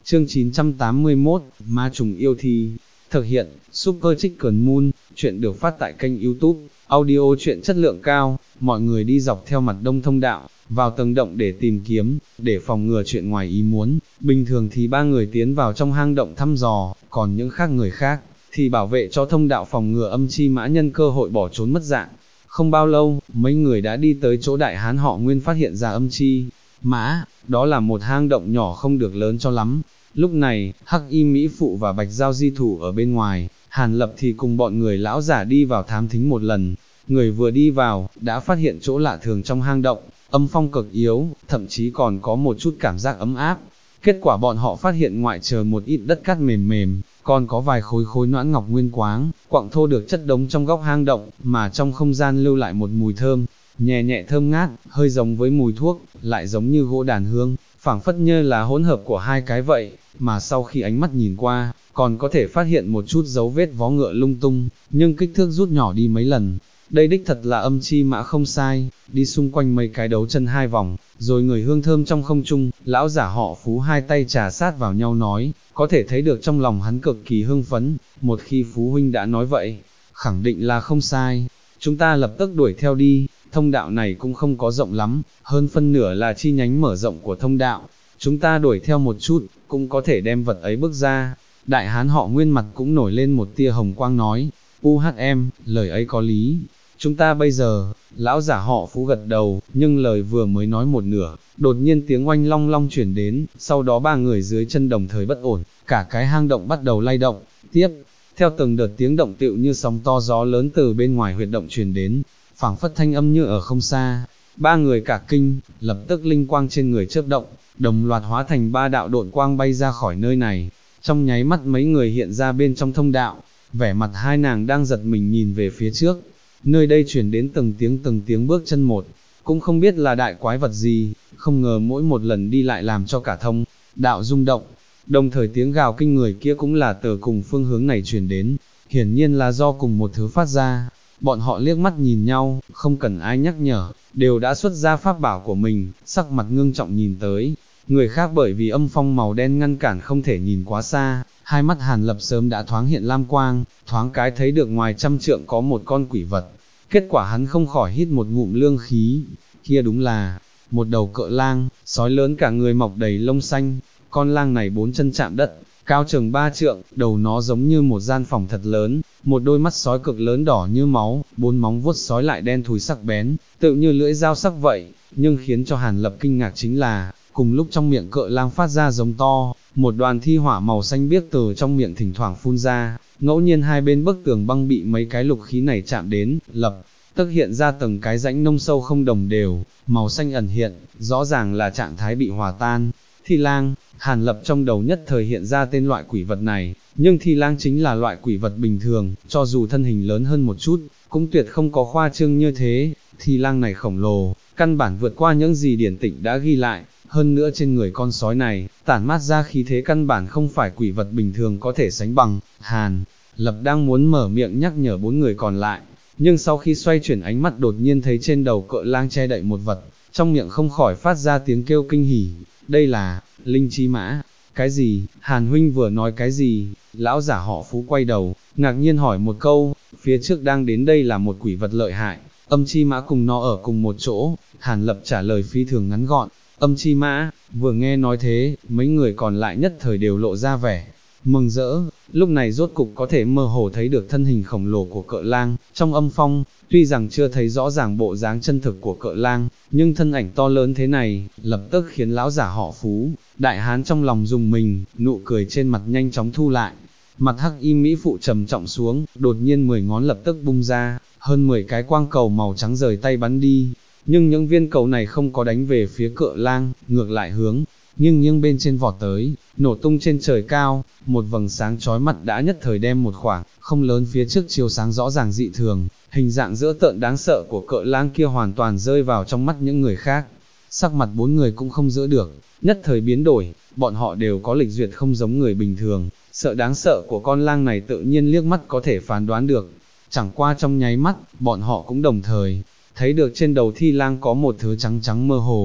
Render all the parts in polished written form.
chương 981, Ma trùng yêu thi. Thực hiện, Super Chicken Moon, chuyện được phát tại kênh YouTube, audio chuyện chất lượng cao, mọi người đi dọc theo mặt đông thông đạo, vào tầng động để tìm kiếm, để phòng ngừa chuyện ngoài ý muốn. Bình thường thì ba người tiến vào trong hang động thăm dò, còn những người khác, thì bảo vệ cho thông đạo phòng ngừa âm chi mã nhân cơ hội bỏ trốn mất dạng. Không bao lâu, mấy người đã đi tới chỗ đại hán họ Nguyên phát hiện ra âm chi mã, đó là một hang động nhỏ không được lớn cho lắm. Lúc này, Hắc Y Mỹ Phụ và Bạch Giao di thủ ở bên ngoài, Hàn Lập thì cùng bọn người lão giả đi vào thám thính một lần. Người vừa đi vào, đã phát hiện chỗ lạ thường trong hang động, âm phong cực yếu, thậm chí còn có một chút cảm giác ấm áp. Kết quả bọn họ phát hiện ngoại trừ một ít đất cát mềm mềm, còn có vài khối noãn ngọc nguyên quáng, quặng thô được chất đống trong góc hang động, mà trong không gian lưu lại một mùi thơm, nhẹ nhẹ thơm ngát, hơi giống với mùi thuốc, lại giống như gỗ đàn hương, phảng phất như là hỗn hợp của hai cái vậy, mà sau khi ánh mắt nhìn qua, còn có thể phát hiện một chút dấu vết vó ngựa lung tung, nhưng kích thước rút nhỏ đi mấy lần. Đây đích thật là âm chi mã không sai, đi xung quanh mấy cái đấu chân hai vòng, rồi người hương thơm trong không trung, lão giả họ Phú hai tay trà sát vào nhau nói, có thể thấy được trong lòng hắn cực kỳ hưng phấn, một khi Phú huynh đã nói vậy, khẳng định là không sai, chúng ta lập tức đuổi theo đi, thông đạo này cũng không có rộng lắm, hơn phân nửa là chi nhánh mở rộng của thông đạo, chúng ta đuổi theo một chút, cũng có thể đem vật ấy bước ra. Đại hán họ Nguyên mặt cũng nổi lên một tia hồng quang nói, lời ấy có lý. Chúng ta bây giờ, lão giả họ Phú gật đầu, nhưng lời vừa mới nói một nửa, đột nhiên tiếng oanh long long chuyển đến, sau đó ba người dưới chân đồng thời bất ổn, cả cái hang động bắt đầu lay động. Tiếp, theo từng đợt tiếng động tựu như sóng to gió lớn từ bên ngoài huyệt động truyền đến, phảng phất thanh âm như ở không xa. Ba người cả kinh, lập tức linh quang trên người chớp động, đồng loạt hóa thành ba đạo độn quang bay ra khỏi nơi này. Trong nháy mắt mấy người hiện ra bên trong thông đạo, vẻ mặt hai nàng đang giật mình nhìn về phía trước. Nơi đây truyền đến từng tiếng bước chân một, cũng không biết là đại quái vật gì, không ngờ mỗi một lần đi lại làm cho cả thông đạo rung động, đồng thời tiếng gào kinh người kia cũng là từ cùng phương hướng này truyền đến, hiển nhiên là do cùng một thứ phát ra. Bọn họ liếc mắt nhìn nhau, không cần ai nhắc nhở, đều đã xuất ra pháp bảo của mình, sắc mặt ngưng trọng nhìn tới. Người khác bởi vì âm phong màu đen ngăn cản không thể nhìn quá xa, hai mắt Hàn Lập sớm đã thoáng hiện lam quang, thoáng cái thấy được ngoài trăm trượng có một con quỷ vật. Kết quả hắn không khỏi hít một ngụm lương khí, kia đúng là một đầu cự lang, sói lớn cả người mọc đầy lông xanh. Con lang này bốn chân chạm đất, cao chừng 3 trượng, đầu nó giống như một gian phòng thật lớn, một đôi mắt sói cực lớn đỏ như máu, bốn móng vuốt sói lại đen thùi sắc bén, tựu như lưỡi dao sắc vậy. Nhưng khiến cho Hàn Lập kinh ngạc chính là, cùng lúc trong miệng cự lang phát ra giống to, một đoàn thi hỏa màu xanh biếc từ trong miệng thỉnh thoảng phun ra, ngẫu nhiên hai bên bức tường băng bị mấy cái lục khí này chạm đến, lập tức hiện ra từng cái rãnh nông sâu không đồng đều, màu xanh ẩn hiện, rõ ràng là trạng thái bị hòa tan. Thi lang, Hàn Lập trong đầu nhất thời hiện ra tên loại quỷ vật này, nhưng thi lang chính là loại quỷ vật bình thường, cho dù thân hình lớn hơn một chút, cũng tuyệt không có khoa trương như thế. Thi lang này khổng lồ, căn bản vượt qua những gì điển tịch đã ghi lại, hơn nữa trên người con sói này, tản mát ra khí thế căn bản không phải quỷ vật bình thường có thể sánh bằng. Hàn Lập đang muốn mở miệng nhắc nhở bốn người còn lại, nhưng sau khi xoay chuyển ánh mắt đột nhiên thấy trên đầu cự lang che đậy một vật, trong miệng không khỏi phát ra tiếng kêu kinh hỉ. Đây là linh chi mã. Cái gì? Hàn huynh vừa nói cái gì? Lão giả họ Phú quay đầu, ngạc nhiên hỏi một câu. Phía trước đang đến đây là một quỷ vật lợi hại, âm chi mã cùng nó ở cùng một chỗ. Hàn Lập trả lời phi thường ngắn gọn, âm chi mã. Vừa nghe nói thế, mấy người còn lại nhất thời đều lộ ra vẻ mừng rỡ. Lúc này rốt cục có thể mơ hồ thấy được thân hình khổng lồ của cự lang trong âm phong, tuy rằng chưa thấy rõ ràng bộ dáng chân thực của cự lang, nhưng thân ảnh to lớn thế này, lập tức khiến lão giả họ Phú, đại hán trong lòng rùng mình, nụ cười trên mặt nhanh chóng thu lại. Mặt Hắc Y Mỹ Phụ trầm trọng xuống, đột nhiên 10 ngón lập tức bung ra, hơn 10 cái quang cầu màu trắng rời tay bắn đi, nhưng những viên cầu này không có đánh về phía cự lang, ngược lại hướng nghiêng bên trên vọt tới, nổ tung trên trời cao, một vầng sáng chói mắt đã nhất thời đem một khoảng không lớn phía trước chiếu sáng rõ ràng dị thường, hình dạng dữ tợn đáng sợ của cự lang kia hoàn toàn rơi vào trong mắt những người khác. Sắc mặt bốn người cũng không giữ được, nhất thời biến đổi, bọn họ đều có lịch duyệt không giống người bình thường, sợ đáng sợ của con lang này tự nhiên liếc mắt có thể phán đoán được. Chẳng qua trong nháy mắt, bọn họ cũng đồng thời thấy được trên đầu thi lang có một thứ trắng trắng mơ hồ,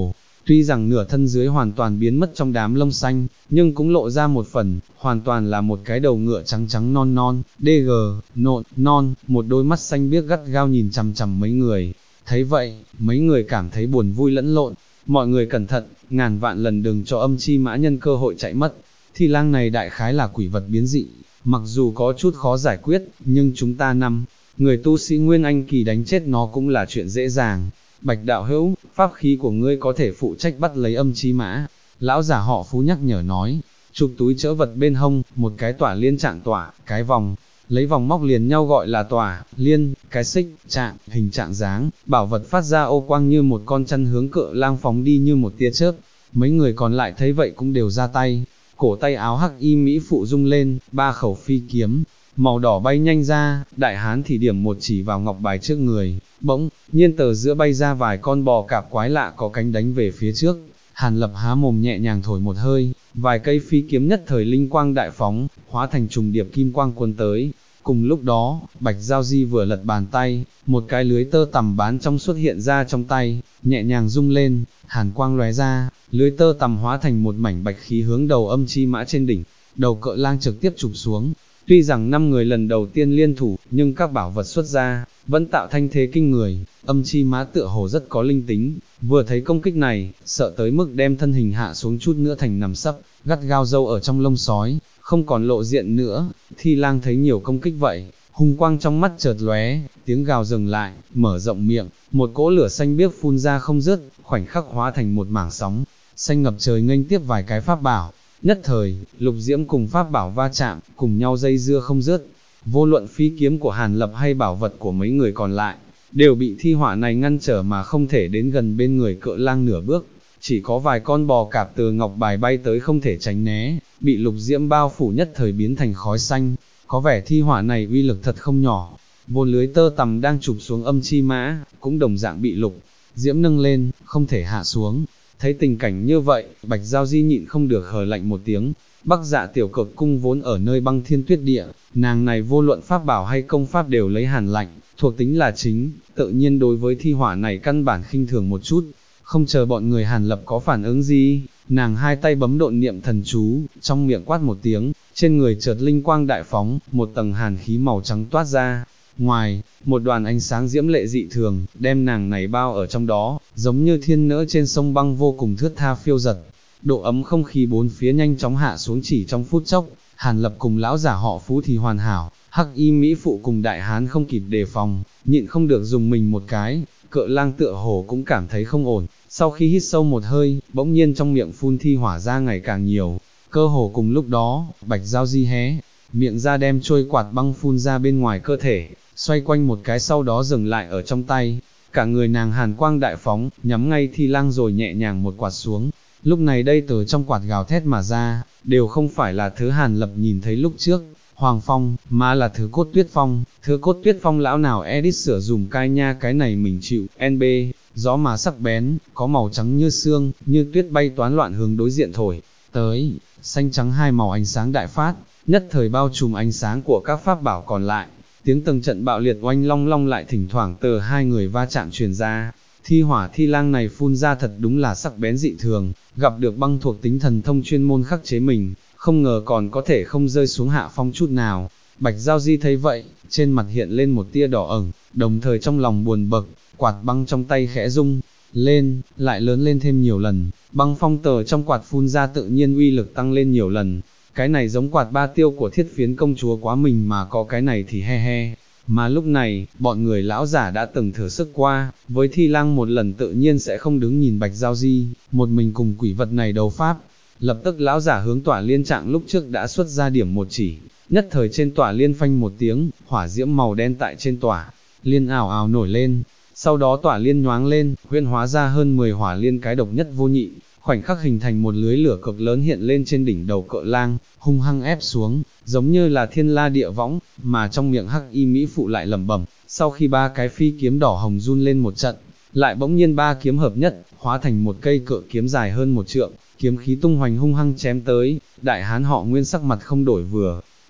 tuy rằng nửa thân dưới hoàn toàn biến mất trong đám lông xanh, nhưng cũng lộ ra một phần, hoàn toàn là một cái đầu ngựa trắng trắng non non, đê nộn, non, một đôi mắt xanh biếc gắt gao nhìn chằm chằm mấy người. Thấy vậy, mấy người cảm thấy buồn vui lẫn lộn, mọi người cẩn thận, ngàn vạn lần đừng cho âm chi mã nhân cơ hội chạy mất. Thi lang này đại khái là quỷ vật biến dị, mặc dù có chút khó giải quyết, nhưng chúng ta người tu sĩ Nguyên Anh kỳ đánh chết nó cũng là chuyện dễ dàng. Bạch đạo hữu, pháp khí của ngươi có thể phụ trách bắt lấy âm chi mã. Lão giả họ Phú nhắc nhở nói, chụp túi chữ vật bên hông, một cái tỏa liên trạng tỏa, cái vòng, lấy vòng móc liền nhau gọi là tỏa, liên, cái xích, trạng, hình trạng dáng, bảo vật phát ra ô quang như một con chăn hướng Cự Lang phóng đi như một tia chớp. Mấy người còn lại thấy vậy cũng đều ra tay, cổ tay áo hắc y mỹ phụ rung lên, 3 khẩu phi kiếm màu đỏ bay nhanh ra, đại hán thì điểm một chỉ vào ngọc bài trước người, bỗng nhiên tờ giữa bay ra vài con bò cạp quái lạ có cánh đánh về phía trước. Hàn Lập há mồm nhẹ nhàng thổi một hơi, vài cây phi kiếm nhất thời linh quang đại phóng, hóa thành trùng điệp kim quang cuốn tới. Cùng lúc đó, Bạch Giao Di vừa lật bàn tay, một cái lưới tơ tằm bán trong xuất hiện ra trong tay, nhẹ nhàng rung lên, hàn quang lóe ra, lưới tơ tằm hóa thành một mảnh bạch khí hướng đầu âm chi mã trên đỉnh, đầu Cự Lang trực tiếp chụp xuống. Tuy rằng 5 người lần đầu tiên liên thủ, nhưng các bảo vật xuất ra, vẫn tạo thanh thế kinh người. Âm chi mã tựa hồ rất có linh tính, vừa thấy công kích này, sợ tới mức đem thân hình hạ xuống chút nữa thành nằm sấp, gắt gao dâu ở trong lông sói, không còn lộ diện nữa. Thi lang thấy nhiều công kích vậy, hung quang trong mắt chợt lóe, tiếng gào dừng lại, mở rộng miệng, một cỗ lửa xanh biếc phun ra không dứt, khoảnh khắc hóa thành một mảng sóng, xanh ngập trời nghênh tiếp vài cái pháp bảo. Nhất thời, lục diễm cùng pháp bảo va chạm, cùng nhau dây dưa không dứt. Vô luận phi kiếm của Hàn Lập hay bảo vật của mấy người còn lại, đều bị thi hỏa này ngăn trở mà không thể đến gần bên người Cự Lang nửa bước. Chỉ có vài con bò cạp từ ngọc bài bay tới không thể tránh né, bị lục diễm bao phủ nhất thời biến thành khói xanh. Có vẻ thi hỏa này uy lực thật không nhỏ. Vô lưới tơ tằm đang chụp xuống âm chi mã, cũng đồng dạng bị lục diễm nâng lên, không thể hạ xuống. Thấy tình cảnh như vậy, Bạch Giao Di nhịn không được hờ lạnh một tiếng. Bắc Dạ tiểu cực cung vốn ở nơi băng thiên tuyết địa, nàng này vô luận pháp bảo hay công pháp đều lấy hàn lạnh, thuộc tính là chính, tự nhiên đối với thi hỏa này căn bản khinh thường một chút. Không chờ bọn người Hàn Lập có phản ứng gì, nàng hai tay bấm độn niệm thần chú, trong miệng quát một tiếng, trên người chợt linh quang đại phóng, một tầng hàn khí màu trắng toát ra. Ngoài, một đoàn ánh sáng diễm lệ dị thường, đem nàng này bao ở trong đó, giống như thiên nỡ trên sông băng vô cùng thướt tha phiêu giật. Độ ấm không khí bốn phía nhanh chóng hạ xuống chỉ trong phút chốc. Hàn Lập cùng lão giả họ Phú thì hoàn hảo, hắc y mỹ phụ cùng đại hán không kịp đề phòng, nhịn không được dùng mình một cái. Cự Lang tựa hồ cũng cảm thấy không ổn, sau khi hít sâu một hơi, bỗng nhiên trong miệng phun thi hỏa ra ngày càng nhiều. Cơ hồ cùng lúc đó, Bạch Giao Di hé miệng ra đem trôi quạt băng phun ra bên ngoài cơ thể, xoay quanh một cái sau đó dừng lại ở trong tay. Cả người nàng hàn quang đại phóng, nhắm ngay thi lang rồi nhẹ nhàng một quạt xuống. Lúc này đây từ trong quạt gào thét mà ra, đều không phải là thứ Hàn Lập nhìn thấy lúc trước, Hoàng Phong, mà là thứ Cốt Tuyết Phong. Thứ Cốt Tuyết Phong lão nào edit sửa dùng cai nha, cái này mình chịu. NB, gió mà sắc bén, có màu trắng như xương, như tuyết bay toán loạn hướng đối diện thổi tới, xanh trắng hai màu ánh sáng đại phát, nhất thời bao trùm ánh sáng của các pháp bảo còn lại. Tiếng từng trận bạo liệt oanh long long lại thỉnh thoảng từ hai người va chạm truyền ra. Thi hỏa thi lang này phun ra thật đúng là sắc bén dị thường, gặp được băng thuộc tính thần thông chuyên môn khắc chế mình, không ngờ còn có thể không rơi xuống hạ phong chút nào. Bạch Giao Di thấy vậy, trên mặt hiện lên một tia đỏ ửng, đồng thời trong lòng buồn bực, quạt băng trong tay khẽ rung lên, lại lớn lên thêm nhiều lần, băng phong tờ trong quạt phun ra tự nhiên uy lực tăng lên nhiều lần. Cái này giống quạt ba tiêu của Thiết Phiến công chúa quá mình mà có cái này thì he he. Mà lúc này, bọn người lão giả đã từng thử sức qua, với thi lang một lần tự nhiên sẽ không đứng nhìn Bạch Giao Di, một mình cùng quỷ vật này đấu pháp. Lập tức lão giả hướng tỏa liên trạng lúc trước đã xuất ra điểm một chỉ, nhất thời trên tỏa liên phanh một tiếng, hỏa diễm màu đen tại trên tỏa liên ảo ảo nổi lên. Sau đó tỏa liên nhoáng lên, huyễn hóa ra hơn 10 hỏa liên cái độc nhất vô nhị, khoảnh khắc hình thành một lưới lửa cực lớn hiện lên trên đỉnh đầu Cự Lang, hung hăng ép xuống, giống như là thiên la địa võng, mà trong miệng hắc y mỹ phụ lại lẩm bẩm. Sau khi ba cái phi kiếm đỏ hồng run lên một trận, lại bỗng nhiên ba kiếm hợp nhất, hóa thành một cây cự kiếm dài hơn 1 trượng, kiếm khí tung hoành hung hăng chém tới. Đại hán họ Nguyên sắc mặt không đổi vừa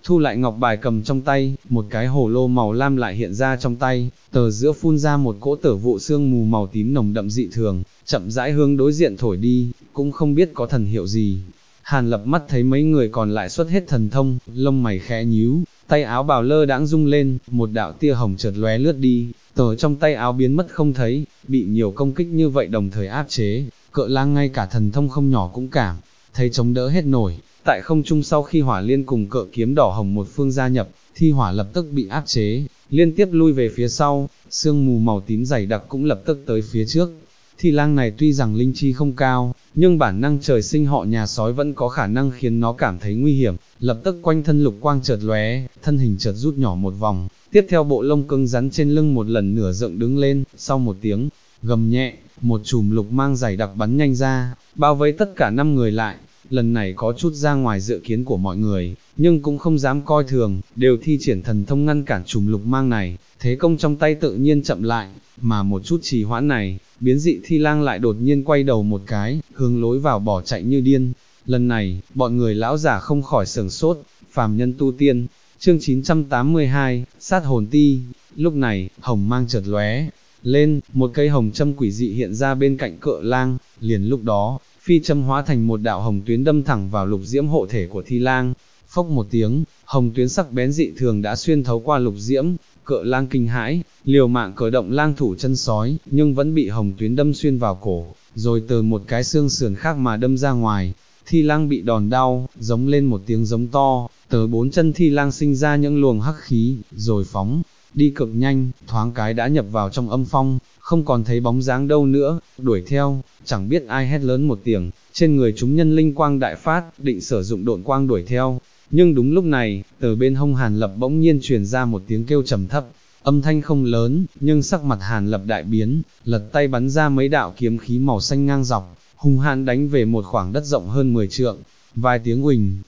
thu lại ngọc bài cầm trong tay, một cái hồ lô màu lam lại hiện ra trong tay, tờ giữa phun ra một cỗ tở vụ sương mù màu tím nồng đậm dị thường, chậm rãi hướng đối diện thổi đi, cũng không biết có thần hiệu gì. Hàn Lập mắt thấy mấy người còn lại xuất hết thần thông, lông mày khẽ nhíu, tay áo bào lơ đãng rung lên, một đạo tia hồng chợt lóe lướt đi, tờ trong tay áo biến mất không thấy, bị nhiều công kích như vậy đồng thời áp chế, Cự Lang ngay cả thần thông không nhỏ cũng cảm thấy chống đỡ hết nổi. Tại không trung sau khi Hỏa Liên cùng Cự Kiếm đỏ hồng một phương gia nhập, thi hỏa lập tức bị áp chế, liên tiếp lui về phía sau, sương mù màu tím dày đặc cũng lập tức tới phía trước. Thi lang này tuy rằng linh chi không cao, nhưng bản năng trời sinh họ nhà sói vẫn có khả năng khiến nó cảm thấy nguy hiểm, lập tức quanh thân lục quang chợt lóe, thân hình chợt rút nhỏ một vòng, tiếp theo bộ lông cứng rắn trên lưng một lần nửa dựng đứng lên, sau một tiếng gầm nhẹ, một chùm lục mang dày đặc bắn nhanh ra, bao vây tất cả 5 người lại. Lần này có chút ra ngoài dự kiến của mọi người, nhưng cũng không dám coi thường, đều thi triển thần thông ngăn cản chùm lục mang này, thế công trong tay tự nhiên chậm lại, mà một chút trì hoãn này, biến dị thi lang lại đột nhiên quay đầu một cái, hướng lối vào bỏ chạy như điên. Lần này, bọn người lão giả không khỏi sửng sốt, phàm nhân tu tiên, chương 982, sát hồn ti. Lúc này, hồng mang chợt lóe lên, một cây hồng châm quỷ dị hiện ra bên cạnh Cự Lang, liền lúc đó, phi châm hóa thành một đạo hồng tuyến đâm thẳng vào lục diễm hộ thể của thi lang. Phốc một tiếng, hồng tuyến sắc bén dị thường đã xuyên thấu qua lục diễm, Cự Lang kinh hãi, liều mạng cử động lang thủ chân sói, nhưng vẫn bị hồng tuyến đâm xuyên vào cổ, rồi từ một cái xương sườn khác mà đâm ra ngoài. Thi lang bị đòn đau, giống lên một tiếng giống to, từ 4 chân thi lang sinh ra những luồng hắc khí, rồi phóng đi cực nhanh, thoáng cái đã nhập vào trong âm phong, không còn thấy bóng dáng đâu nữa. Đuổi theo, chẳng biết ai hét lớn một tiếng, trên người chúng nhân linh quang đại phát, định sử dụng độn quang đuổi theo. Nhưng đúng lúc này, từ bên hông Hàn Lập bỗng nhiên truyền ra một tiếng kêu trầm thấp, âm thanh không lớn, nhưng sắc mặt Hàn Lập đại biến, lật tay bắn ra mấy đạo kiếm khí màu xanh ngang dọc, hung hãn đánh về một khoảng đất rộng hơn 10 trượng. Vài tiếng huỳnh,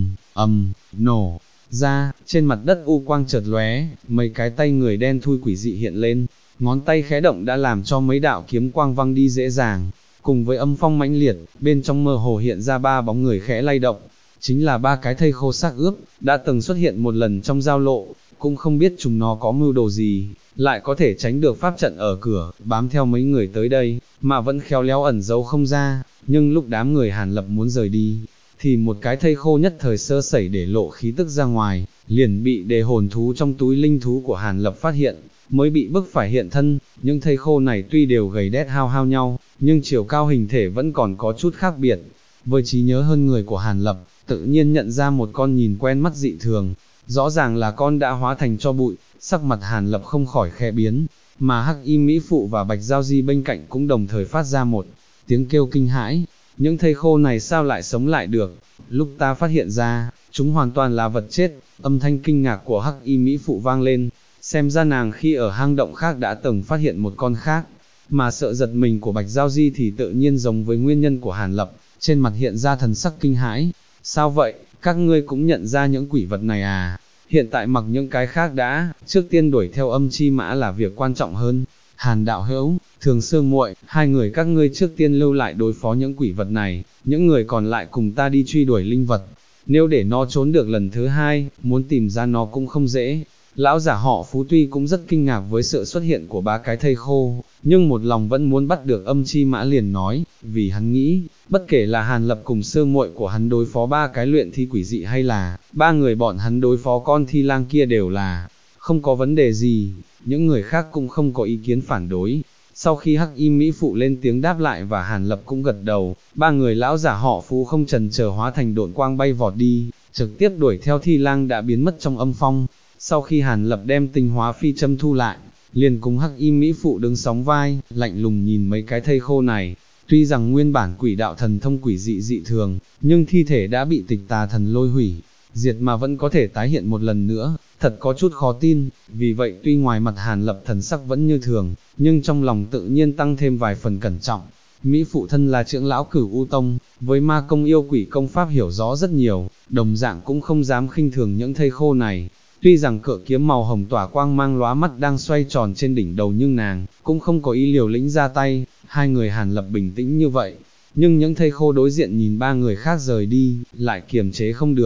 nổ ra, trên mặt đất u quang chợt lóe, mấy cái tay người đen thui quỷ dị hiện lên, ngón tay khẽ động đã làm cho mấy đạo kiếm quang văng đi dễ dàng. Cùng với âm phong mãnh liệt, bên trong mơ hồ hiện ra 3 bóng người khẽ lay động, chính là 3 cái thây khô xác ướp, đã từng xuất hiện một lần trong giao lộ, cũng không biết chúng nó có mưu đồ gì, lại có thể tránh được pháp trận ở cửa, bám theo mấy người tới đây, mà vẫn khéo léo ẩn giấu không ra. Nhưng lúc đám người Hàn Lập muốn rời đi, thì một cái thây khô nhất thời sơ sẩy để lộ khí tức ra ngoài, liền bị đề hồn thú trong túi linh thú của Hàn Lập phát hiện, mới bị bức phải hiện thân. Những thây khô này tuy đều gầy đét hao hao nhau, nhưng chiều cao hình thể vẫn còn có chút khác biệt. Với trí nhớ hơn người của Hàn Lập, tự nhiên nhận ra một con nhìn quen mắt dị thường, rõ ràng là con đã hóa thành tro bụi. Sắc mặt Hàn Lập không khỏi khẽ biến, mà Hắc Y Mỹ Phụ và Bạch Giao Di bên cạnh cũng đồng thời phát ra một tiếng kêu kinh hãi. Những thây khô này sao lại sống lại được? Lúc ta phát hiện ra, chúng hoàn toàn là vật chết. Âm thanh kinh ngạc của Hắc Y Mỹ Phụ vang lên, xem ra nàng khi ở hang động khác đã từng phát hiện một con khác, mà sợ giật mình của Bạch Giao Di thì tự nhiên giống với nguyên nhân của Hàn Lập, trên mặt hiện ra thần sắc kinh hãi. Sao vậy, các ngươi cũng nhận ra những quỷ vật này à? Hiện tại mặc những cái khác đã, trước tiên đuổi theo âm chi mã là việc quan trọng hơn. Hàn đạo hữu, Thường Sương muội, 2 người các ngươi trước tiên lưu lại đối phó những quỷ vật này, những người còn lại cùng ta đi truy đuổi linh vật. Nếu để nó trốn được lần thứ 2, muốn tìm ra nó cũng không dễ. Lão giả họ Phú tuy cũng rất kinh ngạc với sự xuất hiện của 3 cái thây khô, nhưng một lòng vẫn muốn bắt được âm chi mã, liền nói, vì hắn nghĩ, bất kể là Hàn Lập cùng Sương muội của hắn đối phó 3 cái luyện thi quỷ dị hay là 3 người bọn hắn đối phó con thi lang kia đều là không có vấn đề gì. Những người khác cũng không có ý kiến phản đối. Sau khi Hắc Y Mỹ Phụ lên tiếng đáp lại và Hàn Lập cũng gật đầu, 3 người lão giả họ Phú không chần chờ hóa thành độn quang bay vọt đi, trực tiếp đuổi theo thi lang đã biến mất trong âm phong. Sau khi Hàn Lập đem tinh hóa phi châm thu lại, liền cùng Hắc Y Mỹ Phụ đứng sóng vai, lạnh lùng nhìn mấy cái thây khô này. Tuy rằng nguyên bản quỷ đạo thần thông quỷ dị dị thường, nhưng thi thể đã bị tịch tà thần lôi hủy diệt mà vẫn có thể tái hiện một lần nữa, thật có chút khó tin. Vì vậy tuy ngoài mặt Hàn Lập thần sắc vẫn như thường, nhưng trong lòng tự nhiên tăng thêm vài phần cẩn trọng. Mỹ Phụ thân là trưởng lão Cửu U Tông, với ma công yêu quỷ công pháp hiểu rõ rất nhiều, đồng dạng cũng không dám khinh thường những thây khô này. Tuy rằng cự kiếm màu hồng tỏa quang mang lóa mắt đang xoay tròn trên đỉnh đầu, nhưng nàng cũng không có ý liều lĩnh ra tay. 2 người Hàn Lập bình tĩnh như vậy, nhưng những thây khô đối diện nhìn 3 người khác rời đi, lại kiềm chế không được,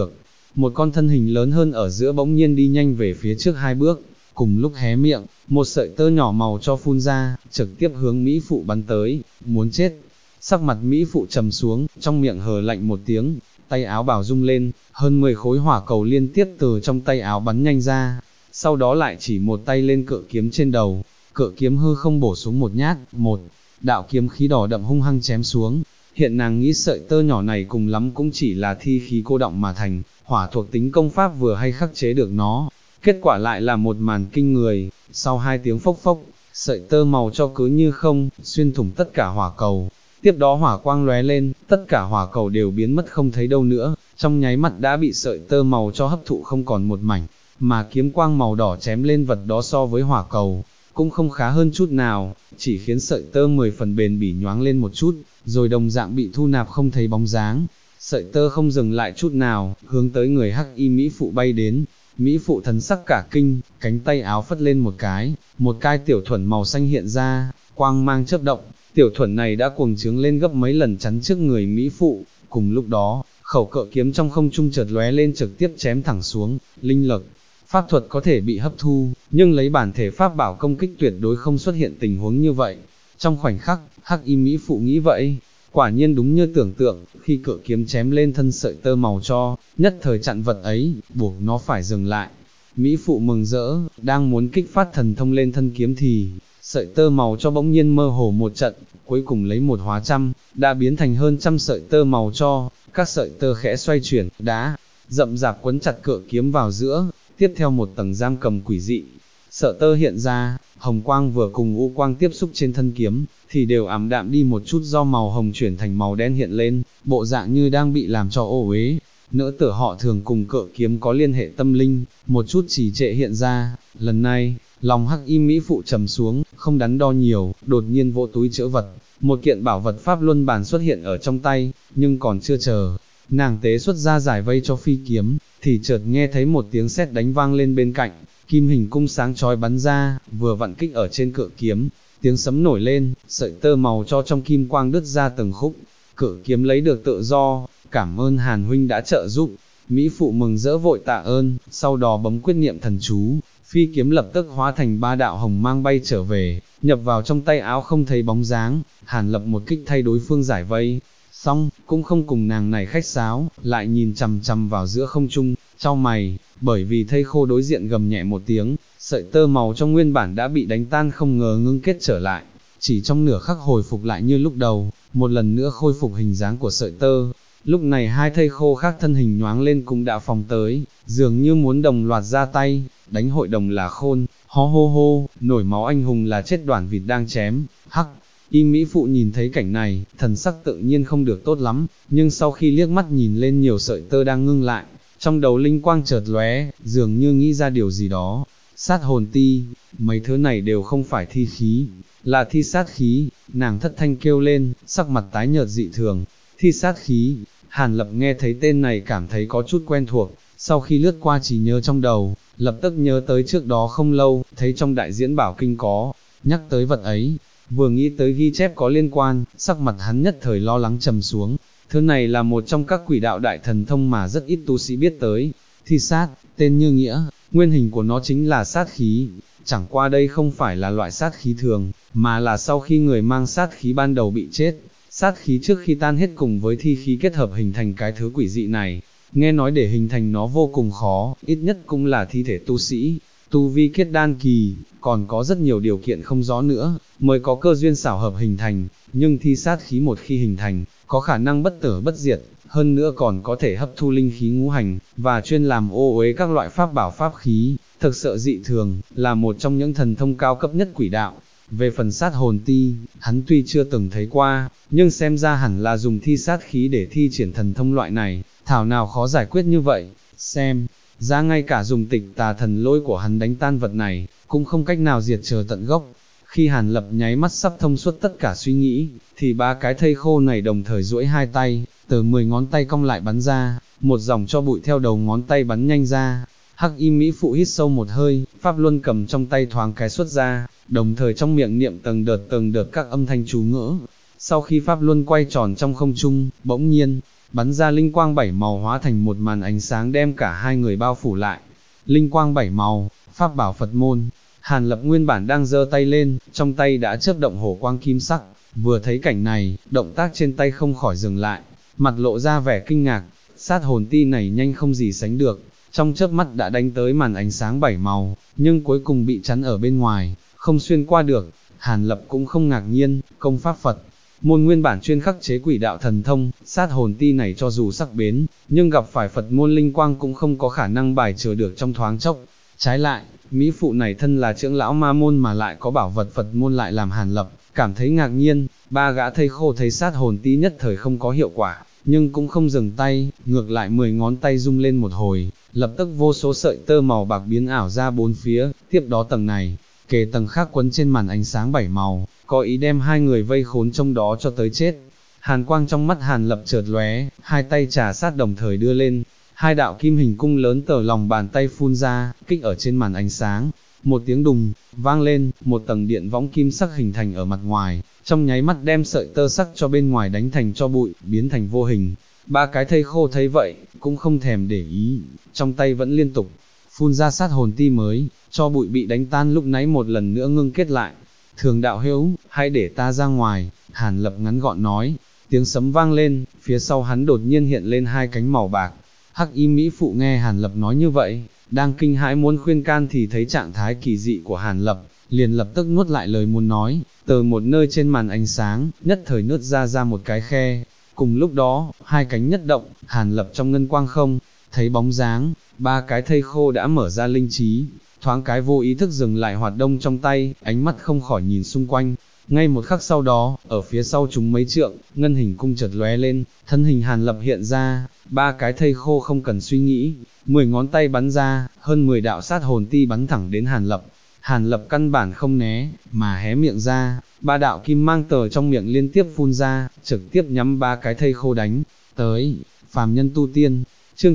một con thân hình lớn hơn ở giữa bỗng nhiên đi nhanh về phía trước 2 bước, cùng lúc hé miệng, một sợi tơ nhỏ màu cho phun ra, trực tiếp hướng Mỹ phụ bắn tới, muốn chết. Sắc mặt Mỹ phụ trầm xuống, trong miệng hờ lạnh một tiếng, tay áo bào rung lên, hơn 10 khối hỏa cầu liên tiếp từ trong tay áo bắn nhanh ra, sau đó lại chỉ một tay lên cự kiếm trên đầu, cự kiếm hư không bổ xuống một nhát, một đạo kiếm khí đỏ đậm hung hăng chém xuống. Hiện nàng nghĩ sợi tơ nhỏ này cùng lắm cũng chỉ là thi khí cô đọng mà thành, hỏa thuộc tính công pháp vừa hay khắc chế được nó. Kết quả lại là một màn kinh người, sau 2 tiếng phốc phốc, sợi tơ màu cho cứ như không, xuyên thủng tất cả hỏa cầu. Tiếp đó hỏa quang lóe lên, tất cả hỏa cầu đều biến mất không thấy đâu nữa, trong nháy mắt đã bị sợi tơ màu cho hấp thụ không còn một mảnh, mà kiếm quang màu đỏ chém lên vật đó so với hỏa cầu, cũng không khá hơn chút nào, chỉ khiến sợi tơ 10 phần bền bỉ nhoáng lên một chút, rồi đồng dạng bị thu nạp không thấy bóng dáng. Sợi tơ không dừng lại chút nào, hướng tới người hắc y Mỹ phụ bay đến. Mỹ phụ thần sắc cả kinh, cánh tay áo phất lên một cái tiểu thuẫn màu xanh hiện ra, quang mang chớp động, tiểu thuẫn này đã cuồng trướng lên gấp mấy lần chắn trước người Mỹ phụ. Cùng lúc đó, khẩu cự kiếm trong không trung chợt lóe lên trực tiếp chém thẳng xuống, linh lực. Pháp thuật có thể bị hấp thu, nhưng lấy bản thể pháp bảo công kích tuyệt đối không xuất hiện tình huống như vậy. Trong khoảnh khắc, hắc y Mỹ phụ nghĩ vậy, quả nhiên đúng như tưởng tượng, khi cự kiếm chém lên thân sợi tơ màu cho, nhất thời chặn vật ấy, buộc nó phải dừng lại. Mỹ phụ mừng rỡ, đang muốn kích phát thần thông lên thân kiếm thì, sợi tơ màu cho bỗng nhiên mơ hồ một trận, cuối cùng lấy một hóa trăm, đã biến thành hơn trăm sợi tơ màu cho, các sợi tơ khẽ xoay chuyển, đá, rậm rạp quấn chặt cự kiếm vào giữa, tiếp theo một tầng giam cầm quỷ dị. Sợi tơ hiện ra, hồng quang vừa cùng u quang tiếp xúc trên thân kiếm, thì đều ảm đạm đi một chút do màu hồng chuyển thành màu đen hiện lên, bộ dạng như đang bị làm cho ô uế. Nữ tử họ Thường cùng cự kiếm có liên hệ tâm linh, một chút trì trệ hiện ra, lần này, lòng hắc y Mỹ phụ trầm xuống, không đắn đo nhiều, đột nhiên vỗ túi trữ vật, một kiện bảo vật pháp luân bản xuất hiện ở trong tay, nhưng còn chưa chờ, nàng tế xuất ra giải vây cho phi kiếm, thì chợt nghe thấy một tiếng sét đánh vang lên bên cạnh, kim hình cung sáng chói bắn ra, vừa vặn kích ở trên cự kiếm, tiếng sấm nổi lên, sợi tơ màu cho trong kim quang đứt ra từng khúc, cự kiếm lấy được tự do, cảm ơn Hàn huynh đã trợ giúp. Mỹ phụ mừng rỡ vội tạ ơn, sau đó bấm quyết niệm thần chú, phi kiếm lập tức hóa thành 3 đạo hồng mang bay trở về, nhập vào trong tay áo không thấy bóng dáng. Hàn Lập một kích thay đối phương giải vây, xong, cũng không cùng nàng này khách sáo, lại nhìn chằm chằm vào giữa không trung, chau mày, bởi vì thây khô đối diện gầm nhẹ một tiếng, sợi tơ màu trong nguyên bản đã bị đánh tan không ngờ ngưng kết trở lại, chỉ trong nửa khắc hồi phục lại như lúc đầu, một lần nữa khôi phục hình dáng của sợi tơ. Lúc này 2 thây khô khác thân hình nhoáng lên cũng đã phòng tới, dường như muốn đồng loạt ra tay, đánh hội đồng là khôn, hó hô hô, nổi máu anh hùng là chết đoản vịt đang chém, hắc. Y Mỹ phụ nhìn thấy cảnh này, thần sắc tự nhiên không được tốt lắm, nhưng sau khi liếc mắt nhìn lên nhiều sợi tơ đang ngưng lại, trong đầu linh quang chợt lóe, dường như nghĩ ra điều gì đó. Sát hồn ti, mấy thứ này đều không phải thi khí, là thi sát khí. Nàng thất thanh kêu lên, sắc mặt tái nhợt dị thường. Thi sát khí. Hàn Lập nghe thấy tên này cảm thấy có chút quen thuộc, sau khi lướt qua trí nhớ trong đầu, lập tức nhớ tới trước đó không lâu, thấy trong đại diễn bảo kinh có nhắc tới vật ấy. Vừa nghĩ tới ghi chép có liên quan, sắc mặt hắn nhất thời lo lắng trầm xuống. Thứ này là một trong các quỷ đạo đại thần thông mà rất ít tu sĩ biết tới. Thi sát, tên như nghĩa, nguyên hình của nó chính là sát khí. Chẳng qua đây không phải là loại sát khí thường, mà là sau khi người mang sát khí ban đầu bị chết, sát khí trước khi tan hết cùng với thi khí kết hợp hình thành cái thứ quỷ dị này. Nghe nói để hình thành nó vô cùng khó, ít nhất cũng là thi thể tu sĩ, tu vi kết đan kỳ, còn có rất nhiều điều kiện không rõ nữa, mới có cơ duyên xảo hợp hình thành, nhưng thi sát khí một khi hình thành, có khả năng bất tử bất diệt, hơn nữa còn có thể hấp thu linh khí ngũ hành, và chuyên làm ô uế các loại pháp bảo pháp khí, thực sự dị thường, là một trong những thần thông cao cấp nhất quỷ đạo. Về phần sát hồn ti, hắn tuy chưa từng thấy qua, nhưng xem ra hẳn là dùng thi sát khí để thi triển thần thông loại này, thảo nào khó giải quyết như vậy, xem ra ngay cả dùng tịch tà thần lôi của hắn đánh tan vật này, cũng không cách nào diệt trừ tận gốc. Khi Hàn Lập nháy mắt sắp thông suốt tất cả suy nghĩ, thì 3 cái thây khô này đồng thời duỗi 2 tay, từ 10 ngón tay cong lại bắn ra, một dòng cho bụi theo đầu ngón tay bắn nhanh ra. Hắc y Mỹ phụ hít sâu một hơi, pháp luân cầm trong tay thoáng cái xuất ra, đồng thời trong miệng niệm từng đợt các âm thanh chú ngữ. Sau khi pháp luân quay tròn trong không trung, bỗng nhiên, bắn ra linh quang 7 màu hóa thành một màn ánh sáng đem cả hai người bao phủ lại. Linh quang 7 màu, pháp bảo Phật môn. Hàn Lập nguyên bản đang giơ tay lên, trong tay đã chớp động hổ quang kim sắc, vừa thấy cảnh này, động tác trên tay không khỏi dừng lại, mặt lộ ra vẻ kinh ngạc, sát hồn ti này nhanh không gì sánh được, trong chớp mắt đã đánh tới màn ánh sáng 7 màu, nhưng cuối cùng bị chắn ở bên ngoài, không xuyên qua được. Hàn Lập cũng không ngạc nhiên, công pháp Phật môn nguyên bản chuyên khắc chế quỷ đạo thần thông, sát hồn ti này cho dù sắc bén, nhưng gặp phải Phật môn linh quang cũng không có khả năng bài trừ được trong thoáng chốc. Trái lại, mỹ phụ này thân là trưởng lão ma môn mà lại có bảo vật Phật môn lại làm Hàn Lập cảm thấy ngạc nhiên. Ba gã thây khô thấy sát hồn ti nhất thời không có hiệu quả, nhưng cũng không dừng tay, ngược lại 10 ngón tay rung lên một hồi, lập tức vô số sợi tơ màu bạc biến ảo ra bốn phía, tiếp đó tầng này kề tầng khác quấn trên màn ánh sáng 7 màu, có ý đem hai người vây khốn trong đó cho tới chết. Hàn quang trong mắt Hàn Lập chợt lóe, hai tay trà sát đồng thời đưa lên, hai đạo kim hình cung lớn từ lòng bàn tay phun ra, kích ở trên màn ánh sáng. Một tiếng đùng, vang lên, một tầng điện võng kim sắc hình thành ở mặt ngoài, trong nháy mắt đem sợi tơ sắc cho bên ngoài đánh thành cho bụi, biến thành vô hình. Ba cái thây khô thấy vậy, cũng không thèm để ý, trong tay vẫn liên tục phun ra sát hồn ti mới, cho bụi bị đánh tan lúc nãy một lần nữa ngưng kết lại. Thường đạo hữu, hãy để ta ra ngoài, Hàn Lập ngắn gọn nói. Tiếng sấm vang lên, phía sau hắn đột nhiên hiện lên hai cánh màu bạc. Hắc y mỹ phụ nghe Hàn Lập nói như vậy, đang kinh hãi muốn khuyên can thì thấy trạng thái kỳ dị của Hàn Lập, liền lập tức nuốt lại lời muốn nói, từ một nơi trên màn ánh sáng, nhất thời nứt ra một cái khe. Cùng lúc đó, hai cánh nhất động, Hàn Lập trong ngân quang không thấy bóng dáng, ba cái thây khô đã mở ra linh trí, thoáng cái vô ý thức dừng lại hoạt động trong tay, ánh mắt không khỏi nhìn xung quanh. Ngay một khắc sau đó, ở phía sau chúng mấy trượng, ngân hình cung chợt lóe lên, thân hình Hàn Lập hiện ra, ba cái thây khô không cần suy nghĩ, 10 ngón tay bắn ra, hơn 10 đạo sát hồn ti bắn thẳng đến Hàn Lập. Hàn Lập căn bản không né, mà hé miệng ra, ba đạo kim mang tờ trong miệng liên tiếp phun ra, trực tiếp nhắm ba cái thây khô đánh tới. Phàm nhân tu tiên, chương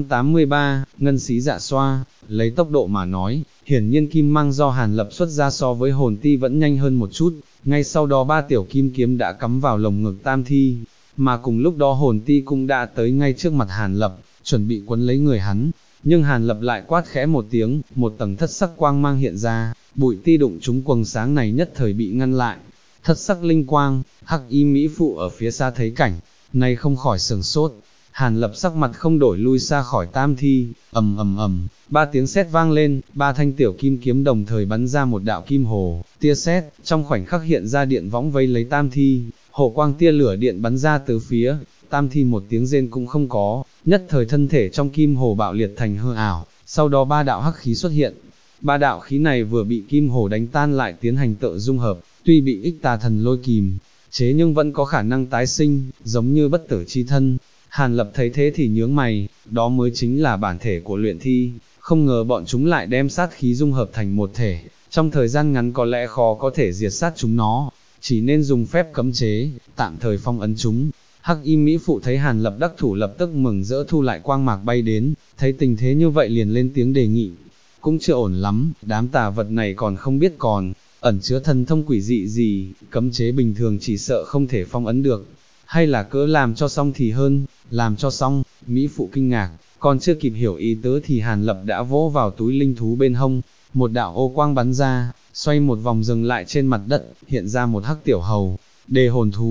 983, ngân xí dạ xoa. Lấy tốc độ mà nói, hiển nhiên kim mang do Hàn Lập xuất ra so với hồn ti vẫn nhanh hơn một chút, ngay sau đó ba tiểu kim kiếm đã cắm vào lồng ngực tam thi, mà cùng lúc đó hồn ti cũng đã tới ngay trước mặt Hàn Lập, chuẩn bị quấn lấy người hắn. Nhưng Hàn Lập lại quát khẽ một tiếng, một tầng thất sắc quang mang hiện ra, bụi ti đụng chúng quầng sáng này nhất thời bị ngăn lại. Thất sắc linh quang, hắc y mỹ phụ ở phía xa thấy cảnh này không khỏi sửng sốt. Hàn Lập sắc mặt không đổi lui xa khỏi tam thi, ầm ầm ầm, ba tiếng sét vang lên, ba thanh tiểu kim kiếm đồng thời bắn ra một đạo kim hồ tia sét, trong khoảnh khắc hiện ra điện võng vây lấy tam thi, hồ quang tia lửa điện bắn ra từ phía, tam thi một tiếng rên cũng không có, nhất thời thân thể trong kim hồ bạo liệt thành hư ảo, sau đó ba đạo hắc khí xuất hiện. Ba đạo khí này vừa bị kim hồ đánh tan lại tiến hành tự dung hợp, tuy bị ích tà thần lôi kìm chế nhưng vẫn có khả năng tái sinh, giống như bất tử chi thân. Hàn Lập thấy thế thì nhướng mày, đó mới chính là bản thể của luyện thi, không ngờ bọn chúng lại đem sát khí dung hợp thành một thể, trong thời gian ngắn có lẽ khó có thể diệt sát chúng nó, chỉ nên dùng phép cấm chế, tạm thời phong ấn chúng. Hắc y mỹ phụ thấy Hàn Lập đắc thủ lập tức mừng rỡ thu lại quang mạc bay đến, thấy tình thế như vậy liền lên tiếng đề nghị, cũng chưa ổn lắm, đám tà vật này còn không biết còn ẩn chứa thần thông quỷ dị gì, cấm chế bình thường chỉ sợ không thể phong ấn được, hay là cỡ làm cho xong thì hơn. Làm cho xong, mỹ phụ kinh ngạc, còn chưa kịp hiểu ý tứ thì Hàn Lập đã vỗ vào túi linh thú bên hông, một đạo ô quang bắn ra, xoay một vòng dừng lại trên mặt đất, hiện ra một hắc tiểu hầu, đề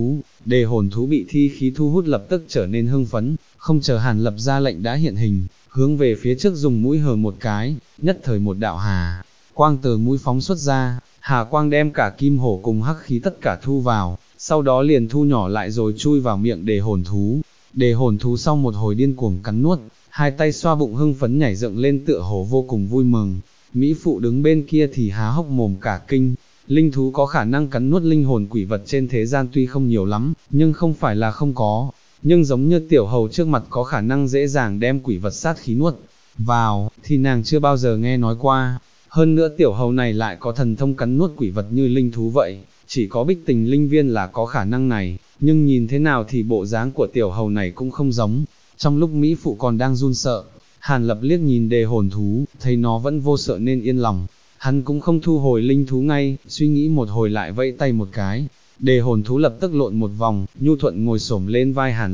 hồn thú bị thi khí thu hút lập tức trở nên hưng phấn, không chờ Hàn Lập ra lệnh đã hiện hình, hướng về phía trước dùng mũi hờ một cái, nhất thời một đạo hà quang từ mũi phóng xuất ra, hà quang đem cả kim hổ cùng hắc khí tất cả thu vào, sau đó liền thu nhỏ lại rồi chui vào miệng đề hồn thú. Đề hồn thú sau một hồi điên cuồng cắn nuốt, hai tay xoa bụng hưng phấn nhảy dựng lên tựa hồ vô cùng vui mừng. Mỹ phụ đứng bên kia thì há hốc mồm cả kinh, linh thú có khả năng cắn nuốt linh hồn quỷ vật trên thế gian tuy không nhiều lắm, nhưng không phải là không có, nhưng giống như tiểu hầu trước mặt có khả năng dễ dàng đem quỷ vật sát khí nuốt vào, thì nàng chưa bao giờ nghe nói qua. Hơn nữa tiểu hầu này lại có thần thông cắn nuốt quỷ vật như linh thú vậy, chỉ có Bích Tình linh viên là có khả năng này, nhưng nhìn thế nào thì bộ dáng của tiểu hầu này cũng không giống. Trong lúc Mỹ phụ còn đang run sợ, Hàn Lập liếc nhìn đề hồn thú, thấy nó vẫn vô sợ nên yên lòng, hắn cũng không thu hồi linh thú ngay, suy nghĩ một hồi lại vẫy tay một cái, đề hồn thú lập tức lộn một vòng, nhu thuận ngồi xổm lên vai Hàn Lập,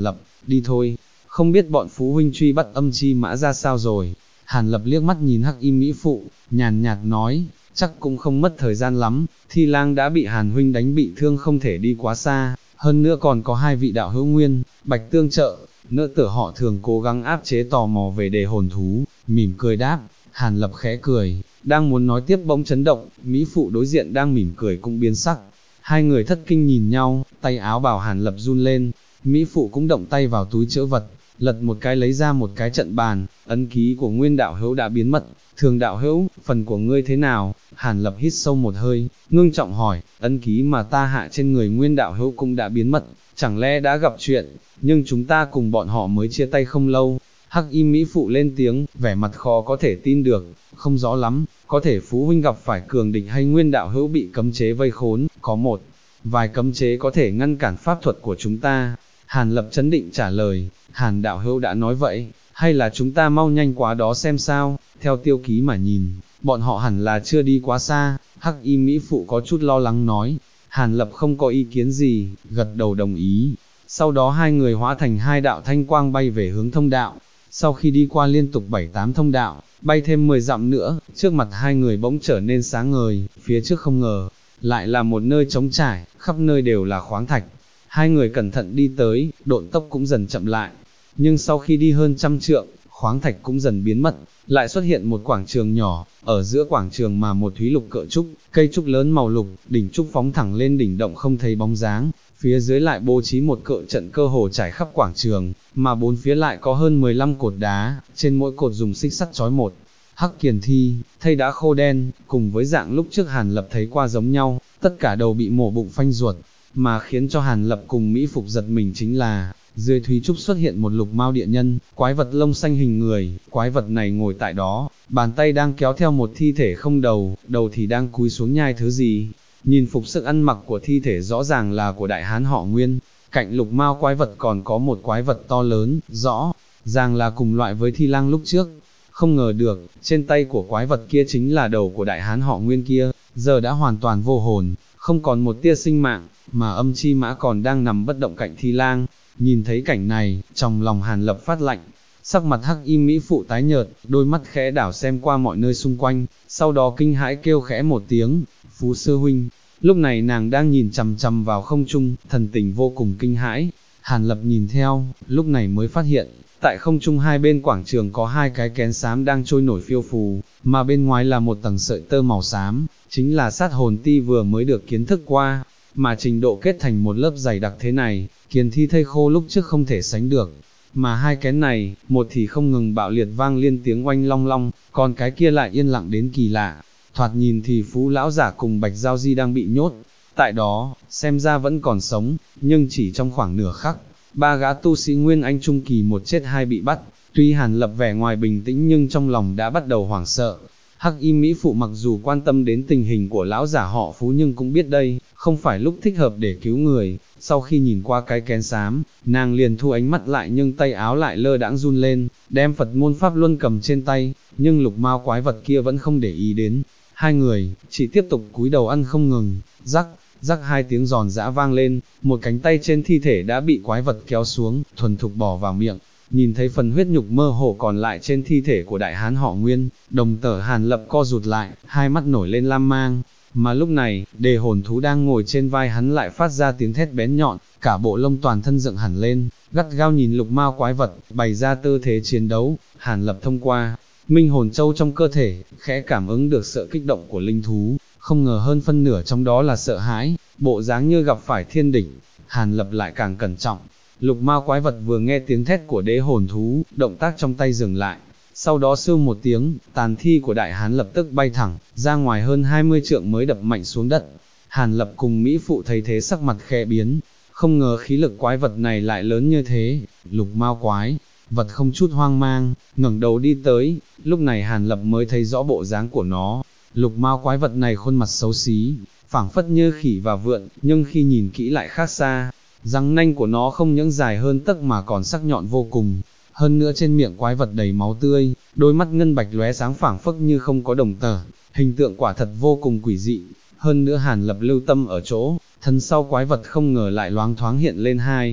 đi thôi, không biết bọn Phú huynh truy bắt âm chi mã ra sao rồi. Hàn Lập liếc mắt nhìn Hắc Y Mỹ Phụ, nhàn nhạt nói, chắc cũng không mất thời gian lắm, Thi Lang đã bị Hàn huynh đánh bị thương không thể đi quá xa, hơn nữa còn có hai vị đạo hữu Nguyên, Bạch tương trợ, nỡ tử họ thường cố gắng áp chế tò mò về đề hồn thú, mỉm cười đáp. Hàn Lập khẽ cười, đang muốn nói tiếp bỗng chấn động, Mỹ Phụ đối diện đang mỉm cười cũng biến sắc. Hai người thất kinh nhìn nhau, tay áo bào Hàn Lập run lên, Mỹ Phụ cũng động tay vào túi trữ vật, lật một cái lấy ra một cái trận bàn, ấn ký của Nguyên đạo hữu đã biến mất. Thường đạo hữu, phần của ngươi thế nào? Hàn Lập hít sâu một hơi, ngưng trọng hỏi, ấn ký mà ta hạ trên người Nguyên đạo hữu cũng đã biến mất, chẳng lẽ đã gặp chuyện, nhưng chúng ta cùng bọn họ mới chia tay không lâu. Hắc Y Mỹ Phụ lên tiếng, vẻ mặt khó có thể tin được, không rõ lắm, có thể Phú huynh gặp phải cường địch hay Nguyên đạo hữu bị cấm chế vây khốn, có một vài cấm chế có thể ngăn cản pháp thuật của chúng ta. Hàn Lập chấn định trả lời, Hàn đạo hữu đã nói vậy, hay là chúng ta mau nhanh quá đó xem sao, theo tiêu ký mà nhìn, bọn họ hẳn là chưa đi quá xa. Hắc Y Mỹ Phụ có chút lo lắng nói. Hàn Lập không có ý kiến gì, gật đầu đồng ý. Sau đó hai người hóa thành hai đạo thanh quang bay về hướng thông đạo. Sau khi đi qua liên tục 7-8 thông đạo, bay thêm 10 dặm nữa, trước mặt hai người bỗng trở nên sáng ngời, phía trước không ngờ, lại là một nơi trống trải, khắp nơi đều là khoáng thạch. Hai người cẩn thận đi tới, độn tốc cũng dần chậm lại, nhưng sau khi đi hơn 100 trượng, khoáng thạch cũng dần biến mất, lại xuất hiện một quảng trường nhỏ, ở giữa quảng trường mà một thúy lục cỡ trúc, cây trúc lớn màu lục, đỉnh trúc phóng thẳng lên đỉnh động không thấy bóng dáng, phía dưới lại bố trí một cự trận cơ hồ trải khắp quảng trường, mà bốn phía lại có hơn 15 cột đá, trên mỗi cột dùng xích sắt trói một hắc kiền thi, thây đã khô đen, cùng với dạng lúc trước Hàn Lập thấy qua giống nhau, tất cả đầu bị mổ bụng phanh ruột, mà khiến cho Hàn Lập cùng Mỹ Phục giật mình chính là, dưới thúy trúc xuất hiện một lục mao địa nhân, quái vật lông xanh hình người, quái vật này ngồi tại đó, bàn tay đang kéo theo một thi thể không đầu, đầu thì đang cúi xuống nhai thứ gì. Nhìn phục sức ăn mặc của thi thể rõ ràng là của đại hán họ Nguyên, cạnh lục mao quái vật còn có một quái vật to lớn, rõ ràng là cùng loại với Thi Lang lúc trước. Không ngờ được, trên tay của quái vật kia chính là đầu của đại hán họ Nguyên kia, giờ đã hoàn toàn vô hồn, không còn một tia sinh mạng, mà âm chi mã còn đang nằm bất động cạnh Thi Lang. Nhìn thấy cảnh này, trong lòng Hàn Lập phát lạnh, sắc mặt Hắc Y Mỹ Phụ tái nhợt, đôi mắt khẽ đảo xem qua mọi nơi xung quanh, sau đó kinh hãi kêu khẽ một tiếng, Phú sư huynh. Lúc này nàng đang nhìn chằm chằm vào không trung, thần tình vô cùng kinh hãi. Hàn Lập nhìn theo, lúc này mới phát hiện, tại không trung hai bên quảng trường có hai cái kén xám đang trôi nổi phiêu phù, mà bên ngoài là một tầng sợi tơ màu xám, chính là sát hồn ti vừa mới được kiến thức qua, mà trình độ kết thành một lớp dày đặc thế này, kiền thi thây khô lúc trước không thể sánh được. Mà hai kén này, một thì không ngừng bạo liệt vang liên tiếng oanh long long, còn cái kia lại yên lặng đến kỳ lạ. Thoạt nhìn thì Phú lão giả cùng Bạch Giao Di đang bị nhốt tại đó, xem ra vẫn còn sống, nhưng chỉ trong khoảng nửa khắc, ba gã tu sĩ Nguyên Anh Trung Kỳ một chết hai bị bắt. Tuy Hàn Lập vẻ ngoài bình tĩnh nhưng trong lòng đã bắt đầu hoảng sợ. Hắc Y Mỹ Phụ mặc dù quan tâm đến tình hình của lão giả họ Phú nhưng cũng biết đây không phải lúc thích hợp để cứu người. Sau khi nhìn qua cái kén xám, nàng liền thu ánh mắt lại nhưng tay áo lại lơ đãng run lên, đem Phật môn pháp luân cầm trên tay, nhưng lục mao quái vật kia vẫn không để ý đến. Hai người chỉ tiếp tục cúi đầu ăn không ngừng, rắc, rắc hai tiếng giòn giã vang lên, một cánh tay trên thi thể đã bị quái vật kéo xuống, thuần thục bỏ vào miệng. Nhìn thấy phần huyết nhục mơ hồ còn lại trên thi thể của đại hán họ Nguyên, đồng tử Hàn Lập co rụt lại, hai mắt nổi lên lam mang. Mà lúc này, đề hồn thú đang ngồi trên vai hắn lại phát ra tiếng thét bén nhọn, cả bộ lông toàn thân dựng hẳn lên, gắt gao nhìn lục mao quái vật, bày ra tư thế chiến đấu. Hàn Lập thông qua minh hồn châu trong cơ thể, khẽ cảm ứng được sự kích động của linh thú, không ngờ hơn phân nửa trong đó là sợ hãi, bộ dáng như gặp phải thiên địch. Hàn Lập lại càng cẩn trọng. Lục mao quái vật vừa nghe tiếng thét của đế hồn thú, động tác trong tay dừng lại, sau đó sưu một tiếng, tàn thi của đại hán lập tức bay thẳng ra ngoài hơn 20 trượng mới đập mạnh xuống đất. Hàn Lập cùng Mỹ Phụ thấy thế sắc mặt khẽ biến, không ngờ khí lực quái vật này lại lớn như thế. Lục mao quái vật không chút hoang mang, ngẩng đầu đi tới, lúc này Hàn Lập mới thấy rõ bộ dáng của nó. Lục mao quái vật này khuôn mặt xấu xí, phảng phất như khỉ và vượn, nhưng khi nhìn kỹ lại khác xa. Răng nanh của nó không những dài hơn tấc mà còn sắc nhọn vô cùng, hơn nữa trên miệng quái vật đầy máu tươi, đôi mắt ngân bạch lóe sáng phảng phất như không có đồng tử, hình tượng quả thật vô cùng quỷ dị. Hơn nữa Hàn Lập lưu tâm ở chỗ, thân sau quái vật không ngờ lại loáng thoáng hiện lên hai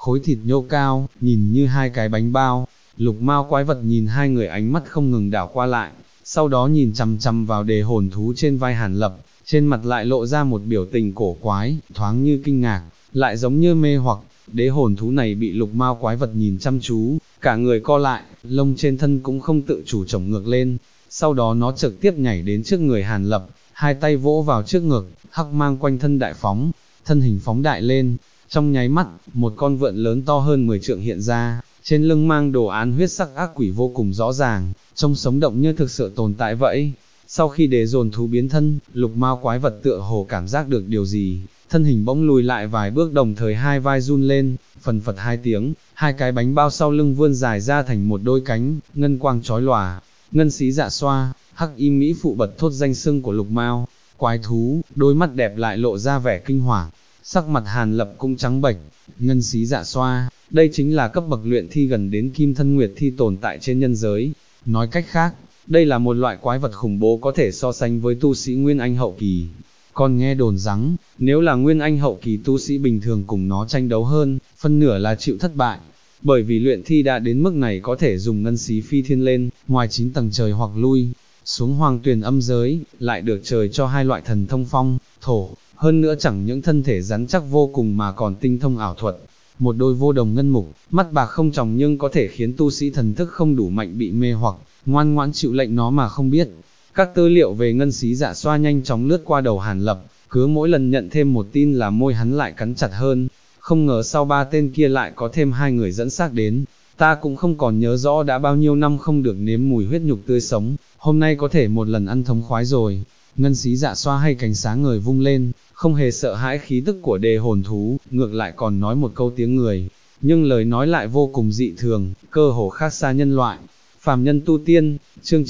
khối thịt nhô cao, nhìn như hai cái bánh bao. Lục Mao quái vật nhìn hai người ánh mắt không ngừng đảo qua lại, sau đó nhìn chằm chằm vào đề hồn thú trên vai Hàn Lập, trên mặt lại lộ ra một biểu tình cổ quái, thoáng như kinh ngạc, lại giống như mê hoặc. Đế hồn thú này bị Lục Mao quái vật nhìn chăm chú, cả người co lại, lông trên thân cũng không tự chủ chổng ngược lên, sau đó nó trực tiếp nhảy đến trước người Hàn Lập, hai tay vỗ vào trước ngực, hắc mang quanh thân đại phóng, thân hình phóng đại lên, trong nháy mắt, một con vượn lớn to hơn 10 trượng hiện ra, trên lưng mang đồ án huyết sắc ác quỷ vô cùng rõ ràng, trông sống động như thực sự tồn tại vậy. Sau khi đế dồn thú biến thân, Lục Mao quái vật tựa hồ cảm giác được điều gì, thân hình bỗng lùi lại vài bước, đồng thời hai vai run lên, phần phật hai tiếng, hai cái bánh bao sau lưng vươn dài ra thành một đôi cánh, ngân quang chói lòa. Ngân xí dạ xoa, hắc y mỹ phụ bật thốt danh xưng của Lục Mao quái thú, đôi mắt đẹp lại lộ ra vẻ kinh hoàng, sắc mặt Hàn Lập cũng trắng bệch. Ngân xí dạ xoa, đây chính là cấp bậc luyện thi gần đến kim thân nguyệt thi tồn tại trên nhân giới. Nói cách khác, đây là một loại quái vật khủng bố có thể so sánh với tu sĩ Nguyên Anh hậu kỳ. Còn nghe đồn rằng, nếu là Nguyên Anh hậu kỳ tu sĩ bình thường cùng nó tranh đấu hơn, phân nửa là chịu thất bại. Bởi vì luyện thi đã đến mức này có thể dùng ngân xí phi thiên lên, ngoài 9 tầng trời hoặc lui xuống hoàng tuyền âm giới, lại được trời cho hai loại thần thông phong, thổ, hơn nữa chẳng những thân thể rắn chắc vô cùng mà còn tinh thông ảo thuật. Một đôi vô đồng ngân mục, mắt bạc không tròng nhưng có thể khiến tu sĩ thần thức không đủ mạnh bị mê hoặc, ngoan ngoãn chịu lệnh nó mà không biết. Các tư liệu về ngân xí dạ xoa nhanh chóng lướt qua đầu Hàn Lập, cứ mỗi lần nhận thêm một tin là môi hắn lại cắn chặt hơn, không ngờ sau 3 tên kia lại có thêm 2 người dẫn xác đến. Ta cũng không còn nhớ rõ đã bao nhiêu năm không được nếm mùi huyết nhục tươi sống, hôm nay có thể một lần ăn thống khoái rồi. Ngân xí dạ xoa hay cánh sáng ngời vung lên, không hề sợ hãi khí tức của đề hồn thú, ngược lại còn nói một câu tiếng người, nhưng lời nói lại vô cùng dị thường, cơ hồ khác xa nhân loại. Phàm nhân tu tiên, chương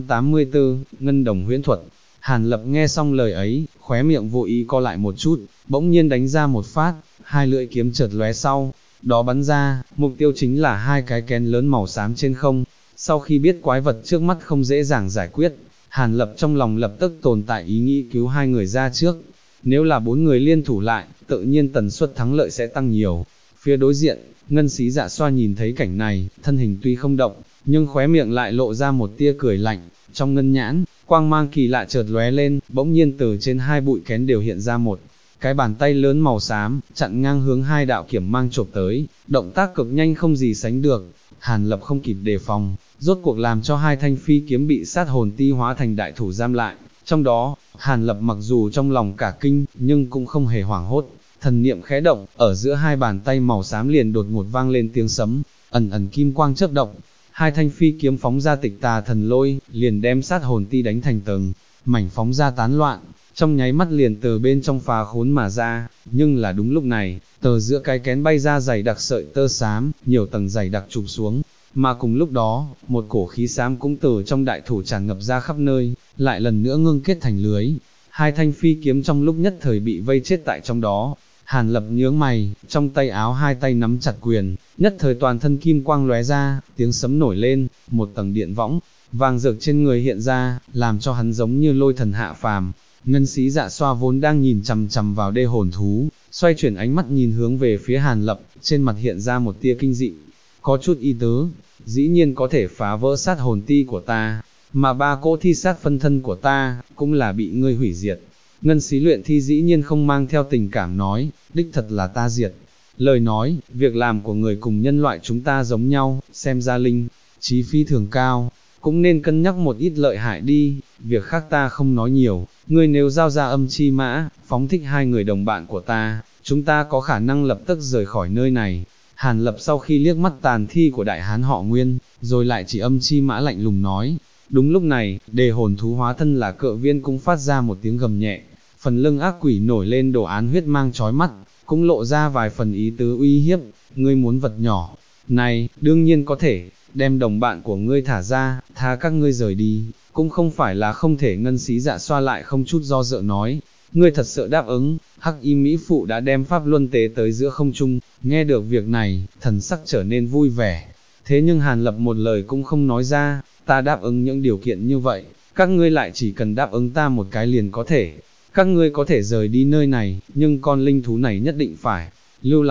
984, Ngân đồng huyễn thuật. Hàn Lập nghe xong lời ấy, khóe miệng vô ý co lại một chút, bỗng nhiên đánh ra một phát, hai lưỡi kiếm chợt lóe sau đó bắn ra, mục tiêu chính là hai cái kén lớn màu xám trên không. Sau khi biết quái vật trước mắt không dễ dàng giải quyết, Hàn Lập trong lòng lập tức tồn tại ý nghĩ cứu hai người ra trước. Nếu là 4 người liên thủ lại, tự nhiên tần suất thắng lợi sẽ tăng nhiều. Phía đối diện, ngân xí dạ xoa nhìn thấy cảnh này, thân hình tuy không động, nhưng khóe miệng lại lộ ra một tia cười lạnh, trong ngân nhãn, quang mang kỳ lạ chợt lóe lên, bỗng nhiên từ trên hai bụi kén đều hiện ra một cái bàn tay lớn màu xám, chặn ngang hướng hai đạo kiểm mang chộp tới, động tác cực nhanh không gì sánh được. Hàn Lập không kịp đề phòng, rốt cuộc làm cho hai thanh phi kiếm bị sát hồn ti hóa thành đại thủ giam lại. Trong đó, Hàn Lập mặc dù trong lòng cả kinh, nhưng cũng không hề hoảng hốt, thần niệm khẽ động, ở giữa hai bàn tay màu xám liền đột ngột vang lên tiếng sấm, ẩn ẩn kim quang chớp động. Hai thanh phi kiếm phóng ra tịch tà thần lôi, liền đem sát hồn ti đánh thành tầng mảnh phóng ra tán loạn, trong nháy mắt liền từ bên trong phá khốn mà ra. Nhưng là đúng lúc này, từ giữa cái kén bay ra dày đặc sợi tơ xám, nhiều tầng dày đặc chụp xuống, mà cùng lúc đó, một cổ khí xám cũng từ trong đại thủ tràn ngập ra khắp nơi, lại lần nữa ngưng kết thành lưới. Hai thanh phi kiếm trong lúc nhất thời bị vây chết tại trong đó. Hàn Lập nhướng mày, trong tay áo hai tay nắm chặt quyền, nhất thời toàn thân kim quang lóe ra, tiếng sấm nổi lên, một tầng điện võng vàng rực trên người hiện ra, làm cho hắn giống như lôi thần hạ phàm. Ngân xí dạ xoa vốn đang nhìn chằm chằm vào đê hồn thú, xoay chuyển ánh mắt nhìn hướng về phía Hàn Lập, trên mặt hiện ra một tia kinh dị, có chút ý tứ, dĩ nhiên có thể phá vỡ sát hồn ti của ta, mà 3 cỗ thi sát phân thân của ta, cũng là bị ngươi hủy diệt. Ngân xí luyện thi dĩ nhiên không mang theo tình cảm nói, đích thật là ta diệt. Lời nói, việc làm của người cùng nhân loại chúng ta giống nhau, xem ra linh trí phi thường cao, cũng nên cân nhắc một ít lợi hại đi, việc khác ta không nói nhiều, ngươi nếu giao ra âm chi mã, phóng thích hai người đồng bạn của ta, chúng ta có khả năng lập tức rời khỏi nơi này. Hàn Lập sau khi liếc mắt tàn thi của đại hán họ Nguyên, rồi lại chỉ âm chi mã lạnh lùng nói. Đúng lúc này, đề hồn thú hóa thân là Cự Viên cũng phát ra một tiếng gầm nhẹ, phần lưng ác quỷ nổi lên đồ án huyết mang chói mắt, cũng lộ ra vài phần ý tứ uy hiếp. Ngươi muốn vật nhỏ này, đương nhiên có thể, đem đồng bạn của ngươi thả ra, tha các ngươi rời đi, cũng không phải là không thể. Ngân xí dạ xoa lại không chút do dự nói. Ngươi thật sự đáp ứng? Hắc y mỹ phụ đã đem pháp luân tế tới giữa không trung, nghe được việc này, thần sắc trở nên vui vẻ. Thế nhưng Hàn Lập một lời cũng không nói ra, ta đáp ứng những điều kiện như vậy, các ngươi lại chỉ cần đáp ứng ta một cái liền có thể. Các ngươi có thể rời đi nơi này, nhưng con linh thú này nhất định phải lưu lại.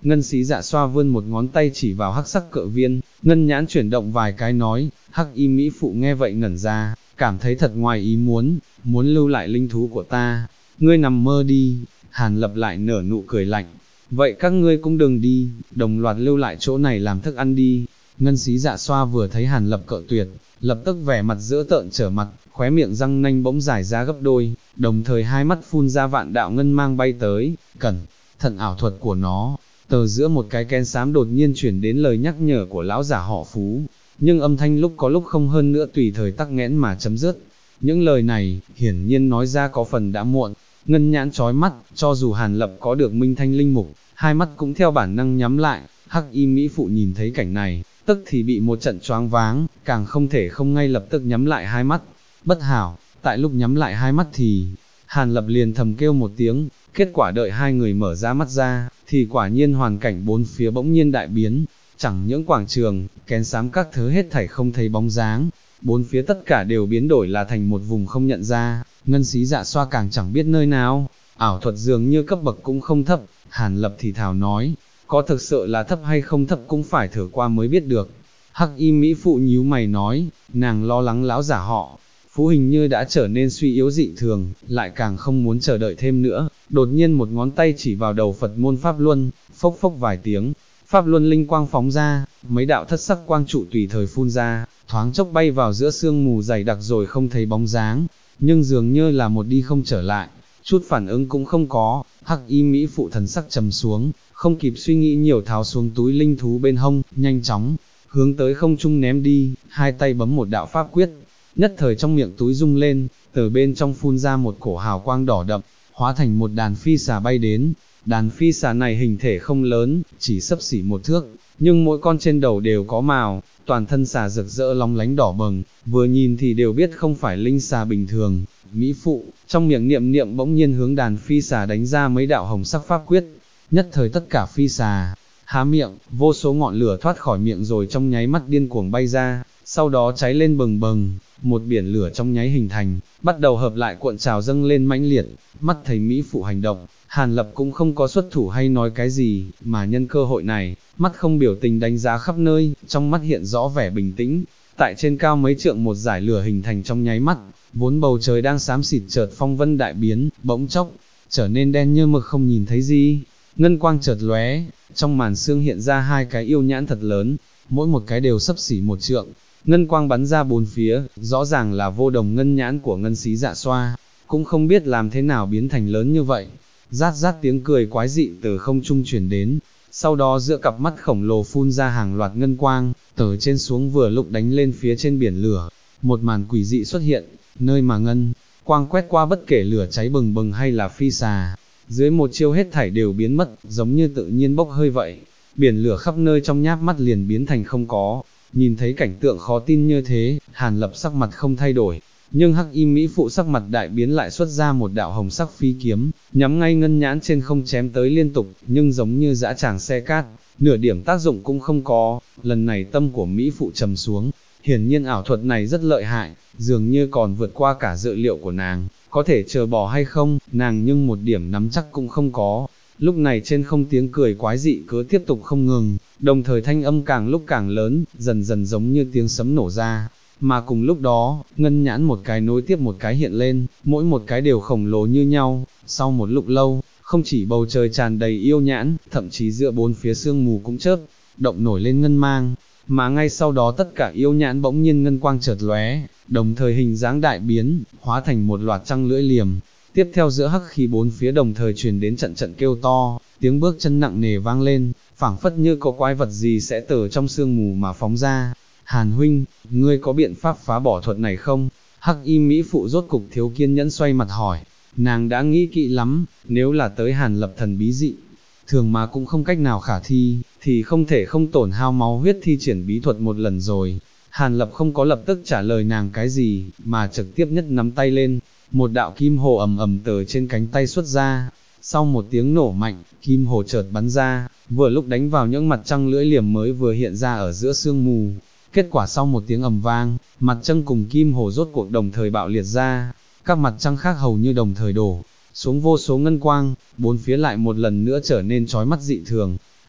Ngân Xí Dạ Xoa vươn một ngón tay chỉ vào hắc sắc cự viên, ngân nhãn chuyển động vài cái nói, hắc y mỹ phụ nghe vậy ngẩn ra, cảm thấy thật ngoài ý muốn lưu lại linh thú của ta, ngươi nằm mơ đi. Hàn Lập lại nở nụ cười lạnh, vậy các ngươi cũng đừng đi, đồng loạt lưu lại chỗ này làm thức ăn đi. Ngân Xí Dạ Xoa vừa thấy Hàn Lập cự tuyệt, lập tức vẻ mặt dữ tợn trở mặt, khóe miệng răng nanh bỗng dài ra gấp đôi, đồng thời hai mắt phun ra vạn đạo ngân mang bay tới, cẩn thận ảo thuật của nó. Tờ giữa một cái kén xám đột nhiên chuyển đến lời nhắc nhở của lão giả họ Phú, nhưng âm thanh lúc có lúc không hơn nữa tùy thời tắc nghẽn mà chấm dứt. Những lời này, hiển nhiên nói ra có phần đã muộn, ngân nhãn chói mắt, cho dù Hàn Lập có được minh thanh linh mục, hai mắt cũng theo bản năng nhắm lại. Hắc y mỹ phụ nhìn thấy cảnh này, tức thì bị một trận choáng váng, càng không thể không ngay lập tức nhắm lại hai mắt. Bất hảo, tại lúc nhắm lại hai mắt thì, Hàn Lập liền thầm kêu một tiếng, kết quả đợi hai người mở ra mắt ra, thì quả nhiên hoàn cảnh bốn phía bỗng nhiên đại biến, chẳng những quảng trường, kén xám các thứ hết thảy không thấy bóng dáng, bốn phía tất cả đều biến đổi là thành một vùng không nhận ra. Ngân Xí Dạ Xoa càng chẳng biết nơi nào, ảo thuật dường như cấp bậc cũng không thấp. Hàn Lập thì thào nói, có thực sự là thấp hay không thấp cũng phải thử qua mới biết được. Hắc y mỹ phụ nhíu mày nói, nàng lo lắng lão giả họ Phú hình như đã trở nên suy yếu dị thường, lại càng không muốn chờ đợi thêm nữa. Đột nhiên một ngón tay chỉ vào đầu Phật môn Pháp Luân, phốc phốc vài tiếng, Pháp Luân linh quang phóng ra, mấy đạo thất sắc quang trụ tùy thời phun ra, thoáng chốc bay vào giữa sương mù dày đặc rồi không thấy bóng dáng, nhưng dường như là một đi không trở lại, chút phản ứng cũng không có. Hắc y mỹ phụ thần sắc trầm xuống, không kịp suy nghĩ nhiều tháo xuống túi linh thú bên hông, nhanh chóng hướng tới không trung ném đi, hai tay bấm một đạo pháp quyết, nhất thời trong miệng túi rung lên, từ bên trong phun ra một cổ hào quang đỏ đậm, hóa thành một đàn phi xà bay đến. Đàn phi xà này hình thể không lớn, chỉ xấp xỉ một thước, nhưng mỗi con trên đầu đều có mào, toàn thân xà rực rỡ long lánh đỏ bừng, vừa nhìn thì đều biết không phải linh xà bình thường. Mỹ phụ, trong miệng niệm niệm bỗng nhiên hướng đàn phi xà đánh ra mấy đạo hồng sắc pháp quyết, nhất thời tất cả phi xà há miệng, vô số ngọn lửa thoát khỏi miệng rồi trong nháy mắt điên cuồng bay ra, sau đó cháy lên bừng bừng, một biển lửa trong nháy hình thành, bắt đầu hợp lại cuộn trào dâng lên mãnh liệt. Mắt thấy Mỹ phụ hành động, Hàn Lập cũng không có xuất thủ hay nói cái gì, mà nhân cơ hội này, mắt không biểu tình đánh giá khắp nơi, trong mắt hiện rõ vẻ bình tĩnh. Tại trên cao mấy trượng một dải lửa hình thành trong nháy mắt, vốn bầu trời đang xám xịt chợt phong vân đại biến, bỗng chốc trở nên đen như mực không nhìn thấy gì. Ngân quang chợt lóe, trong màn sương hiện ra hai cái yêu nhãn thật lớn, mỗi một cái đều xấp xỉ một trượng. Ngân quang bắn ra bốn phía, rõ ràng là vô đồng ngân nhãn của Ngân Xí Dạ Xoa, cũng không biết làm thế nào biến thành lớn như vậy. Rát rát tiếng cười quái dị từ không trung truyền đến, sau đó giữa cặp mắt khổng lồ phun ra hàng loạt ngân quang, từ trên xuống vừa lúc đánh lên phía trên biển lửa. Một màn quỷ dị xuất hiện, nơi mà ngân quang quét qua bất kể lửa cháy bừng bừng hay là phi xà, dưới một chiêu hết thảy đều biến mất, giống như tự nhiên bốc hơi vậy. Biển lửa khắp nơi trong nháp mắt liền biến thành không có. Nhìn thấy cảnh tượng khó tin như thế, Hàn Lập sắc mặt không thay đổi, nhưng hắc y mỹ phụ sắc mặt đại biến lại xuất ra một đạo hồng sắc phi kiếm, nhắm ngay ngân nhãn trên không chém tới liên tục, nhưng giống như dã tràng xe cát, nửa điểm tác dụng cũng không có. Lần này tâm của mỹ phụ trầm xuống, hiển nhiên ảo thuật này rất lợi hại, dường như còn vượt qua cả dự liệu của nàng, có thể chờ bỏ hay không, nàng nhưng một điểm nắm chắc cũng không có. Lúc này trên không tiếng cười quái dị cứ tiếp tục không ngừng, đồng thời thanh âm càng lúc càng lớn, dần dần giống như tiếng sấm nổ ra, mà cùng lúc đó, ngân nhãn một cái nối tiếp một cái hiện lên, mỗi một cái đều khổng lồ như nhau. Sau một lúc lâu, không chỉ bầu trời tràn đầy yêu nhãn, thậm chí giữa bốn phía sương mù cũng chớp động nổi lên ngân mang, mà ngay sau đó tất cả yêu nhãn bỗng nhiên ngân quang chợt lóe, đồng thời hình dáng đại biến, hóa thành một loạt trăng lưỡi liềm. Tiếp theo giữa hắc khí bốn phía đồng thời truyền đến trận trận kêu to, tiếng bước chân nặng nề vang lên, phảng phất như có quái vật gì sẽ từ trong sương mù mà phóng ra. Hàn huynh, ngươi có biện pháp phá bỏ thuật này không? Hắc y mỹ phụ rốt cục thiếu kiên nhẫn xoay mặt hỏi. Nàng đã nghĩ kỹ lắm, nếu là tới Hàn Lập thần bí dị thường mà cũng không cách nào khả thi, thì không thể không tổn hao máu huyết thi triển bí thuật một lần rồi. Hàn Lập không có lập tức trả lời nàng cái gì, mà trực tiếp nhất nắm tay lên, một đạo kim hồ ầm ầm từ trên cánh tay xuất ra. Sau một tiếng nổ mạnh, kim hồ chợt bắn ra, vừa lúc đánh vào những mặt trăng lưỡi liềm mới vừa hiện ra ở giữa sương mù. Kết quả sau một tiếng ầm vang, mặt trăng cùng kim hồ rốt cuộc đồng thời bạo liệt ra, các mặt trăng khác hầu như đồng thời đổ xuống vô số ngân quang, bốn phía lại một lần nữa trở nên chói mắt dị thường.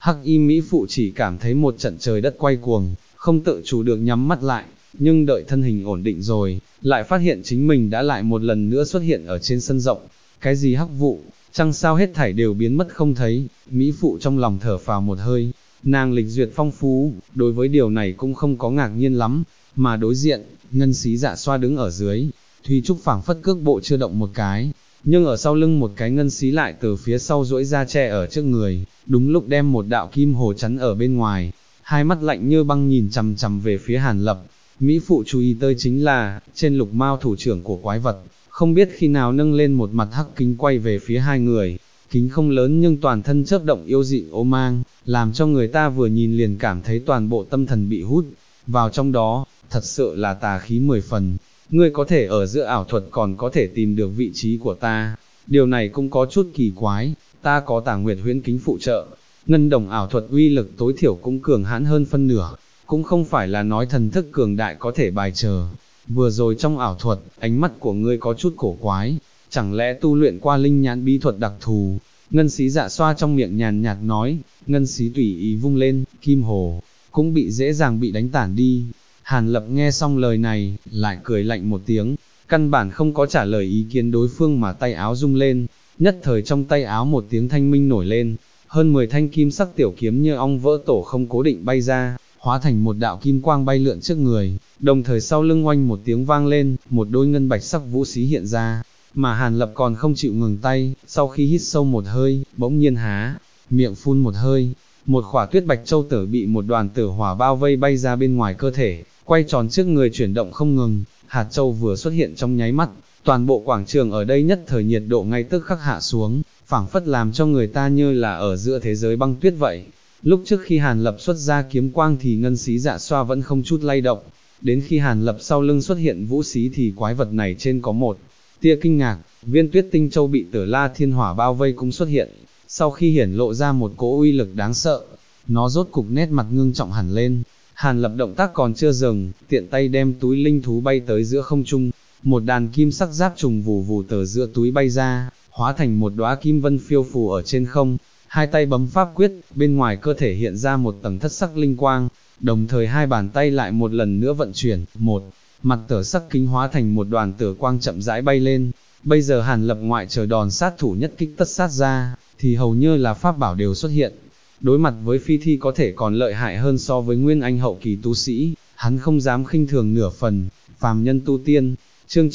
Hắc y mỹ phụ chỉ cảm thấy một trận trời đất quay cuồng, không tự chủ được nhắm mắt lại, nhưng đợi thân hình ổn định rồi, lại phát hiện chính mình đã lại một lần nữa xuất hiện ở trên sân rộng. Cái gì hắc vụ, chăng sao hết thảy đều biến mất không thấy, mỹ phụ trong lòng thở phào một hơi, nàng lịch duyệt phong phú, đối với điều này cũng không có ngạc nhiên lắm, mà đối diện, Ngân Xí Dạ Xoa đứng ở dưới, Thúy Trúc phảng phất cước bộ chưa động một cái, nhưng ở sau lưng một cái ngân xí lại từ phía sau duỗi ra che ở trước người, đúng lúc đem một đạo kim hồ chắn ở bên ngoài, hai mắt lạnh như băng nhìn chằm chằm về phía Hàn Lập. Mỹ phụ chú ý tới chính là, trên lục mao thủ trưởng của quái vật, không biết khi nào nâng lên một mặt hắc kính quay về phía hai người, kính không lớn nhưng toàn thân chớp động yêu dị ô mang, làm cho người ta vừa nhìn liền cảm thấy toàn bộ tâm thần bị hút vào trong đó, thật sự là tà khí 10 phần. Ngươi có thể ở giữa ảo thuật còn có thể tìm được vị trí của ta, điều này cũng có chút kỳ quái, ta có Tà Nguyệt huyễn kính phụ trợ, ngân đồng ảo thuật uy lực tối thiểu cũng cường hãn hơn phân nửa, cũng không phải là nói thần thức cường đại có thể bài trừ. Vừa rồi trong ảo thuật, ánh mắt của ngươi có chút cổ quái, chẳng lẽ tu luyện qua linh nhãn bí thuật đặc thù? Ngân Xí Dạ Xoa trong miệng nhàn nhạt nói, ngân xí tùy ý vung lên, kim hồ cũng bị dễ dàng bị đánh tản đi. Hàn Lập nghe xong lời này, lại cười lạnh một tiếng, căn bản không có trả lời ý kiến đối phương mà tay áo rung lên, nhất thời trong tay áo một tiếng thanh minh nổi lên, hơn 10 thanh kim sắc tiểu kiếm như ong vỡ tổ không cố định bay ra, hóa thành một đạo kim quang bay lượn trước người, đồng thời sau lưng oanh một tiếng vang lên, một đôi ngân bạch sắc vũ xí hiện ra, mà Hàn Lập còn không chịu ngừng tay, sau khi hít sâu một hơi, bỗng nhiên há miệng phun một hơi, một khỏa tuyết bạch châu tử bị một đoàn tử hỏa bao vây bay ra bên ngoài cơ thể, quay tròn trước người chuyển động không ngừng, hạt châu vừa xuất hiện trong nháy mắt, toàn bộ quảng trường ở đây nhất thời nhiệt độ ngay tức khắc hạ xuống, phảng phất làm cho người ta như là ở giữa thế giới băng tuyết vậy. Lúc trước khi Hàn Lập xuất ra kiếm quang thì Ngân Xí Dạ Xoa vẫn không chút lay động, đến khi Hàn Lập sau lưng xuất hiện vũ xí thì quái vật này trên có một tia kinh ngạc, viên tuyết tinh châu bị Tử La Thiên Hỏa bao vây cũng xuất hiện, sau khi hiển lộ ra một cỗ uy lực đáng sợ, nó rốt cục nét mặt ngưng trọng hẳn lên. Hàn Lập động tác còn chưa dừng, tiện tay đem túi linh thú bay tới giữa không trung, một đàn kim sắc giáp trùng vù vù từ giữa túi bay ra, hóa thành một đóa kim vân phiêu phù ở trên không, hai tay bấm pháp quyết, bên ngoài cơ thể hiện ra một tầng thất sắc linh quang, đồng thời hai bàn tay lại một lần nữa vận chuyển, một mặt tử sắc kính hóa thành một đoàn tử quang chậm rãi bay lên. Bây giờ Hàn Lập ngoại trừ đòn sát thủ nhất kích tất sát ra, thì hầu như là pháp bảo đều xuất hiện. Đối mặt với phi thi có thể còn lợi hại hơn so với nguyên anh hậu kỳ tu sĩ, hắn không dám khinh thường nửa phần. Phàm nhân tu tiên, chương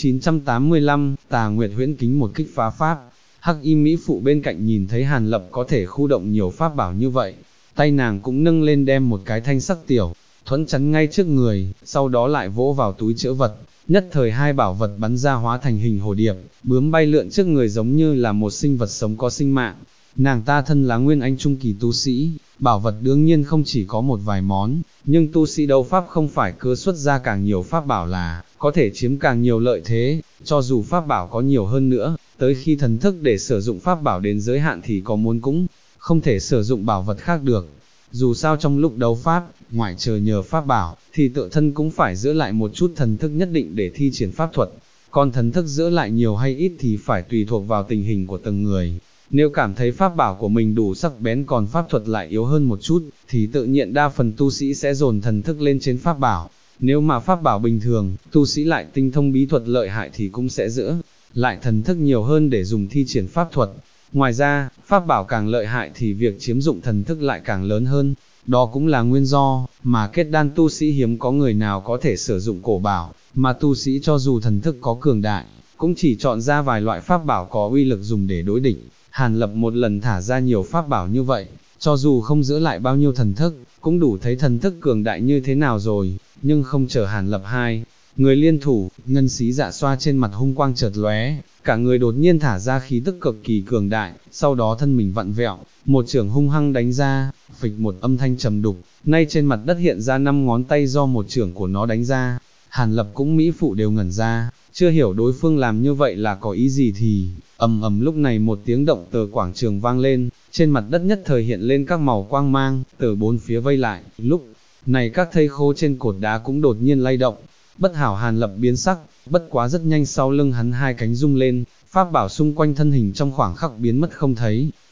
985, Tà Nguyệt huyễn kính một kích phá pháp. Hắc y mỹ phụ bên cạnh nhìn thấy Hàn Lập có thể khu động nhiều pháp bảo như vậy, tay nàng cũng nâng lên đem một cái thanh sắc tiểu thuẫn chắn ngay trước người, sau đó lại vỗ vào túi trữ vật, nhất thời hai bảo vật bắn ra hóa thành hình hồ điệp, bướm bay lượn trước người giống như là một sinh vật sống có sinh mạng. Nàng ta thân là nguyên anh trung kỳ tu sĩ, bảo vật đương nhiên không chỉ có một vài món, nhưng tu sĩ đấu pháp không phải cứ xuất ra càng nhiều pháp bảo là có thể chiếm càng nhiều lợi thế, cho dù pháp bảo có nhiều hơn nữa, tới khi thần thức để sử dụng pháp bảo đến giới hạn thì có muốn cũng không thể sử dụng bảo vật khác được. Dù sao trong lúc đấu pháp, ngoại trừ nhờ pháp bảo, thì tự thân cũng phải giữ lại một chút thần thức nhất định để thi triển pháp thuật, còn thần thức giữ lại nhiều hay ít thì phải tùy thuộc vào tình hình của từng người. Nếu cảm thấy pháp bảo của mình đủ sắc bén còn pháp thuật lại yếu hơn một chút, thì tự nhiên đa phần tu sĩ sẽ dồn thần thức lên trên pháp bảo. Nếu mà pháp bảo bình thường, tu sĩ lại tinh thông bí thuật lợi hại thì cũng sẽ giữ lại thần thức nhiều hơn để dùng thi triển pháp thuật. Ngoài ra, pháp bảo càng lợi hại thì việc chiếm dụng thần thức lại càng lớn hơn. Đó cũng là nguyên do mà kết đan tu sĩ hiếm có người nào có thể sử dụng cổ bảo, mà tu sĩ cho dù thần thức có cường đại, cũng chỉ chọn ra vài loại pháp bảo có uy lực dùng để đối địch. Hàn Lập một lần thả ra nhiều pháp bảo như vậy, cho dù không giữ lại bao nhiêu thần thức, cũng đủ thấy thần thức cường đại như thế nào rồi, nhưng không chờ Hàn Lập hai người liên thủ, Ngân Xí Dạ Xoa trên mặt hung quang chợt lóe, cả người đột nhiên thả ra khí tức cực kỳ cường đại, sau đó thân mình vặn vẹo, một chưởng hung hăng đánh ra, phịch một âm thanh trầm đục, nay trên mặt đất hiện ra 5 ngón tay do một chưởng của nó đánh ra. Hàn Lập cũng mỹ phụ đều ngẩn ra, chưa hiểu đối phương làm như vậy là có ý gì thì, ầm ầm lúc này một tiếng động từ quảng trường vang lên, trên mặt đất nhất thời hiện lên các màu quang mang, từ bốn phía vây lại, lúc này các thây khô trên cột đá cũng đột nhiên lay động. Bất hảo Hàn Lập biến sắc, bất quá rất nhanh sau lưng hắn hai cánh rung lên, pháp bảo xung quanh thân hình trong khoảng khắc biến mất không thấy.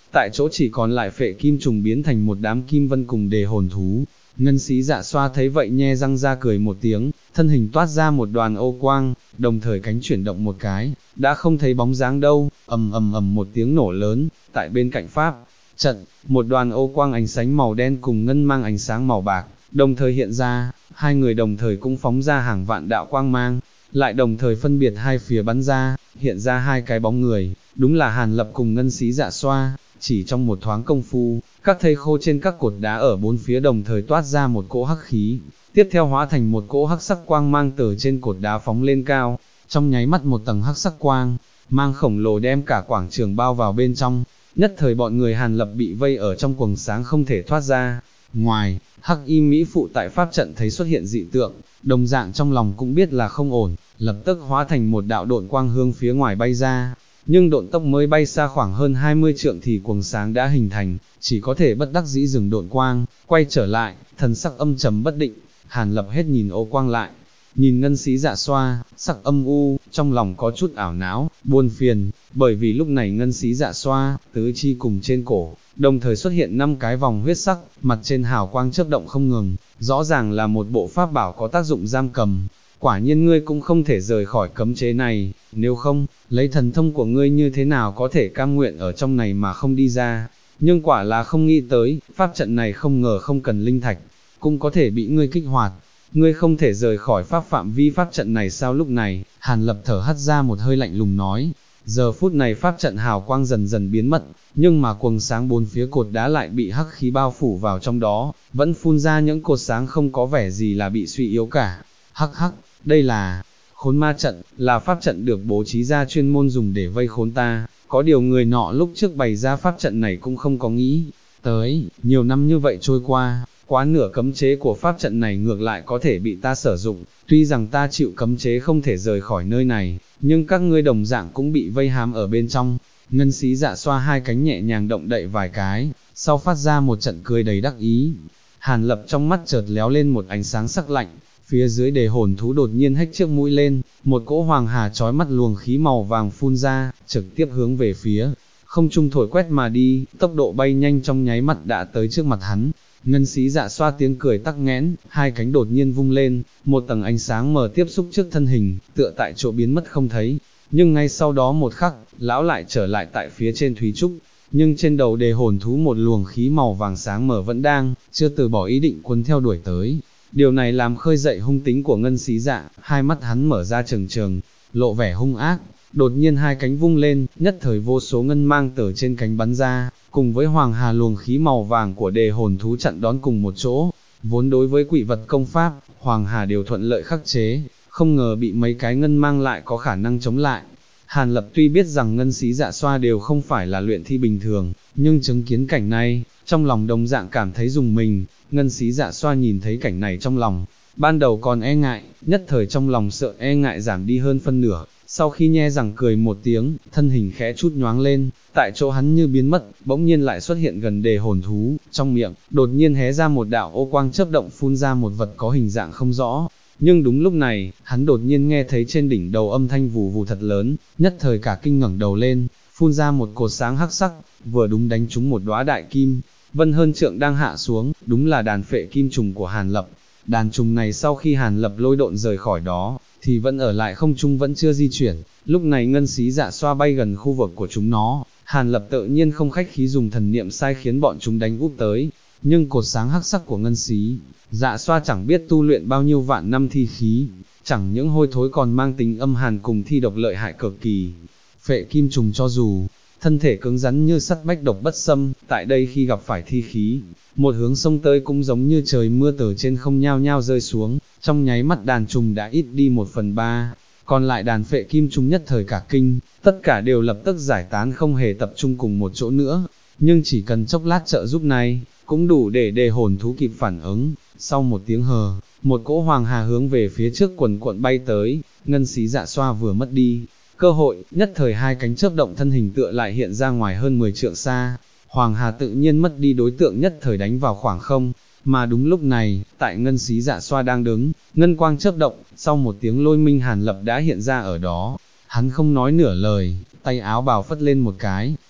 tại chỗ chỉ còn lại phệ kim trùng biến thành một đám kim vân cùng đề hồn thú. Ngân Xí Dạ Xoa thấy vậy nhe răng ra cười một tiếng, thân hình toát ra một đoàn ô quang, đồng thời cánh chuyển động một cái, đã không thấy bóng dáng đâu, ầm ầm ầm một tiếng nổ lớn, tại bên cạnh pháp trận, một đoàn ô quang ánh sáng màu đen cùng ngân mang ánh sáng màu bạc, đồng thời hiện ra, hai người đồng thời cũng phóng ra hàng vạn đạo quang mang, lại đồng thời phân biệt hai phía bắn ra, hiện ra hai cái bóng người, đúng là Hàn Lập cùng Ngân Xí Dạ Xoa. Chỉ trong một thoáng công phu, các thây khô trên các cột đá ở bốn phía đồng thời toát ra một cỗ hắc khí, tiếp theo hóa thành một cỗ hắc sắc quang mang từ trên cột đá phóng lên cao, trong nháy mắt một tầng hắc sắc quang mang khổng lồ đem cả quảng trường bao vào bên trong, nhất thời bọn người Hàn Lập bị vây ở trong quầng sáng không thể thoát ra. Ngoài, Hắc Y Mỹ phụ tại pháp trận thấy xuất hiện dị tượng, đồng dạng trong lòng cũng biết là không ổn, lập tức hóa thành một đạo độn quang hướng phía ngoài bay ra. Nhưng độn tốc mới bay xa khoảng hơn 20 trượng thì quầng sáng đã hình thành, chỉ có thể bất đắc dĩ dừng độn quang, quay trở lại, thần sắc âm trầm bất định. Hàn Lập hết nhìn ô quang lại, nhìn Ngân Xí Dạ Xoa, sắc âm u, trong lòng có chút ảo não, buồn phiền, bởi vì lúc này Ngân Xí Dạ Xoa, tứ chi cùng trên cổ, đồng thời xuất hiện 5 cái vòng huyết sắc, mặt trên hào quang chớp động không ngừng, rõ ràng là một bộ pháp bảo có tác dụng giam cầm. Quả nhiên ngươi cũng không thể rời khỏi cấm chế này, nếu không, lấy thần thông của ngươi như thế nào có thể cam nguyện ở trong này mà không đi ra. Nhưng quả là không nghĩ tới, pháp trận này không ngờ không cần linh thạch, cũng có thể bị ngươi kích hoạt. Ngươi không thể rời khỏi pháp phạm vi pháp trận này sao? Lúc này, Hàn Lập thở hắt ra một hơi lạnh lùng nói. Giờ phút này pháp trận hào quang dần dần biến mất, nhưng mà quầng sáng bốn phía cột đá lại bị hắc khí bao phủ vào trong đó, vẫn phun ra những cột sáng không có vẻ gì là bị suy yếu cả. Hắc hắc, đây là Khốn Ma trận, là pháp trận được bố trí ra chuyên môn dùng để vây khốn ta, có điều người nọ lúc trước bày ra pháp trận này cũng không có nghĩ tới, nhiều năm như vậy trôi qua, quá nửa cấm chế của pháp trận này ngược lại có thể bị ta sử dụng, tuy rằng ta chịu cấm chế không thể rời khỏi nơi này, nhưng các ngươi đồng dạng cũng bị vây hãm ở bên trong. Ngân Xí Dạ Xoa hai cánh nhẹ nhàng động đậy vài cái, sau phát ra một trận cười đầy đắc ý. Hàn Lập trong mắt chợt léo lên một ánh sáng sắc lạnh, phía dưới đề hồn thú đột nhiên hách chiếc mũi lên, một cỗ hoàng hà chói mắt luồng khí màu vàng phun ra, trực tiếp hướng về phía không trung thổi quét mà đi, tốc độ bay nhanh trong nháy mắt đã tới trước mặt hắn. Ngân Xí Dạ Xoa tiếng cười tắc nghẽn, hai cánh đột nhiên vung lên, một tầng ánh sáng mờ tiếp xúc trước thân hình, tựa tại chỗ biến mất không thấy. Nhưng ngay sau đó một khắc, lão lại trở lại tại phía trên Thúy Trúc, nhưng trên đầu đề hồn thú một luồng khí màu vàng sáng mờ vẫn đang, chưa từ bỏ ý định cuốn theo đuổi tới. Điều này làm khơi dậy hung tính của Ngân Xí Dạ, hai mắt hắn mở ra trừng trừng, lộ vẻ hung ác. Đột nhiên hai cánh vung lên, nhất thời vô số ngân mang từ trên cánh bắn ra, cùng với hoàng hà luồng khí màu vàng của đề hồn thú chặn đón cùng một chỗ. Vốn đối với quỷ vật công pháp, hoàng hà đều thuận lợi khắc chế, không ngờ bị mấy cái ngân mang lại có khả năng chống lại. Hàn Lập tuy biết rằng Ngân Xí Dạ Xoa đều không phải là luyện thi bình thường, nhưng chứng kiến cảnh này, trong lòng đồng dạng cảm thấy rùng mình. Ngân Xí Dạ Xoa nhìn thấy cảnh này trong lòng, ban đầu còn e ngại, nhất thời trong lòng sợ e ngại giảm đi hơn phân nửa. Sau khi nhe răng cười một tiếng, thân hình khẽ chút nhoáng lên, tại chỗ hắn như biến mất, bỗng nhiên lại xuất hiện gần đề hồn thú, trong miệng, đột nhiên hé ra một đạo ô quang chớp động phun ra một vật có hình dạng không rõ. Nhưng đúng lúc này, hắn đột nhiên nghe thấy trên đỉnh đầu âm thanh vù vù thật lớn, nhất thời cả kinh ngẩng đầu lên, phun ra một cột sáng hắc sắc, vừa đúng đánh trúng một đóa đại kim vân hơn trượng đang hạ xuống, đúng là đàn phệ kim trùng của Hàn Lập. Đàn trùng này sau khi Hàn Lập lôi độn rời khỏi đó, thì vẫn ở lại không trung vẫn chưa di chuyển. Lúc này Ngân Xí Dạ Xoa bay gần khu vực của chúng nó, Hàn Lập tự nhiên không khách khí dùng thần niệm sai khiến bọn chúng đánh úp tới. Nhưng cột sáng hắc sắc của Ngân Xí Dạ Xoa chẳng biết tu luyện bao nhiêu vạn năm thi khí, chẳng những hôi thối còn mang tính âm hàn cùng thi độc lợi hại cực kỳ. Phệ kim trùng cho dù thân thể cứng rắn như sắt bách độc bất xâm, tại đây khi gặp phải thi khí, một hướng sông tới cũng giống như trời mưa từ trên không nhao nhao rơi xuống, trong nháy mắt đàn trùng đã ít đi 1/3, còn lại đàn phệ kim trùng nhất thời cả kinh, tất cả đều lập tức giải tán không hề tập trung cùng một chỗ nữa, nhưng chỉ cần chốc lát trợ giúp này, cũng đủ để đề hồn thú kịp phản ứng. Sau một tiếng hờ, một cỗ hoàng hà hướng về phía trước quần cuộn bay tới, Ngân Xí Dạ Xoa vừa mất đi cơ hội, nhất thời hai cánh chớp động thân hình tựa lại hiện ra ngoài hơn 10 trượng xa, hoàng hà tự nhiên mất đi đối tượng nhất thời đánh vào khoảng không, mà đúng lúc này, tại Ngân Xí Dạ Xoa đang đứng, ngân quang chớp động, sau một tiếng lôi minh Hàn Lập đã hiện ra ở đó, hắn không nói nửa lời, tay áo bào phất lên một cái,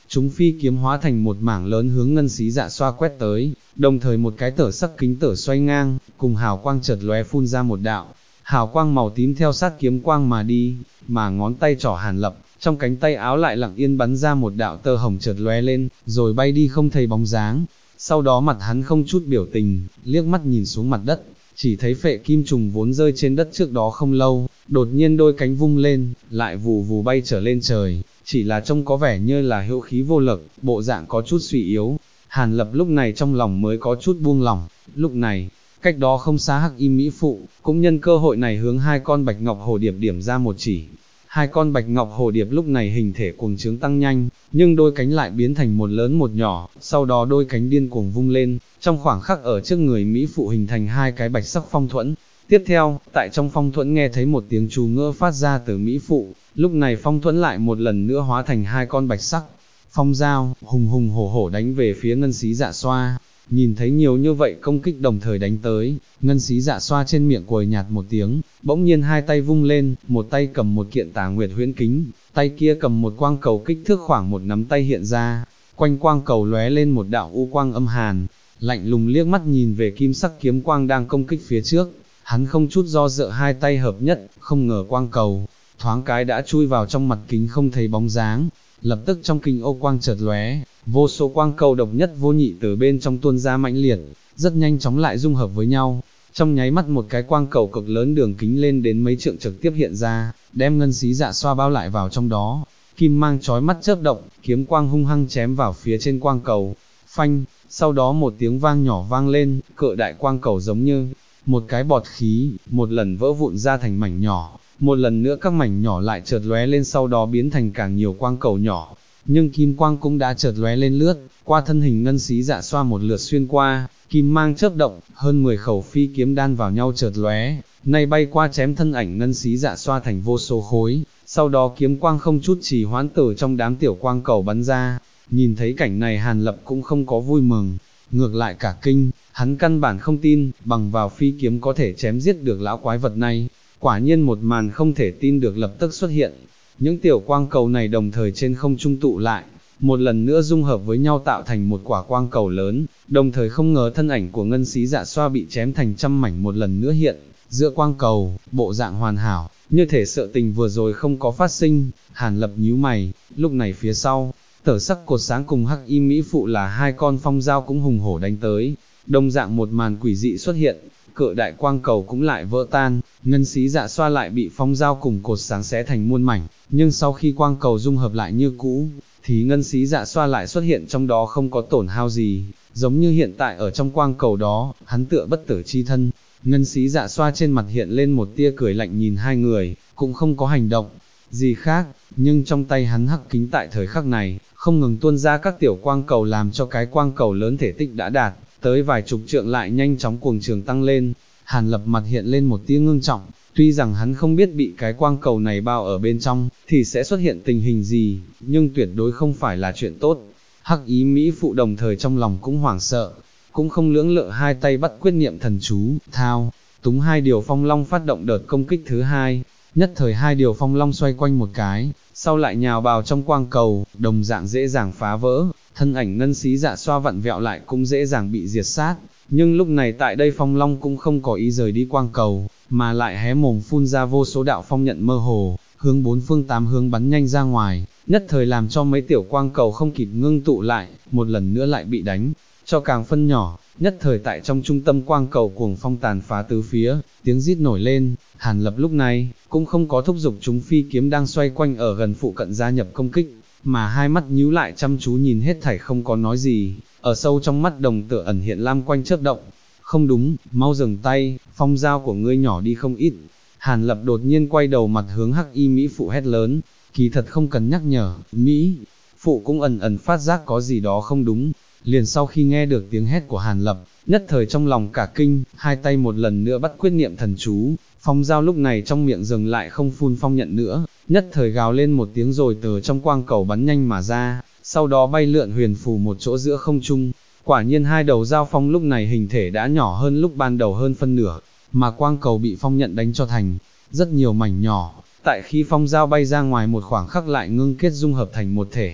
chúng phi kiếm hóa thành một mảng lớn hướng ngân xí dạ xoa quét tới, đồng thời một cái tở sắc kính tở xoay ngang, cùng hào quang chợt lóe phun ra một đạo, hào quang màu tím theo sát kiếm quang mà đi, mà ngón tay trỏ Hàn Lập, trong cánh tay áo lại lặng yên bắn ra một đạo tơ hồng chợt lóe lên, rồi bay đi không thấy bóng dáng. Sau đó mặt hắn không chút biểu tình, liếc mắt nhìn xuống mặt đất, chỉ thấy phệ kim trùng vốn rơi trên đất trước đó không lâu, đột nhiên đôi cánh vung lên, lại vù vù bay trở lên trời, chỉ là trông có vẻ như là hữu khí vô lực, bộ dạng có chút suy yếu. Hàn Lập lúc này trong lòng mới có chút buông lỏng, lúc này, cách đó không xa Hắc Y Mỹ Phụ, cũng nhân cơ hội này hướng hai con bạch ngọc hồ điệp điểm ra một chỉ. Hai con bạch ngọc hồ điệp lúc này hình thể cuồng trướng tăng nhanh, nhưng đôi cánh lại biến thành một lớn một nhỏ, sau đó đôi cánh điên cuồng vung lên, trong khoảng khắc ở trước người Mỹ Phụ hình thành hai cái bạch sắc phong thuẫn. Tiếp theo, tại trong phong thuẫn nghe thấy một tiếng chú ngữ phát ra từ Mỹ Phụ, lúc này phong thuẫn lại một lần nữa hóa thành hai con bạch sắc phong dao, hùng hùng hổ hổ đánh về phía ngân xí dạ xoa. Nhìn thấy nhiều như vậy công kích đồng thời đánh tới, ngân xí dạ xoa trên miệng cười nhạt một tiếng, bỗng nhiên hai tay vung lên, một tay cầm một kiện Tà Nguyệt huyễn kính, tay kia cầm một quang cầu kích thước khoảng một nắm tay hiện ra, quanh quang cầu lóe lên một đạo u quang âm hàn, lạnh lùng liếc mắt nhìn về kim sắc kiếm quang đang công kích phía trước, hắn không chút do dự hai tay hợp nhất, không ngờ quang cầu, thoáng cái đã chui vào trong mặt kính không thấy bóng dáng. Lập tức trong kinh ô quang chợt lóe, vô số quang cầu độc nhất vô nhị từ bên trong tuôn ra mãnh liệt, rất nhanh chóng lại dung hợp với nhau. Trong nháy mắt một cái quang cầu cực lớn đường kính lên đến mấy trượng trực tiếp hiện ra, đem ngân xí dạ xoa bao lại vào trong đó. Kim mang chói mắt chớp động, kiếm quang hung hăng chém vào phía trên quang cầu. Phanh, sau đó một tiếng vang nhỏ vang lên, cự đại quang cầu giống như một cái bọt khí, một lần vỡ vụn ra thành mảnh nhỏ. Một lần nữa các mảnh nhỏ lại chợt lóe lên sau đó biến thành càng nhiều quang cầu nhỏ, nhưng kim quang cũng đã chợt lóe lên lướt, qua thân hình ngân xí dạ xoa một lượt xuyên qua, kim mang chớp động, hơn 10 khẩu phi kiếm đan vào nhau chợt lóe, nay bay qua chém thân ảnh ngân xí dạ xoa thành vô số khối, sau đó kiếm quang không chút trì hoãn từ trong đám tiểu quang cầu bắn ra. Nhìn thấy cảnh này Hàn Lập cũng không có vui mừng, ngược lại cả kinh, hắn căn bản không tin, bằng vào phi kiếm có thể chém giết được lão quái vật này. Quả nhiên một màn không thể tin được lập tức xuất hiện, những tiểu quang cầu này đồng thời trên không trung tụ lại, một lần nữa dung hợp với nhau tạo thành một quả quang cầu lớn, đồng thời không ngờ thân ảnh của ngân xí dạ xoa bị chém thành trăm mảnh một lần nữa hiện, giữa quang cầu, bộ dạng hoàn hảo, như thể sự tình vừa rồi không có phát sinh. Hàn Lập nhíu mày, lúc này phía sau, tở sắc cột sáng cùng Hắc Y Mỹ Phụ là hai con phong dao cũng hùng hổ đánh tới, đồng dạng một màn quỷ dị xuất hiện. Cự đại quang cầu cũng lại vỡ tan, ngân xí dạ xoa lại bị phong dao cùng cột sáng xé thành muôn mảnh, nhưng sau khi quang cầu dung hợp lại như cũ, thì ngân xí dạ xoa lại xuất hiện trong đó không có tổn hao gì, giống như hiện tại ở trong quang cầu đó, hắn tựa bất tử chi thân. Ngân xí dạ xoa trên mặt hiện lên một tia cười lạnh nhìn hai người, cũng không có hành động gì khác, nhưng trong tay hắn hắc kính tại thời khắc này, không ngừng tuôn ra các tiểu quang cầu làm cho cái quang cầu lớn thể tích đã đạt tới vài chục trượng lại nhanh chóng cuồng trường tăng lên. Hàn Lập mặt hiện lên một tia ngưng trọng, tuy rằng hắn không biết bị cái quang cầu này bao ở bên trong, thì sẽ xuất hiện tình hình gì, nhưng tuyệt đối không phải là chuyện tốt. Hắc Y Mỹ Phụ đồng thời trong lòng cũng hoảng sợ, cũng không lưỡng lự hai tay bắt quyết niệm thần chú, thao, túng hai điều phong long phát động đợt công kích thứ hai, nhất thời hai điều phong long xoay quanh một cái, sau lại nhào vào trong quang cầu, đồng dạng dễ dàng phá vỡ. Thân ảnh ngân xí dạ xoa vặn vẹo lại cũng dễ dàng bị diệt sát, nhưng lúc này tại đây phong long cũng không có ý rời đi quang cầu, mà lại hé mồm phun ra vô số đạo phong nhận mơ hồ, hướng bốn phương tám hướng bắn nhanh ra ngoài, nhất thời làm cho mấy tiểu quang cầu không kịp ngưng tụ lại, một lần nữa lại bị đánh cho càng phân nhỏ, nhất thời tại trong trung tâm quang cầu cuồng phong tàn phá tứ phía, tiếng rít nổi lên. Hàn Lập lúc này cũng không có thúc giục chúng phi kiếm đang xoay quanh ở gần phụ cận gia nhập công kích, mà hai mắt nhíu lại chăm chú nhìn hết thảy không có nói gì, ở sâu trong mắt đồng tử ẩn hiện lam quanh chớp động. Không đúng, mau dừng tay, phong dao của ngươi nhỏ đi không ít. Hàn Lập đột nhiên quay đầu mặt hướng Hắc Y Mỹ Phụ hét lớn, kỳ thật không cần nhắc nhở, Mỹ Phụ cũng ẩn ẩn phát giác có gì đó không đúng, liền sau khi nghe được tiếng hét của Hàn Lập, nhất thời trong lòng cả kinh, hai tay một lần nữa bắt quyết niệm thần chú, phong dao lúc này trong miệng dừng lại không phun phong nhận nữa, nhất thời gào lên một tiếng rồi từ trong quang cầu bắn nhanh mà ra, sau đó bay lượn huyền phù một chỗ giữa không trung. Quả nhiên hai đầu dao phong lúc này hình thể đã nhỏ hơn lúc ban đầu hơn phân nửa, mà quang cầu bị phong nhận đánh cho thành rất nhiều mảnh nhỏ, tại khi phong dao bay ra ngoài một khoảng khắc lại ngưng kết dung hợp thành một thể.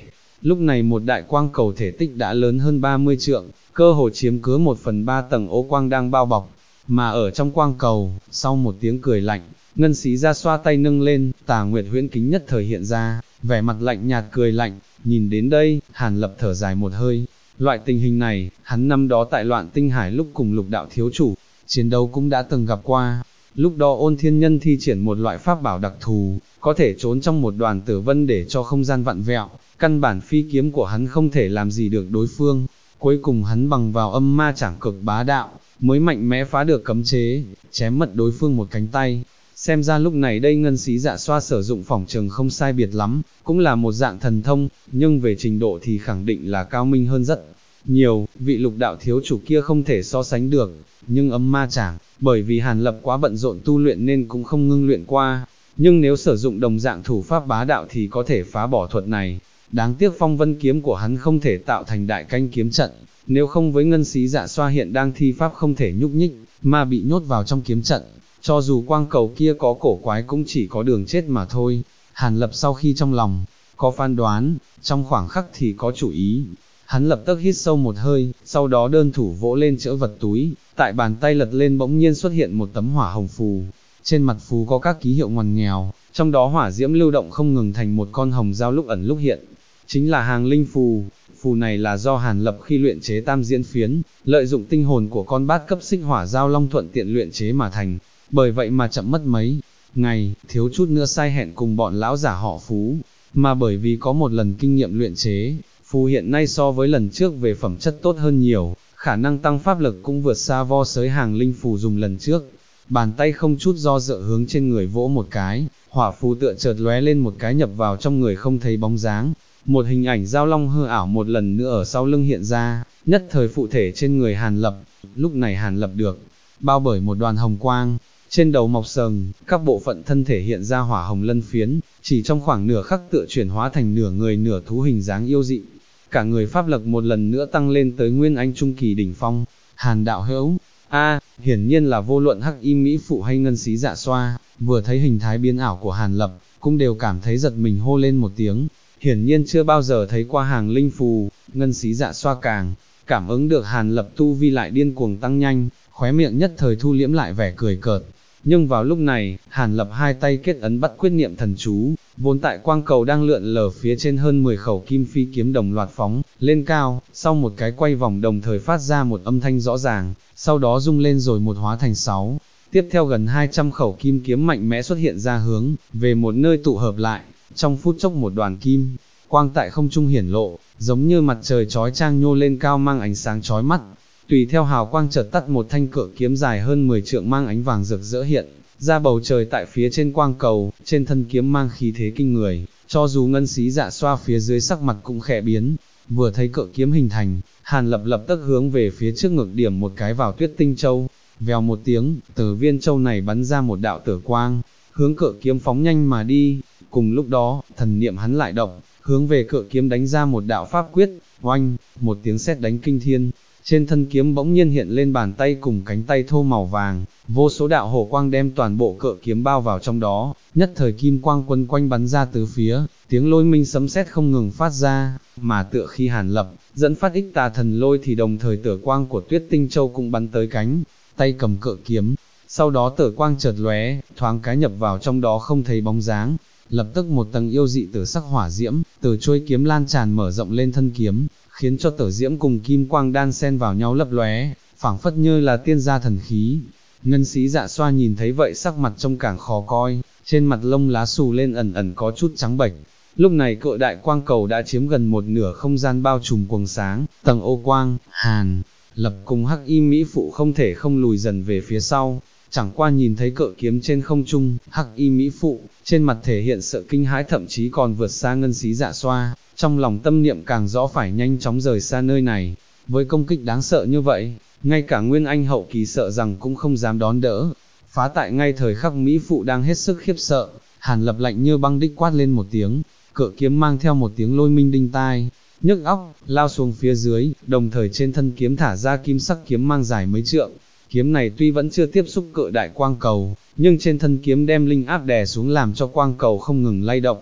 Lúc này một đại quang cầu thể tích đã lớn hơn 30 trượng, cơ hồ chiếm cứ 1/3 tầng ô quang đang bao bọc, mà ở trong quang cầu, sau một tiếng cười lạnh, Ngân Xí ra xoa tay nâng lên, Tà Nguyệt huyễn kính nhất thời hiện ra, vẻ mặt lạnh nhạt cười lạnh, nhìn đến đây, Hàn Lập thở dài một hơi, loại tình hình này, hắn năm đó tại Loạn Tinh Hải lúc cùng Lục đạo thiếu chủ, chiến đấu cũng đã từng gặp qua, lúc đó Ôn Thiên Nhân thi triển một loại pháp bảo đặc thù, có thể trốn trong một đoàn tử vân để cho không gian vặn vẹo, căn bản phi kiếm của hắn không thể làm gì được đối phương, cuối cùng hắn bằng vào âm ma chảng cực bá đạo, mới mạnh mẽ phá được cấm chế, chém mất đối phương một cánh tay. Xem ra lúc này đây Ngân Xí Dạ Xoa sử dụng phỏng trường không sai biệt lắm, cũng là một dạng thần thông, nhưng về trình độ thì khẳng định là cao minh hơn rất nhiều, vị Lục đạo thiếu chủ kia không thể so sánh được, nhưng âm ma chảng, bởi vì Hàn Lập quá bận rộn tu luyện nên cũng không ngưng luyện qua, nhưng nếu sử dụng đồng dạng thủ pháp bá đạo thì có thể phá bỏ thuật này. Đáng tiếc phong vân kiếm của hắn không thể tạo thành đại canh kiếm trận, nếu không với Ngân Xí Dạ Xoa hiện đang thi pháp không thể nhúc nhích, mà bị nhốt vào trong kiếm trận, cho dù quang cầu kia có cổ quái cũng chỉ có đường chết mà thôi. Hàn Lập sau khi trong lòng có phán đoán, trong khoảng khắc thì có chủ ý, hắn lập tức hít sâu một hơi, sau đó đơn thủ vỗ lên chữ vật túi, tại bàn tay lật lên bỗng nhiên xuất hiện một tấm hỏa hồng phù, trên mặt phù có các ký hiệu ngoằn nghèo, trong đó hỏa diễm lưu động không ngừng thành một con hồng dao lúc ẩn lúc hiện, chính là hàng linh phù. Phù này là do Hàn Lập khi luyện chế tam diễn phiến, lợi dụng tinh hồn của con bát cấp xích hỏa giao long thuận tiện luyện chế mà thành, bởi vậy mà chậm mất mấy ngày, thiếu chút nữa sai hẹn cùng bọn lão giả họ Phú, mà bởi vì có một lần kinh nghiệm luyện chế, phù hiện nay so với lần trước về phẩm chất tốt hơn nhiều, khả năng tăng pháp lực cũng vượt xa vo sới hàng linh phù dùng lần trước. Bàn tay không chút do dự hướng trên người vỗ một cái, hỏa phù tựa chợt lóe lên một cái nhập vào trong người không thấy bóng dáng. Một hình ảnh giao long hư ảo một lần nữa ở sau lưng hiện ra, nhất thời phụ thể trên người Hàn Lập. Lúc này Hàn Lập được bao bởi một đoàn hồng quang, trên đầu mọc sừng, các bộ phận thân thể hiện ra hỏa hồng lân phiến, chỉ trong khoảng nửa khắc tựa chuyển hóa thành nửa người nửa thú hình dáng yêu dị. Cả người pháp lực một lần nữa tăng lên tới nguyên anh trung kỳ đỉnh phong. Hàn đạo hữu, hiển nhiên là vô luận Hắc Y Mỹ Phụ hay Ngân Xí Dạ Xoa, vừa thấy hình thái biến ảo của Hàn Lập, cũng đều cảm thấy giật mình hô lên một tiếng. Hiển nhiên chưa bao giờ thấy qua hàng linh phù. Ngân Xí Dạ Xoa càng cảm ứng được Hàn Lập tu vi lại điên cuồng tăng nhanh, khóe miệng nhất thời thu liễm lại vẻ cười cợt. Nhưng vào lúc này, Hàn Lập hai tay kết ấn bắt quyết niệm thần chú, vốn tại quang cầu đang lượn lờ phía trên hơn 10 khẩu kim phi kiếm đồng loạt phóng lên cao, sau một cái quay vòng đồng thời phát ra một âm thanh rõ ràng, sau đó rung lên rồi một hóa thành 6. Tiếp theo gần 200 khẩu kim kiếm mạnh mẽ xuất hiện ra hướng về một nơi tụ hợp lại. Trong phút chốc một đoàn kim quang tại không trung hiển lộ, giống như mặt trời chói chang nhô lên cao mang ánh sáng chói mắt. Tùy theo hào quang chợt tắt, một thanh cự kiếm dài hơn 10 trượng mang ánh vàng rực rỡ hiện ra bầu trời tại phía trên quang cầu, trên thân kiếm mang khí thế kinh người, cho dù Ngân Xí Dạ Xoa phía dưới sắc mặt cũng khẽ biến. Vừa thấy cự kiếm hình thành, Hàn Lập lập tức hướng về phía trước ngực điểm một cái vào Tuyết Tinh Châu, vèo một tiếng, từ viên châu này bắn ra một đạo tử quang, hướng cự kiếm phóng nhanh mà đi. Cùng lúc đó, thần niệm hắn lại động, hướng về cự kiếm đánh ra một đạo pháp quyết, oanh, một tiếng sét đánh kinh thiên. Trên thân kiếm bỗng nhiên hiện lên bàn tay cùng cánh tay thô màu vàng, vô số đạo hổ quang đem toàn bộ cự kiếm bao vào trong đó, nhất thời kim quang quấn quanh bắn ra tứ phía, tiếng lôi minh sấm sét không ngừng phát ra, mà tựa khi Hàn Lập dẫn phát ích tà thần lôi thì đồng thời tử quang của Tuyết Tinh Châu cũng bắn tới cánh tay cầm cự kiếm, sau đó tử quang chợt lóe, thoáng cái nhập vào trong đó không thấy bóng dáng. Lập tức một tầng yêu dị tử sắc hỏa diễm từ chuôi kiếm lan tràn mở rộng lên thân kiếm, khiến cho tử diễm cùng kim quang đan xen vào nhau lấp lóe, phảng phất như là tiên gia thần khí. Ngân Xí Dạ Xoa nhìn thấy vậy sắc mặt trông càng khó coi, trên mặt lông lá xù lên ẩn ẩn có chút trắng bệch. Lúc này cự đại quang cầu đã chiếm gần một nửa không gian bao trùm quầng sáng, tầng ô quang, Hàn Lập cùng Hắc Y Mỹ Phụ không thể không lùi dần về phía sau. Chẳng qua nhìn thấy cự kiếm trên không trung, Hắc Y Mỹ Phụ trên mặt thể hiện sự kinh hãi, thậm chí còn vượt xa Ngân Xí Dạ Xoa, trong lòng tâm niệm càng rõ phải nhanh chóng rời xa nơi này. Với công kích đáng sợ như vậy, ngay cả Nguyên Anh hậu kỳ sợ rằng cũng không dám đón đỡ. Phá tại ngay thời khắc Mỹ Phụ đang hết sức khiếp sợ, Hàn Lập lạnh như băng đích quát lên một tiếng, cự kiếm mang theo một tiếng lôi minh đinh tai, nhức óc, lao xuống phía dưới, đồng thời trên thân kiếm thả ra kim sắc kiếm mang dài mấy trượng. Kiếm này tuy vẫn chưa tiếp xúc cự đại quang cầu, nhưng trên thân kiếm đem linh áp đè xuống làm cho quang cầu không ngừng lay động.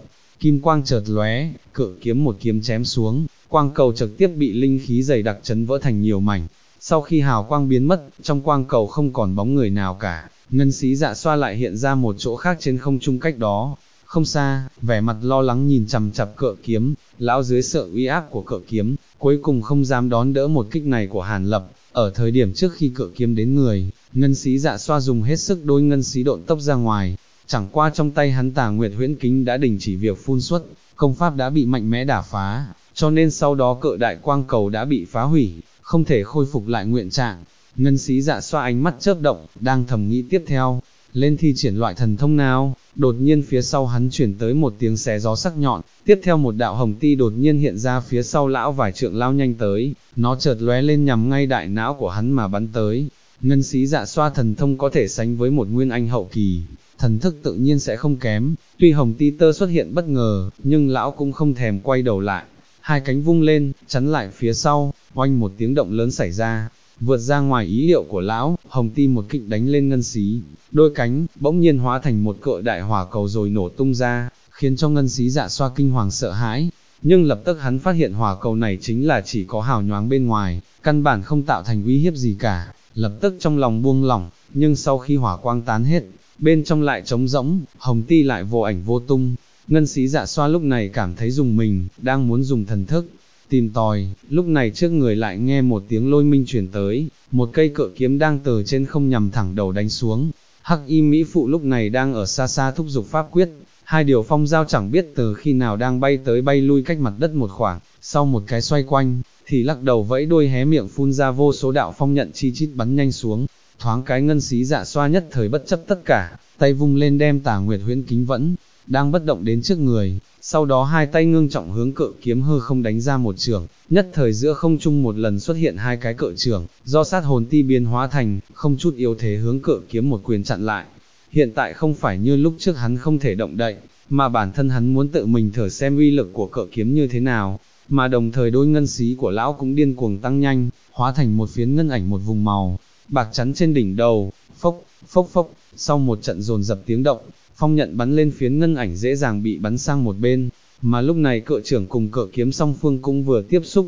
kim quang chợt lóe, cự kiếm một kiếm chém xuống, quang cầu trực tiếp bị linh khí dày đặc chấn vỡ thành nhiều mảnh. Sau khi hào quang biến mất, trong quang cầu không còn bóng người nào cả, Ngân Xí Dạ Xoa lại hiện ra một chỗ khác trên không trung cách đó. Không xa, vẻ mặt lo lắng nhìn chằm chằm cự kiếm, lão dưới sợ uy áp của cự kiếm, cuối cùng không dám đón đỡ một kích này của Hàn Lập. Ở thời điểm trước khi cự kiếm đến người, Ngân Xí Dạ Xoa dùng hết sức đôi ngân xí độn tốc ra ngoài, chẳng qua trong tay hắn Tà Nguyệt Huyễn Kính đã đình chỉ việc phun xuất, công pháp đã bị mạnh mẽ đả phá, cho nên sau đó cự đại quang cầu đã bị phá hủy, không thể khôi phục lại nguyên trạng. Ngân Xí Dạ Xoa ánh mắt chớp động, đang thầm nghĩ tiếp theo, lên thi triển loại thần thông nào. Đột nhiên phía sau hắn chuyển tới một tiếng xé gió sắc nhọn, tiếp theo một đạo hồng ti đột nhiên hiện ra phía sau lão vài trượng lao nhanh tới, nó chợt lóe lên nhằm ngay đại não của hắn mà bắn tới. Ngân Xí Dạ Xoa thần thông có thể sánh với một nguyên anh hậu kỳ, thần thức tự nhiên sẽ không kém, tuy hồng ti tơ xuất hiện bất ngờ, nhưng lão cũng không thèm quay đầu lại, hai cánh vung lên, chắn lại phía sau, oanh một tiếng động lớn xảy ra. Vượt ra ngoài ý liệu của lão, hồng ti một kích đánh lên ngân xí, đôi cánh, bỗng nhiên hóa thành một cự đại hỏa cầu rồi nổ tung ra, khiến cho Ngân Xí Dạ Xoa kinh hoàng sợ hãi, nhưng lập tức hắn phát hiện hỏa cầu này chính là chỉ có hào nhoáng bên ngoài, căn bản không tạo thành uy hiếp gì cả, lập tức trong lòng buông lỏng, nhưng sau khi hỏa quang tán hết, bên trong lại trống rỗng, hồng ti lại vô ảnh vô tung. Ngân Xí Dạ Xoa lúc này cảm thấy rùng mình, đang muốn dùng thần thức tìm tòi, lúc này trước người lại nghe một tiếng lôi minh truyền tới, một cây cự kiếm đang từ trên không nhằm thẳng đầu đánh xuống. Hắc Y Mỹ Phụ lúc này đang ở xa xa thúc giục pháp quyết, hai điều phong giao chẳng biết từ khi nào đang bay tới bay lui cách mặt đất một khoảng, sau một cái xoay quanh, thì lắc đầu vẫy đuôi hé miệng phun ra vô số đạo phong nhận chi chít bắn nhanh xuống. Thoáng cái Ngân Xí Dạ Xoa nhất thời bất chấp tất cả, tay vung lên đem Tà Nguyệt Huyễn Kính vẫn đang bất động đến trước người, sau đó hai tay ngưng trọng hướng cự kiếm hư không đánh ra một chưởng, nhất thời giữa không trung một lần xuất hiện hai cái cự chưởng, do sát hồn ti biến hóa thành, không chút yếu thế hướng cự kiếm một quyền chặn lại. Hiện tại không phải như lúc trước hắn không thể động đậy, mà bản thân hắn muốn tự mình thử xem uy lực của cự kiếm như thế nào, mà đồng thời đôi ngân xí của lão cũng điên cuồng tăng nhanh, hóa thành một phiến ngân ảnh một vùng màu bạc chắn trên đỉnh đầu, phốc, phốc phốc, sau một trận dồn dập tiếng động, phong nhận bắn lên phiến ngân ảnh dễ dàng bị bắn sang một bên, mà lúc này cự trưởng cùng cự kiếm song phương cũng vừa tiếp xúc,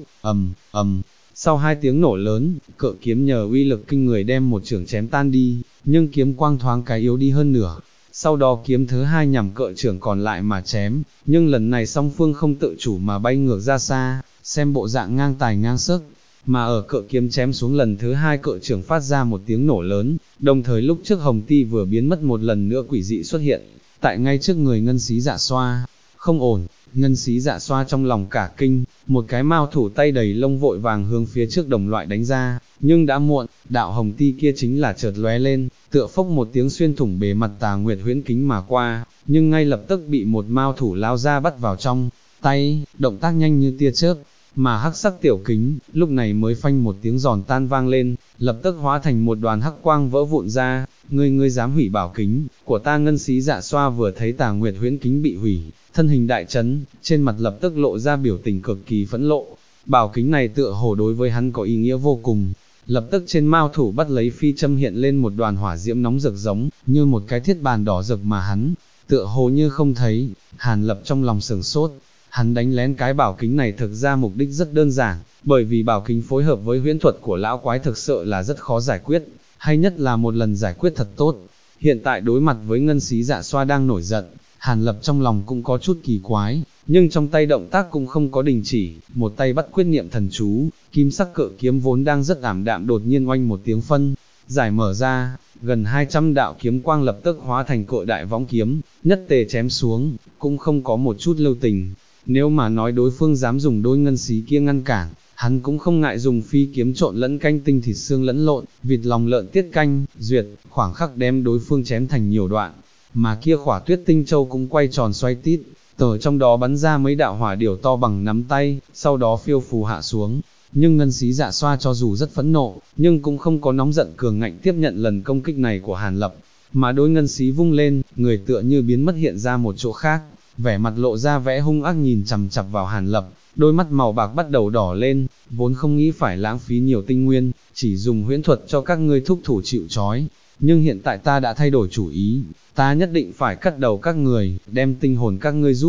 sau hai tiếng nổ lớn, cự kiếm nhờ uy lực kinh người đem một trưởng chém tan đi, nhưng kiếm quang thoáng cái yếu đi hơn nửa. Sau đó kiếm thứ hai nhằm cự trưởng còn lại mà chém, nhưng lần này song phương không tự chủ mà bay ngược ra xa, xem bộ dạng ngang tài ngang sức. Mà ở cự kiếm chém xuống lần thứ hai cự trưởng phát ra một tiếng nổ lớn, đồng thời lúc trước hồng ti vừa biến mất một lần nữa quỷ dị xuất hiện, tại ngay trước người Ngân Xí Dạ Xoa. Không ổn, Ngân Xí Dạ Xoa trong lòng cả kinh, một cái mao thủ tay đầy lông vội vàng hướng phía trước đồng loại đánh ra, nhưng đã muộn, đạo hồng ti kia chính là chợt lóe lên, tựa phốc một tiếng xuyên thủng bề mặt Tà Nguyệt Huyễn Kính mà qua, nhưng ngay lập tức bị một mao thủ lao ra bắt vào trong tay, động tác nhanh như tia chớp. Mà hắc sắc tiểu kính, lúc này mới phanh một tiếng giòn tan vang lên, lập tức hóa thành một đoàn hắc quang vỡ vụn ra. Ngươi dám hủy bảo kính của ta? Ngân Xí Dạ Xoa vừa thấy Tà Nguyệt Huyễn Kính bị hủy, thân hình đại chấn, trên mặt lập tức lộ ra biểu tình cực kỳ phẫn nộ. Bảo kính này tựa hồ đối với hắn có ý nghĩa vô cùng. Lập tức trên mao thủ bắt lấy phi châm hiện lên một đoàn hỏa diễm nóng rực giống như một cái thiết bàn đỏ rực mà hắn tựa hồ như không thấy. Hàn Lập trong lòng sửng sốt. Hắn đánh lén cái bảo kính này thực ra mục đích rất đơn giản, bởi vì bảo kính phối hợp với huyễn thuật của lão quái thực sự là rất khó giải quyết, hay nhất là một lần giải quyết thật tốt. Hiện tại đối mặt với Ngân Xí Dạ Xoa đang nổi giận, Hàn Lập trong lòng cũng có chút kỳ quái, nhưng trong tay động tác cũng không có đình chỉ, một tay bắt quyết niệm thần chú, kim sắc cự kiếm vốn đang rất ảm đạm đột nhiên oanh một tiếng phân giải mở ra, gần 200 đạo kiếm quang lập tức hóa thành cự đại võng kiếm, nhất tề chém xuống, cũng không có một chút lưu tình. Nếu mà nói đối phương dám dùng đôi ngân xí kia ngăn cản, hắn cũng không ngại dùng phi kiếm trộn lẫn canh tinh thịt xương lẫn lộn, vịt lòng lợn tiết canh, duyệt, khoảng khắc đem đối phương chém thành nhiều đoạn. Mà kia khỏa tuyết tinh châu cũng quay tròn xoay tít, từ trong đó bắn ra mấy đạo hỏa điểu to bằng nắm tay, sau đó phiêu phù hạ xuống. Nhưng Ngân Xí Dạ Xoa cho dù rất phẫn nộ, nhưng cũng không có nóng giận cường ngạnh tiếp nhận lần công kích này của Hàn Lập, mà đôi ngân xí vung lên, người tựa như biến mất hiện ra một chỗ khác, vẻ mặt lộ ra vẻ hung ác nhìn chằm chằm vào Hàn Lập, đôi mắt màu bạc bắt đầu đỏ lên, vốn không nghĩ phải lãng phí nhiều tinh nguyên, chỉ dùng huyễn thuật cho các ngươi thúc thủ chịu trói, nhưng hiện tại ta đã thay đổi chủ ý, ta nhất định phải cắt đầu các người, đem tinh hồn các ngươi rút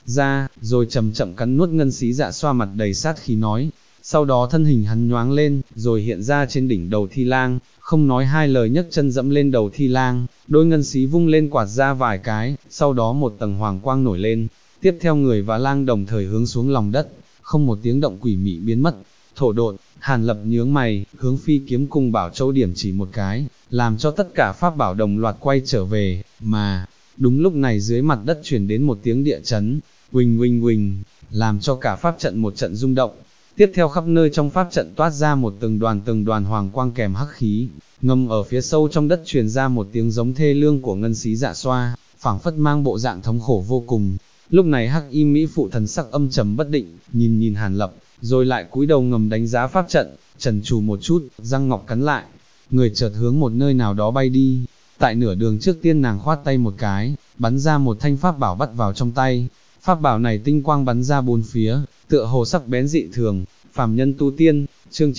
ra, rồi chậm chậm cắn nuốt ngân xí dạ xoa mặt đầy sát khí nói. Sau đó thân hình hắn nhoáng lên, rồi hiện ra trên đỉnh đầu Thi Lang, không nói hai lời nhấc chân dẫm lên đầu Thi Lang, đôi ngân xí vung lên quạt ra vài cái, sau đó một tầng hoàng quang nổi lên, tiếp theo người và lang đồng thời hướng xuống lòng đất, không một tiếng động quỷ mị biến mất. Thổ độn, Hàn Lập nhướng mày, hướng Phi Kiếm Cung Bảo Châu điểm chỉ một cái, làm cho tất cả pháp bảo đồng loạt quay trở về, mà, đúng lúc này dưới mặt đất truyền đến một tiếng địa chấn, huỳnh huỳnh huỳnh, làm cho cả pháp trận một trận rung động. Tiếp theo khắp nơi trong pháp trận toát ra một từng đoàn hoàng quang kèm hắc khí, ngầm ở phía sâu trong đất truyền ra một tiếng giống thê lương của ngân xí dạ xoa, phảng phất mang bộ dạng thống khổ vô cùng. Lúc này Hắc Y Mỹ phụ thần sắc âm trầm bất định, nhìn Hàn Lập, rồi lại cúi đầu ngầm đánh giá pháp trận, trần trù một chút, răng ngọc cắn lại, người chợt hướng một nơi nào đó bay đi. Tại nửa đường trước tiên nàng khoát tay một cái, bắn ra một thanh pháp bảo bắt vào trong tay. Pháp bảo này tinh quang bắn ra bốn phía, tựa hồ sắc bén dị thường. Phàm nhân tu tiên, chương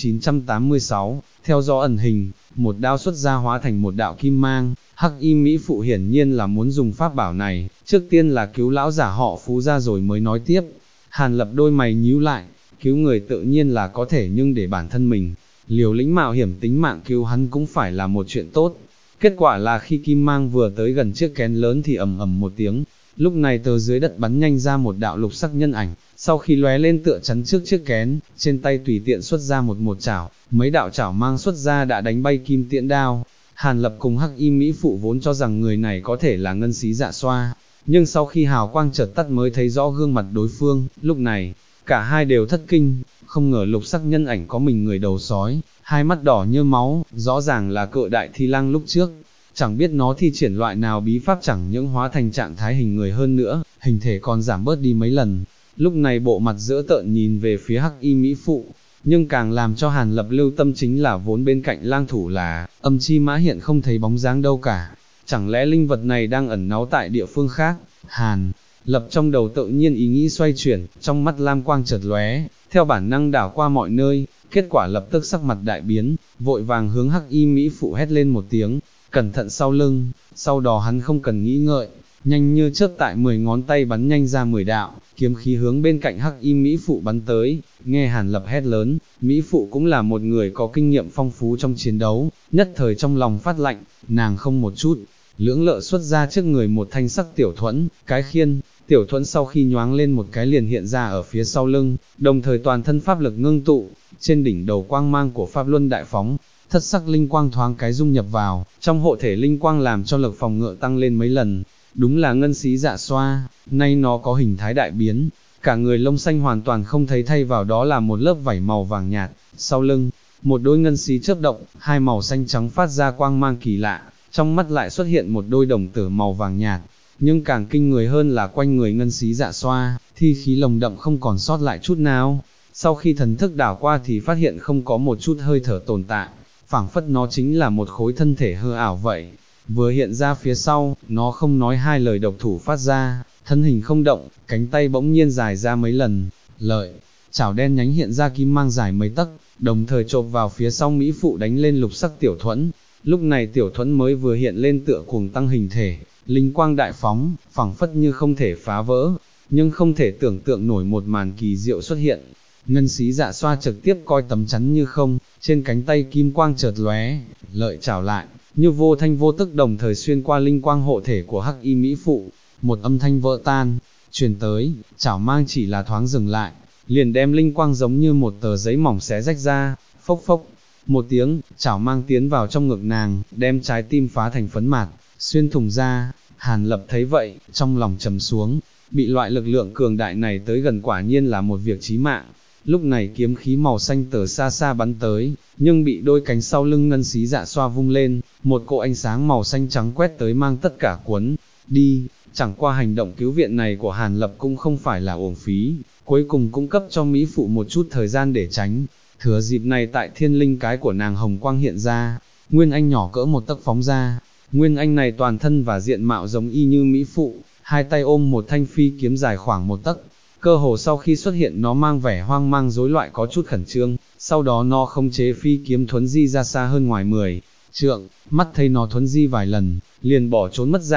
986, theo gió ẩn hình, một đao xuất ra hóa thành một đạo kim mang. Hắc Y Mỹ phụ hiển nhiên là muốn dùng pháp bảo này, trước tiên là cứu lão giả họ Phú ra rồi mới nói tiếp. Hàn Lập đôi mày nhíu lại, cứu người tự nhiên là có thể, nhưng để bản thân mình liều lĩnh mạo hiểm tính mạng cứu hắn cũng phải là một chuyện tốt. Kết quả là khi kim mang vừa tới gần chiếc kén lớn thì ầm ầm một tiếng, lúc này từ dưới đất bắn nhanh ra một đạo lục sắc nhân ảnh, sau khi lóe lên tựa chắn trước chiếc kén, trên tay tùy tiện xuất ra một chảo, mấy đạo chảo mang xuất ra đã đánh bay kim tiễn đao. Hàn Lập cùng Hắc Y Mỹ phụ vốn cho rằng người này có thể là ngân xí dạ xoa, nhưng sau khi hào quang chợt tắt mới thấy rõ gương mặt đối phương. Lúc này, cả hai đều thất kinh, không ngờ lục sắc nhân ảnh có mình người đầu sói, hai mắt đỏ như máu, rõ ràng là cự đại Thi Lang lúc trước. Chẳng biết nó thi triển loại nào bí pháp, chẳng những hóa thành trạng thái hình người hơn nữa, hình thể còn giảm bớt đi mấy lần. Lúc này bộ mặt dữ tợn nhìn về phía Hắc Y Mỹ phụ, nhưng càng làm cho Hàn Lập lưu tâm chính là vốn bên cạnh lang thủ là Âm Chi Mã hiện không thấy bóng dáng đâu cả. Chẳng lẽ linh vật này đang ẩn náu tại địa phương khác? Hàn Lập trong đầu tự nhiên ý nghĩ xoay chuyển, trong mắt lam quang chợt lóe, theo bản năng đảo qua mọi nơi, kết quả lập tức sắc mặt đại biến, vội vàng hướng Hắc Y Mỹ phụ hét lên một tiếng, cẩn thận sau lưng. Sau đó hắn không cần nghĩ ngợi, nhanh như chớp tại 10 ngón tay bắn nhanh ra 10 đạo kiếm khí hướng bên cạnh Hắc Y Mỹ phụ bắn tới. Nghe Hàn Lập hét lớn, Mỹ phụ cũng là một người có kinh nghiệm phong phú trong chiến đấu, nhất thời trong lòng phát lạnh, nàng không một chút lưỡng lự xuất ra trước người một thanh sắc tiểu thuẫn, cái khiên. Tiểu thuẫn sau khi nhoáng lên một cái liền hiện ra ở phía sau lưng, đồng thời toàn thân pháp lực ngưng tụ, trên đỉnh đầu quang mang của pháp luân đại phóng, thất sắc linh quang thoáng cái dung nhập vào, trong hộ thể linh quang làm cho lực phòng ngự tăng lên mấy lần. Đúng là ngân xí dạ xoa, nay nó có hình thái đại biến, cả người lông xanh hoàn toàn không thấy, thay vào đó là một lớp vảy màu vàng nhạt, sau lưng, một đôi ngân xí chớp động, hai màu xanh trắng phát ra quang mang kỳ lạ, trong mắt lại xuất hiện một đôi đồng tử màu vàng nhạt. Nhưng càng kinh người hơn là quanh người ngân xí dạ xoa, thi khí lồng đậm không còn sót lại chút nào. Sau khi thần thức đảo qua thì phát hiện không có một chút hơi thở tồn tại, phảng phất nó chính là một khối thân thể hư ảo vậy. Vừa hiện ra phía sau, nó không nói hai lời độc thủ phát ra, thân hình không động, cánh tay bỗng nhiên dài ra mấy lần, lợi chảo đen nhánh hiện ra kim mang dài mấy tấc, đồng thời chộp vào phía sau Mỹ phụ đánh lên lục sắc tiểu thuẫn. Lúc này tiểu thuẫn mới vừa hiện lên tựa cuồng tăng hình thể, linh quang đại phóng, phảng phất như không thể phá vỡ, nhưng không thể tưởng tượng nổi một màn kỳ diệu xuất hiện. Ngân xí dạ xoa trực tiếp coi tấm chắn như không, trên cánh tay kim quang chợt lóe, lợi chảo lại, như vô thanh vô tức đồng thời xuyên qua linh quang hộ thể của Hắc Y Mỹ phụ. Một âm thanh vỡ tan truyền tới, chảo mang chỉ là thoáng dừng lại, liền đem linh quang giống như một tờ giấy mỏng xé rách ra, phốc phốc một tiếng, chảo mang tiến vào trong ngực nàng, đem trái tim phá thành phấn mạt, xuyên thủng ra. Hàn Lập thấy vậy, trong lòng trầm xuống, bị loại lực lượng cường đại này tới gần quả nhiên là một việc chí mạng. Lúc này kiếm khí màu xanh từ xa xa bắn tới, nhưng bị đôi cánh sau lưng ngân xí dạ xoa vung lên, một cỗ ánh sáng màu xanh trắng quét tới mang tất cả cuốn đi. Chẳng qua hành động cứu viện này của Hàn Lập cũng không phải là uổng phí, cuối cùng cũng cấp cho Mỹ phụ một chút thời gian để tránh. Thừa dịp này tại thiên linh cái của nàng hồng quang hiện ra, nguyên anh nhỏ cỡ một tấc phóng ra. Nguyên anh này toàn thân và diện mạo giống y như Mỹ phụ, hai tay ôm một thanh phi kiếm dài khoảng một tấc. Cơ hồ sau khi xuất hiện nó mang vẻ hoang mang rối loạn có chút khẩn trương, sau đó nó khống chế phi kiếm thuấn di ra xa hơn ngoài 10 trượng, mắt thấy nó thuấn di vài lần, liền bỏ trốn mất dạng.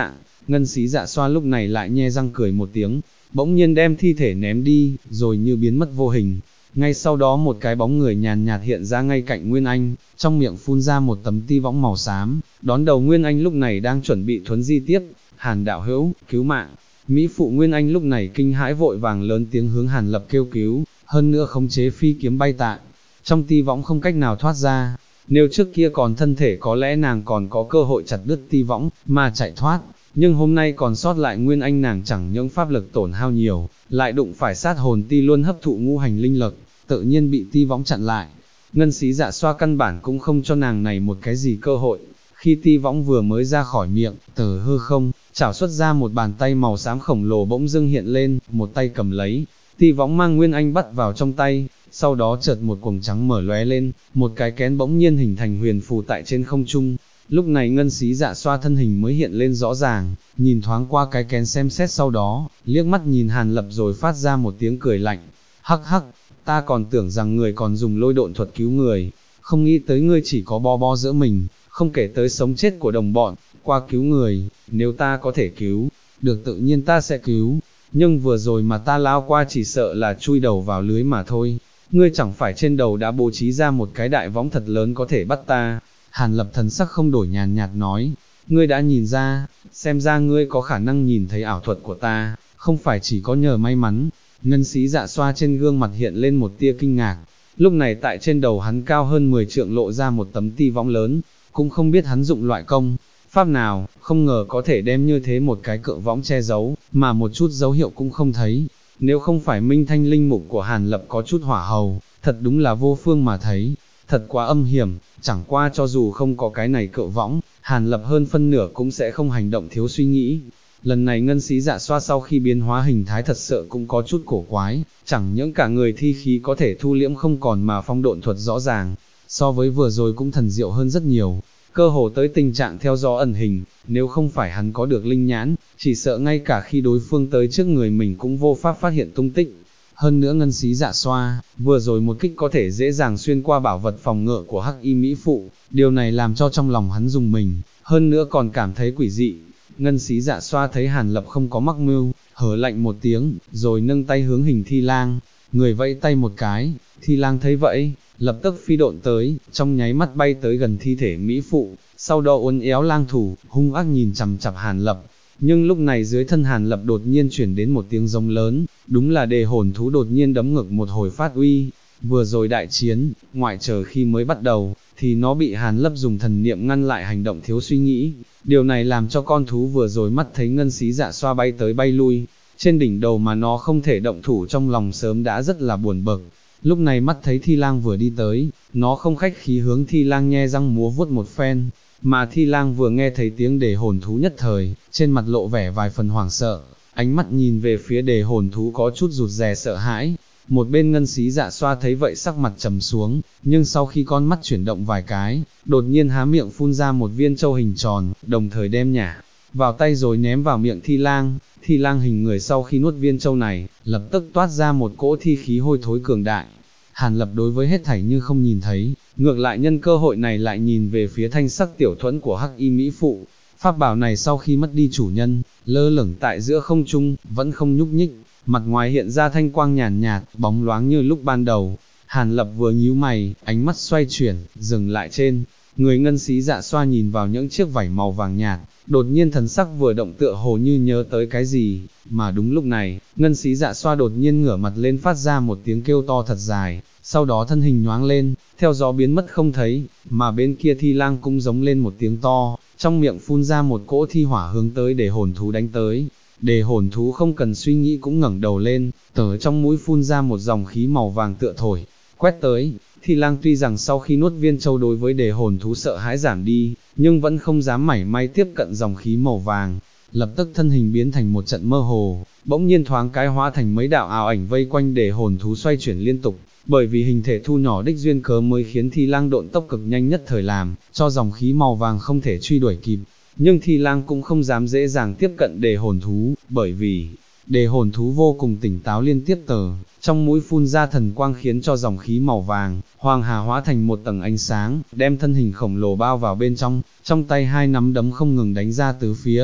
Ngân Xí Dạ Xoa lúc này lại nhe răng cười một tiếng, bỗng nhiên đem thi thể ném đi, rồi như biến mất vô hình. Ngay sau đó một cái bóng người nhàn nhạt hiện ra ngay cạnh Nguyên Anh, trong miệng phun ra một tấm ti võng màu xám, đón đầu Nguyên Anh lúc này đang chuẩn bị thuấn di tiếp. Hàn đạo hữu, cứu mạng. Mỹ phụ Nguyên Anh lúc này kinh hãi vội vàng lớn tiếng hướng Hàn Lập kêu cứu, hơn nữa khống chế phi kiếm bay tại. Trong ti võng không cách nào thoát ra, nếu trước kia còn thân thể có lẽ nàng còn có cơ hội chặt đứt ti võng, mà chạy thoát, nhưng hôm nay còn sót lại Nguyên Anh nàng chẳng những pháp lực tổn hao nhiều, lại đụng phải sát hồn ti luôn hấp thụ ngũ hành linh lực, tự nhiên bị ti võng chặn lại. Ngân Xí Dạ Xoa căn bản cũng không cho nàng này một cái gì cơ hội, khi ti võng vừa mới ra khỏi miệng, từ hư không, chảo xuất ra một bàn tay màu xám khổng lồ bỗng dưng hiện lên, một tay cầm lấy, ti võng mang Nguyên Anh bắt vào trong tay, sau đó chợt một quầng trắng mở lóe lên, một cái kén bỗng nhiên hình thành huyền phù tại trên không trung. Lúc này Ngân Xí Dạ Xoa thân hình mới hiện lên rõ ràng, nhìn thoáng qua cái kén xem xét sau đó, liếc mắt nhìn Hàn Lập rồi phát ra một tiếng cười lạnh, hắc hắc, ta còn tưởng rằng người còn dùng lôi độn thuật cứu người, không nghĩ tới ngươi chỉ có bo bo giữa mình, không kể tới sống chết của đồng bọn, qua cứu người, nếu ta có thể cứu, được tự nhiên ta sẽ cứu, nhưng vừa rồi mà ta lao qua chỉ sợ là chui đầu vào lưới mà thôi, ngươi chẳng phải trên đầu đã bố trí ra một cái đại võng thật lớn có thể bắt ta. Hàn Lập thần sắc không đổi nhàn nhạt nói, ngươi đã nhìn ra, xem ra ngươi có khả năng nhìn thấy ảo thuật của ta, không phải chỉ có nhờ may mắn. Ngân Xí Dạ Xoa trên gương mặt hiện lên một tia kinh ngạc, lúc này tại trên đầu hắn cao hơn 10 trượng lộ ra một tấm ti võng lớn, cũng không biết hắn dụng loại công pháp nào, không ngờ có thể đem như thế một cái cự võng che giấu, mà một chút dấu hiệu cũng không thấy. Nếu không phải minh thanh linh mục của Hàn Lập có chút hỏa hầu, thật đúng là vô phương mà thấy, thật quá âm hiểm, chẳng qua cho dù không có cái này cự võng, Hàn Lập hơn phân nửa cũng sẽ không hành động thiếu suy nghĩ. Lần này Ngân Xí Dạ Xoa sau khi biến hóa hình thái thật sự cũng có chút cổ quái, chẳng những cả người thi khí có thể thu liễm không còn mà phong độn thuật rõ ràng, so với vừa rồi cũng thần diệu hơn rất nhiều, cơ hồ tới tình trạng theo gió ẩn hình, nếu không phải hắn có được linh nhãn, chỉ sợ ngay cả khi đối phương tới trước người mình cũng vô pháp phát hiện tung tích. Hơn nữa Ngân Xí Dạ Xoa, vừa rồi một kích có thể dễ dàng xuyên qua bảo vật phòng ngự của Hắc Y Mỹ Phụ, điều này làm cho trong lòng hắn rùng mình, hơn nữa còn cảm thấy quỷ dị. Ngân Xí Dạ Xoa thấy Hàn Lập không có mắc mưu, hở lạnh một tiếng, rồi nâng tay hướng hình Thi Lang, người vẫy tay một cái, Thi Lang thấy vậy, lập tức phi độn tới, trong nháy mắt bay tới gần thi thể Mỹ Phụ, sau đó uốn éo lang thủ, hung ác nhìn chằm chằm Hàn Lập. Nhưng lúc này dưới thân Hàn Lập đột nhiên chuyển đến một tiếng giống lớn, đúng là đề hồn thú đột nhiên đấm ngực một hồi phát uy. Vừa rồi đại chiến, ngoại trừ khi mới bắt đầu, thì nó bị Hàn Lập dùng thần niệm ngăn lại hành động thiếu suy nghĩ. Điều này làm cho con thú vừa rồi mắt thấy Ngân Xí Dạ Xoa bay tới bay lui, trên đỉnh đầu mà nó không thể động thủ trong lòng sớm đã rất là buồn bực. Lúc này mắt thấy Thi Lang vừa đi tới, nó không khách khí hướng Thi Lang nhe răng múa vuốt một phen, mà Thi Lang vừa nghe thấy tiếng đề hồn thú nhất thời, trên mặt lộ vẻ vài phần hoảng sợ, ánh mắt nhìn về phía đề hồn thú có chút rụt rè sợ hãi. Một bên Ngân Xí Dạ Xoa thấy vậy sắc mặt trầm xuống, nhưng sau khi con mắt chuyển động vài cái, đột nhiên há miệng phun ra một viên châu hình tròn, đồng thời đem nhả vào tay rồi ném vào miệng Thi Lang. Thi Lang hình người sau khi nuốt viên châu này, lập tức toát ra một cỗ thi khí hôi thối cường đại. Hàn Lập đối với hết thảy như không nhìn thấy, ngược lại nhân cơ hội này lại nhìn về phía thanh sắc tiểu thuẫn của Hắc Y Mỹ Phụ. Pháp bảo này sau khi mất đi chủ nhân, lơ lửng tại giữa không trung, vẫn không nhúc nhích, mặt ngoài hiện ra thanh quang nhàn nhạt, bóng loáng như lúc ban đầu. Hàn Lập vừa nhíu mày, ánh mắt xoay chuyển, dừng lại trên người Ngân Xí Dạ Xoa nhìn vào những chiếc vảy màu vàng nhạt, đột nhiên thần sắc vừa động tựa hồ như nhớ tới cái gì, mà đúng lúc này, Ngân Xí Dạ Xoa đột nhiên ngửa mặt lên phát ra một tiếng kêu to thật dài, sau đó thân hình nhoáng lên, theo gió biến mất không thấy, mà bên kia Thi Lang cũng giống lên một tiếng to, trong miệng phun ra một cỗ thi hỏa hướng tới đề hồn thú đánh tới. Đề hồn thú không cần suy nghĩ cũng ngẩng đầu lên, từ trong mũi phun ra một dòng khí màu vàng tựa thổi, quét tới. Thi Lang tuy rằng sau khi nuốt viên châu đối với đề hồn thú sợ hãi giảm đi, nhưng vẫn không dám mảy may tiếp cận dòng khí màu vàng, lập tức thân hình biến thành một trận mơ hồ, bỗng nhiên thoáng cái hóa thành mấy đạo ảo ảnh vây quanh đề hồn thú xoay chuyển liên tục, bởi vì hình thể thu nhỏ đích duyên cớ mới khiến Thi Lang độn tốc cực nhanh nhất thời làm, cho dòng khí màu vàng không thể truy đuổi kịp. Nhưng Thi Lang cũng không dám dễ dàng tiếp cận đề hồn thú, bởi vì đề hồn thú vô cùng tỉnh táo liên tiếp trong mũi phun ra thần quang khiến cho dòng khí màu vàng, hoàng hà hóa thành một tầng ánh sáng, đem thân hình khổng lồ bao vào bên trong tay hai nắm đấm không ngừng đánh ra tứ phía.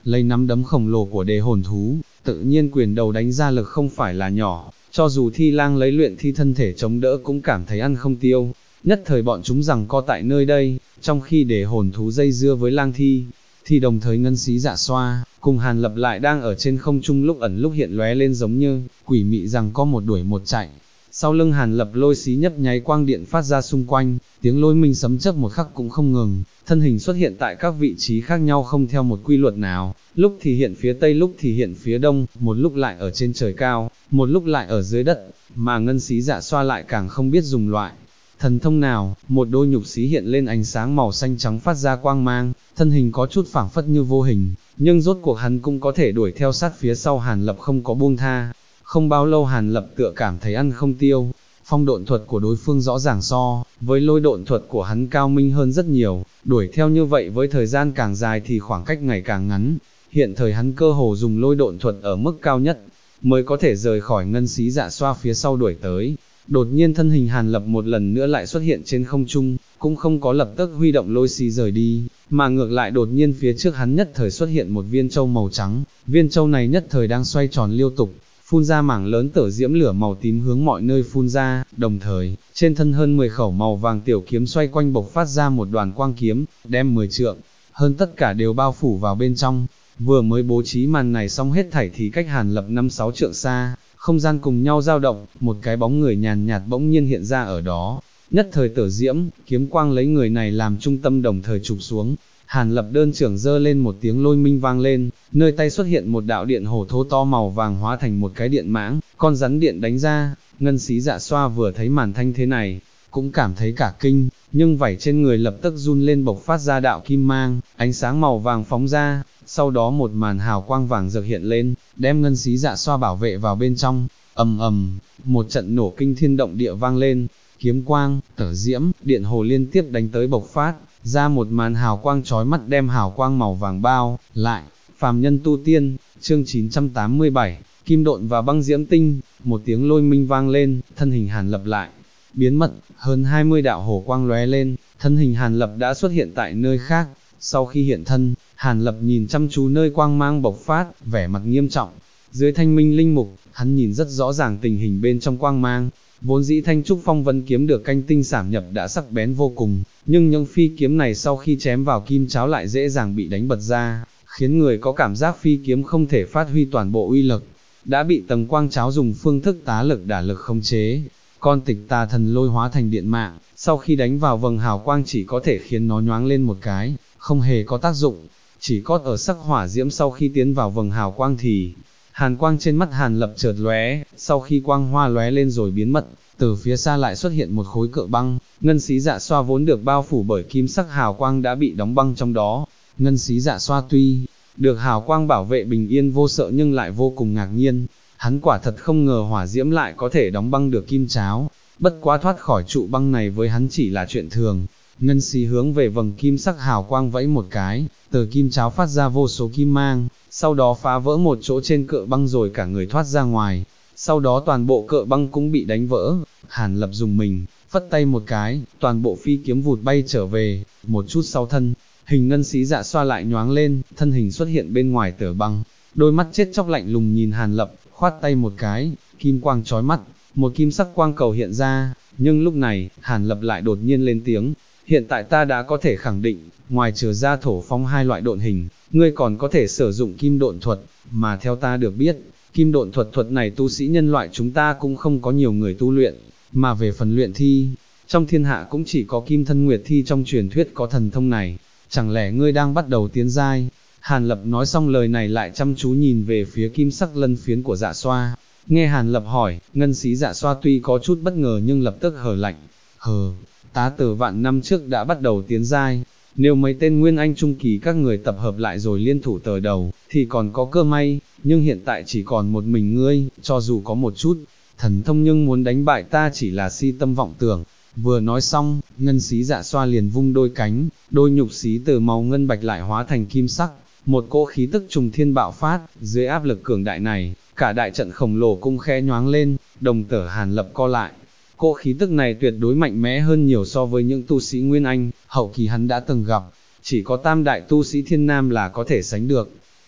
lấy nắm đấm khổng lồ của đề hồn thú, tự nhiên quyền đầu đánh ra lực không phải là nhỏ, cho dù thi lang lấy luyện thi thân thể chống đỡ cũng cảm thấy ăn không tiêu. Nhất thời bọn chúng giằng co tại nơi đây, trong khi đề hồn thú dây dưa với lang thi, thì đồng thời ngân xí dạ xoa, cùng Hàn Lập lại đang ở trên không trung lúc ẩn lúc hiện lóe lên giống như quỷ mị giằng co một đuổi một chạy. Sau lưng Hàn Lập lôi xí nhấp nháy quang điện phát ra xung quanh, tiếng lôi minh sấm chớp một khắc cũng không ngừng, thân hình xuất hiện tại các vị trí khác nhau không theo một quy luật nào, lúc thì hiện phía tây lúc thì hiện phía đông, một lúc lại ở trên trời cao, một lúc lại ở dưới đất, mà ngân xí dạ xoa lại càng không biết dùng loại thần thông nào, một đôi nhục xí hiện lên ánh sáng màu xanh trắng phát ra quang mang, thân hình có chút phảng phất như vô hình, nhưng rốt cuộc hắn cũng có thể đuổi theo sát phía sau Hàn Lập không có buông tha. Không bao lâu Hàn Lập tựa cảm thấy ăn không tiêu, phong độn thuật của đối phương rõ ràng so với lôi độn thuật của hắn cao minh hơn rất nhiều, đuổi theo như vậy với thời gian càng dài thì khoảng cách ngày càng ngắn, hiện thời hắn cơ hồ dùng lôi độn thuật ở mức cao nhất, mới có thể rời khỏi ngân xí dạ xoa phía sau đuổi tới. Đột nhiên thân hình Hàn Lập một lần nữa lại xuất hiện trên không trung, cũng không có lập tức huy động lôi xí rời đi, mà ngược lại đột nhiên phía trước hắn nhất thời xuất hiện một viên châu màu trắng, viên châu này nhất thời đang xoay tròn liên tục, phun ra mảng lớn tở diễm lửa màu tím hướng mọi nơi phun ra, đồng thời, trên thân hơn 10 khẩu màu vàng tiểu kiếm xoay quanh bộc phát ra một đoàn quang kiếm, đem 10 trượng, hơn tất cả đều bao phủ vào bên trong. Vừa mới bố trí màn này xong hết thảy thì cách Hàn Lập 5-6 trượng xa, không gian cùng nhau dao động, một cái bóng người nhàn nhạt bỗng nhiên hiện ra ở đó. Nhất thời tở diễm, kiếm quang lấy người này làm trung tâm đồng thời chụp xuống. Hàn Lập đơn trưởng giơ lên một tiếng lôi minh vang lên, nơi tay xuất hiện một đạo điện hổ thô to màu vàng hóa thành một cái điện mãng, con rắn điện đánh ra. Ngân xí dạ xoa vừa thấy màn thanh thế này, cũng cảm thấy cả kinh, nhưng vảy trên người lập tức run lên bộc phát ra đạo kim mang, ánh sáng màu vàng phóng ra, sau đó một màn hào quang vàng rực hiện lên, đem ngân xí dạ xoa bảo vệ vào bên trong. Ầm ầm, một trận nổ kinh thiên động địa vang lên, kiếm quang, tở diễm, điện hồ liên tiếp đánh tới bộc phát, ra một màn hào quang chói mắt đem hào quang màu vàng bao lại. Phàm nhân tu tiên, chương 987, kim độn và băng diễm tinh, một tiếng lôi minh vang lên, thân hình Hàn Lập lại biến mất, hơn 20 đạo hổ quang lóe lên, thân hình Hàn Lập đã xuất hiện tại nơi khác. Sau khi hiện thân, Hàn Lập nhìn chăm chú nơi quang mang bộc phát, vẻ mặt nghiêm trọng. Dưới thanh minh linh mục, hắn nhìn rất rõ ràng tình hình bên trong quang mang. Vốn dĩ thanh trúc phong vân kiếm được canh tinh sảm nhập đã sắc bén vô cùng, nhưng những phi kiếm này sau khi chém vào kim cháo lại dễ dàng bị đánh bật ra, khiến người có cảm giác phi kiếm không thể phát huy toàn bộ uy lực, đã bị tầng quang cháo dùng phương thức tá lực đả lực khống chế. Con tịch tà thần lôi hóa thành điện mạng, sau khi đánh vào vầng hào quang chỉ có thể khiến nó nhoáng lên một cái, không hề có tác dụng, chỉ có ở sắc hỏa diễm sau khi tiến vào vầng hào quang thì hàn quang trên mắt Hàn Lập chợt lóe, sau khi quang hoa lóe lên rồi biến mất, từ phía xa lại xuất hiện một khối cự băng, ngân xí dạ xoa vốn được bao phủ bởi kim sắc hào quang đã bị đóng băng trong đó. Ngân xí dạ xoa tuy được hào quang bảo vệ bình yên vô sợ nhưng lại vô cùng ngạc nhiên, hắn quả thật không ngờ hỏa diễm lại có thể đóng băng được kim cháo, bất quá thoát khỏi trụ băng này với hắn chỉ là chuyện thường. Ngân xí hướng về vầng kim sắc hào quang vẫy một cái, từ kim cháo phát ra vô số kim mang, sau đó phá vỡ một chỗ trên cự băng rồi cả người thoát ra ngoài, sau đó toàn bộ cự băng cũng bị đánh vỡ. Hàn Lập dùng mình, phất tay một cái, toàn bộ phi kiếm vụt bay trở về, một chút sau thân hình ngân xí dạ xoa lại nhoáng lên, thân hình xuất hiện bên ngoài tờ băng, đôi mắt chết chóc lạnh lùng nhìn Hàn Lập, khoát tay một cái, kim quang chói mắt, một kim sắc quang cầu hiện ra, nhưng lúc này, Hàn Lập lại đột nhiên lên tiếng, hiện tại ta đã có thể khẳng định, ngoài trừ ra thổ phong hai loại độn hình, ngươi còn có thể sử dụng kim độn thuật, mà theo ta được biết, kim độn thuật này tu sĩ nhân loại chúng ta cũng không có nhiều người tu luyện, mà về phần luyện thi, trong thiên hạ cũng chỉ có Kim Thân Nguyệt Thi trong truyền thuyết có thần thông này, chẳng lẽ ngươi đang bắt đầu tiến giai? Hàn Lập nói xong lời này lại chăm chú nhìn về phía kim sắc lân phiến của dạ xoa. Nghe Hàn Lập hỏi, ngân xí dạ xoa tuy có chút bất ngờ nhưng lập tức hờ lạnh. Tá từ vạn năm trước đã bắt đầu tiến giai. Nếu mấy tên nguyên anh trung kỳ các người tập hợp lại rồi liên thủ tờ đầu, thì còn có cơ may, nhưng hiện tại chỉ còn một mình ngươi, cho dù có một chút thần thông nhưng muốn đánh bại ta chỉ là si tâm vọng tưởng. Vừa nói xong, ngân xí dạ xoa liền vung đôi cánh, đôi nhục xí từ màu ngân bạch lại hóa thành kim sắc, một cỗ khí tức trùng thiên bạo phát, dưới áp lực cường đại này, cả đại trận khổng lồ cũng khẽ nhoáng lên, đồng tử Hàn Lập co lại. Cỗ khí tức này tuyệt đối mạnh mẽ hơn nhiều so với những tu sĩ nguyên anh, hậu kỳ hắn đã từng gặp, chỉ có tam đại tu sĩ thiên nam là có thể sánh được.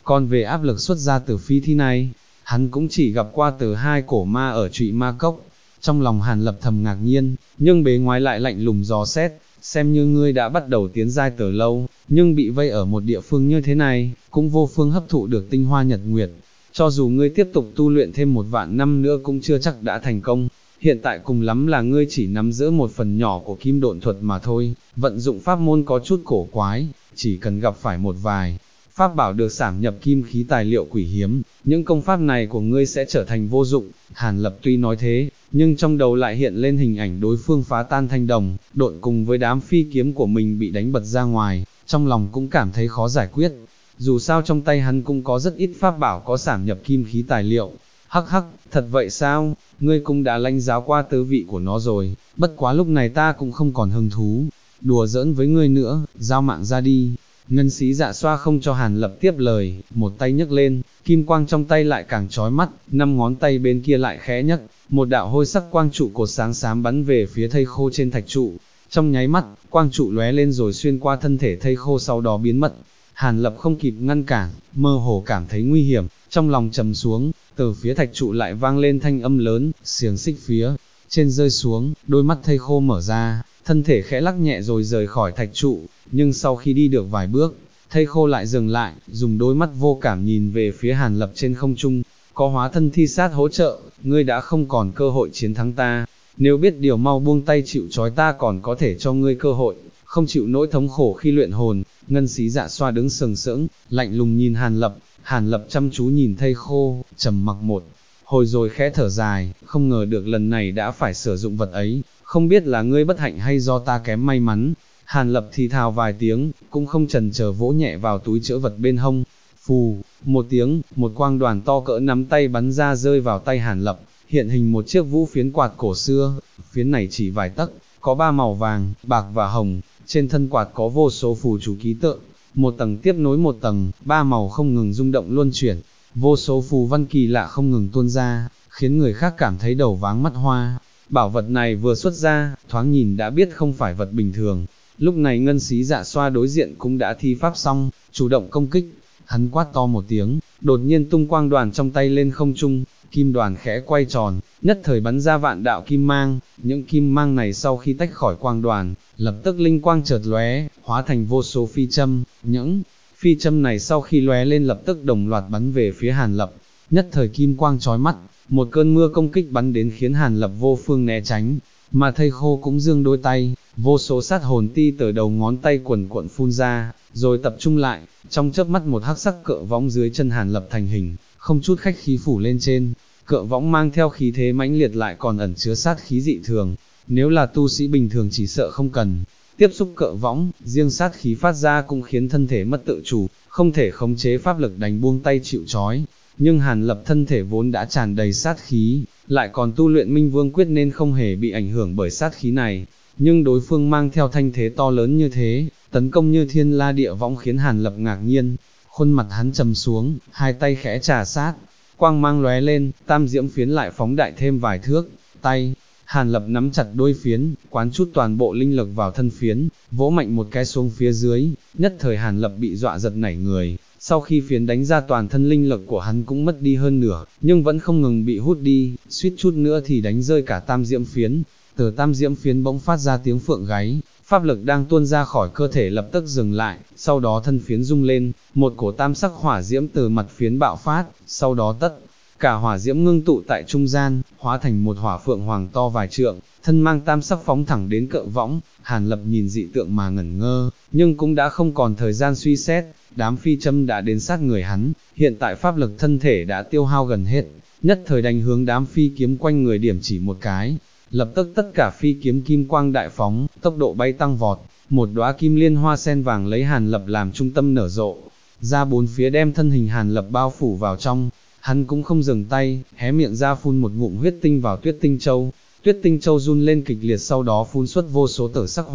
Còn về áp lực xuất ra từ phi thi này, hắn cũng chỉ gặp qua từ hai cổ ma ở Trụy Ma Cốc. Trong lòng Hàn Lập thầm ngạc nhiên, nhưng bề ngoài lại lạnh lùng dò xét, xem như ngươi đã bắt đầu tiến giai từ lâu, nhưng bị vây ở một địa phương như thế này, cũng vô phương hấp thụ được tinh hoa nhật nguyệt. Cho dù ngươi tiếp tục tu luyện thêm 1.000 năm nữa cũng chưa chắc đã thành công, hiện tại cùng lắm là ngươi chỉ nắm giữ một phần nhỏ của kim độn thuật mà thôi, vận dụng pháp môn có chút cổ quái, chỉ cần gặp phải một vài pháp bảo được sảm nhập kim khí tài liệu quý hiếm, những công pháp này của ngươi sẽ trở thành vô dụng. Hàn Lập tuy nói thế, nhưng trong đầu lại hiện lên hình ảnh đối phương phá tan thanh đồng, độn cùng với đám phi kiếm của mình bị đánh bật ra ngoài, trong lòng cũng cảm thấy khó giải quyết. Dù sao trong tay hắn cũng có rất ít pháp bảo có sảm nhập kim khí tài liệu. Hắc hắc, thật vậy sao, ngươi cũng đã lãnh giáo qua tứ vị của nó rồi, bất quá lúc này ta cũng không còn hứng thú, đùa giỡn với ngươi nữa, giao mạng ra đi. Ngân Xí Dạ Xoa không cho Hàn Lập tiếp lời, một tay nhấc lên, kim quang trong tay lại càng chói mắt, 5 ngón tay bên kia lại khẽ nhấc, một đạo hôi sắc quang trụ cột sáng xám bắn về phía thây khô trên thạch trụ. Trong nháy mắt, quang trụ lóe lên rồi xuyên qua thân thể thây khô sau đó biến mất. Hàn Lập không kịp ngăn cản, mơ hồ cảm thấy nguy hiểm, trong lòng trầm xuống, từ phía thạch trụ lại vang lên thanh âm lớn, xiềng xích phía trên rơi xuống, đôi mắt thây khô mở ra, thân thể khẽ lắc nhẹ rồi rời khỏi thạch trụ, nhưng sau khi đi được vài bước, thây khô lại dừng lại, dùng đôi mắt vô cảm nhìn về phía Hàn Lập trên không trung, có hóa thân thi sát hỗ trợ, ngươi đã không còn cơ hội chiến thắng ta, nếu biết điều mau buông tay chịu trói ta còn có thể cho ngươi cơ hội, không chịu nỗi thống khổ khi luyện hồn. Ngân Xí Dạ Xoa đứng sừng sững, lạnh lùng nhìn Hàn Lập chăm chú nhìn thây khô, trầm mặc một hồi rồi khẽ thở dài, không ngờ được lần này đã phải sử dụng vật ấy, không biết là ngươi bất hạnh hay do ta kém may mắn. Hàn Lập thì thào vài tiếng, cũng không chần chờ vỗ nhẹ vào túi trữ vật bên hông, phù, một tiếng, một quang đoàn to cỡ nắm tay bắn ra rơi vào tay Hàn Lập, hiện hình một chiếc vũ phiến quạt cổ xưa, phiến này chỉ vài tấc, có 3 màu vàng, bạc và hồng, trên thân quạt có vô số phù chú ký tự, một tầng tiếp nối một tầng, 3 màu không ngừng rung động luân chuyển, vô số phù văn kỳ lạ không ngừng tuôn ra, khiến người khác cảm thấy đầu váng mắt hoa. Bảo vật này vừa xuất ra, thoáng nhìn đã biết không phải vật bình thường. Lúc này Ngân Xí Dạ Xoa đối diện cũng đã thi pháp xong, chủ động công kích, hắn quát to một tiếng, đột nhiên tung quang đoàn trong tay lên không trung, kim đoàn khẽ quay tròn, nhất thời bắn ra vạn đạo kim mang, những kim mang này sau khi tách khỏi quang đoàn, lập tức linh quang chợt lóe, hóa thành vô số phi châm, những phi châm này sau khi lóe lên lập tức đồng loạt bắn về phía Hàn Lập, nhất thời kim quang chói mắt, một cơn mưa công kích bắn đến khiến Hàn Lập vô phương né tránh, mà thây khô cũng giương đôi tay, vô số sát hồn ti từ đầu ngón tay quần cuộn phun ra, rồi tập trung lại, trong chớp mắt một hắc sắc cự võng dưới chân Hàn Lập thành hình, không chút khách khí phủ lên trên, cự võng mang theo khí thế mãnh liệt lại còn ẩn chứa sát khí dị thường, nếu là tu sĩ bình thường chỉ sợ không cần tiếp xúc cự võng, riêng sát khí phát ra cũng khiến thân thể mất tự chủ, không thể khống chế pháp lực đánh buông tay chịu trói. Nhưng Hàn Lập thân thể vốn đã tràn đầy sát khí, lại còn tu luyện Minh Vương Quyết nên không hề bị ảnh hưởng bởi sát khí này, nhưng đối phương mang theo thanh thế to lớn như thế, tấn công như thiên la địa võng khiến Hàn Lập ngạc nhiên, khuôn mặt hắn trầm xuống, hai tay khẽ trà sát, quang mang lóe lên, tam diễm phiến lại phóng đại thêm vài thước, tay Hàn Lập nắm chặt đôi phiến, quán chút toàn bộ linh lực vào thân phiến, vỗ mạnh một cái xuống phía dưới, nhất thời Hàn Lập bị dọa giật nảy người. Sau khi phiến đánh ra toàn thân linh lực của hắn cũng mất đi hơn nửa, nhưng vẫn không ngừng bị hút đi, suýt chút nữa thì đánh rơi cả tam diễm phiến. Từ tam diễm phiến bỗng phát ra tiếng phượng gáy, pháp lực đang tuôn ra khỏi cơ thể lập tức dừng lại, sau đó thân phiến rung lên, một cổ tam sắc hỏa diễm từ mặt phiến bạo phát, sau đó tất cả hỏa diễm ngưng tụ tại trung gian, hóa thành một hỏa phượng hoàng to vài trượng, thân mang tam sắc phóng thẳng đến cự võng. Hàn Lập nhìn dị tượng mà ngẩn ngơ, nhưng cũng đã không còn thời gian suy xét, đám phi châm đã đến sát người hắn, hiện tại pháp lực thân thể đã tiêu hao gần hết, nhất thời đánh hướng đám phi kiếm quanh người điểm chỉ một cái, lập tức tất cả phi kiếm kim quang đại phóng, tốc độ bay tăng vọt, một đóa kim liên hoa sen vàng lấy Hàn Lập làm trung tâm nở rộ, ra bốn phía đem thân hình Hàn Lập bao phủ vào trong. Hắn cũng không dừng tay, hé miệng ra phun một ngụm huyết tinh vào Tuyết Tinh Châu. Tuyết Tinh Châu run lên kịch liệt, sau đó phun xuất vô số tử sắc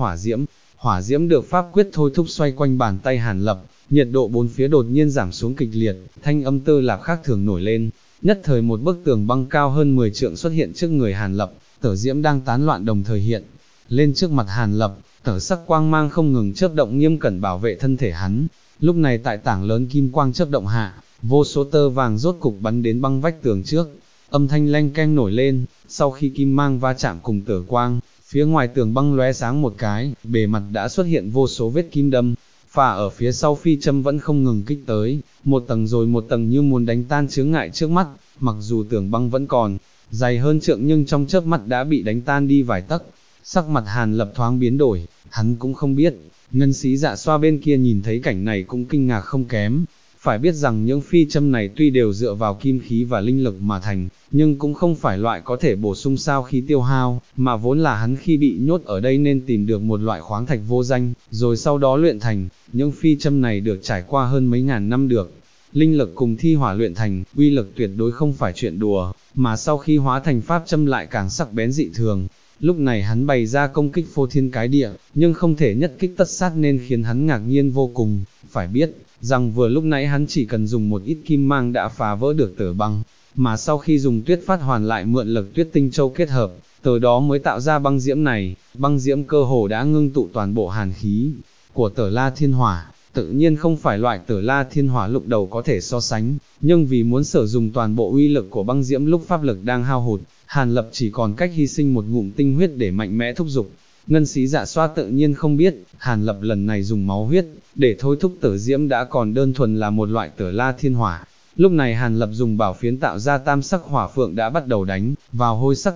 hỏa diễm được pháp quyết thôi thúc xoay quanh bàn tay Hàn Lập, nhiệt độ bốn phía đột nhiên giảm xuống kịch liệt, thanh âm tơ lạp khác thường nổi lên, nhất thời một bức tường băng cao hơn 10 trượng xuất hiện trước người Hàn Lập, tử diễm đang tán loạn đồng thời hiện lên trước mặt Hàn Lập, tử sắc quang mang không ngừng chớp động nghiêm cẩn bảo vệ thân thể hắn. Lúc này tại tảng lớn kim quang chớp động hạ, vô số tơ vàng rốt cục bắn đến băng vách tường trước, âm thanh leng keng nổi lên, sau khi kim mang va chạm cùng tơ quang, phía ngoài tường băng lóe sáng một cái, bề mặt đã xuất hiện vô số vết kim đâm, phà ở phía sau phi châm vẫn không ngừng kích tới, một tầng rồi một tầng như muốn đánh tan chướng ngại trước mắt, mặc dù tường băng vẫn còn dày hơn trượng nhưng trong chớp mắt đã bị đánh tan đi vài tấc. Sắc mặt Hàn Lập thoáng biến đổi, hắn cũng không biết, Ngân Xí Dạ Xoa bên kia nhìn thấy cảnh này cũng kinh ngạc không kém. Phải biết rằng những phi châm này tuy đều dựa vào kim khí và linh lực mà thành, nhưng cũng không phải loại có thể bổ sung sau khi tiêu hao, mà vốn là hắn khi bị nhốt ở đây nên tìm được một loại khoáng thạch vô danh, rồi sau đó luyện thành. Những phi châm này được trải qua hơn mấy ngàn năm được linh lực cùng thi hỏa luyện thành, uy lực tuyệt đối không phải chuyện đùa, mà sau khi hóa thành pháp châm lại càng sắc bén dị thường. Lúc này hắn bày ra công kích phô thiên cái địa, nhưng không thể nhất kích tất sát nên khiến hắn ngạc nhiên vô cùng. Phải biết rằng vừa lúc nãy hắn chỉ cần dùng một ít kim mang đã phá vỡ được tờ băng, mà sau khi dùng tuyết phát hoàn lại mượn lực tuyết tinh châu kết hợp, từ đó mới tạo ra băng diễm này. Băng diễm cơ hồ đã ngưng tụ toàn bộ hàn khí của Tở La Thiên Hỏa, tự nhiên không phải loại Tở La Thiên Hỏa lúc đầu có thể so sánh, nhưng vì muốn sử dụng toàn bộ uy lực của băng diễm lúc pháp lực đang hao hụt, Hàn Lập chỉ còn cách hy sinh một ngụm tinh huyết để mạnh mẽ thúc giục. Ngân Xí Dạ Xoa tự nhiên không biết, Hàn Lập lần này dùng máu huyết để thôi thúc Tở Diễm đã còn đơn thuần là một loại Tở La Thiên Hỏa. Lúc này Hàn Lập dùng bảo phiến tạo ra tam sắc hỏa phượng đã bắt đầu đánh vào hôi sắc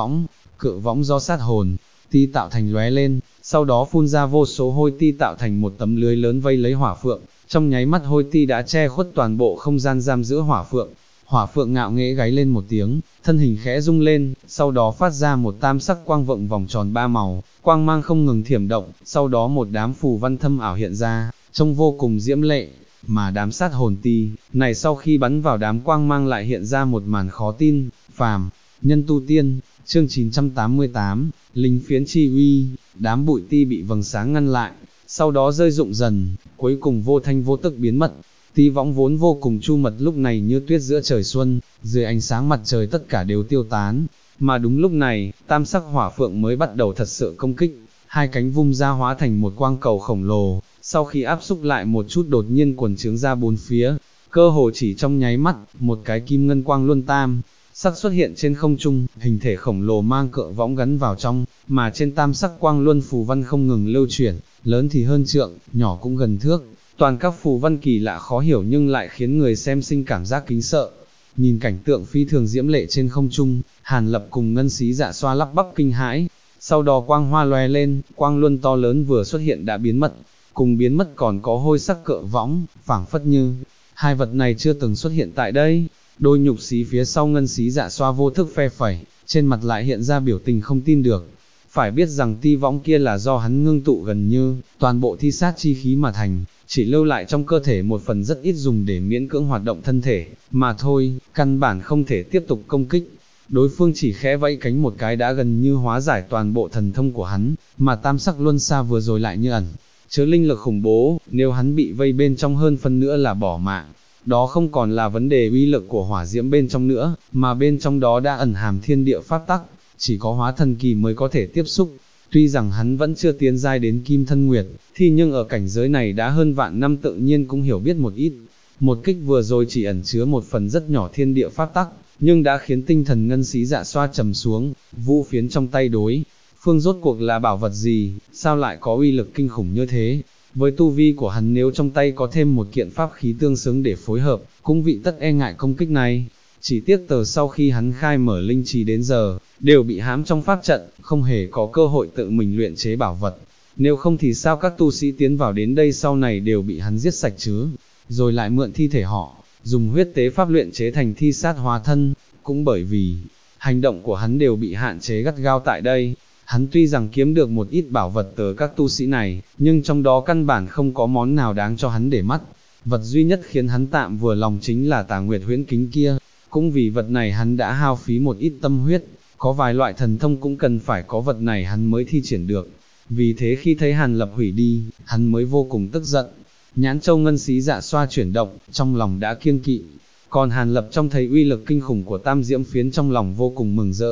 cự võng do sát hồn ti tạo thành lóe lên, sau đó phun ra vô số hôi ti tạo thành một tấm lưới lớn vây lấy hỏa phượng. Trong nháy mắt hôi ti đã che khuất toàn bộ không gian giam giữ hỏa phượng. Hỏa phượng ngạo nghễ gáy lên một tiếng, thân hình khẽ rung lên, sau đó phát ra một tam sắc quang vọng vòng tròn ba màu, quang mang không ngừng thiểm động, sau đó một đám phù văn thâm ảo hiện ra, trông vô cùng diễm lệ, mà đám sát hồn ti này sau khi bắn vào đám quang mang lại hiện ra một màn khó tin. Phàm nhân tu tiên, chương 988, linh phiến chi uy. Đám bụi ti bị vầng sáng ngăn lại, sau đó rơi rụng dần, cuối cùng vô thanh vô tức biến mất. Ti võng vốn vô cùng chu mật lúc này như tuyết giữa trời xuân, dưới ánh sáng mặt trời tất cả đều tiêu tán, mà đúng lúc này, tam sắc hỏa phượng mới bắt đầu thật sự công kích, hai cánh vung ra hóa thành một quang cầu khổng lồ, sau khi áp xúc lại một chút đột nhiên quần trướng ra bốn phía, cơ hồ chỉ trong nháy mắt, một cái kim ngân quang luân tam sắc xuất hiện trên không trung, hình thể khổng lồ mang cự võng gắn vào trong, mà trên tam sắc quang luân phù văn không ngừng lưu chuyển, lớn thì hơn trượng, nhỏ cũng gần thước. Toàn các phù văn kỳ lạ khó hiểu nhưng lại khiến người xem sinh cảm giác kính sợ. Nhìn cảnh tượng phi thường diễm lệ trên không trung, Hàn Lập cùng Ngân Xí Dạ Xoa lắp bắp kinh hãi. Sau đó quang hoa lóe lên, quang luân to lớn vừa xuất hiện đã biến mất, cùng biến mất còn có hôi sắc cự võng, phảng phất như hai vật này chưa từng xuất hiện tại đây. Đôi nhục xí phía sau Ngân Xí Dạ Xoa vô thức phe phẩy, trên mặt lại hiện ra biểu tình không tin được. Phải biết rằng ti võng kia là do hắn ngưng tụ gần như toàn bộ thi sát chi khí mà thành, chỉ lưu lại trong cơ thể một phần rất ít dùng để miễn cưỡng hoạt động thân thể, mà thôi, căn bản không thể tiếp tục công kích. Đối phương chỉ khẽ vẫy cánh một cái đã gần như hóa giải toàn bộ thần thông của hắn, mà tam sắc luân xa vừa rồi lại như ẩn chứa linh lực khủng bố, nếu hắn bị vây bên trong hơn phân nữa là bỏ mạng. Đó không còn là vấn đề uy lực của hỏa diễm bên trong nữa, mà bên trong đó đã ẩn hàm thiên địa pháp tắc, chỉ có hóa thần kỳ mới có thể tiếp xúc. Tuy rằng hắn vẫn chưa tiến giai đến kim thân nguyệt, thì nhưng ở cảnh giới này đã hơn vạn năm tự nhiên cũng hiểu biết một ít. Một kích vừa rồi chỉ ẩn chứa một phần rất nhỏ thiên địa pháp tắc, nhưng đã khiến tinh thần Ngân Xí Dạ Xoa trầm xuống. Vũ phiến trong tay đối phương rốt cuộc là bảo vật gì, sao lại có uy lực kinh khủng như thế? Với tu vi của hắn nếu trong tay có thêm một kiện pháp khí tương xứng để phối hợp, cũng vị tất e ngại công kích này. Chỉ tiếc từ sau khi hắn khai mở linh trì đến giờ, đều bị hãm trong pháp trận, không hề có cơ hội tự mình luyện chế bảo vật. Nếu không thì sao các tu sĩ tiến vào đến đây sau này đều bị hắn giết sạch chứ, rồi lại mượn thi thể họ, dùng huyết tế pháp luyện chế thành thi sát hóa thân. Cũng bởi vì hành động của hắn đều bị hạn chế gắt gao tại đây, hắn tuy rằng kiếm được một ít bảo vật từ các tu sĩ này, nhưng trong đó căn bản không có món nào đáng cho hắn để mắt. Vật duy nhất khiến hắn tạm vừa lòng chính là Tà Nguyệt huyễn kính kia, cũng vì vật này hắn đã hao phí một ít tâm huyết, có vài loại thần thông cũng cần phải có vật này hắn mới thi triển được. Vì thế khi thấy Hàn Lập hủy đi, hắn mới vô cùng tức giận. Nhãn châu Ngân Xí Dạ Xoa chuyển động, trong lòng đã kiêng kỵ. Còn Hàn Lập trông thấy uy lực kinh khủng của tam diễm phiến trong lòng vô cùng mừng rỡ.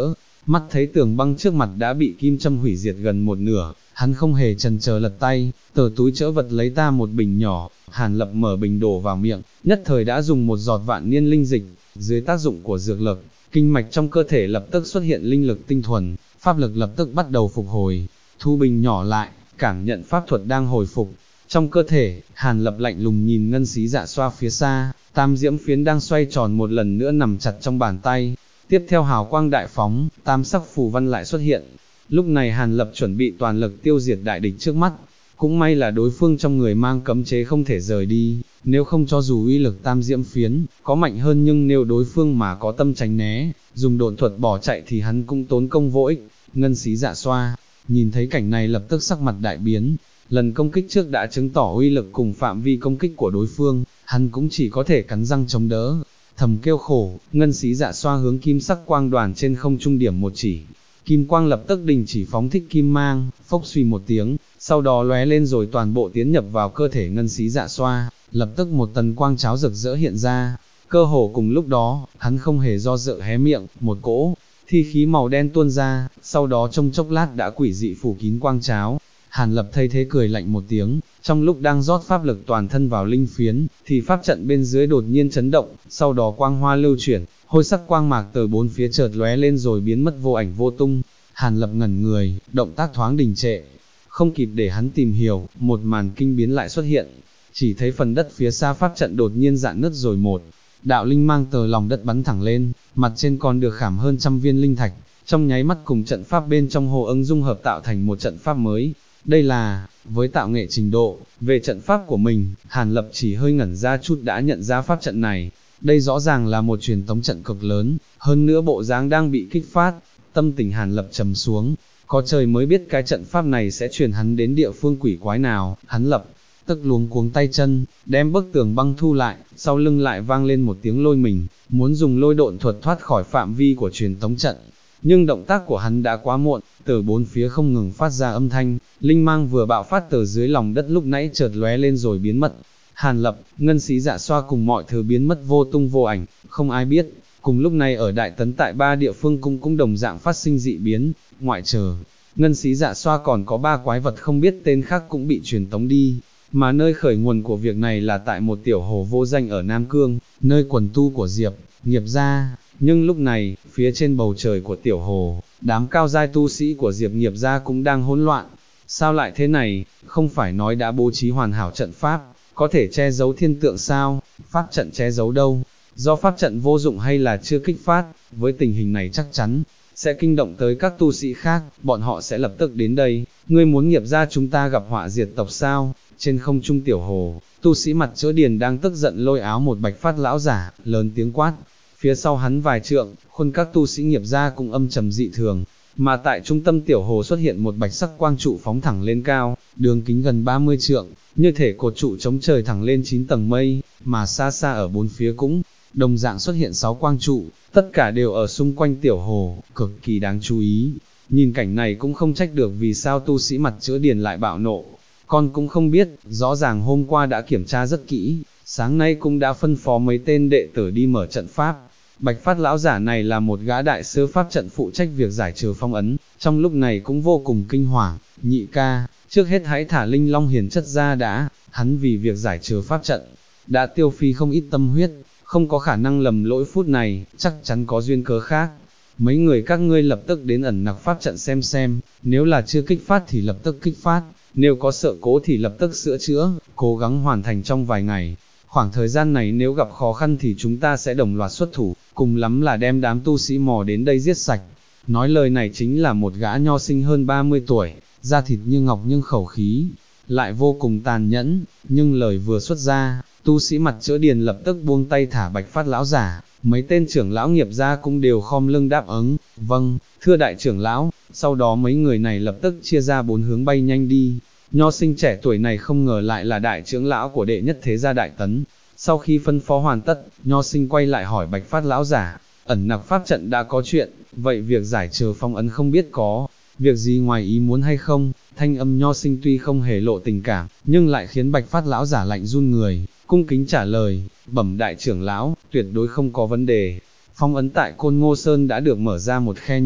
mắt thấy tường băng trước mặt đã bị kim châm hủy diệt gần một nửa, hắn không hề chần chờ lật tay, từ túi chữ vật lấy ta một bình nhỏ, Hàn Lập mở bình đổ vào miệng, nhất thời đã dùng một giọt vạn niên linh dịch, dưới tác dụng của dược lực, kinh mạch trong cơ thể lập tức xuất hiện linh lực tinh thuần, pháp lực lập tức bắt đầu phục hồi, thu bình nhỏ lại, cảm nhận pháp thuật đang hồi phục. Trong cơ thể, Hàn Lập lạnh lùng nhìn ngân xí dạ xoa phía xa, tam diễm phiến đang xoay tròn một lần nữa nằm chặt trong bàn tay. Tiếp theo hào quang đại phóng, tam sắc phù văn lại xuất hiện. Lúc này Hàn Lập chuẩn bị toàn lực tiêu diệt đại địch trước mắt. Cũng may là đối phương trong người mang cấm chế không thể rời đi, nếu không cho dù uy lực tam diễm phiến, có mạnh hơn nhưng nếu đối phương mà có tâm tránh né, dùng độn thuật bỏ chạy thì hắn cũng tốn công vô ích. Ngân xí dạ xoa, nhìn thấy cảnh này lập tức sắc mặt đại biến. Lần công kích trước đã chứng tỏ uy lực cùng phạm vi công kích của đối phương, hắn cũng chỉ có thể cắn răng chống đỡ. Thầm kêu khổ, ngân xí dạ xoa hướng kim sắc quang đoàn trên không trung điểm một chỉ. Kim quang lập tức đình chỉ phóng thích kim mang, phốc suy một tiếng, sau đó lóe lên rồi toàn bộ tiến nhập vào cơ thể ngân xí dạ xoa, lập tức một tần quang cháo rực rỡ hiện ra. Cơ hồ cùng lúc đó, hắn không hề do dự hé miệng, một cỗ thi khí màu đen tuôn ra, sau đó trong chốc lát đã quỷ dị phủ kín quang cháo. Hàn Lập thay thế cười lạnh một tiếng, trong lúc đang rót pháp lực toàn thân vào linh phiến, thì pháp trận bên dưới đột nhiên chấn động, sau đó quang hoa lưu chuyển, hôi sắc quang mạc từ bốn phía chợt lóe lên rồi biến mất vô ảnh vô tung. Hàn Lập ngẩn người, động tác thoáng đình trệ, không kịp để hắn tìm hiểu, một màn kinh biến lại xuất hiện, chỉ thấy phần đất phía xa pháp trận đột nhiên rạn nứt rồi một đạo linh mang từ lòng đất bắn thẳng lên, mặt trên còn được khảm hơn trăm viên linh thạch, trong nháy mắt cùng trận pháp bên trong hồ ứng dung hợp tạo thành một trận pháp mới. Đây là, với tạo nghệ trình độ, về trận pháp của mình, Hàn Lập chỉ hơi ngẩn ra chút đã nhận ra pháp trận này. Đây rõ ràng là một truyền tống trận cực lớn, hơn nữa bộ dáng đang bị kích phát, tâm tình Hàn Lập trầm xuống, có trời mới biết cái trận pháp này sẽ truyền hắn đến địa phương quỷ quái nào. Hắn lập tức luống cuống tay chân, đem bức tường băng thu lại, sau lưng lại vang lên một tiếng lôi mình, muốn dùng lôi độn thuật thoát khỏi phạm vi của truyền tống trận. Nhưng động tác của hắn đã quá muộn, từ bốn phía không ngừng phát ra âm thanh, linh mang vừa bạo phát từ dưới lòng đất lúc nãy chợt lóe lên rồi biến mất. Hàn Lập, ngân xí dạ xoa cùng mọi thứ biến mất vô tung vô ảnh, không ai biết. Cùng lúc này ở Đại Tấn tại ba địa phương cũng đồng dạng phát sinh dị biến, ngoại trừ ngân xí dạ xoa còn có ba quái vật không biết tên khác cũng bị truyền tống đi, mà nơi khởi nguồn của việc này là tại một tiểu hồ vô danh ở Nam Cương, nơi quần tu của Diệp, Nghiệp gia. Nhưng lúc này, phía trên bầu trời của tiểu hồ, đám cao giai tu sĩ của Diệp Nghiệp gia cũng đang hỗn loạn. Sao lại thế này, không phải nói đã bố trí hoàn hảo trận pháp, có thể che giấu thiên tượng sao, pháp trận che giấu đâu, do pháp trận vô dụng hay là chưa kích phát, với tình hình này chắc chắn sẽ kinh động tới các tu sĩ khác, bọn họ sẽ lập tức đến đây. Ngươi muốn Nghiệp gia chúng ta gặp họa diệt tộc sao? Trên không trung tiểu hồ, tu sĩ mặt chữ điền đang tức giận lôi áo một Bạch Phát lão giả, lớn tiếng quát. Phía sau hắn vài trượng, khuôn các tu sĩ Nghiệp gia cũng âm trầm dị thường, mà tại trung tâm tiểu hồ xuất hiện một bạch sắc quang trụ phóng thẳng lên cao, đường kính gần 30 trượng, như thể cột trụ chống trời thẳng lên 9 tầng mây, mà xa xa ở bốn phía cũng đồng dạng xuất hiện 6 quang trụ, tất cả đều ở xung quanh tiểu hồ, cực kỳ đáng chú ý. Nhìn cảnh này cũng không trách được vì sao tu sĩ mặt chữ điền lại bạo nộ, con cũng không biết, rõ ràng hôm qua đã kiểm tra rất kỹ, sáng nay cũng đã phân phó mấy tên đệ tử đi mở trận pháp. Bạch Phát lão giả này là một gã đại sư pháp trận phụ trách việc giải trừ phong ấn, trong lúc này cũng vô cùng kinh hoàng. Nhị ca, trước hết hãy thả Linh Long hiền chất ra đã, hắn vì việc giải trừ pháp trận, đã tiêu phí không ít tâm huyết, không có khả năng lầm lỗi phút này, chắc chắn có duyên cớ khác. Mấy người các ngươi lập tức đến ẩn nặc pháp trận xem, nếu là chưa kích phát thì lập tức kích phát, nếu có sự cố thì lập tức sửa chữa, cố gắng hoàn thành trong vài ngày. Khoảng thời gian này nếu gặp khó khăn thì chúng ta sẽ đồng loạt xuất thủ, cùng lắm là đem đám tu sĩ mò đến đây giết sạch. Nói lời này chính là một gã nho sinh hơn 30 tuổi, da thịt như ngọc nhưng khẩu khí lại vô cùng tàn nhẫn, nhưng lời vừa xuất ra, tu sĩ mặt chữ điền lập tức buông tay thả Bạch Phát lão giả, mấy tên trưởng lão Nghiệp gia cũng đều khom lưng đáp ứng, vâng, thưa đại trưởng lão. Sau đó mấy người này lập tức chia ra 4 hướng bay nhanh đi. Nho sinh trẻ tuổi này không ngờ lại là đại trưởng lão của đệ nhất thế gia Đại Tấn. Sau khi phân phó hoàn tất, nho sinh quay lại hỏi Bạch Phát lão giả, ẩn nặc pháp trận đã có chuyện, vậy việc giải trừ phong ấn không biết có việc gì ngoài ý muốn hay không? Thanh âm nho sinh tuy không hề lộ tình cảm, nhưng lại khiến Bạch Phát lão giả lạnh run người, cung kính trả lời, bẩm đại trưởng lão, tuyệt đối không có vấn đề. Phong ấn tại Côn Ngô Sơn đã được mở ra một khe nhỏ,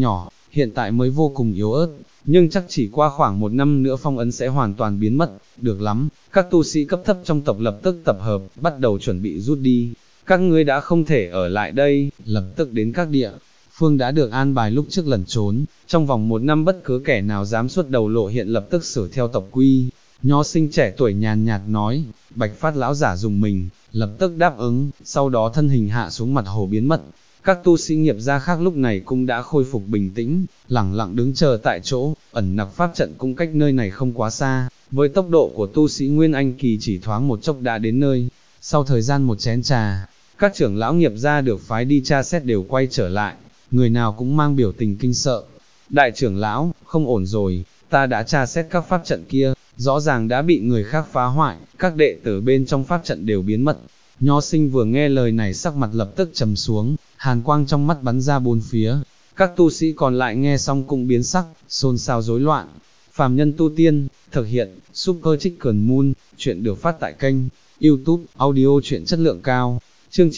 hiện tại mới vô cùng yếu ớt, nhưng chắc chỉ qua khoảng 1 năm nữa phong ấn sẽ hoàn toàn biến mất, được lắm, các tu sĩ cấp thấp trong tộc lập tức tập hợp, bắt đầu chuẩn bị rút đi, các ngươi đã không thể ở lại đây, lập tức đến các địa phương đã được an bài lúc trước lẩn trốn, trong vòng 1 năm bất cứ kẻ nào dám xuất đầu lộ hiện lập tức xử theo tộc quy. Nho sinh trẻ tuổi nhàn nhạt nói, Bạch Phát lão giả dùng mình, lập tức đáp ứng, sau đó thân hình hạ xuống mặt hồ biến mất. Các tu sĩ nghiệp gia khác lúc này cũng đã khôi phục bình tĩnh, lẳng lặng đứng chờ tại chỗ, ẩn nặc pháp trận cũng cách nơi này không quá xa, với tốc độ của tu sĩ Nguyên Anh kỳ chỉ thoáng một chốc đã đến nơi. Sau thời gian một chén trà, các trưởng lão nghiệp gia được phái đi tra xét đều quay trở lại, người nào cũng mang biểu tình kinh sợ. Đại trưởng lão, không ổn rồi, ta đã tra xét các pháp trận kia, rõ ràng đã bị người khác phá hoại, các đệ tử bên trong pháp trận đều biến mất. Nho sinh vừa nghe lời này sắc mặt lập tức trầm xuống, hàn quang trong mắt bắn ra bốn phía. Các tu sĩ còn lại nghe xong cũng biến sắc, xôn xao rối loạn. Phàm Nhân Tu Tiên, thực hiện, Super Chicken Moon, chuyện được phát tại kênh YouTube, audio truyện chất lượng cao. Chương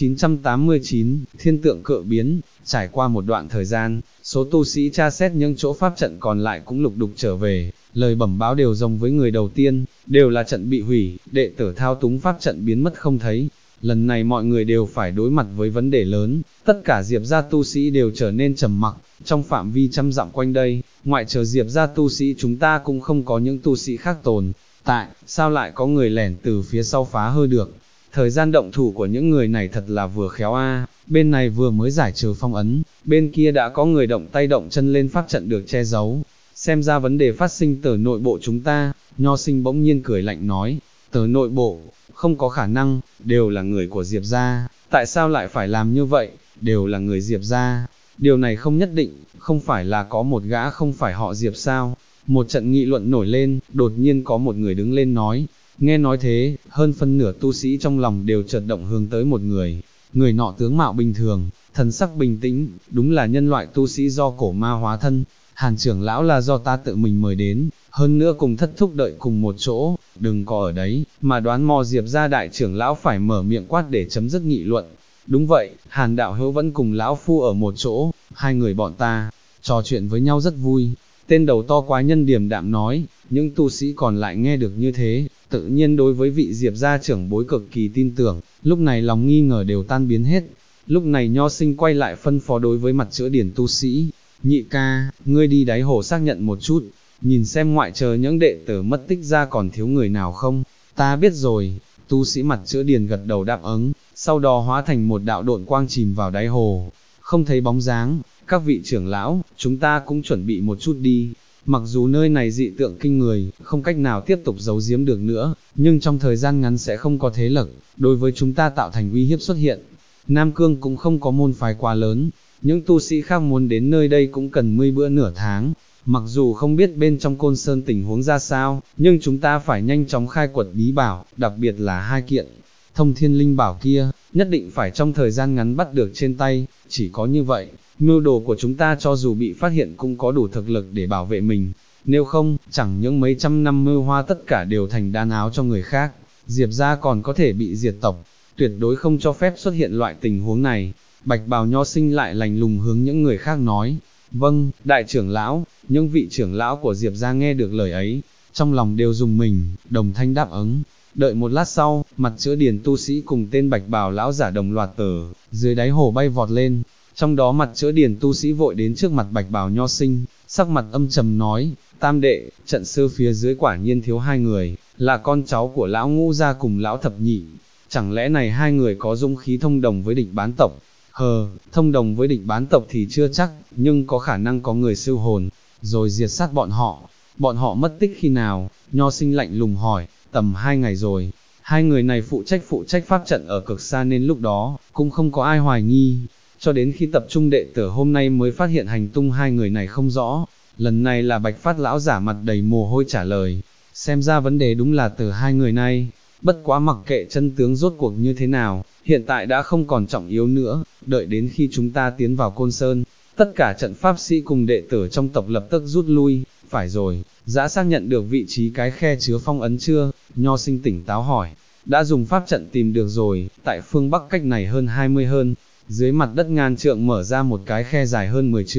989, Thiên tượng cự biến. Trải qua một đoạn thời gian, số tu sĩ tra xét những chỗ pháp trận còn lại cũng lục đục trở về, lời bẩm báo đều giống với người đầu tiên, đều là trận bị hủy, đệ tử thao túng pháp trận biến mất không thấy. Lần này mọi người đều phải đối mặt với vấn đề lớn, tất cả Diệp gia tu sĩ đều trở nên trầm mặc, trong phạm vi trăm dặm quanh đây, ngoại trừ Diệp gia tu sĩ chúng ta cũng không có những tu sĩ khác tồn tại, sao lại có người lẻn từ phía sau phá hư được. Thời gian động thủ của những người này thật là vừa khéo a, bên này vừa mới giải trừ phong ấn, bên kia đã có người động tay động chân lên pháp trận được che giấu. Xem ra vấn đề phát sinh từ nội bộ chúng ta. Nho sinh bỗng nhiên cười lạnh nói, từ nội bộ, không có khả năng, đều là người của Diệp gia, tại sao lại phải làm như vậy, đều là người Diệp gia, điều này không nhất định, không phải là có một gã không phải họ Diệp sao. Một trận nghị luận nổi lên, đột nhiên có một người đứng lên nói. Nghe nói thế, hơn phân nửa tu sĩ trong lòng đều chợt động hướng tới một người. Người nọ tướng mạo bình thường, thần sắc bình tĩnh, đúng là nhân loại tu sĩ do cổ ma hóa thân. Hàn trưởng lão là do ta tự mình mời đến, hơn nữa cùng thất thúc đợi cùng một chỗ, đừng có ở đấy, mà đoán mò Diệp gia đại trưởng lão phải mở miệng quát để chấm dứt nghị luận. Đúng vậy, Hàn đạo hữu vẫn cùng lão phu ở một chỗ, hai người bọn ta trò chuyện với nhau rất vui. Tên đầu to quái nhân điềm đạm nói. Những tu sĩ còn lại nghe được như thế, tự nhiên đối với vị Diệp gia trưởng bối cực kỳ tin tưởng, lúc này lòng nghi ngờ đều tan biến hết. Lúc này Nho sinh quay lại phân phó đối với mặt chữa điển tu sĩ, nhị ca, ngươi đi đáy hồ xác nhận một chút, nhìn xem ngoại trừ những đệ tử mất tích ra còn thiếu người nào không. Ta biết rồi. Tu sĩ mặt chữa điền gật đầu đáp ứng, sau đó hóa thành một đạo độn quang chìm vào đáy hồ, không thấy bóng dáng. Các vị trưởng lão, chúng ta cũng chuẩn bị một chút đi. Mặc dù nơi này dị tượng kinh người, không cách nào tiếp tục giấu giếm được nữa, nhưng trong thời gian ngắn sẽ không có thế lực đối với chúng ta tạo thành uy hiếp xuất hiện. Nam Cương cũng không có môn phái quá lớn, những tu sĩ khác muốn đến nơi đây cũng cần 10 bữa nửa tháng. Mặc dù không biết bên trong Côn Sơn tình huống ra sao, nhưng chúng ta phải nhanh chóng khai quật bí bảo, đặc biệt là 2 kiện thông thiên linh bảo kia, nhất định phải trong thời gian ngắn bắt được trên tay. Chỉ có như vậy, mưu đồ của chúng ta cho dù bị phát hiện cũng có đủ thực lực để bảo vệ mình. Nếu không, chẳng những mấy trăm năm mưu hoa tất cả đều thành đan áo cho người khác, Diệp gia còn có thể bị diệt tộc. Tuyệt đối không cho phép xuất hiện loại tình huống này. Bạch bào Nho sinh lại lạnh lùng hướng những người khác nói. Vâng, đại trưởng lão. Những vị trưởng lão của Diệp gia nghe được lời ấy, trong lòng đều rùng mình, đồng thanh đáp ứng. Đợi một lát sau, mặt chữa điền tu sĩ cùng tên bạch bào lão giả đồng loạt từ dưới đáy hồ bay vọt lên. Trong đó mặt chữa điền tu sĩ vội đến trước mặt bạch bào Nho sinh, sắc mặt âm trầm nói, tam đệ, trận sư phía dưới quả nhiên thiếu 2 người, là con cháu của lão ngũ gia cùng lão thập nhị. Chẳng lẽ này 2 người có dũng khí thông đồng với địch bán tộc? Thông đồng với địch bán tộc thì chưa chắc, nhưng có khả năng có người siêu hồn, rồi diệt sát bọn họ. Bọn họ mất tích khi nào? Nho sinh lạnh lùng hỏi. Tầm 2 ngày rồi. 2 người này phụ trách pháp trận ở cực xa nên lúc đó cũng không có ai hoài nghi. Cho đến khi tập trung đệ tử hôm nay mới phát hiện hành tung 2 người này không rõ. Lần này là Bạch Phát lão giả mặt đầy mồ hôi trả lời. Xem ra vấn đề đúng là từ 2 người này. Bất quá mặc kệ chân tướng rốt cuộc như thế nào, hiện tại đã không còn trọng yếu nữa. Đợi đến khi chúng ta tiến vào Côn Sơn, tất cả trận pháp sĩ cùng đệ tử trong tộc lập tức rút lui. Phải rồi, đã xác nhận được vị trí cái khe chứa phong ấn chưa? Nho sinh tỉnh táo hỏi. Đã dùng pháp trận tìm được rồi, tại phương Bắc cách này hơn 20 hơn. Dưới mặt đất ngàn trượng mở ra một cái khe dài hơn 10 trượng,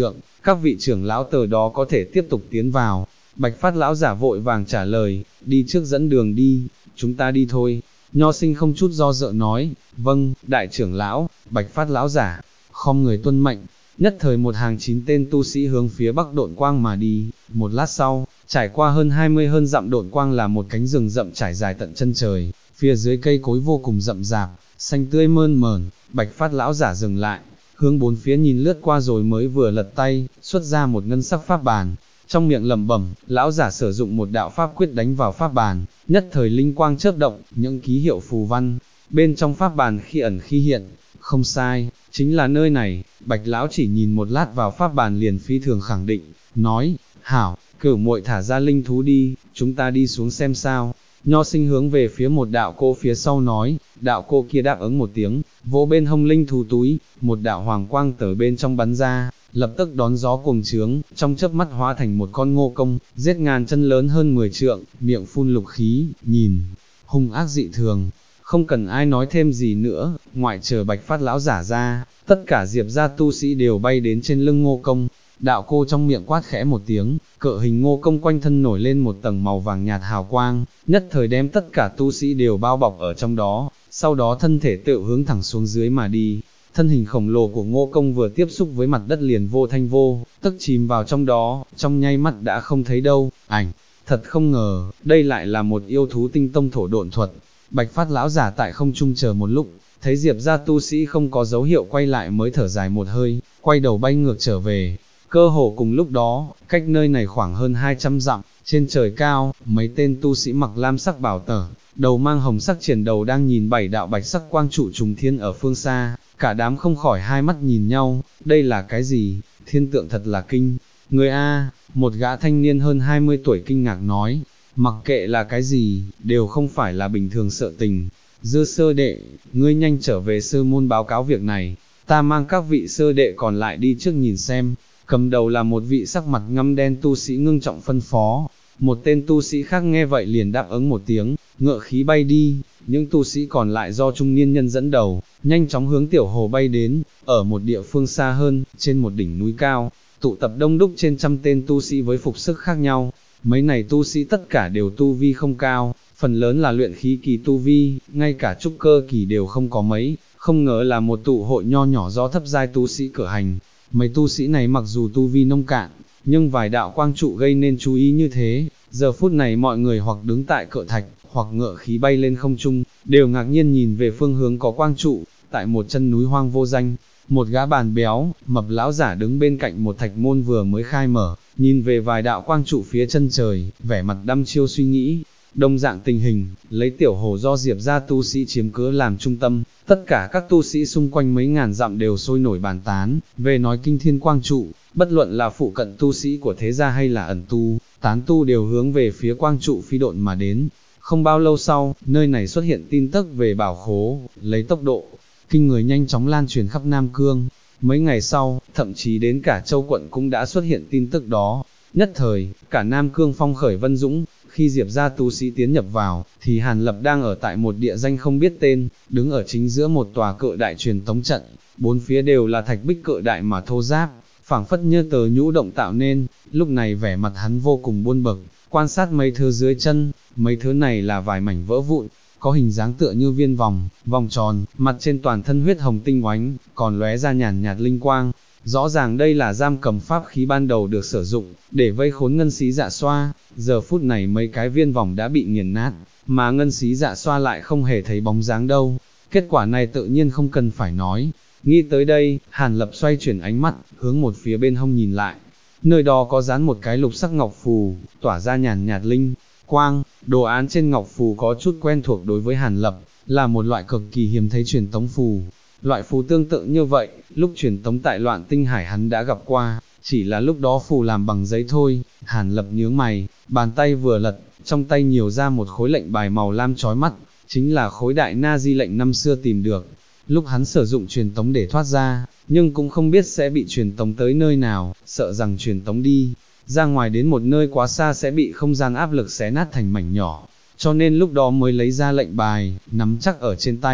các vị trưởng lão từ đó có thể tiếp tục tiến vào. Bạch Phát lão giả vội vàng trả lời, đi trước dẫn đường đi, chúng ta đi thôi. Nho Sinh không chút do dự nói, vâng, đại trưởng lão. Bạch Phát lão giả, khom người tuân mệnh. Nhất thời một hàng 9 tên tu sĩ hướng phía bắc độn quang mà đi. Một lát sau, trải qua hơn 20 hơn dặm độn quang là một cánh rừng rậm trải dài tận chân trời, phía dưới cây cối vô cùng rậm rạp, xanh tươi mơn mởn. Bạch Phát lão giả dừng lại, hướng bốn phía nhìn lướt qua rồi mới vừa lật tay, xuất ra một ngân sắc pháp bàn. Trong miệng lẩm bẩm, lão giả sử dụng một đạo pháp quyết đánh vào pháp bàn, nhất thời linh quang chớp động, những ký hiệu phù văn bên trong pháp bàn khi ẩn khi hiện. Không sai, chính là nơi này. Bạch lão chỉ nhìn một lát vào pháp bàn liền phi thường khẳng định, nói, hảo, Cửu muội thả ra linh thú đi, chúng ta đi xuống xem sao. Nho Sinh hướng về phía một đạo cô phía sau nói, đạo cô kia đáp ứng một tiếng, vỗ bên hông linh thú túi, một đạo hoàng quang từ bên trong bắn ra, lập tức đón gió cuồng trướng, trong chớp mắt hóa thành một con ngô công, giết ngàn chân lớn hơn 10 trượng, miệng phun lục khí, nhìn hung ác dị thường. Không cần ai nói thêm gì nữa, ngoại trừ Bạch Phát lão giả ra, tất cả Diệp gia tu sĩ đều bay đến trên lưng ngô công. Đạo cô trong miệng quát khẽ một tiếng, cự hình ngô công quanh thân nổi lên một tầng màu vàng nhạt hào quang, nhất thời đem tất cả tu sĩ đều bao bọc ở trong đó, sau đó thân thể tự hướng thẳng xuống dưới mà đi. Thân hình khổng lồ của ngô công vừa tiếp xúc với mặt đất liền vô thanh vô tức chìm vào trong đó, trong nháy mắt đã không thấy đâu. Ảnh, thật không ngờ, đây lại là một yêu thú tinh tông thổ độn thuật. Bạch Phát lão giả tại không trung chờ một lúc, thấy Diệp gia tu sĩ không có dấu hiệu quay lại mới thở dài một hơi, quay đầu bay ngược trở về. Cơ hồ cùng lúc đó, cách nơi này khoảng hơn 200 dặm, trên trời cao, mấy tên tu sĩ mặc lam sắc bảo tở, đầu mang hồng sắc triển đầu đang nhìn 7 đạo bạch sắc quang trụ trùng thiên ở phương xa, cả đám không khỏi hai mắt nhìn nhau, đây là cái gì, thiên tượng thật là kinh. Người A, một gã thanh niên hơn 20 tuổi kinh ngạc nói, mặc kệ là cái gì, đều không phải là bình thường sợ tình. Dư sơ đệ, ngươi nhanh trở về sư môn báo cáo việc này, ta mang các vị sơ đệ còn lại đi trước nhìn xem. Cầm đầu là một vị sắc mặt ngăm đen tu sĩ ngưng trọng phân phó, một tên tu sĩ khác nghe vậy liền đáp ứng một tiếng, ngựa khí bay đi, những tu sĩ còn lại do trung niên nhân dẫn đầu, nhanh chóng hướng tiểu hồ bay đến, ở một địa phương xa hơn, trên một đỉnh núi cao, tụ tập đông đúc trên trăm tên tu sĩ với phục sức khác nhau, mấy này tu sĩ tất cả đều tu vi không cao, phần lớn là luyện khí kỳ tu vi, ngay cả trúc cơ kỳ đều không có mấy, không ngờ là một tụ hội nho nhỏ do thấp giai tu sĩ cử hành. Mấy tu sĩ này mặc dù tu vi nông cạn, nhưng vài đạo quang trụ gây nên chú ý như thế, giờ phút này mọi người hoặc đứng tại cự thạch, hoặc ngựa khí bay lên không trung, đều ngạc nhiên nhìn về phương hướng có quang trụ, tại một chân núi hoang vô danh, một gã bàn béo, mập lão giả đứng bên cạnh một thạch môn vừa mới khai mở, nhìn về vài đạo quang trụ phía chân trời, vẻ mặt đăm chiêu suy nghĩ. Đồng dạng tình hình, lấy tiểu hồ do Diệp gia tu sĩ chiếm cứ làm trung tâm, tất cả các tu sĩ xung quanh mấy ngàn dặm đều sôi nổi bàn tán, về nói kinh thiên quang trụ, bất luận là phụ cận tu sĩ của thế gia hay là ẩn tu, tán tu đều hướng về phía quang trụ phi độn mà đến. Không bao lâu sau, nơi này xuất hiện tin tức về bảo khố, lấy tốc độ kinh người nhanh chóng lan truyền khắp Nam Cương. Mấy ngày sau, thậm chí đến cả Châu quận cũng đã xuất hiện tin tức đó. Nhất thời, cả Nam Cương phong khởi vân dũng. Khi Diệp gia tu sĩ tiến nhập vào, thì Hàn Lập đang ở tại một địa danh không biết tên, đứng ở chính giữa một tòa cự đại truyền tống trận, bốn phía đều là thạch bích cự đại mà thô ráp, phảng phất như tờ nhũ động tạo nên. Lúc này vẻ mặt hắn vô cùng buồn bực, quan sát mấy thứ dưới chân, mấy thứ này là vài mảnh vỡ vụn, có hình dáng tựa như viên vòng, vòng tròn, mặt trên toàn thân huyết hồng tinh oánh, còn lóe ra nhàn nhạt linh quang. Rõ ràng đây là giam cầm pháp khí ban đầu được sử dụng, để vây khốn ngân xí dạ xoa, giờ phút này mấy cái viên vòng đã bị nghiền nát, mà ngân xí dạ xoa lại không hề thấy bóng dáng đâu. Kết quả này tự nhiên không cần phải nói. Nghĩ tới đây, Hàn Lập xoay chuyển ánh mắt, hướng một phía bên hông nhìn lại. Nơi đó có dán một cái lục sắc ngọc phù, tỏa ra nhàn nhạt linh quang, đồ án trên ngọc phù có chút quen thuộc đối với Hàn Lập, là một loại cực kỳ hiếm thấy truyền tống phù. Loại phù tương tự như vậy, lúc truyền tống tại Loạn Tinh Hải hắn đã gặp qua, chỉ là lúc đó phù làm bằng giấy thôi. Hàn Lập nhướng mày, bàn tay vừa lật, trong tay nhiều ra một khối lệnh bài màu lam chói mắt, chính là khối đại na di lệnh năm xưa tìm được. Lúc hắn sử dụng truyền tống để thoát ra, nhưng cũng không biết sẽ bị truyền tống tới nơi nào, sợ rằng truyền tống đi ra ngoài đến một nơi quá xa sẽ bị không gian áp lực xé nát thành mảnh nhỏ, cho nên lúc đó mới lấy ra lệnh bài, nắm chắc ở trên tay.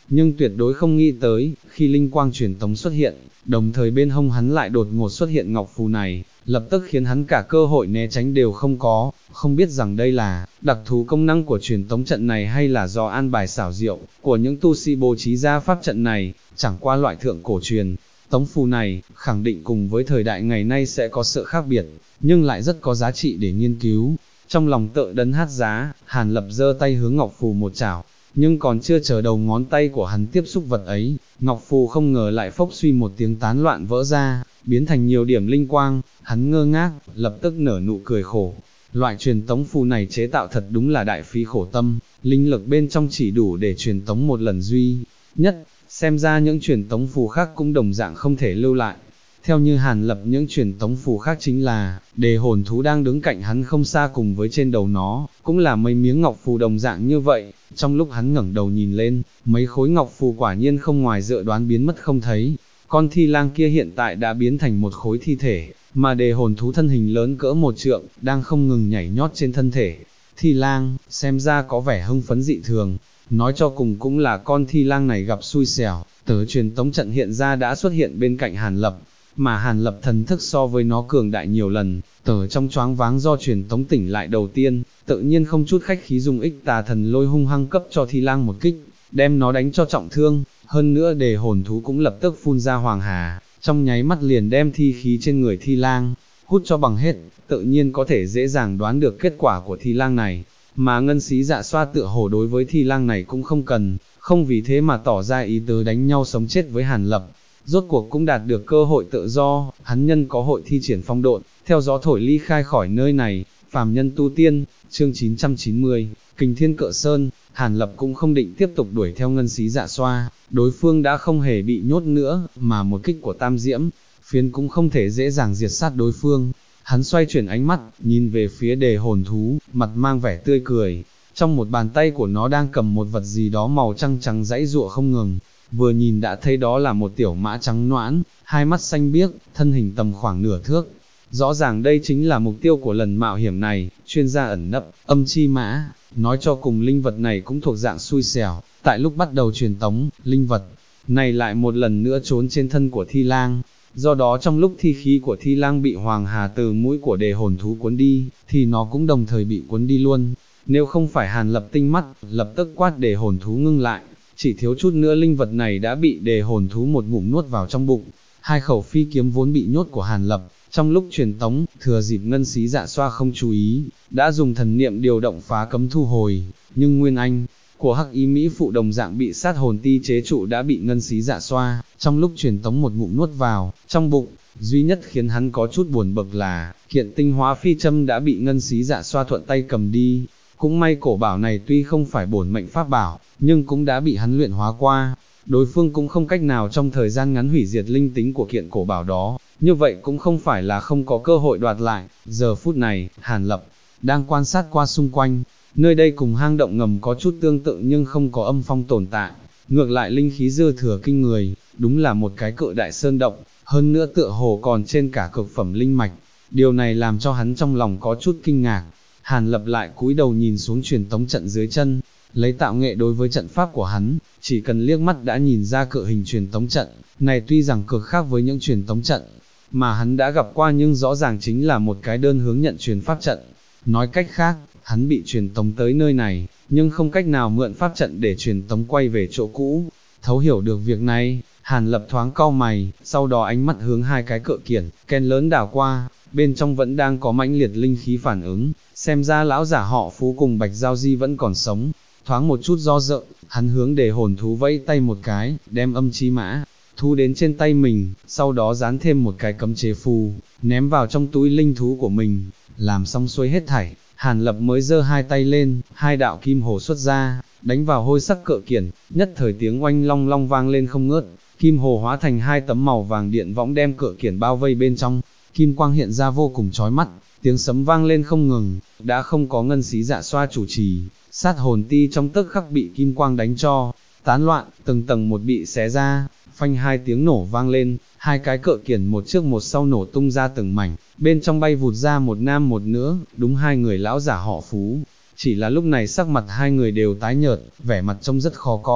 nhưng tuyệt đối không nghĩ tới, khi linh quang truyền tống xuất hiện, đồng thời bên hông hắn lại đột ngột xuất hiện ngọc phù này, lập tức khiến hắn cả cơ hội né tránh đều không có, không biết rằng đây là đặc thù công năng của truyền tống trận này hay là do an bài xảo diệu của những tu sĩ bố trí ra pháp trận này, chẳng qua loại thượng cổ truyền tống phù này, khẳng định cùng với thời đại ngày nay sẽ có sự khác biệt, nhưng lại rất có giá trị để nghiên cứu. Trong lòng tự đấn hát giá, Hàn Lập giơ tay hướng ngọc phù một chảo, nhưng còn chưa chờ đầu ngón tay của hắn tiếp xúc vật ấy, ngọc phù không ngờ lại phốc suy một tiếng tán loạn vỡ ra, biến thành nhiều điểm linh quang, hắn ngơ ngác, lập tức nở nụ cười khổ. Loại truyền tống phù này chế tạo thật đúng là đại phí khổ tâm, linh lực bên trong chỉ đủ để truyền tống một lần duy nhất, xem ra những truyền tống phù khác cũng đồng dạng không thể lưu lại. Theo như Hàn Lập, những truyền tống phù khác chính là đề hồn thú đang đứng cạnh hắn không xa, cùng với trên đầu nó cũng là mấy miếng ngọc phù đồng dạng như vậy. Trong lúc hắn ngẩng đầu nhìn lên, mấy khối ngọc phù quả nhiên không ngoài dự đoán biến mất không thấy. Con thi lang kia hiện tại đã biến thành một khối thi thể, mà đề hồn thú thân hình lớn cỡ 1 trượng, đang không ngừng nhảy nhót trên thân thể. Thi lang, xem ra có vẻ hưng phấn dị thường, nói cho cùng cũng là con thi lang này gặp xui xẻo, tờ truyền tống trận hiện ra đã xuất hiện bên cạnh Hàn Lập, mà Hàn Lập thần thức so với nó cường đại nhiều lần, tờ trong choáng váng do truyền tống tỉnh lại đầu tiên, tự nhiên không chút khách khí dùng ích tà thần lôi hung hăng cấp cho thi lang một kích, đem nó đánh cho trọng thương, hơn nữa đề hồn thú cũng lập tức phun ra hoàng hà, trong nháy mắt liền đem thi khí trên người thi lang hút cho bằng hết, tự nhiên có thể dễ dàng đoán được kết quả của thi lang này, mà ngân xí dạ xoa tựa hồ đối với thi lang này cũng không vì thế mà tỏ ra ý tứ đánh nhau sống chết với Hàn Lập. Rốt cuộc cũng đạt được cơ hội tự do, hắn nhân có hội thi triển phong độn, theo gió thổi ly khai khỏi nơi này. Phàm nhân tu tiên, chương 990, Kình Thiên Cự Sơn. Hàn Lập cũng không định tiếp tục đuổi theo ngân xí dạ xoa, đối phương đã không hề bị nhốt nữa, mà một kích của tam diễm phiến cũng không thể dễ dàng diệt sát đối phương. Hắn xoay chuyển ánh mắt, nhìn về phía đề hồn thú, mặt mang vẻ tươi cười, trong một bàn tay của nó đang cầm một vật gì đó màu trắng trắng giãy giụa không ngừng, vừa nhìn đã thấy đó là một tiểu mã trắng noãn, hai mắt xanh biếc, thân hình tầm khoảng nửa thước. Rõ ràng đây chính là mục tiêu của lần mạo hiểm này, chuyên gia ẩn nấp, âm chi mã. Nói cho cùng linh vật này cũng thuộc dạng xui xẻo, tại lúc bắt đầu truyền tống, linh vật này lại một lần nữa trốn trên thân của thi lang. Do đó trong lúc thi khí của thi lang bị hoàng hà từ mũi của đề hồn thú cuốn đi, thì nó cũng đồng thời bị cuốn đi luôn. Nếu không phải Hàn Lập tinh mắt, lập tức quát đề hồn thú ngưng lại, chỉ thiếu chút nữa linh vật này đã bị đề hồn thú một ngụm nuốt vào trong bụng. Hai khẩu phi kiếm vốn bị nhốt của Hàn Lập, trong lúc truyền tống, thừa dịp ngân xí dạ xoa không chú ý, đã dùng thần niệm điều động phá cấm thu hồi, nhưng nguyên anh của Hắc Y Mỹ Phụ đồng dạng bị sát hồn ti chế trụ đã bị ngân xí dạ xoa, trong lúc truyền tống một ngụm nuốt vào trong bụng. Duy nhất khiến hắn có chút buồn bực là, kiện tinh hóa phi châm đã bị ngân xí dạ xoa thuận tay cầm đi. Cũng may cổ bảo này tuy không phải bổn mệnh pháp bảo, nhưng cũng đã bị hắn luyện hóa qua, đối phương cũng không cách nào trong thời gian ngắn hủy diệt linh tính của kiện cổ bảo đó, như vậy cũng không phải là không có cơ hội đoạt lại. Giờ phút này, Hàn Lập đang quan sát qua xung quanh, nơi đây cùng hang động ngầm có chút tương tự nhưng không có âm phong tồn tại, ngược lại linh khí dư thừa kinh người, đúng là một cái cự đại sơn động, hơn nữa tựa hồ còn trên cả cực phẩm linh mạch, điều này làm cho hắn trong lòng có chút kinh ngạc. Hàn Lập lại cúi đầu nhìn xuống truyền tống trận dưới chân, lấy tạo nghệ đối với trận pháp của hắn, chỉ cần liếc mắt đã nhìn ra cự hình truyền tống trận này tuy rằng cực khác với những truyền tống trận mà hắn đã gặp qua, nhưng rõ ràng chính là một cái đơn hướng nhận truyền pháp trận. Nói cách khác, hắn bị truyền tống tới nơi này, nhưng không cách nào mượn pháp trận để truyền tống quay về chỗ cũ. Thấu hiểu được việc này, Hàn Lập thoáng cau mày, sau đó ánh mắt hướng hai cái cự kiển ken lớn đảo qua, bên trong vẫn đang có mãnh liệt linh khí phản ứng, xem ra lão giả họ Phú cùng Bạch Giao Di vẫn còn sống. Thoáng một chút do dự, hắn hướng đề hồn thú vẫy tay một cái, đem âm chi mã thu đến trên tay mình, sau đó dán thêm một cái cấm chế phù, ném vào trong túi linh thú của mình. Làm xong xuôi hết thảy, Hàn Lập mới giơ hai tay lên, hai đạo kim hồ xuất ra, đánh vào hôi sắc cự kiển, nhất thời tiếng oanh long long vang lên không ngớt, kim hồ hóa thành hai tấm màu vàng điện võng đem cự kiển bao vây bên trong, kim quang hiện ra vô cùng chói mắt, tiếng sấm vang lên không ngừng. Đã không có ngân xí dạ xoa chủ trì, sát hồn ti trong tức khắc bị kim quang đánh cho tán loạn, từng tầng một bị xé ra, phanh hai tiếng nổ vang lên, hai cái cự kiển một trước một sau nổ tung ra từng mảnh, bên trong bay vụt ra một nam một nữ, đúng hai người lão giả họ Phú. Chỉ là lúc này sắc mặt hai người đều tái nhợt, vẻ mặt trông rất khó coi.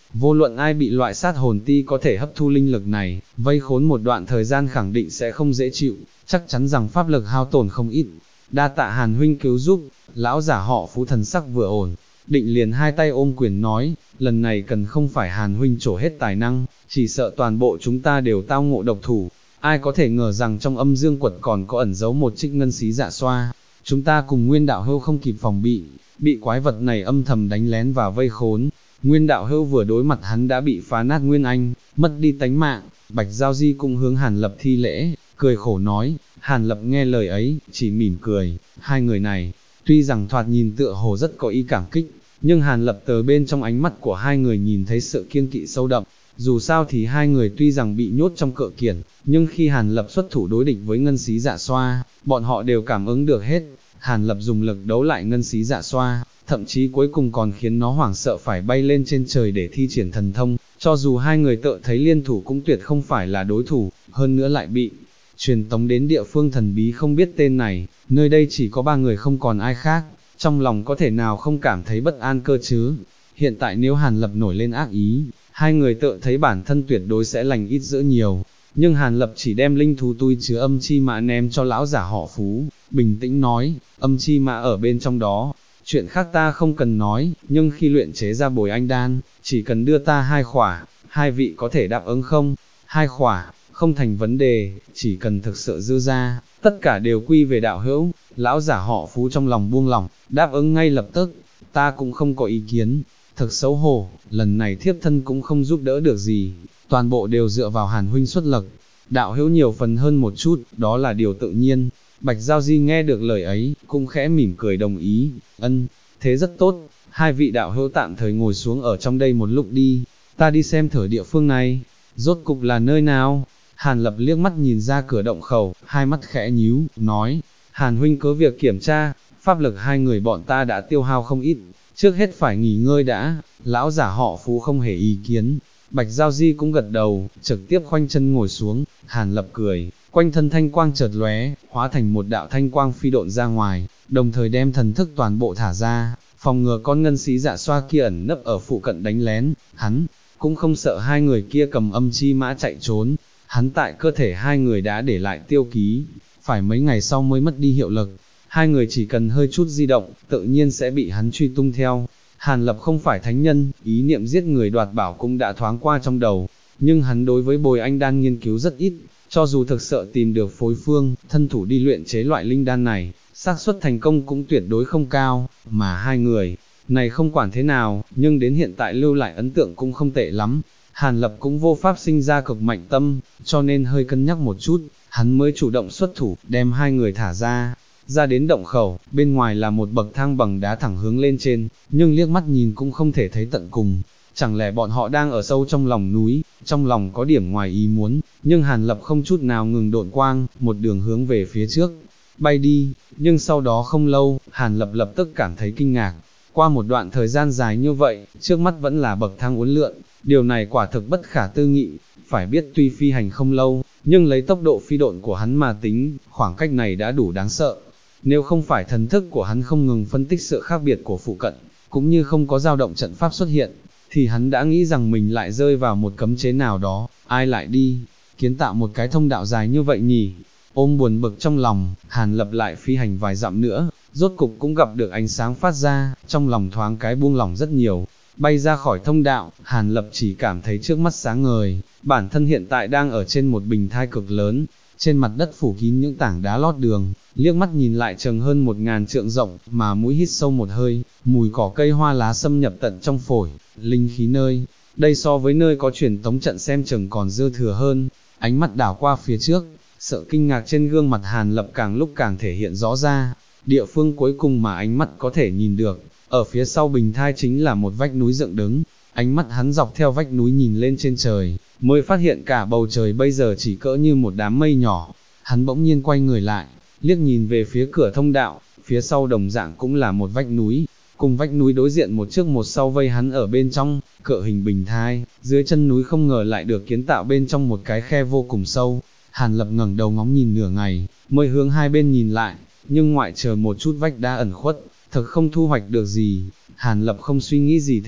vô luận ai bị loại sát hồn ti có thể hấp thu linh lực này, vây khốn một đoạn thời gian khẳng định sẽ không dễ chịu, chắc chắn rằng pháp lực hao tổn không ít. Đa tạ Hàn huynh cứu giúp, lão giả họ Phú thần sắc vừa ổn, định liền hai tay ôm quyền nói, lần này cần không phải Hàn huynh trổ hết tài năng, chỉ sợ toàn bộ chúng ta đều tao ngộ độc thủ. Ai có thể ngờ rằng trong âm dương quật còn có ẩn giấu một trích ngân xí dạ xoa, chúng ta cùng Nguyên đạo hưu không kịp phòng bị quái vật này âm thầm đánh lén và vây khốn. Nguyên đạo hưu vừa đối mặt hắn đã bị phá nát nguyên anh, mất đi tánh mạng. Bạch Giao Di cũng hướng Hàn Lập thi lễ, cười khổ nói. Hàn Lập nghe lời ấy, chỉ mỉm cười. Hai người này, tuy rằng thoạt nhìn tựa hồ rất có ý cảm kích, nhưng Hàn Lập từ bên trong ánh mắt của hai người nhìn thấy sự kiêng kỵ sâu đậm. Dù sao thì hai người tuy rằng bị nhốt trong cự kiển, nhưng khi Hàn Lập xuất thủ đối địch với ngân xí dạ xoa, bọn họ đều cảm ứng được hết. Hàn Lập dùng lực đấu lại ngân xí dạ xoa, thậm chí cuối cùng còn khiến nó hoảng sợ phải bay lên trên trời để thi triển thần thông, cho dù hai người tự thấy liên thủ cũng tuyệt không phải là đối thủ, hơn nữa lại bị truyền tống đến địa phương thần bí không biết tên này, nơi đây chỉ có ba người không còn ai khác, trong lòng có thể nào không cảm thấy bất an cơ chứ. Hiện tại nếu Hàn Lập nổi lên ác ý, hai người tự thấy bản thân tuyệt đối sẽ lành ít dữ nhiều, nhưng Hàn Lập chỉ đem linh thú tui chứa âm chi mã ném cho lão giả họ Phú, bình tĩnh nói, âm chi mã ở bên trong đó, chuyện khác ta không cần nói, nhưng khi luyện chế ra bồi anh đan, chỉ cần đưa ta 2 khỏa, hai vị có thể đáp ứng không? 2 khỏa, không thành vấn đề, chỉ cần thực sự dư ra, tất cả đều quy về đạo hữu. Lão giả họ Phú trong lòng buông lỏng, đáp ứng ngay lập tức, ta cũng không có ý kiến. Thực xấu hổ, lần này thiếp thân cũng không giúp đỡ được gì, toàn bộ đều dựa vào Hàn huynh xuất lực, đạo hữu nhiều phần hơn một chút, đó là điều tự nhiên. Bạch Giao Di nghe được lời ấy, cũng khẽ mỉm cười đồng ý, thế rất tốt, hai vị đạo hữu tạm thời ngồi xuống ở trong đây một lúc đi, ta đi xem thử địa phương này, rốt cục là nơi nào. Hàn Lập liếc mắt nhìn ra cửa động khẩu, hai mắt khẽ nhíu, nói, Hàn huynh cứ việc kiểm tra, pháp lực hai người bọn ta đã tiêu hao không ít, trước hết phải nghỉ ngơi đã. Lão giả họ Phú không hề ý kiến, Bạch Giao Di cũng gật đầu, trực tiếp khoanh chân ngồi xuống. Hàn Lập cười, quanh thân thanh quang chợt lóe, hóa thành một đạo thanh quang phi độn ra ngoài, đồng thời đem thần thức toàn bộ thả ra, phòng ngừa con ngân xí dạ xoa kia ẩn nấp ở phụ cận đánh lén. Hắn cũng không sợ hai người kia cầm âm chi mã chạy trốn, hắn tại cơ thể hai người đã để lại tiêu ký, phải mấy ngày sau mới mất đi hiệu lực. Hai người chỉ cần hơi chút di động, tự nhiên sẽ bị hắn truy tung theo. Hàn Lập không phải thánh nhân, ý niệm giết người đoạt bảo cũng đã thoáng qua trong đầu, nhưng hắn đối với bồi anh đan nghiên cứu rất ít, cho dù thực sự tìm được phối phương, thân thủ đi luyện chế loại linh đan này, xác suất thành công cũng tuyệt đối không cao, mà hai người này không quản thế nào, nhưng đến hiện tại lưu lại ấn tượng cũng không tệ lắm. Hàn Lập cũng vô pháp sinh ra cực mạnh tâm, cho nên hơi cân nhắc một chút, hắn mới chủ động xuất thủ, đem hai người thả ra. Ra đến động khẩu, bên ngoài là một bậc thang bằng đá thẳng hướng lên trên, nhưng liếc mắt nhìn cũng không thể thấy tận cùng. Chẳng lẽ bọn họ đang ở sâu trong lòng núi? Trong lòng có điểm ngoài ý muốn, nhưng Hàn Lập không chút nào ngừng độn quang, một đường hướng về phía trước, bay đi. Nhưng sau đó không lâu, Hàn Lập lập tức cảm thấy kinh ngạc. Qua một đoạn thời gian dài như vậy, trước mắt vẫn là bậc thang uốn lượn, điều này quả thực bất khả tư nghị. Phải biết tuy phi hành không lâu, nhưng lấy tốc độ phi độn của hắn mà tính, khoảng cách này đã đủ đáng sợ. Nếu không phải thần thức của hắn không ngừng phân tích sự khác biệt của phụ cận, cũng như không có dao động trận pháp xuất hiện, thì hắn đã nghĩ rằng mình lại rơi vào một cấm chế nào đó. Ai lại đi kiến tạo một cái thông đạo dài như vậy nhỉ? Ôm buồn bực trong lòng, Hàn Lập lại phi hành vài dặm nữa, rốt cục cũng gặp được ánh sáng phát ra, trong lòng thoáng cái buông lỏng rất nhiều. Bay ra khỏi thông đạo, Hàn Lập chỉ cảm thấy trước mắt sáng ngời, bản thân hiện tại đang ở trên một bình thai cực lớn, trên mặt đất phủ kín những tảng đá lót đường, liếc mắt nhìn lại chừng hơn 1000 trượng rộng, mà mũi hít sâu một hơi, mùi cỏ cây hoa lá xâm nhập tận trong phổi, linh khí nơi đây so với nơi có truyền tống trận xem chừng còn dư thừa hơn. Ánh mắt đảo qua phía trước, sợ kinh ngạc trên gương mặt Hàn Lập càng lúc càng thể hiện rõ ra. Địa phương cuối cùng mà ánh mắt có thể nhìn được, ở phía sau bình thai chính là một vách núi dựng đứng. Ánh mắt hắn dọc theo vách núi nhìn lên trên trời, mới phát hiện cả bầu trời bây giờ chỉ cỡ như một đám mây nhỏ. Hắn bỗng nhiên quay người lại, liếc nhìn về phía cửa thông đạo, phía sau đồng dạng cũng là một vách núi, cùng vách núi đối diện một trước một sau vây hắn ở bên trong, cỡ hình bình thai, dưới chân núi không ngờ lại được kiến tạo bên trong một cái khe vô cùng sâu. Hàn Lập ngẩng đầu ngóng nhìn nửa ngày, mới hướng hai bên nhìn lại, nhưng ngoại trừ một chút vách đá ẩn khuất, thực không thu hoạch được gì. Hàn Lập không suy nghĩ gì thêm,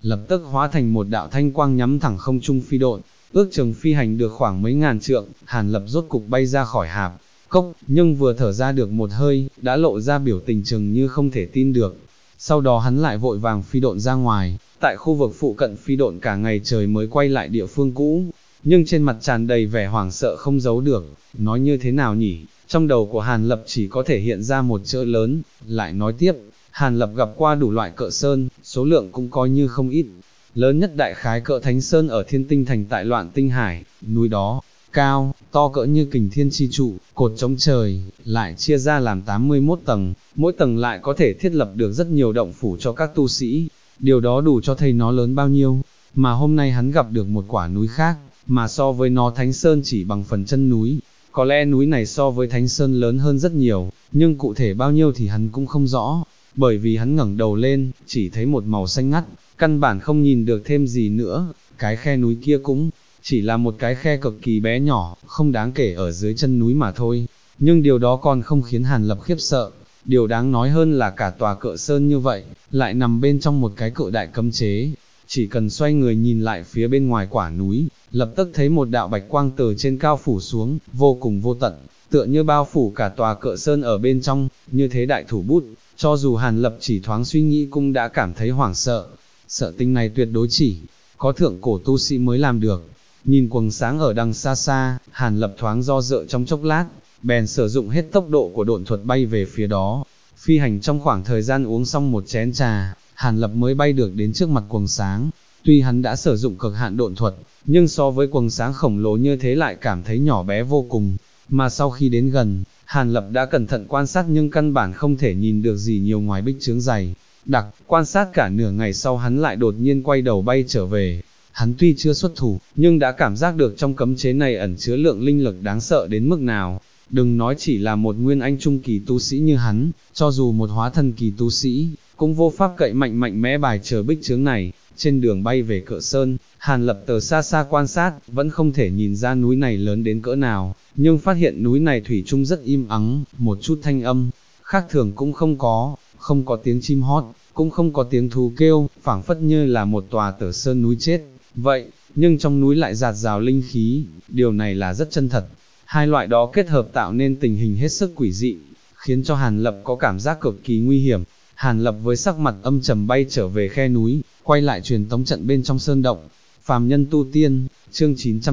lập tức hóa thành một đạo thanh quang nhắm thẳng không trung phi độn, ước chừng phi hành được khoảng mấy ngàn trượng, Hàn Lập rốt cục bay ra khỏi hạp cốc, nhưng vừa thở ra được một hơi, đã lộ ra biểu tình chừng như không thể tin được. Sau đó hắn lại vội vàng phi độn ra ngoài, tại khu vực phụ cận phi độn cả ngày trời mới quay lại địa phương cũ, nhưng trên mặt tràn đầy vẻ hoảng sợ không giấu được, nói như thế nào nhỉ, trong đầu của Hàn Lập chỉ có thể hiện ra một chữ lớn, lại nói tiếp, Hàn Lập gặp qua đủ loại cỡ sơn, số lượng cũng coi như không ít, lớn nhất đại khái cỡ Thánh Sơn ở Thiên Tinh Thành tại Loạn Tinh Hải, núi đó, cao, to cỡ như Kình Thiên Chi Trụ, cột chống trời, lại chia ra làm 81 tầng, mỗi tầng lại có thể thiết lập được rất nhiều động phủ cho các tu sĩ, điều đó đủ cho thấy nó lớn bao nhiêu, mà hôm nay hắn gặp được một quả núi khác, mà so với nó Thánh Sơn chỉ bằng phần chân núi, có lẽ núi này so với Thánh Sơn lớn hơn rất nhiều, nhưng cụ thể bao nhiêu thì hắn cũng không rõ, bởi vì hắn ngẩng đầu lên, chỉ thấy một màu xanh ngắt, căn bản không nhìn được thêm gì nữa, cái khe núi kia cũng chỉ là một cái khe cực kỳ bé nhỏ, không đáng kể ở dưới chân núi mà thôi, nhưng điều đó còn không khiến Hàn Lập khiếp sợ, điều đáng nói hơn là cả tòa cự sơn như vậy, lại nằm bên trong một cái cự đại cấm chế, chỉ cần xoay người nhìn lại phía bên ngoài quả núi, lập tức thấy một đạo bạch quang từ trên cao phủ xuống, vô cùng vô tận, tựa như bao phủ cả tòa cự sơn ở bên trong, như thế đại thủ bút, cho dù Hàn Lập chỉ thoáng suy nghĩ cũng đã cảm thấy hoảng sợ, sợ tinh này tuyệt đối chỉ có thượng cổ tu sĩ mới làm được. Nhìn quầng sáng ở đằng xa xa, Hàn Lập thoáng do dự trong chốc lát, bèn sử dụng hết tốc độ của độn thuật bay về phía đó. Phi hành trong khoảng thời gian uống xong một chén trà, Hàn Lập mới bay được đến trước mặt quầng sáng. Tuy hắn đã sử dụng cực hạn độn thuật, nhưng so với quầng sáng khổng lồ như thế lại cảm thấy nhỏ bé vô cùng. Mà sau khi đến gần, Hàn Lập đã cẩn thận quan sát nhưng căn bản không thể nhìn được gì nhiều ngoài bích chướng dày đặc. Quan sát cả nửa ngày sau hắn lại đột nhiên quay đầu bay trở về. Hắn tuy chưa xuất thủ, nhưng đã cảm giác được trong cấm chế này ẩn chứa lượng linh lực đáng sợ đến mức nào. Đừng nói chỉ là một nguyên anh trung kỳ tu sĩ như hắn, cho dù một hóa thần kỳ tu sĩ, cũng vô pháp cậy mạnh mẽ bài trừ bích chướng này. Trên đường bay về Cự Sơn, Hàn Lập từ xa xa quan sát, vẫn không thể nhìn ra núi này lớn đến cỡ nào, nhưng phát hiện núi này thủy chung rất im ắng, một chút thanh âm khác thường cũng không có, không có tiếng chim hót, cũng không có tiếng thú kêu, phảng phất như là một tòa Tử Sơn núi chết. Vậy, nhưng trong núi lại dạt dào linh khí, điều này là rất chân thật. Hai loại đó kết hợp tạo nên tình hình hết sức quỷ dị, khiến cho Hàn Lập có cảm giác cực kỳ nguy hiểm. Hàn Lập với sắc mặt âm trầm bay trở về khe núi, quay lại truyền tống trận bên trong sơn động. Phàm nhân tu tiên, chương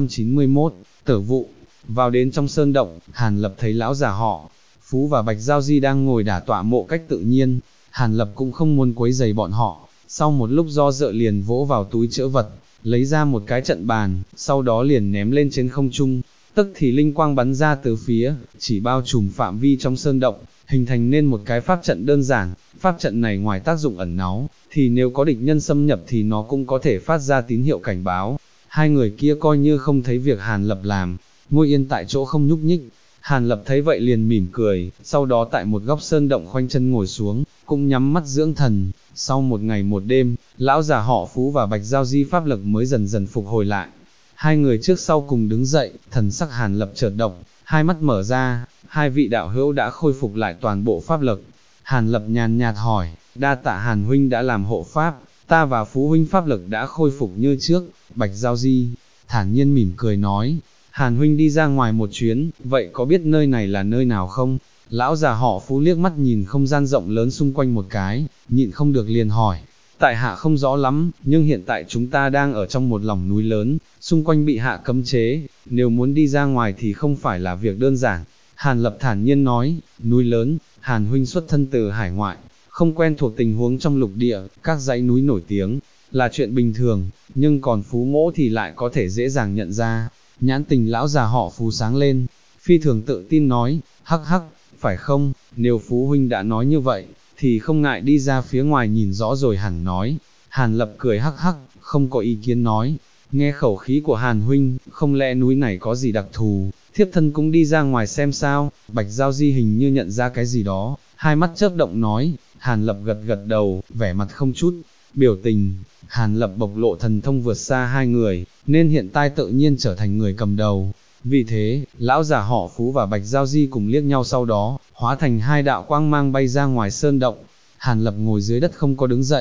991, tử vụ. Vào đến trong sơn động, Hàn Lập thấy lão già họ Phú và Bạch Giao Di đang ngồi đả tọa mộ cách tự nhiên. Hàn Lập cũng không muốn quấy rầy bọn họ, sau một lúc do dự liền vỗ vào túi trữ vật, lấy ra một cái trận bàn, sau đó liền ném lên trên không trung, tức thì linh quang bắn ra từ phía, chỉ bao trùm phạm vi trong sơn động, hình thành nên một cái pháp trận đơn giản. Pháp trận này ngoài tác dụng ẩn náu, thì nếu có địch nhân xâm nhập thì nó cũng có thể phát ra tín hiệu cảnh báo. Hai người kia coi như không thấy việc Hàn Lập làm, ngồi yên tại chỗ không nhúc nhích. Hàn Lập thấy vậy liền mỉm cười, sau đó tại một góc sơn động khoanh chân ngồi xuống, cũng nhắm mắt dưỡng thần. Sau một ngày một đêm, lão già họ Phú và Bạch Giao Di pháp lực mới dần dần phục hồi lại. Hai người trước sau cùng đứng dậy, thần sắc Hàn Lập chợt động, hai mắt mở ra, hai vị đạo hữu đã khôi phục lại toàn bộ pháp lực. Hàn Lập nhàn nhạt hỏi, đa tạ Hàn huynh đã làm hộ pháp, ta và Phú huynh pháp lực đã khôi phục như trước. Bạch Giao Di thản nhiên mỉm cười nói, Hàn huynh đi ra ngoài một chuyến, vậy có biết nơi này là nơi nào không? Lão già họ Phú liếc mắt nhìn không gian rộng lớn xung quanh một cái, nhịn không được liền hỏi, tại hạ không rõ lắm, nhưng hiện tại chúng ta đang ở trong một lòng núi lớn, xung quanh bị hạ cấm chế, nếu muốn đi ra ngoài thì không phải là việc đơn giản. Hàn Lập thản nhiên nói, núi lớn, Hàn huynh xuất thân từ hải ngoại, không quen thuộc tình huống trong lục địa, các dãy núi nổi tiếng, là chuyện bình thường, nhưng còn Phú mỗ thì lại có thể dễ dàng nhận ra. Nhãn tình lão già họ Phú sáng lên, phi thường tự tin nói, hắc hắc, phải không, nếu Phú huynh đã nói như vậy, thì không ngại đi ra phía ngoài nhìn rõ rồi hẳn nói. Hàn Lập cười hắc hắc, không có ý kiến nói, nghe khẩu khí của Hàn huynh, không lẽ núi này có gì đặc thù, thiếp thân cũng đi ra ngoài xem sao. Bạch Giao Di hình như nhận ra cái gì đó, hai mắt chớp động nói. Hàn Lập gật gật đầu, vẻ mặt không chút biểu tình. Hàn Lập bộc lộ thần thông vượt xa hai người, nên hiện tại tự nhiên trở thành người cầm đầu. Vì thế, lão già họ Phú và Bạch Giao Di cùng liếc nhau, sau đó hóa thành hai đạo quang mang bay ra ngoài sơn động. Hàn Lập ngồi dưới đất không có đứng dậy,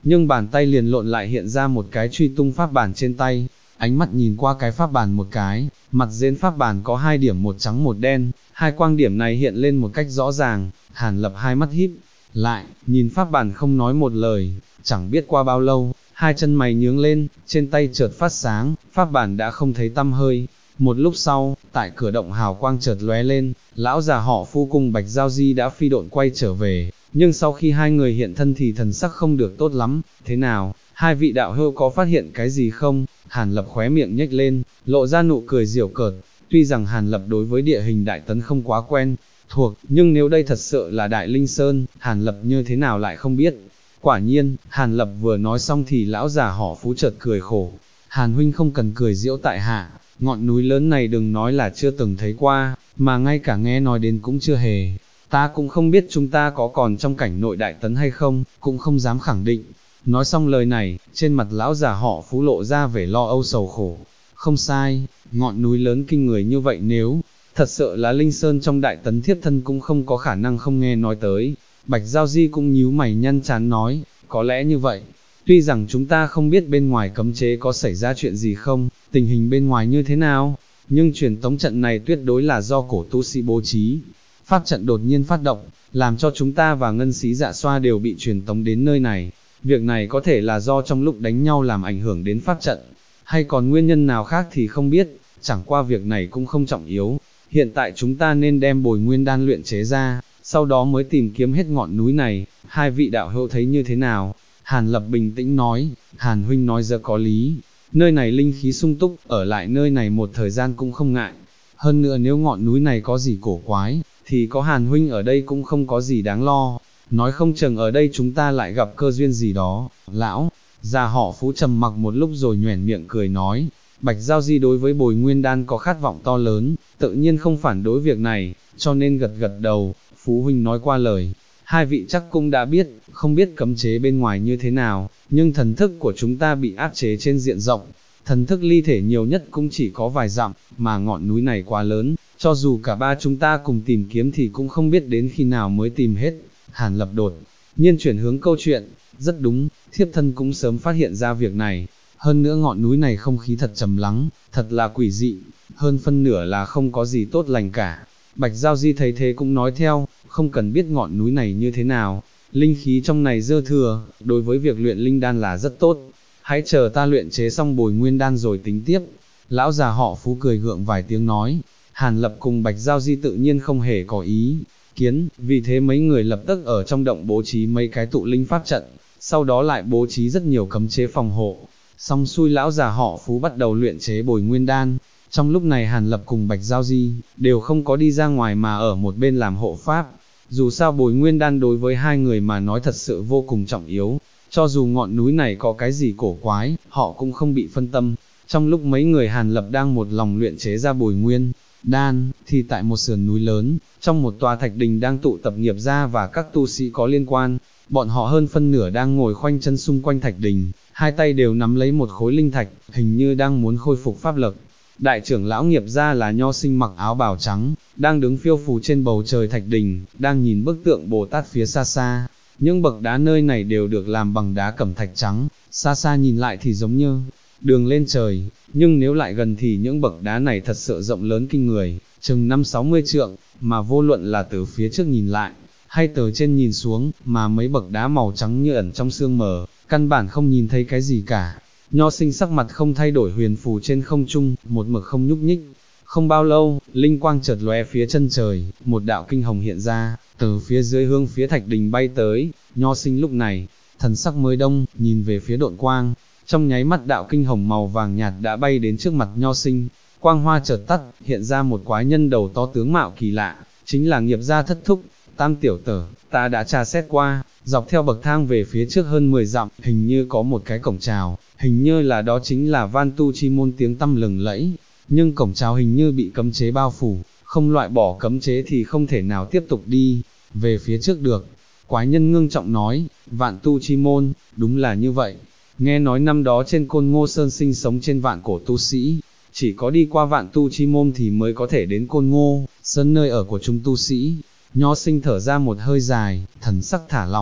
nhưng bàn tay liền lộn lại hiện ra một cái truy tung pháp bản trên tay, ánh mắt nhìn qua cái pháp bản một cái, mặt trên pháp bản có 2 điểm một trắng một đen, 2 quang điểm này hiện lên một cách rõ ràng, Hàn Lập hai mắt híp lại, nhìn pháp bản không nói một lời, chẳng biết qua bao lâu, 2 chân mày nhướng lên, trên tay chợt phát sáng, pháp bản đã không thấy tăm hơi. Một lúc sau, tại cửa động hào quang chợt lóe lên, lão già họ Phu cùng Bạch Giao Di đã phi độn quay trở về, nhưng sau khi hai người hiện thân thì thần sắc không được tốt lắm, thế nào, hai vị đạo hữu có phát hiện cái gì không? Hàn Lập khóe miệng nhếch lên, lộ ra nụ cười giễu cợt, tuy rằng Hàn Lập đối với địa hình Đại Tấn không quá quen thuộc, nhưng nếu đây thật sự là Đại Linh Sơn, Hàn Lập như thế nào lại không biết. Quả nhiên, Hàn Lập vừa nói xong thì lão già họ Phú chợt cười khổ, Hàn huynh không cần cười giễu tại hạ, ngọn núi lớn này đừng nói là chưa từng thấy qua, mà ngay cả nghe nói đến cũng chưa hề. Ta cũng không biết chúng ta có còn trong cảnh nội Đại Tấn hay không, cũng không dám khẳng định. Nói xong lời này, trên mặt lão già họ Phú lộ ra vẻ lo âu sầu khổ. Không sai, ngọn núi lớn kinh người như vậy nếu thật sự là Linh Sơn trong Đại Tấn thiếp thân cũng không có khả năng không nghe nói tới. Bạch Giao Di cũng nhíu mày nhăn chán nói, có lẽ như vậy. Tuy rằng chúng ta không biết bên ngoài cấm chế có xảy ra chuyện gì không, tình hình bên ngoài như thế nào, nhưng truyền tống trận này tuyệt đối là do cổ tu sĩ bố trí. Pháp trận đột nhiên phát động, làm cho chúng ta và ngân sĩ dạ xoa đều bị truyền tống đến nơi này. Việc này có thể là do trong lúc đánh nhau làm ảnh hưởng đến pháp trận, hay còn nguyên nhân nào khác thì không biết, chẳng qua việc này cũng không trọng yếu. Hiện tại chúng ta nên đem bồi nguyên đan luyện chế ra, sau đó mới tìm kiếm hết ngọn núi này. Hai vị đạo hữu thấy như thế nào? Hàn Lập bình tĩnh nói, Hàn huynh nói rất có lý, nơi này linh khí sung túc, ở lại nơi này một thời gian cũng không ngại. Hơn nữa nếu ngọn núi này có gì cổ quái, thì có Hàn huynh ở đây cũng không có gì đáng lo, nói không chừng ở đây chúng ta lại gặp cơ duyên gì đó. Lão già họ Phú trầm mặc một lúc rồi nhoẻn miệng cười nói, Bạch Giao Di đối với bồi nguyên đan có khát vọng to lớn, tự nhiên không phản đối việc này, cho nên gật gật đầu. Phú huynh nói qua lời, hai vị chắc cũng đã biết, không biết cấm chế bên ngoài như thế nào, nhưng thần thức của chúng ta bị áp chế trên diện rộng, thần thức ly thể nhiều nhất cũng chỉ có vài dặm, mà ngọn núi này quá lớn, cho dù cả ba chúng ta cùng tìm kiếm thì cũng không biết đến khi nào mới tìm hết. Hàn Lập đột nhiên chuyển hướng câu chuyện, rất đúng, thiếp thân cũng sớm phát hiện ra việc này, hơn nữa ngọn núi này không khí thật trầm lắng, thật là quỷ dị, hơn phân nửa là không có gì tốt lành cả. Bạch Giao Di thấy thế cũng nói theo, không cần biết ngọn núi này như thế nào, linh khí trong này dư thừa, đối với việc luyện linh đan là rất tốt, hãy chờ ta luyện chế xong bồi nguyên đan rồi tính tiếp. Lão già họ Phú cười gượng vài tiếng nói, Hàn Lập cùng Bạch Giao Di tự nhiên không hề có ý kiến, vì thế mấy người lập tức ở trong động bố trí mấy cái tụ linh pháp trận, sau đó lại bố trí rất nhiều cấm chế phòng hộ. Xong xuôi lão già họ Phú bắt đầu luyện chế bồi nguyên đan. Trong lúc này Hàn Lập cùng Bạch Giao Di đều không có đi ra ngoài mà ở một bên làm hộ pháp. Dù sao bồi nguyên đan đối với hai người mà nói thật sự vô cùng trọng yếu, cho dù ngọn núi này có cái gì cổ quái, họ cũng không bị phân tâm. Trong lúc mấy người Hàn Lập đang một lòng luyện chế ra bồi nguyên đan, thì tại một sườn núi lớn, trong một tòa thạch đình đang tụ tập nghiệp gia và các tu sĩ có liên quan, bọn họ hơn phân nửa đang ngồi khoanh chân xung quanh thạch đình, hai tay đều nắm lấy một khối linh thạch, hình như đang muốn khôi phục pháp lực. Đại trưởng lão nghiệp gia là Nho Sinh mặc áo bào trắng, đang đứng phiêu phù trên bầu trời thạch đình, đang nhìn bức tượng Bồ Tát phía xa xa. Những bậc đá nơi này đều được làm bằng đá cẩm thạch trắng, xa xa nhìn lại thì giống như đường lên trời, nhưng nếu lại gần thì những bậc đá này thật sự rộng lớn kinh người, chừng 5-60 trượng, mà vô luận là từ phía trước nhìn lại, hay từ trên nhìn xuống, mà mấy bậc đá màu trắng như ẩn trong sương mờ, căn bản không nhìn thấy cái gì cả. Nho Sinh sắc mặt không thay đổi huyền phù trên không trung, một mực không nhúc nhích. Không bao lâu, linh quang chợt lóe phía chân trời, một đạo kinh hồng hiện ra, từ phía dưới hướng phía thạch đình bay tới. Nho Sinh lúc này, thần sắc mới đông, nhìn về phía độn quang, trong nháy mắt đạo kinh hồng màu vàng nhạt đã bay đến trước mặt Nho Sinh, quang hoa chợt tắt, hiện ra một quái nhân đầu to tướng mạo kỳ lạ, chính là nghiệp gia Thất Thúc. Tam tiểu tử, ta đã tra xét qua, dọc theo bậc thang về phía trước hơn 10 dặm, hình như có một cái cổng chào, hình như là đó chính là Van Tu Chi Môn tiếng tăm lừng lẫy, nhưng cổng chào hình như bị cấm chế bao phủ, không loại bỏ cấm chế thì không thể nào tiếp tục đi về phía trước được. Quái nhân ngưng trọng nói, Vạn Tu Chi Môn, đúng là như vậy, nghe nói năm đó trên Côn Ngô Sơn sinh sống trên vạn cổ tu sĩ, chỉ có đi qua Vạn Tu Chi Môn thì mới có thể đến Côn Ngô Sơn nơi ở của chúng tu sĩ. Nho Sinh thở ra một hơi dài, thần sắc thả lỏng,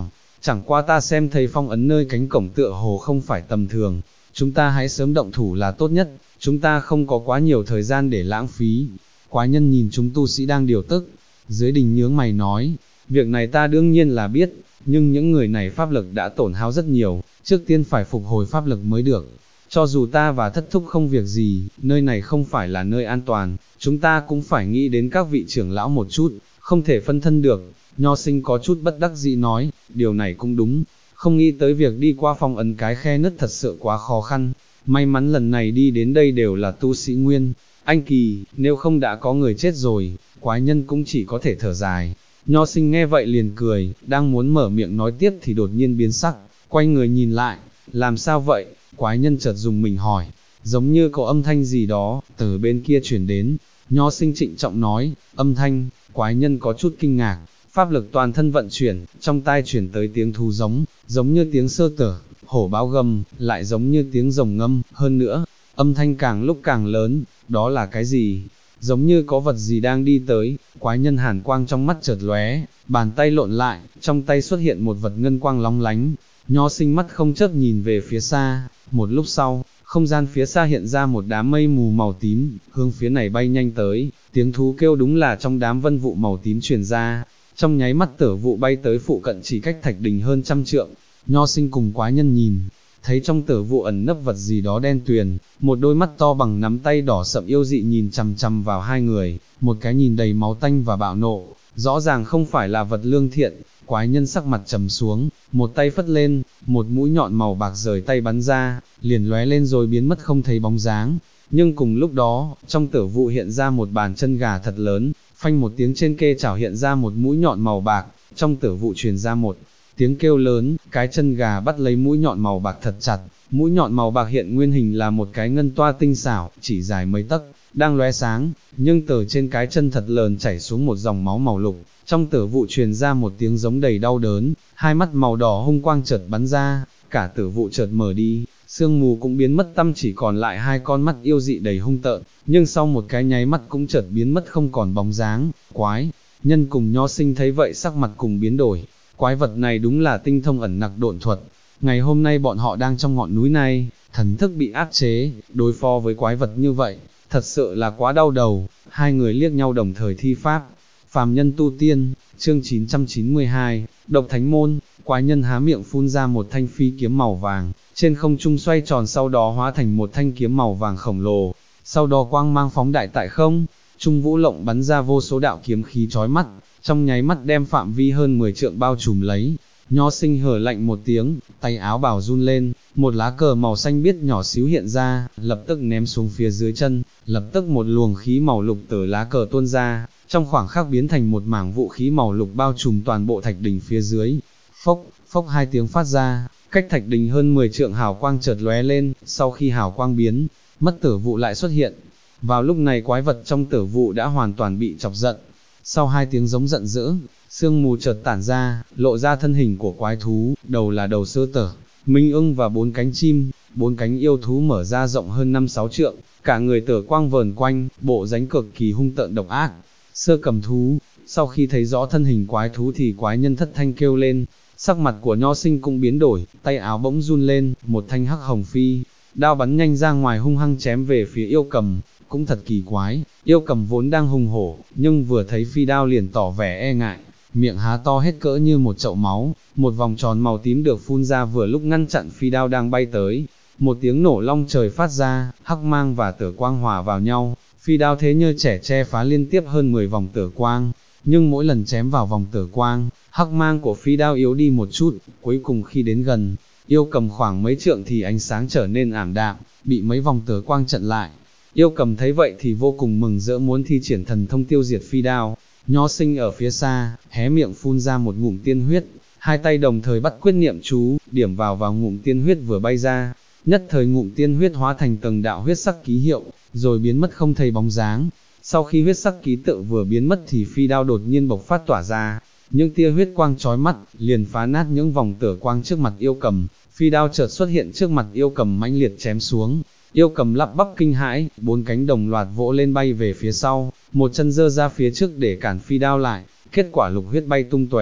chẳng qua ta xem thấy phong ấn nơi cánh cổng tựa hồ không phải tầm thường, chúng ta hãy sớm động thủ là tốt nhất, chúng ta không có quá nhiều thời gian để lãng phí. Quái nhân nhìn chúng tu sĩ đang điều tức, dưới đình nhướng mày nói, việc này ta đương nhiên là biết, nhưng những người này pháp lực đã tổn hao rất nhiều, trước tiên phải phục hồi pháp lực mới được. Cho dù ta và thất thúc không việc gì, nơi này không phải là nơi an toàn, chúng ta cũng phải nghĩ đến các vị trưởng lão một chút, không thể phân thân được. Nho sinh có chút bất đắc dĩ nói, điều này cũng đúng, không nghĩ tới việc đi qua phong ấn cái khe nứt thật sự quá khó khăn, may mắn lần này đi đến đây đều là tu sĩ nguyên, anh kỳ, nếu không đã có người chết rồi, quái nhân cũng chỉ có thể thở dài. Nho sinh nghe vậy liền cười, đang muốn mở miệng nói tiếp thì đột nhiên biến sắc, quay người nhìn lại, làm sao vậy, quái nhân chợt dùng mình hỏi, giống như có âm thanh gì đó, từ bên kia chuyển đến, nho sinh trịnh trọng nói, âm thanh, quái nhân có chút kinh ngạc, pháp lực toàn thân vận chuyển, trong tai chuyển tới tiếng thú giống, giống như tiếng sơ tở, hổ báo gầm, lại giống như tiếng rồng ngâm, hơn nữa, âm thanh càng lúc càng lớn, đó là cái gì? Giống như có vật gì đang đi tới, quái nhân hàn quang trong mắt chợt lóe, bàn tay lộn lại, trong tay xuất hiện một vật ngân quang lóng lánh, nho sinh mắt không chớp nhìn về phía xa, một lúc sau, không gian phía xa hiện ra một đám mây mù màu tím, hướng phía này bay nhanh tới, tiếng thú kêu đúng là trong đám vân vụ màu tím truyền ra, trong nháy mắt Tử Vụ bay tới phụ cận chỉ cách thạch đình hơn 100 trượng, nho sinh cùng quái nhân nhìn, thấy trong Tử Vụ ẩn nấp vật gì đó đen tuyền, một đôi mắt to bằng nắm tay đỏ sậm yêu dị nhìn chằm chằm vào hai người, một cái nhìn đầy máu tanh và bạo nộ, rõ ràng không phải là vật lương thiện. Quái nhân sắc mặt trầm xuống, một tay phất lên, một mũi nhọn màu bạc rời tay bắn ra, liền lóe lên rồi biến mất không thấy bóng dáng. Nhưng cùng lúc đó, trong Tử Vụ hiện ra một bàn chân gà thật lớn, phanh một tiếng trên kê chảo hiện ra một mũi nhọn màu bạc, trong Tử Vụ truyền ra một tiếng kêu lớn, cái chân gà bắt lấy mũi nhọn màu bạc thật chặt, mũi nhọn màu bạc hiện nguyên hình là một cái ngân toa tinh xảo, chỉ dài mấy tấc, đang lóe sáng, nhưng từ trên cái chân thật lớn chảy xuống một dòng máu màu lục. Trong Tử Vụ truyền ra một tiếng giống đầy đau đớn, hai mắt màu đỏ hung quang chợt bắn ra, cả Tử Vụ chợt mở đi, sương mù cũng biến mất tăm, chỉ còn lại hai con mắt yêu dị đầy hung tợn, nhưng sau một cái nháy mắt cũng chợt biến mất không còn bóng dáng. Quái nhân cùng nho sinh thấy vậy sắc mặt cùng biến đổi, quái vật này đúng là tinh thông ẩn nặc độn thuật, ngày hôm nay bọn họ đang trong ngọn núi này, thần thức bị áp chế, đối phó với quái vật như vậy, thật sự là quá đau đầu. Hai người liếc nhau đồng thời thi pháp. Phàm nhân tu tiên, chương 992, độc thánh môn, quái nhân há miệng phun ra một thanh phi kiếm màu vàng, trên không trung xoay tròn sau đó hóa thành một thanh kiếm màu vàng khổng lồ, sau đó quang mang phóng đại tại không, trung vũ lộng bắn ra vô số đạo kiếm khí chói mắt, trong nháy mắt đem phạm vi hơn 10 trượng bao trùm lấy. Nho sinh hở lạnh một tiếng, tay áo bào run lên, một lá cờ màu xanh biếc nhỏ xíu hiện ra, lập tức ném xuống phía dưới chân, lập tức một luồng khí màu lục từ lá cờ tuôn ra, trong khoảng khắc biến thành một mảng vũ khí màu lục bao trùm toàn bộ thạch đình phía dưới. Phốc, phốc hai tiếng phát ra, cách thạch đình hơn 10 trượng hào quang chợt lóe lên, sau khi hào quang biến, mất Tử Vụ lại xuất hiện. Vào lúc này quái vật trong Tử Vụ đã hoàn toàn bị chọc giận. Sau hai tiếng giống giận dữ, sương mù chợt tản ra, lộ ra thân hình của quái thú, đầu là đầu sơ tở, minh ưng và 4 cánh chim, 4 cánh yêu thú mở ra rộng hơn 5-6 trượng, cả người tở quang vờn quanh, bộ dáng cực kỳ hung tợn độc ác. Sơ cầm thú, sau khi thấy rõ thân hình quái thú thì quái nhân thất thanh kêu lên, sắc mặt của nho sinh cũng biến đổi, tay áo bỗng run lên, một thanh hắc hồng phi đao bắn nhanh ra ngoài hung hăng chém về phía yêu cầm. Cũng thật kỳ quái, yêu cầm vốn đang hùng hổ, nhưng vừa thấy phi đao liền tỏ vẻ e ngại, miệng há to hết cỡ như một chậu máu, một vòng tròn màu tím được phun ra vừa lúc ngăn chặn phi đao đang bay tới. Một tiếng nổ long trời phát ra, hắc mang và tử quang hòa vào nhau, phi đao thế như trẻ tre phá liên tiếp hơn 10 vòng tử quang, nhưng mỗi lần chém vào vòng tử quang, hắc mang của phi đao yếu đi một chút, cuối cùng khi đến gần yêu cầm khoảng mấy trượng thì ánh sáng trở nên ảm đạm, bị mấy vòng tử quang chặn lại. Yêu cầm thấy vậy thì vô cùng mừng rỡ muốn thi triển thần thông tiêu diệt phi đao. Nho sinh ở phía xa, hé miệng phun ra một ngụm tiên huyết, hai tay đồng thời bắt quyết niệm chú, điểm vào ngụm tiên huyết vừa bay ra, nhất thời ngụm tiên huyết hóa thành từng đạo huyết sắc ký hiệu, rồi biến mất không thấy bóng dáng. Sau khi huyết sắc ký tự vừa biến mất thì phi đao đột nhiên bộc phát tỏa ra, những tia huyết quang chói mắt, liền phá nát những vòng tử quang trước mặt yêu cầm, phi đao chợt xuất hiện trước mặt yêu cầm mãnh liệt chém xuống. Yêu cầm lắp bắp kinh hãi, 4 cánh đồng loạt vỗ lên bay về phía sau, một chân giơ ra phía trước để cản phi đao lại, kết quả lục huyết bay tung tóe,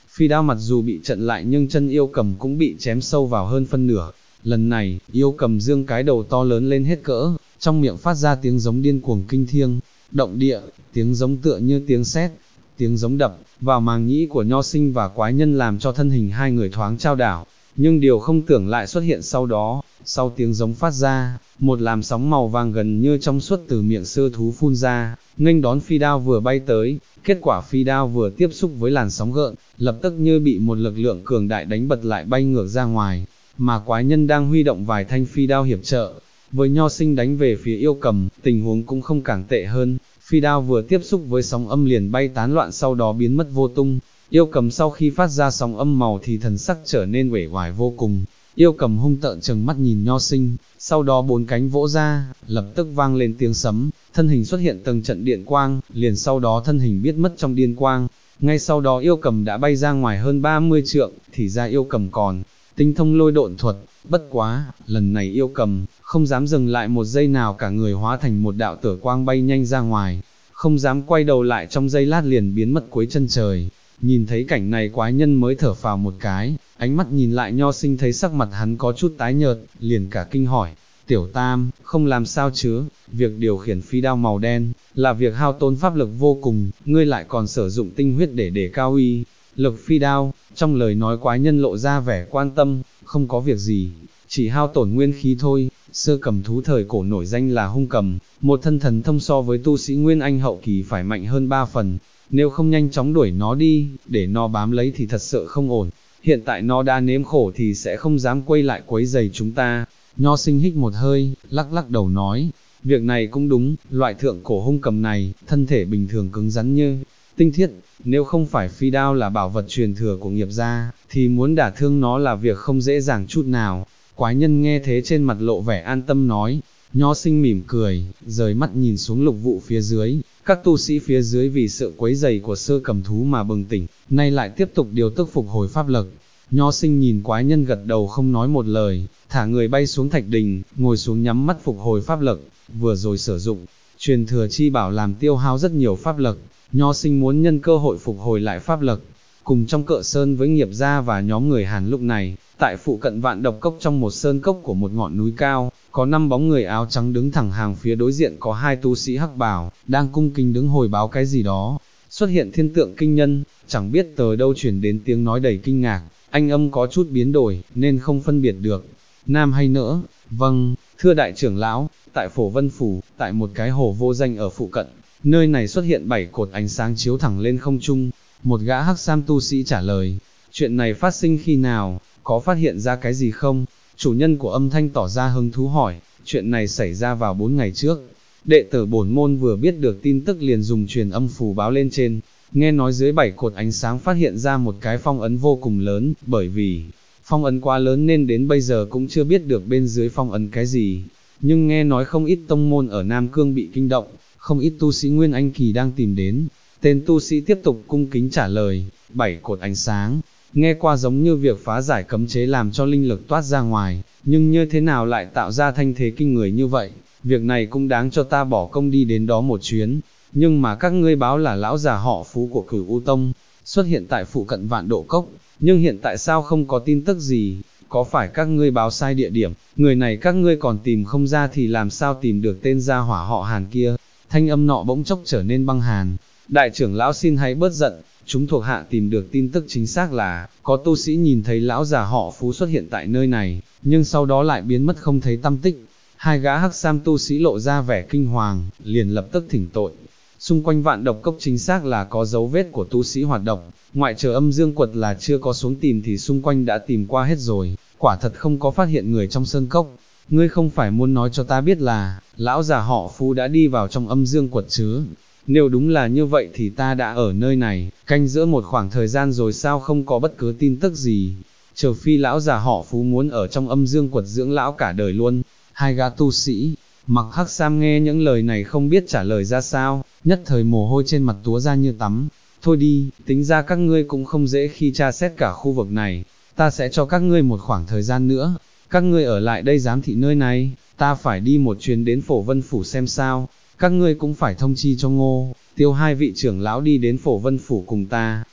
phi đao mặc dù bị chặn lại nhưng chân yêu cầm cũng bị chém sâu vào hơn phân nửa. Lần này, yêu cầm dương cái đầu to lớn lên hết cỡ, trong miệng phát ra tiếng giống điên cuồng kinh thiêng, động địa, tiếng giống tựa như tiếng sét, tiếng giống đập vào màng nhĩ của Nho Sinh và quái nhân làm cho thân hình hai người thoáng chao đảo, nhưng điều không tưởng lại xuất hiện sau đó. Sau tiếng giống phát ra, một làn sóng màu vàng gần như trong suốt từ miệng sư thú phun ra, nghênh đón phi đao vừa bay tới. Kết quả phi đao vừa tiếp xúc với làn sóng gợn, lập tức như bị một lực lượng cường đại đánh bật lại bay ngược ra ngoài, mà quái nhân đang huy động vài thanh phi đao hiệp trợ. Với Nho Sinh đánh về phía yêu cầm, tình huống cũng không càng tệ hơn, phi đao vừa tiếp xúc với sóng âm liền bay tán loạn sau đó biến mất vô tung. Yêu cầm sau khi phát ra sóng âm màu thì thần sắc trở nên uể oải vô cùng. Yêu cầm hung tợn trừng mắt nhìn Nho Sinh, sau đó bốn cánh vỗ ra, lập tức vang lên tiếng sấm, thân hình xuất hiện từng trận điện quang, liền sau đó thân hình biết mất trong điên quang. Ngay sau đó yêu cầm đã bay ra ngoài hơn 30 trượng, thì ra yêu cầm còn tinh thông lôi độn thuật, bất quá, lần này yêu cầm không dám dừng lại một giây nào, cả người hóa thành một đạo tử quang bay nhanh ra ngoài, không dám quay đầu lại, trong giây lát liền biến mất cuối chân trời. Nhìn thấy cảnh này quái nhân mới thở phào một cái, ánh mắt nhìn lại Nho Sinh thấy sắc mặt hắn có chút tái nhợt, liền cả kinh hỏi, Tiểu Tam, không làm sao chứ? Việc điều khiển phi đao màu đen, là việc hao tốn pháp lực vô cùng, ngươi lại còn sử dụng tinh huyết để đề cao uy lực phi đao. Trong lời nói quái nhân lộ ra vẻ quan tâm, không có việc gì, chỉ hao tổn nguyên khí thôi. Sơ cầm thú thời cổ nổi danh là hung cầm, một thân thần thông so với tu sĩ nguyên anh hậu kỳ phải mạnh hơn 3 phần, nếu không nhanh chóng đuổi nó đi, để nó bám lấy thì thật sự không ổn. Hiện tại nó đã nếm khổ thì sẽ không dám quay lại quấy giày chúng ta. Nho Sinh hít một hơi, lắc lắc đầu nói, việc này cũng đúng, loại thượng cổ hung cầm này, thân thể bình thường cứng rắn như tinh thiết, nếu không phải phi đao là bảo vật truyền thừa của nghiệp gia, thì muốn đả thương nó là việc không dễ dàng chút nào. Quái nhân nghe thế trên mặt lộ vẻ an tâm nói. Nho Sinh mỉm cười, rời mắt nhìn xuống lục vụ phía dưới, các tu sĩ phía dưới vì sự quấy rầy của sơ cầm thú mà bừng tỉnh, nay lại tiếp tục điều tức phục hồi pháp lực. Nho Sinh nhìn quái nhân gật đầu không nói một lời, thả người bay xuống thạch đình, ngồi xuống nhắm mắt phục hồi pháp lực. Vừa rồi sử dụng truyền thừa chi bảo làm tiêu hao rất nhiều pháp lực, Nho Sinh muốn nhân cơ hội phục hồi lại pháp lực. Cùng trong Cự Sơn với nghiệp gia và nhóm người Hàn lúc này, tại phụ cận Vạn Độc Cốc trong một sơn cốc của một ngọn núi cao, có 5 bóng người áo trắng đứng thẳng hàng, phía đối diện có 2 tu sĩ hắc bào, đang cung kính đứng hồi báo cái gì đó. Xuất hiện thiên tượng kinh nhân, chẳng biết từ đâu chuyển đến tiếng nói đầy kinh ngạc, anh âm có chút biến đổi, nên không phân biệt được, nam hay nữ. Vâng, thưa đại trưởng lão, tại Phổ Vân Phủ, tại một cái hồ vô danh ở phụ cận, nơi này xuất hiện 7 cột ánh sáng chiếu thẳng lên không trung. Một gã hắc sam tu sĩ trả lời, chuyện này phát sinh khi nào, có phát hiện ra cái gì không? Chủ nhân của âm thanh tỏ ra hứng thú hỏi, chuyện này xảy ra vào 4 ngày trước. Đệ tử bổn môn vừa biết được tin tức liền dùng truyền âm phù báo lên trên, nghe nói dưới 7 cột ánh sáng phát hiện ra một cái phong ấn vô cùng lớn, bởi vì phong ấn quá lớn nên đến bây giờ cũng chưa biết được bên dưới phong ấn cái gì. Nhưng nghe nói không ít tông môn ở Nam Cương bị kinh động, không ít tu sĩ Nguyên Anh Kỳ đang tìm đến. Tên tu sĩ tiếp tục cung kính trả lời, 7 cột ánh sáng, nghe qua giống như việc phá giải cấm chế làm cho linh lực toát ra ngoài, nhưng như thế nào lại tạo ra thanh thế kinh người như vậy, việc này cũng đáng cho ta bỏ công đi đến đó một chuyến. Nhưng mà các ngươi báo là lão già họ Phú của Cửu U Tông, xuất hiện tại phụ cận Vạn Độ Cốc, nhưng hiện tại sao không có tin tức gì, có phải các ngươi báo sai địa điểm, người này các ngươi còn tìm không ra thì làm sao tìm được tên gia hỏa họ Hàn kia? Thanh âm nọ bỗng chốc trở nên băng hàn. Đại trưởng lão xin hãy bớt giận, chúng thuộc hạ tìm được tin tức chính xác là, có tu sĩ nhìn thấy lão già họ Phú xuất hiện tại nơi này, nhưng sau đó lại biến mất không thấy tăm tích. 2 gã hắc sam tu sĩ lộ ra vẻ kinh hoàng, liền lập tức thỉnh tội. Xung quanh Vạn Độc Cốc chính xác là có dấu vết của tu sĩ hoạt động, ngoại trừ Âm Dương Quật là chưa có xuống tìm thì xung quanh đã tìm qua hết rồi, quả thật không có phát hiện người trong sơn cốc. Ngươi không phải muốn nói cho ta biết là, lão già họ Phú đã đi vào trong Âm Dương Quật chứ? Nếu đúng là như vậy thì ta đã ở nơi này, canh giữa một khoảng thời gian rồi sao không có bất cứ tin tức gì, trừ phi lão già họ Phú muốn ở trong Âm Dương Quật dưỡng lão cả đời luôn. 2 gã tu sĩ mặc hắc sam nghe những lời này không biết trả lời ra sao, nhất thời mồ hôi trên mặt túa ra như tắm. Thôi đi, tính ra các ngươi cũng không dễ khi tra xét cả khu vực này, ta sẽ cho các ngươi một khoảng thời gian nữa, các ngươi ở lại đây giám thị nơi này, ta phải đi một chuyến đến Phổ Vân Phủ xem sao, các ngươi cũng phải thông chi cho Ngô, Tiêu 2 vị trưởng lão đi đến Phổ Vân Phủ cùng ta,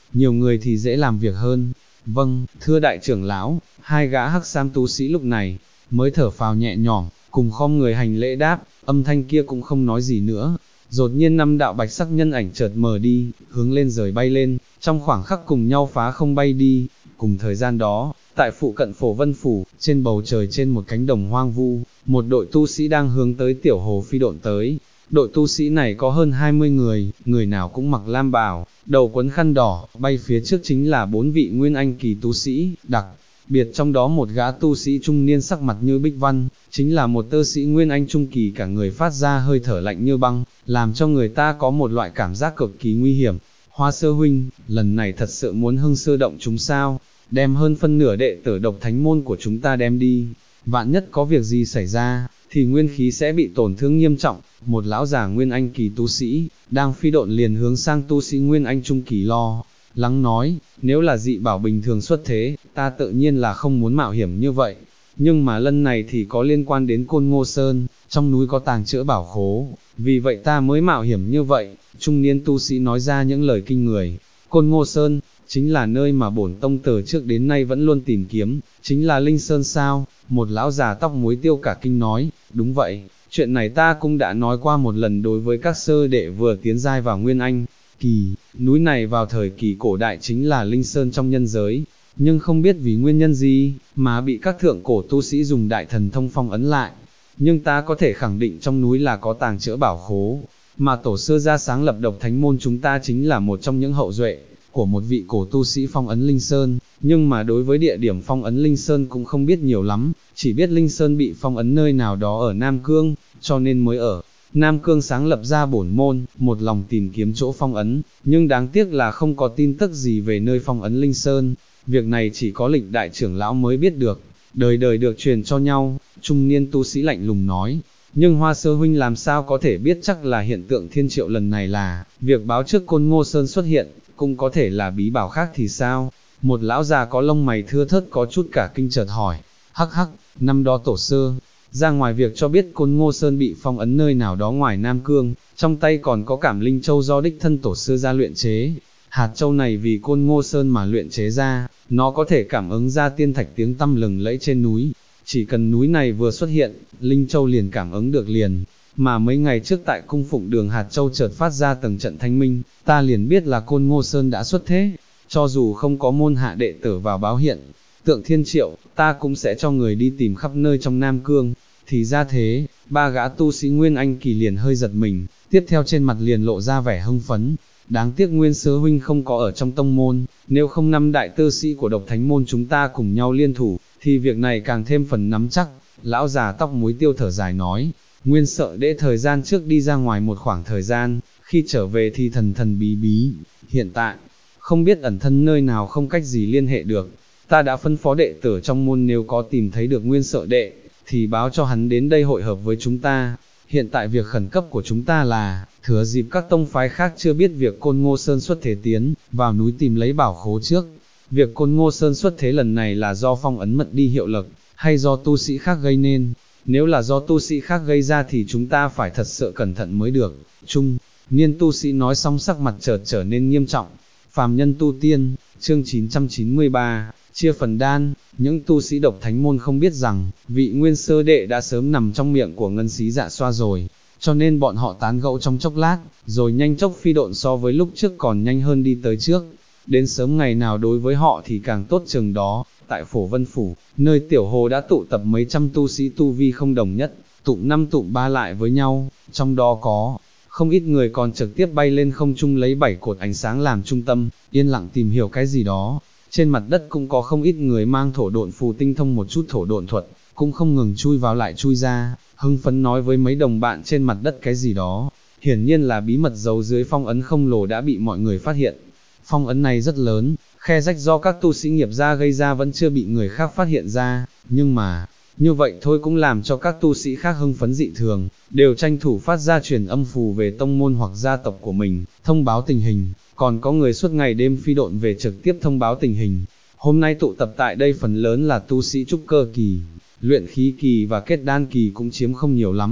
nhiều người thì dễ làm việc hơn. Vâng, thưa đại trưởng lão, hai gã hắc sam tu sĩ lúc này, mới thở phào nhẹ nhõm, cùng khom người hành lễ đáp, âm thanh kia cũng không nói gì nữa. Đột nhiên năm đạo bạch sắc nhân ảnh chợt mờ đi, hướng lên rời bay lên, trong khoảng khắc cùng nhau phá không bay đi. Cùng thời gian đó, tại phụ cận Phổ Vân Phủ, trên bầu trời trên một cánh đồng hoang vu, một đội tu sĩ đang hướng tới tiểu hồ phi độn tới. Đội tu sĩ này có hơn 20 người, người nào cũng mặc lam bào, đầu quấn khăn đỏ, bay phía trước chính là 4 vị nguyên anh kỳ tu sĩ, đặc biệt trong đó một gã tu sĩ trung niên sắc mặt như bích văn, chính là một tơ sĩ nguyên anh trung kỳ, cả người phát ra hơi thở lạnh như băng, làm cho người ta có một loại cảm giác cực kỳ nguy hiểm. Hoa Sơ huynh, lần này thật sự muốn hưng sơ động chúng sao, đem hơn phân nửa đệ tử độc thánh môn của chúng ta đem đi, vạn nhất có việc gì xảy ra, thì nguyên khí sẽ bị tổn thương nghiêm trọng. Một lão già nguyên anh kỳ tu sĩ, đang phi độn liền hướng sang tu sĩ nguyên anh trung kỳ lo lắng nói, nếu là dị bảo bình thường xuất thế, ta tự nhiên là không muốn mạo hiểm như vậy, nhưng mà lần này thì có liên quan đến Côn Ngô Sơn, trong núi có tàng chữa bảo khố, vì vậy ta mới mạo hiểm như vậy. Trung niên tu sĩ nói ra những lời kinh người. Côn Ngô Sơn, chính là nơi mà bổn tông từ trước đến nay vẫn luôn tìm kiếm, chính là Linh Sơn sao? Một lão già tóc muối tiêu cả kinh nói, đúng vậy, chuyện này ta cũng đã nói qua một lần đối với các sơ đệ vừa tiến giai vào Nguyên Anh kỳ, núi này vào thời kỳ cổ đại chính là Linh Sơn trong nhân giới, nhưng không biết vì nguyên nhân gì, mà bị các thượng cổ tu sĩ dùng đại thần thông phong ấn lại. Nhưng ta có thể khẳng định trong núi là có tàng chữa bảo khố, mà tổ sư ra sáng lập độc thánh môn chúng ta chính là một trong những hậu duệ của một vị cổ tu sĩ phong ấn Linh Sơn, nhưng mà đối với địa điểm phong ấn Linh Sơn cũng không biết nhiều lắm, chỉ biết Linh Sơn bị phong ấn nơi nào đó ở Nam Cương, cho nên mới ở Nam Cương sáng lập ra bổn môn, một lòng tìm kiếm chỗ phong ấn, nhưng đáng tiếc là không có tin tức gì về nơi phong ấn Linh Sơn, việc này chỉ có Lịch đại trưởng lão mới biết được, đời đời được truyền cho nhau. Trung niên tu sĩ lạnh lùng nói, nhưng Hoa Sơ huynh làm sao có thể biết chắc là hiện tượng thiên triệu lần này là việc báo trước Côn Ngô Sơn xuất hiện, cũng có thể là bí bảo khác thì sao? Một lão già có lông mày thưa thớt có chút cả kinh chợt hỏi, hắc hắc, năm đó tổ sư ra ngoài việc cho biết Côn Ngô Sơn bị phong ấn nơi nào đó ngoài Nam Cương, trong tay còn có Cảm Linh Châu do đích thân tổ sư ra luyện chế. Hạt châu này vì Côn Ngô Sơn mà luyện chế ra, nó có thể cảm ứng ra tiên thạch tiếng tăm lừng lẫy trên núi. Chỉ cần núi này vừa xuất hiện, Linh Châu liền cảm ứng được liền. Mà mấy ngày trước tại cung phụng đường hạt châu chợt phát ra từng trận thanh minh, ta liền biết là Côn Ngô Sơn đã xuất thế. Cho dù không có môn hạ đệ tử vào báo hiện tượng thiên triệu, ta cũng sẽ cho người đi tìm khắp nơi trong Nam Cương. Thì ra thế, ba gã tu sĩ Nguyên Anh kỳ liền hơi giật mình, tiếp theo trên mặt liền lộ ra vẻ hưng phấn. Đáng tiếc Nguyên Sơ huynh không có ở trong tông môn, nếu không năm đại tư sĩ của độc thánh môn chúng ta cùng nhau liên thủ, thì việc này càng thêm phần nắm chắc. Lão già tóc muối tiêu thở dài nói, Nguyên sợ đệ thời gian trước đi ra ngoài một khoảng thời gian, khi trở về thì thần thần bí bí, hiện tại, không biết ẩn thân nơi nào không cách gì liên hệ được. Ta đã phân phó đệ tử trong môn nếu có tìm thấy được Nguyên sợ đệ, thì báo cho hắn đến đây hội hợp với chúng ta. Hiện tại việc khẩn cấp của chúng ta là, thừa dịp các tông phái khác chưa biết việc Côn Ngô Sơn xuất thế tiến, vào núi tìm lấy bảo khố trước. Việc Côn Ngô Sơn xuất thế lần này là do phong ấn mất đi hiệu lực, hay do tu sĩ khác gây nên. Nếu là do tu sĩ khác gây ra thì chúng ta phải thật sự cẩn thận mới được. Trung niên tu sĩ nói xong sắc mặt chợt trở nên nghiêm trọng. Phàm nhân tu tiên, chương 993, chia phần đan. Những tu sĩ độc thánh môn không biết rằng, vị Nguyên Sơ đệ đã sớm nằm trong miệng của Ngân Xí Dạ Xoa rồi, cho nên bọn họ tán gẫu trong chốc lát, rồi nhanh chốc phi độn so với lúc trước còn nhanh hơn đi tới trước. Đến sớm ngày nào đối với họ thì càng tốt chừng đó. Tại Phổ Vân Phủ, nơi tiểu hồ đã tụ tập mấy trăm tu sĩ tu vi không đồng nhất, tụm năm tụm ba lại với nhau, trong đó có không ít người còn trực tiếp bay lên không trung lấy 7 cột ánh sáng làm trung tâm, yên lặng tìm hiểu cái gì đó. Trên mặt đất cũng có không ít người mang thổ độn phù tinh thông một chút thổ độn thuật, cũng không ngừng chui vào lại chui ra, hưng phấn nói với mấy đồng bạn trên mặt đất cái gì đó. Hiển nhiên là bí mật giấu dưới phong ấn khổng lồ đã bị mọi người phát hiện. Phong ấn này rất lớn, khe rách do các tu sĩ nghiệp gia gây ra vẫn chưa bị người khác phát hiện ra, nhưng mà, như vậy thôi cũng làm cho các tu sĩ khác hưng phấn dị thường, đều tranh thủ phát ra truyền âm phù về tông môn hoặc gia tộc của mình, thông báo tình hình, còn có người suốt ngày đêm phi độn về trực tiếp thông báo tình hình. Hôm nay tụ tập tại đây phần lớn là tu sĩ trúc cơ kỳ, luyện khí kỳ và kết đan kỳ cũng chiếm không nhiều lắm,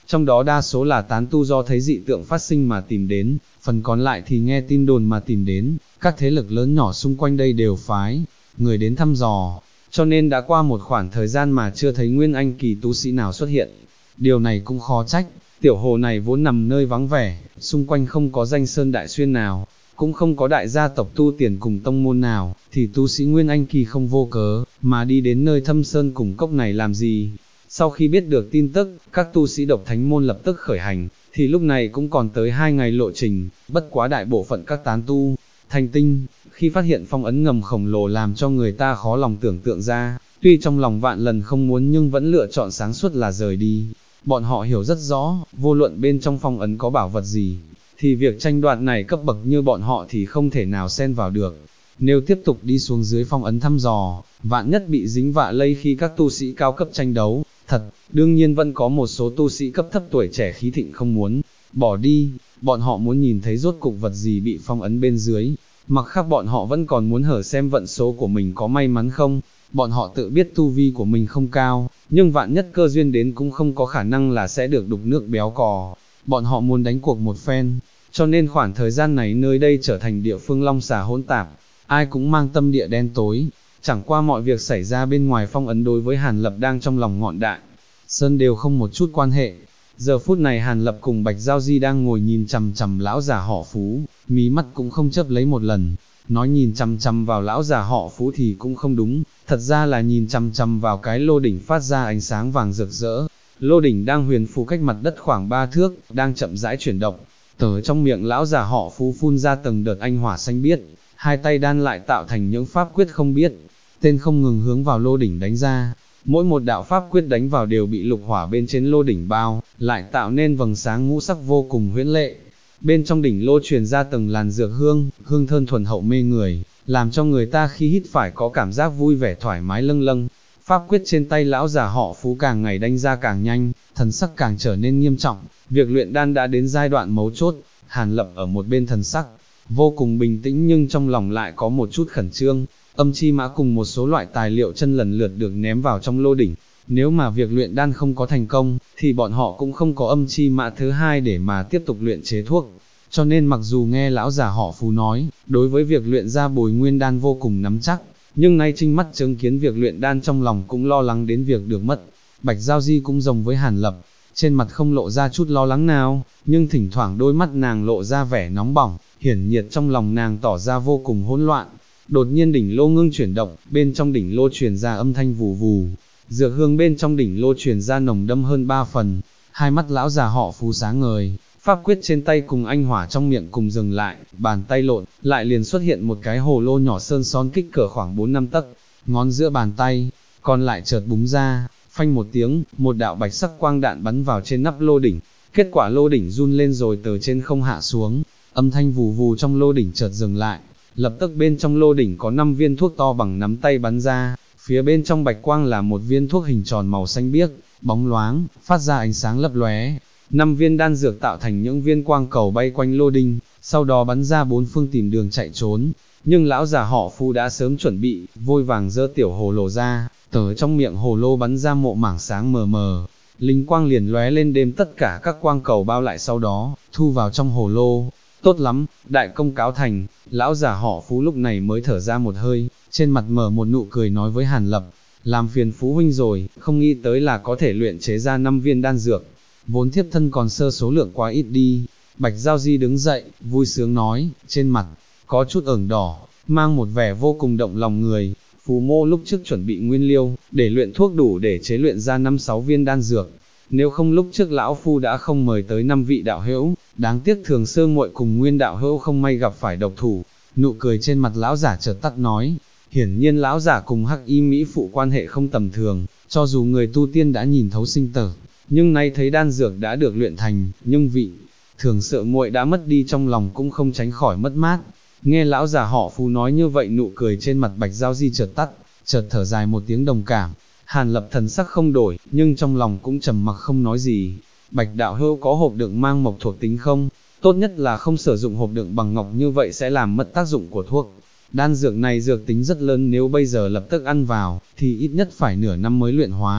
trong đó đa số là tán tu do thấy dị tượng phát sinh mà tìm đến, phần còn lại thì nghe tin đồn mà tìm đến, các thế lực lớn nhỏ xung quanh đây đều phái người đến thăm dò, cho nên đã qua một khoảng thời gian mà chưa thấy nguyên anh kỳ tu sĩ nào xuất hiện. Điều này cũng khó trách, tiểu hồ này vốn nằm nơi vắng vẻ, xung quanh không có danh sơn đại xuyên nào, cũng không có đại gia tộc tu tiền cùng tông môn nào, thì tu sĩ nguyên anh kỳ không vô cớ, mà đi đến nơi thâm sơn cùng cốc này làm gì. Sau khi biết được tin tức, các tu sĩ độc thánh môn lập tức khởi hành, thì lúc này cũng còn tới 2 ngày lộ trình, bất quá đại bộ phận các tán tu, thành tinh, khi phát hiện phong ấn ngầm khổng lồ làm cho người ta khó lòng tưởng tượng ra, tuy trong lòng vạn lần không muốn nhưng vẫn lựa chọn sáng suốt là rời đi. Bọn họ hiểu rất rõ, vô luận bên trong phong ấn có bảo vật gì, thì việc tranh đoạt này cấp bậc như bọn họ thì không thể nào xen vào được. Nếu tiếp tục đi xuống dưới phong ấn thăm dò, vạn nhất bị dính vạ lây khi các tu sĩ cao cấp tranh đấu, thật, đương nhiên vẫn có một số tu sĩ cấp thấp tuổi trẻ khí thịnh không muốn bỏ đi, bọn họ muốn nhìn thấy rốt cục vật gì bị phong ấn bên dưới, mặc khác bọn họ vẫn còn muốn hở xem vận số của mình có may mắn không. Bọn họ tự biết tu vi của mình không cao, nhưng vạn nhất cơ duyên đến cũng không có khả năng là sẽ được đục nước béo cò. Bọn họ muốn đánh cuộc một phen, cho nên khoảng thời gian này nơi đây trở thành địa phương long xà hỗn tạp, ai cũng mang tâm địa đen tối. Chẳng qua mọi việc xảy ra bên ngoài phong ấn đối với Hàn Lập đang trong lòng ngọn đại sơn đều không một chút quan hệ. Giờ phút này Hàn Lập cùng Bạch Giao Di đang ngồi nhìn chằm chằm lão già họ Phú, mí mắt cũng không chớp lấy một lần. Nói nhìn chằm chằm vào lão già họ Phú thì cũng không đúng, thật ra là nhìn chằm chằm vào cái lô đỉnh phát ra ánh sáng vàng rực rỡ. Lô đỉnh đang huyền phù cách mặt đất khoảng 3 thước, đang chậm rãi chuyển động. Từ trong miệng lão già họ Phú phun ra từng đợt anh hỏa xanh biếc, hai tay đan lại tạo thành những pháp quyết không biết tên không ngừng hướng vào lô đỉnh đánh ra. Mỗi một đạo pháp quyết đánh vào đều bị lục hỏa bên trên lô đỉnh bao, lại tạo nên vầng sáng ngũ sắc vô cùng huyễn lệ. Bên trong đỉnh lô truyền ra từng làn dược hương, hương thơm thuần hậu mê người, làm cho người ta khi hít phải có cảm giác vui vẻ thoải mái lâng lâng. Pháp quyết trên tay lão già họ Phú càng ngày đánh ra càng nhanh, thần sắc càng trở nên nghiêm trọng, việc luyện đan đã đến giai đoạn mấu chốt. Hàn Lập ở một bên thần sắc vô cùng bình tĩnh nhưng trong lòng lại có một chút khẩn trương. Âm chi mã cùng một số loại tài liệu chân lần lượt được ném vào trong lô đỉnh. Nếu mà việc luyện đan không có thành công, thì bọn họ cũng không có âm chi mã thứ hai để mà tiếp tục luyện chế thuốc. Cho nên mặc dù nghe lão già họ Phú nói, đối với việc luyện ra bồi nguyên đan vô cùng nắm chắc, nhưng nay trinh mắt chứng kiến việc luyện đan trong lòng cũng lo lắng đến việc được mất. Bạch Giao Di cũng rồng với Hàn Lập, trên mặt không lộ ra chút lo lắng nào, nhưng thỉnh thoảng đôi mắt nàng lộ ra vẻ nóng bỏng, hiển nhiệt trong lòng nàng tỏ ra vô cùng hỗn loạn. Đột nhiên đỉnh lô ngưng chuyển động, bên trong đỉnh lô truyền ra âm thanh vù vù, dược hương bên trong đỉnh lô truyền ra nồng đâm hơn 3 phần, hai mắt lão già họ Phú sáng ngời, pháp quyết trên tay cùng anh hỏa trong miệng cùng dừng lại, bàn tay lộn, lại liền xuất hiện một cái hồ lô nhỏ sơn son kích cỡ khoảng 4-5 tấc, ngón giữa bàn tay, còn lại chợt búng ra, phanh một tiếng, một đạo bạch sắc quang đạn bắn vào trên nắp lô đỉnh, kết quả lô đỉnh run lên rồi từ trên không hạ xuống, âm thanh vù vù trong lô đỉnh chợt dừng lại. Lập tức bên trong lô đỉnh có 5 viên thuốc to bằng nắm tay bắn ra, phía bên trong bạch quang là một viên thuốc hình tròn màu xanh biếc, bóng loáng, phát ra ánh sáng lấp lóe. 5 viên đan dược tạo thành những viên quang cầu bay quanh lô đỉnh, sau đó bắn ra bốn phương tìm đường chạy trốn. Nhưng lão già họ Phú đã sớm chuẩn bị, vội vàng giơ tiểu hồ lô ra, từ trong miệng hồ lô bắn ra một mảng sáng mờ mờ. Linh quang liền lóe lên đêm tất cả các quang cầu bao lại sau đó, thu vào trong hồ lô. Tốt lắm, đại công cáo thành, lão già họ Phú lúc này mới thở ra một hơi, trên mặt mở một nụ cười nói với Hàn Lập, làm phiền Phú huynh rồi, không nghĩ tới là có thể luyện chế ra 5 viên đan dược, vốn thiếp thân còn sơ số lượng quá ít đi. Bạch Giao Di đứng dậy, vui sướng nói, trên mặt, có chút ửng đỏ, mang một vẻ vô cùng động lòng người. Phú mô lúc trước chuẩn bị nguyên liêu, để luyện thuốc đủ để chế luyện ra 5-6 viên đan dược. Nếu không lúc trước lão phu đã không mời tới 5 vị đạo hữu, đáng tiếc Thường Sương muội cùng Nguyên đạo hữu không may gặp phải độc thủ. Nụ cười trên mặt lão giả chợt tắt nói, hiển nhiên lão giả cùng Hắc Y Mỹ phụ quan hệ không tầm thường, cho dù người tu tiên đã nhìn thấu sinh tử, nhưng nay thấy đan dược đã được luyện thành, nhưng vị Thường Sương muội đã mất đi trong lòng cũng không tránh khỏi mất mát. Nghe lão giả họ Phú nói như vậy, nụ cười trên mặt Bạch Giao Di chợt tắt, chợt thở dài một tiếng đồng cảm. Hàn Lập thần sắc không đổi, nhưng trong lòng cũng trầm mặc không nói gì. Bạch đạo hữu có hộp đựng mang mộc thuộc tính không? Tốt nhất là không sử dụng hộp đựng bằng ngọc, như vậy sẽ làm mất tác dụng của thuốc. Đan dược này dược tính rất lớn, nếu bây giờ lập tức ăn vào, thì ít nhất phải nửa năm mới luyện hóa.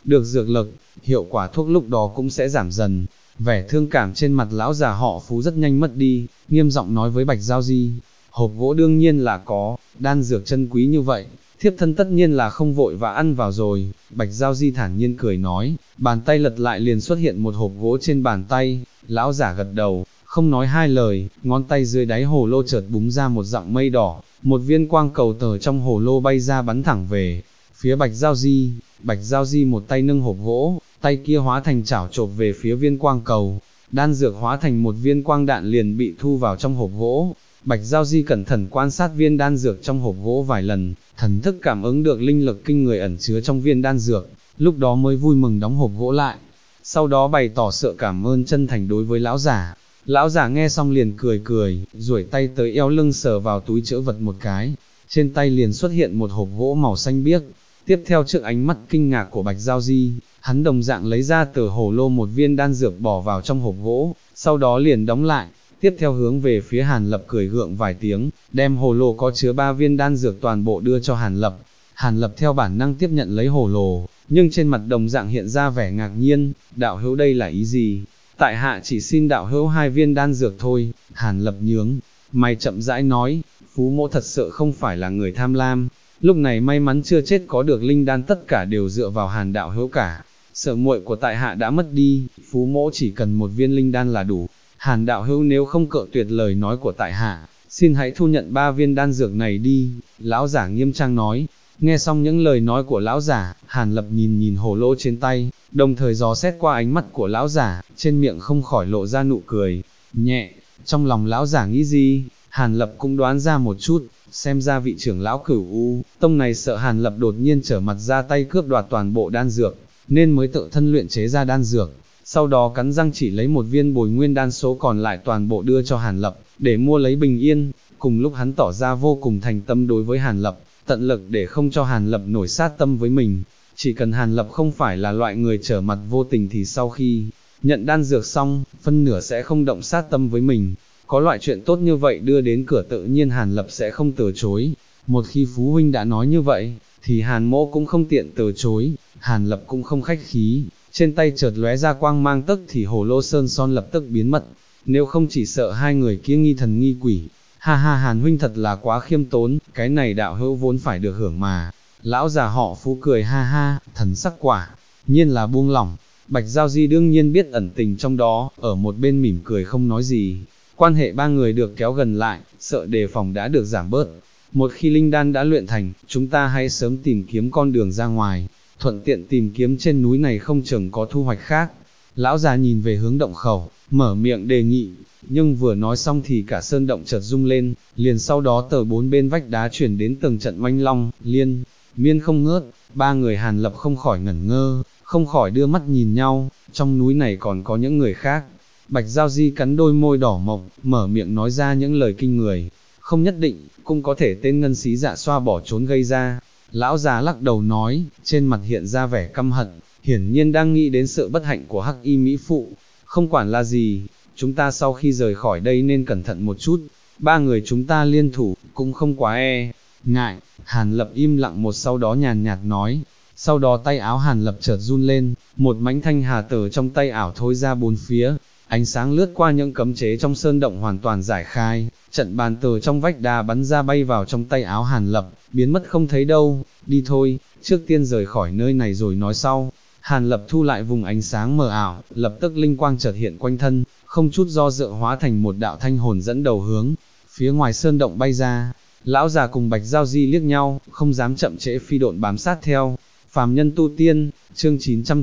được dược lực, hiệu quả thuốc lúc đó cũng sẽ giảm dần. Vẻ thương cảm trên mặt lão già họ Phú rất nhanh mất đi, nghiêm giọng nói với Bạch Giao Di, hộp gỗ đương nhiên là có, đan dược chân quý như vậy, thiếp thân tất nhiên là không vội và ăn vào rồi. Bạch Giao Di thản nhiên cười nói, bàn tay lật lại liền xuất hiện một hộp gỗ trên bàn tay, lão giả gật đầu, không nói hai lời, ngón tay dưới đáy hồ lô chợt búng ra một dặng mây đỏ, một viên quang cầu từ trong hồ lô bay ra bắn thẳng về phía Bạch Giao Di. Bạch Giao Di một tay nâng hộp gỗ, tay kia hóa thành chảo chộp về phía viên quang cầu, đan dược hóa thành một viên quang đạn liền bị thu vào trong hộp gỗ. Bạch Giao Di cẩn thận quan sát viên đan dược trong hộp gỗ vài lần, thần thức cảm ứng được linh lực kinh người ẩn chứa trong viên đan dược, lúc đó mới vui mừng đóng hộp gỗ lại, sau đó bày tỏ sự cảm ơn chân thành đối với lão giả. Lão giả nghe xong liền cười cười, duỗi tay tới eo lưng sờ vào túi trữ vật một cái, trên tay liền xuất hiện một hộp gỗ màu xanh biếc. Tiếp theo trước ánh mắt kinh ngạc của Bạch Giao Di, hắn đồng dạng lấy ra từ hồ lô một viên đan dược bỏ vào trong hộp gỗ, sau đó liền đóng lại, tiếp theo hướng về phía Hàn Lập cười gượng vài tiếng, đem hồ lô có chứa 3 viên đan dược toàn bộ đưa cho Hàn Lập. Hàn Lập theo bản năng tiếp nhận lấy hồ lô, nhưng trên mặt đồng dạng hiện ra vẻ ngạc nhiên, đạo hữu đây là ý gì? Tại hạ chỉ xin đạo hữu 2 viên đan dược thôi. Hàn Lập nhướng mày chậm rãi nói, Phú Mỗ thật sự không phải là người tham lam, lúc này may mắn chưa chết có được linh đan tất cả đều dựa vào Hàn đạo hữu cả. Sở muội của tại hạ đã mất đi, Phú Mỗ chỉ cần 1 viên linh đan là đủ. Hàn đạo hữu nếu không cự tuyệt lời nói của tại hạ, xin hãy thu nhận 3 viên đan dược này đi. Lão giả nghiêm trang nói. Nghe xong những lời nói của lão giả, Hàn Lập nhìn hồ lô trên tay, đồng thời dò xét qua ánh mắt của lão giả, trên miệng không khỏi lộ ra nụ cười nhẹ. Trong lòng lão giả nghĩ gì, Hàn Lập cũng đoán ra một chút, xem ra vị trưởng lão Cửu U tông này sợ Hàn Lập đột nhiên trở mặt ra tay cướp đoạt toàn bộ đan dược, nên mới tự thân luyện chế ra đan dược, sau đó cắn răng chỉ lấy 1 viên bồi nguyên đan, số còn lại toàn bộ đưa cho Hàn Lập, để mua lấy bình yên. Cùng lúc hắn tỏ ra vô cùng thành tâm đối với Hàn Lập, tận lực để không cho Hàn Lập nổi sát tâm với mình. Chỉ cần Hàn Lập không phải là loại người trở mặt vô tình thì sau khi nhận đan dược xong, phân nửa sẽ không động sát tâm với mình. Có loại chuyện tốt như vậy đưa đến cửa tự nhiên Hàn Lập sẽ không từ chối. Một khi Phú huynh đã nói như vậy, thì Hàn mỗ cũng không tiện từ chối. Hàn Lập cũng không khách khí, trên tay chợt lóe ra quang mang, tức thì hồ lô sơn son lập tức biến mất. Nếu không chỉ sợ hai người kia nghi thần nghi quỷ. Ha ha, Hàn huynh thật là quá khiêm tốn, cái này đạo hữu vốn phải được hưởng mà. Lão già họ Phú cười ha ha, thần sắc quả nhiên là buông lỏng. Bạch Giao Di đương nhiên biết ẩn tình trong đó, ở một bên mỉm cười không nói gì. Quan hệ ba người được kéo gần lại, sợ đề phòng đã được giảm bớt. Một khi linh đan đã luyện thành, chúng ta hãy sớm tìm kiếm con đường ra ngoài, thuận tiện tìm kiếm trên núi này không chừng có thu hoạch khác. Lão già nhìn về hướng động khẩu, mở miệng đề nghị, nhưng vừa nói xong thì cả sơn động chợt rung lên, liền sau đó từ 4 bên vách đá chuyển đến từng trận oanh long, liên miên không ngớt. Ba người Hàn Lập không khỏi ngẩn ngơ, không khỏi đưa mắt nhìn nhau, trong núi này còn có những người khác. Bạch Giao Di cắn đôi môi đỏ mộc, mở miệng nói ra những lời kinh người, không nhất định, cũng có thể tên ngân xí Dạ Xoa bỏ trốn gây ra. Lão già lắc đầu nói, trên mặt hiện ra vẻ căm hận, hiển nhiên đang nghĩ đến sự bất hạnh của Hắc Y Mỹ Phụ. Không quản là gì, chúng ta sau khi rời khỏi đây nên cẩn thận một chút, ba người chúng ta liên thủ, cũng không quá ngại. Hàn Lập im lặng một sau đó nhàn nhạt nói, sau đó tay áo Hàn Lập chợt run lên, một mảnh thanh hà tử trong tay ảo thôi ra 4 phía, ánh sáng lướt qua những cấm chế trong sơn động hoàn toàn giải khai, trận bàn từ trong vách đá bắn ra bay vào trong tay áo Hàn Lập, biến mất không thấy đâu. Đi thôi, trước tiên rời khỏi nơi này rồi nói sau. Hàn Lập thu lại vùng ánh sáng mờ ảo, lập tức linh quang chợt hiện quanh thân, không chút do dự hóa thành một đạo thanh hồn dẫn đầu hướng phía ngoài sơn động bay ra. Lão già cùng Bạch Giao Di liếc nhau, không dám chậm trễ phi độn bám sát theo. Phàm nhân tu tiên, chương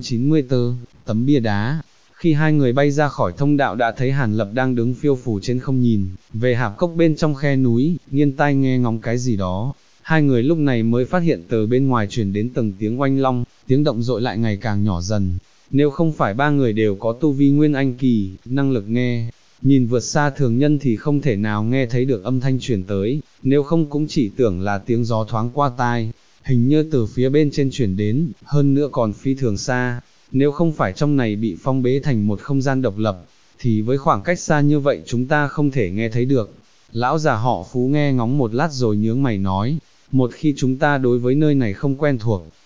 994, tấm bia đá. Khi hai người bay ra khỏi thông đạo đã thấy Hàn Lập đang đứng phiêu phù trên không nhìn về hạp cốc bên trong khe núi, nghiêng tai nghe ngóng cái gì đó. Hai người lúc này mới phát hiện từ bên ngoài truyền đến từng tiếng oanh long, tiếng động dội lại ngày càng nhỏ dần. Nếu không phải ba người đều có tu vi nguyên anh kỳ, năng lực nghe nhìn vượt xa thường nhân thì không thể nào nghe thấy được âm thanh truyền tới, nếu không cũng chỉ tưởng là tiếng gió thoáng qua tai, hình như từ phía bên trên truyền đến, hơn nữa còn phi thường xa. Nếu không phải trong này bị phong bế thành một không gian độc lập, thì với khoảng cách xa như vậy chúng ta không thể nghe thấy được. Lão già họ Phú nghe ngóng một lát rồi nhướng mày nói, một khi chúng ta đối với nơi này không quen thuộc,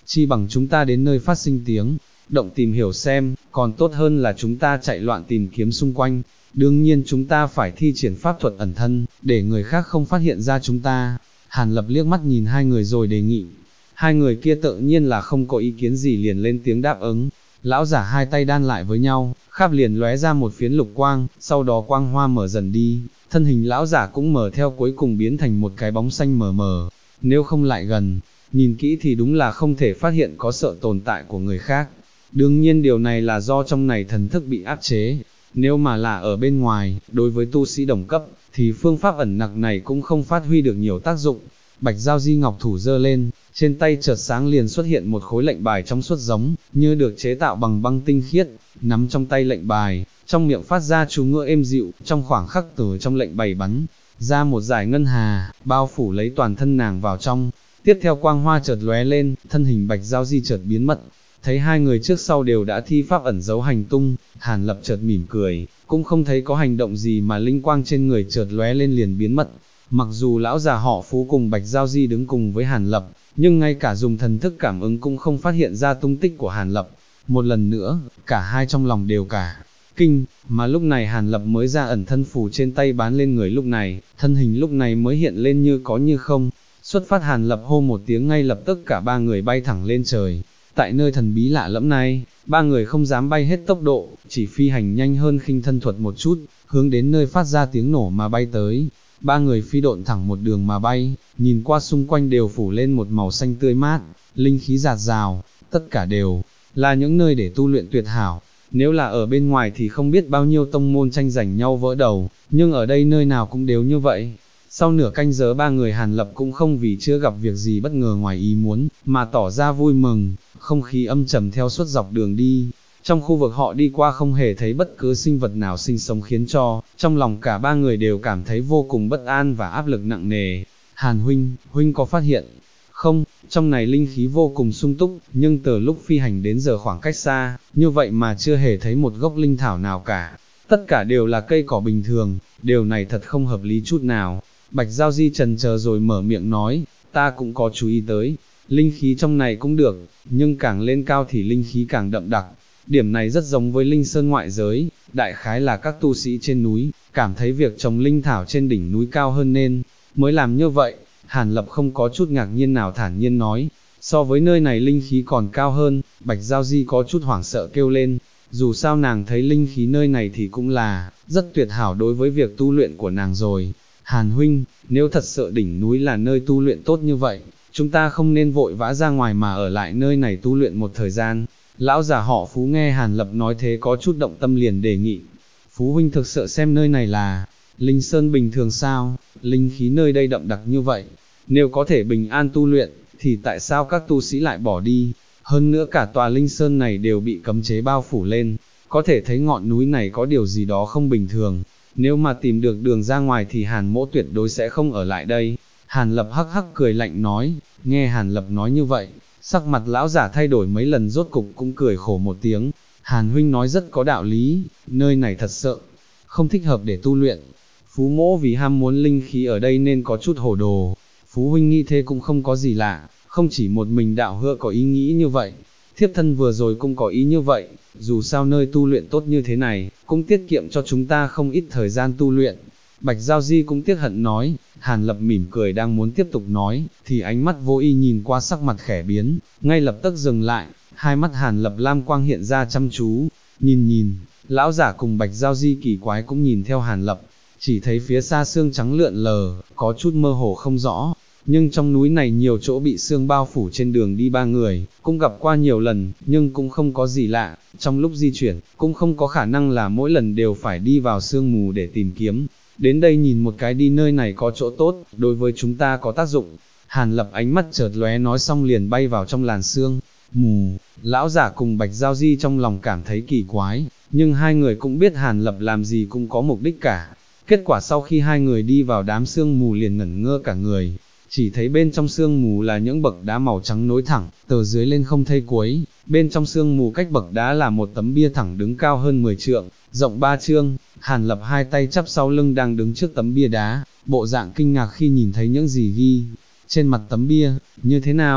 chi bằng chúng ta đến nơi phát sinh tiếng động tìm hiểu xem, còn tốt hơn là chúng ta chạy loạn tìm kiếm xung quanh. Đương nhiên chúng ta phải thi triển pháp thuật ẩn thân, để người khác không phát hiện ra chúng ta. Hàn Lập liếc mắt nhìn hai người rồi đề nghị. Hai người kia tự nhiên là không có ý kiến gì liền lên tiếng đáp ứng. Lão giả hai tay đan lại với nhau, khắp liền lóe ra một phiến lục quang, sau đó quang hoa mở dần đi, thân hình lão giả cũng mở theo cuối cùng biến thành một cái bóng xanh mờ mờ. Nếu không lại gần, nhìn kỹ thì đúng là không thể phát hiện có sự tồn tại của người khác. Đương nhiên điều này là do trong này thần thức bị áp chế. Nếu mà là ở bên ngoài, đối với tu sĩ đồng cấp, thì phương pháp ẩn nặc này cũng không phát huy được nhiều tác dụng. Bạch Giao Di ngọc thủ giơ lên, trên tay chợt sáng liền xuất hiện một khối lệnh bài trong suốt giống, như được chế tạo bằng băng tinh khiết, nắm trong tay lệnh bài, trong miệng phát ra chú ngữ êm dịu, trong khoảng khắc từ trong lệnh bài bắn ra một dải ngân hà, bao phủ lấy toàn thân nàng vào trong. Tiếp theo quang hoa chợt lóe lên, thân hình Bạch Giao Di chợt biến mất. Thấy hai người trước sau đều đã thi pháp ẩn giấu hành tung, Hàn Lập chợt mỉm cười, cũng không thấy có hành động gì mà linh quang trên người chợt lóe lên liền biến mất. Mặc dù lão già họ Phú cùng Bạch Giao Di đứng cùng với Hàn Lập, nhưng ngay cả dùng thần thức cảm ứng cũng không phát hiện ra tung tích của Hàn Lập. Một lần nữa, cả hai trong lòng đều cả kinh, mà lúc này Hàn Lập mới ra ẩn thân phù trên tay bán lên người lúc này, thân hình lúc này mới hiện lên như có như không. Xuất phát Hàn Lập hô một tiếng ngay lập tức cả ba người bay thẳng lên trời. Tại nơi thần bí lạ lẫm này, ba người không dám bay hết tốc độ, chỉ phi hành nhanh hơn khinh thân thuật một chút, hướng đến nơi phát ra tiếng nổ mà bay tới. Ba người phi độn thẳng một đường mà bay, nhìn qua xung quanh đều phủ lên một màu xanh tươi mát, linh khí rạt rào, tất cả đều là những nơi để tu luyện tuyệt hảo. Nếu là ở bên ngoài thì không biết bao nhiêu tông môn tranh giành nhau vỡ đầu, nhưng ở đây nơi nào cũng đều như vậy. Sau nửa canh giờ ba người Hàn Lập cũng không vì chưa gặp việc gì bất ngờ ngoài ý muốn, mà tỏ ra vui mừng, không khí âm trầm theo suốt dọc đường đi. Trong khu vực họ đi qua không hề thấy bất cứ sinh vật nào sinh sống khiến cho, trong lòng cả ba người đều cảm thấy vô cùng bất an và áp lực nặng nề. Hàn huynh có phát hiện không, trong này linh khí vô cùng sung túc, nhưng từ lúc phi hành đến giờ khoảng cách xa, như vậy mà chưa hề thấy một gốc linh thảo nào cả. Tất cả đều là cây cỏ bình thường, điều này thật không hợp lý chút nào. Bạch Giao Di trần chờ rồi mở miệng nói, ta cũng có chú ý tới, linh khí trong này cũng được, nhưng càng lên cao thì linh khí càng đậm đặc. Điểm này rất giống với linh sơn ngoại giới, đại khái là các tu sĩ trên núi, cảm thấy việc trồng linh thảo trên đỉnh núi cao hơn nên mới làm như vậy. Hàn Lập không có chút ngạc nhiên nào thản nhiên nói, so với nơi này linh khí còn cao hơn. Bạch Giao Di có chút hoảng sợ kêu lên, dù sao nàng thấy linh khí nơi này thì cũng là rất tuyệt hảo đối với việc tu luyện của nàng rồi. Hàn huynh, nếu thật sự đỉnh núi là nơi tu luyện tốt như vậy, chúng ta không nên vội vã ra ngoài mà ở lại nơi này tu luyện một thời gian. Lão già họ Phú nghe Hàn Lập nói thế có chút động tâm liền đề nghị, Phú huynh thực sự xem nơi này là linh sơn bình thường sao, linh khí nơi đây đậm đặc như vậy, nếu có thể bình an tu luyện, thì tại sao các tu sĩ lại bỏ đi? Hơn nữa cả tòa linh sơn này đều bị cấm chế bao phủ lên, có thể thấy ngọn núi này có điều gì đó không bình thường. Nếu mà tìm được đường ra ngoài thì Hàn mỗ tuyệt đối sẽ không ở lại đây. Hàn Lập hắc hắc cười lạnh nói. Nghe Hàn Lập nói như vậy, sắc mặt lão giả thay đổi mấy lần, rốt cục cũng cười khổ một tiếng. Hàn huynh nói rất có đạo lý, nơi này thật sự không thích hợp để tu luyện. Phú mỗ vì ham muốn linh khí ở đây nên có chút hồ đồ. Phú huynh nghĩ thế cũng không có gì lạ, không chỉ một mình đạo hựa có ý nghĩ như vậy, thiếp thân vừa rồi cũng có ý như vậy. Dù sao nơi tu luyện tốt như thế này, cũng tiết kiệm cho chúng ta không ít thời gian tu luyện. Bạch Giao Di cũng tiếc hận nói. Hàn Lập mỉm cười đang muốn tiếp tục nói, thì ánh mắt vô ý nhìn qua sắc mặt khẽ biến, ngay lập tức dừng lại, hai mắt Hàn Lập lam quang hiện ra chăm chú, nhìn, lão giả cùng Bạch Giao Di kỳ quái cũng nhìn theo Hàn Lập, chỉ thấy phía xa sương trắng lượn lờ, có chút mơ hồ không rõ. Nhưng trong núi này nhiều chỗ bị sương bao phủ, trên đường đi ba người cũng gặp qua nhiều lần, nhưng cũng không có gì lạ. Trong lúc di chuyển, cũng không có khả năng là mỗi lần đều phải đi vào sương mù để tìm kiếm. Đến đây nhìn một cái đi, nơi này có chỗ tốt, đối với chúng ta có tác dụng. Hàn Lập ánh mắt chợt lóe, nói xong liền bay vào trong làn sương mù. Lão giả cùng Bạch Giao Di trong lòng cảm thấy kỳ quái, nhưng hai người cũng biết Hàn Lập làm gì cũng có mục đích cả. Kết quả sau khi hai người đi vào đám sương mù liền ngẩn ngơ cả người. Chỉ thấy bên trong sương mù là những bậc đá màu trắng nối thẳng, từ dưới lên không thấy cuối. Bên trong sương mù cách bậc đá là một tấm bia thẳng đứng cao hơn 10 trượng, rộng 3 trượng. Hàn Lập hai tay chắp sau lưng đang đứng trước tấm bia đá, bộ dạng kinh ngạc khi nhìn thấy những gì ghi trên mặt tấm bia. Như thế nào?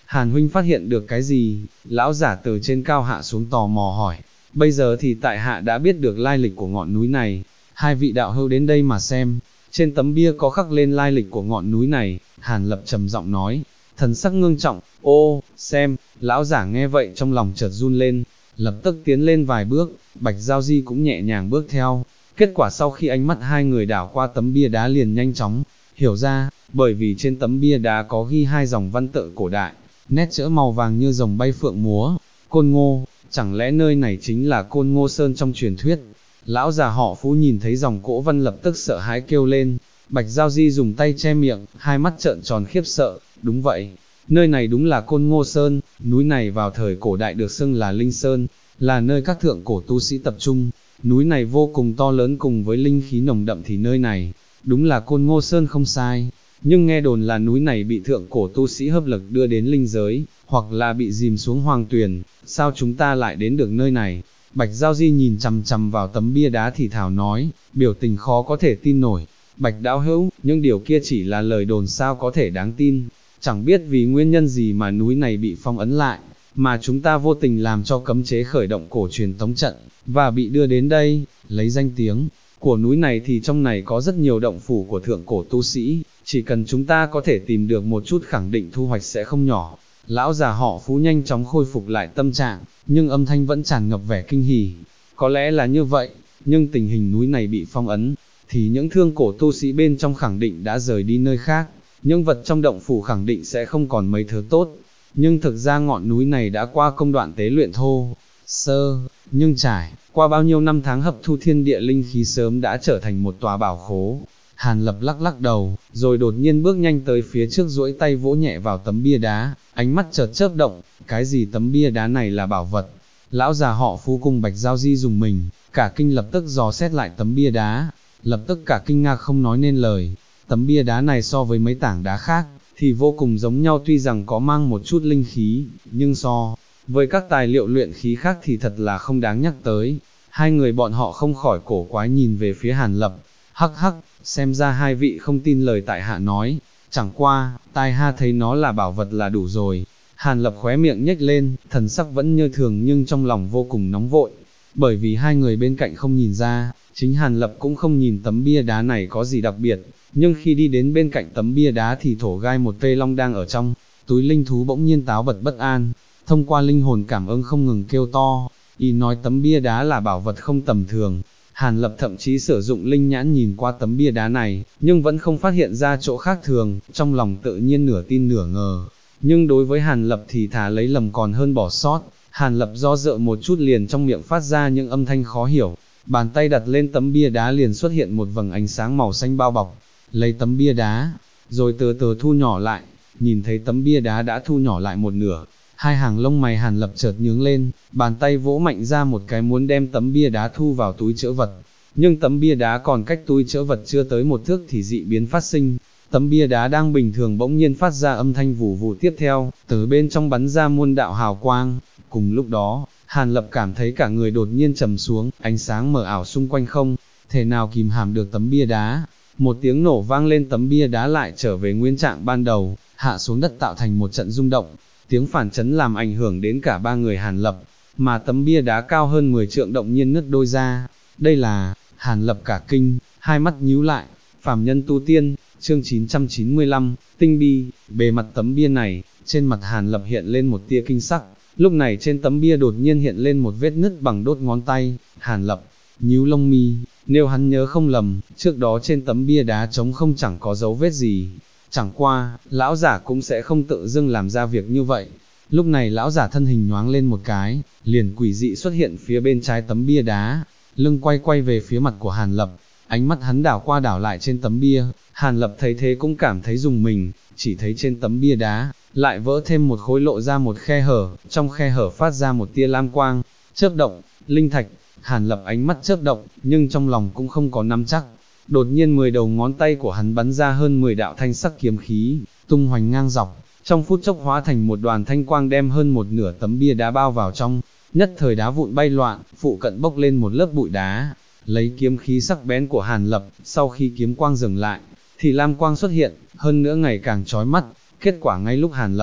Hàn huynh phát hiện được cái gì? Lão giả từ trên cao hạ xuống tò mò hỏi. Bây giờ thì tại hạ đã biết được lai lịch của ngọn núi này. Hai vị đạo hữu đến đây mà xem. Trên tấm bia có khắc lên lai lịch của ngọn núi này. Hàn Lập trầm giọng nói, thần sắc ngưng trọng. Ô, xem. Lão giả nghe vậy trong lòng chợt run lên, lập tức tiến lên vài bước. Bạch Giao Di cũng nhẹ nhàng bước theo. Kết quả sau khi ánh mắt hai người đảo qua tấm bia đá liền nhanh chóng hiểu ra, bởi vì trên tấm bia đá có ghi hai dòng văn tự cổ đại, nét chữ màu vàng như rồng bay phượng múa. Côn Ngô, chẳng lẽ nơi này chính là Côn Ngô Sơn trong truyền thuyết? Lão già họ Phú nhìn thấy dòng cỗ văn lập tức sợ hãi kêu lên. Bạch Giao Di dùng tay che miệng, hai mắt trợn tròn khiếp sợ. Đúng vậy, nơi này đúng là Côn Ngô Sơn. Núi này vào thời cổ đại được xưng là Linh Sơn, là nơi các thượng cổ tu sĩ tập trung. Núi này vô cùng to lớn cùng với linh khí nồng đậm thì nơi này đúng là Côn Ngô Sơn không sai. Nhưng nghe đồn là núi này bị thượng cổ tu sĩ hấp lực đưa đến linh giới, hoặc là bị dìm xuống hoàng tuyền. Sao chúng ta lại đến được nơi này? Bạch Giao Di nhìn chằm chằm vào tấm bia đá thì thào nói, biểu tình khó có thể tin nổi. Bạch đạo hữu, những điều kia chỉ là lời đồn sao có thể đáng tin? Chẳng biết vì nguyên nhân gì mà núi này bị phong ấn lại, mà chúng ta vô tình làm cho cấm chế khởi động cổ truyền tống trận, và bị đưa đến đây. Lấy danh tiếng của núi này thì trong này có rất nhiều động phủ của thượng cổ tu sĩ, chỉ cần chúng ta có thể tìm được một chút khẳng định thu hoạch sẽ không nhỏ. Lão già họ Phú nhanh chóng khôi phục lại tâm trạng, nhưng âm thanh vẫn tràn ngập vẻ kinh hỉ. Có lẽ là như vậy, nhưng tình hình núi này bị phong ấn, thì những thương cổ tu sĩ bên trong khẳng định đã rời đi nơi khác, những vật trong động phủ khẳng định sẽ không còn mấy thứ tốt. Nhưng thực ra ngọn núi này đã qua công đoạn tế luyện thô sơ, nhưng trải qua bao nhiêu năm tháng hấp thu thiên địa linh khí sớm đã trở thành một tòa bảo khố. Hàn Lập lắc lắc đầu, rồi đột nhiên bước nhanh tới phía trước duỗi tay vỗ nhẹ vào tấm bia đá, ánh mắt chợt chớp động. Cái gì? Tấm bia đá này là bảo vật? Lão già họ Phú cùng Bạch Giao Di dùng mình, cả kinh lập tức dò xét lại tấm bia đá, lập tức cả kinh ngạc không nói nên lời. Tấm bia đá này so với mấy tảng đá khác thì vô cùng giống nhau, tuy rằng có mang một chút linh khí, nhưng so với các tài liệu luyện khí khác thì thật là không đáng nhắc tới. Hai người bọn họ không khỏi cổ quái nhìn về phía Hàn Lập. Hắc hắc, xem ra hai vị không tin lời tại hạ nói, chẳng qua, tai ha thấy nó là bảo vật là đủ rồi. Hàn Lập khóe miệng nhếch lên, thần sắc vẫn như thường nhưng trong lòng vô cùng nóng vội, bởi vì hai người bên cạnh không nhìn ra, chính Hàn Lập cũng không nhìn tấm bia đá này có gì đặc biệt, nhưng khi đi đến bên cạnh tấm bia đá thì thổ gai một vê long đang ở trong túi linh thú bỗng nhiên táo bật bất an, thông qua linh hồn cảm ứng không ngừng kêu to, y nói tấm bia đá là bảo vật không tầm thường. Hàn Lập thậm chí sử dụng linh nhãn nhìn qua tấm bia đá này, nhưng vẫn không phát hiện ra chỗ khác thường, trong lòng tự nhiên nửa tin nửa ngờ. Nhưng đối với Hàn Lập thì thà lấy lầm còn hơn bỏ sót. Hàn Lập do dự một chút liền trong miệng phát ra những âm thanh khó hiểu, bàn tay đặt lên tấm bia đá liền xuất hiện một vầng ánh sáng màu xanh bao bọc, lấy tấm bia đá, rồi từ từ thu nhỏ lại. Nhìn thấy tấm bia đá đã thu nhỏ lại một nửa, hai hàng lông mày Hàn Lập chợt nhướng lên, bàn tay vỗ mạnh ra một cái muốn đem tấm bia đá thu vào túi trữ vật. Nhưng tấm bia đá còn cách túi trữ vật chưa tới một thước thì dị biến phát sinh. Tấm bia đá đang bình thường bỗng nhiên phát ra âm thanh vù vù, tiếp theo, từ bên trong bắn ra muôn đạo hào quang. Cùng lúc đó, Hàn Lập cảm thấy cả người đột nhiên trầm xuống, ánh sáng mờ ảo xung quanh không thể nào kìm hãm được tấm bia đá. Một tiếng nổ vang lên, tấm bia đá lại trở về nguyên trạng ban đầu, hạ xuống đất tạo thành một trận rung động. Tiếng phản chấn làm ảnh hưởng đến cả ba người Hàn Lập, mà tấm bia đá cao hơn 10 trượng động nhiên nứt đôi ra. Đây là, Hàn Lập cả kinh, hai mắt nhíu lại. Phàm nhân tu tiên, chương 995, tinh bi. Bề mặt tấm bia này, trên mặt Hàn Lập hiện lên một tia kinh sắc. Lúc này trên tấm bia đột nhiên hiện lên một vết nứt bằng đốt ngón tay. Hàn Lập nhíu lông mi, nếu hắn nhớ không lầm, trước đó trên tấm bia đá trống không chẳng có dấu vết gì. Chẳng qua, lão giả cũng sẽ không tự dưng làm ra việc như vậy. Lúc này lão giả thân hình nhoáng lên một cái, liền quỷ dị xuất hiện phía bên trái tấm bia đá, lưng quay về phía mặt của Hàn Lập, ánh mắt hắn đảo qua đảo lại trên tấm bia. Hàn Lập thấy thế cũng cảm thấy rùng mình, chỉ thấy trên tấm bia đá lại vỡ thêm một khối, lộ ra một khe hở, trong khe hở phát ra một tia lam quang, chớp động, linh thạch. Hàn Lập ánh mắt chớp động, nhưng trong lòng cũng không có nắm chắc. Đột nhiên 10 đầu ngón tay của hắn bắn ra hơn 10 đạo thanh sắc kiếm khí, tung hoành ngang dọc, trong phút chốc hóa thành một đoàn thanh quang đem hơn một nửa tấm bia đá bao vào trong. Nhất thời đá vụn bay loạn, phụ cận bốc lên một lớp bụi đá. Lấy kiếm khí sắc bén của Hàn Lập, sau khi kiếm quang dừng lại, thì lam quang xuất hiện, hơn nữa ngày càng chói mắt. Kết quả ngay lúc Hàn Lập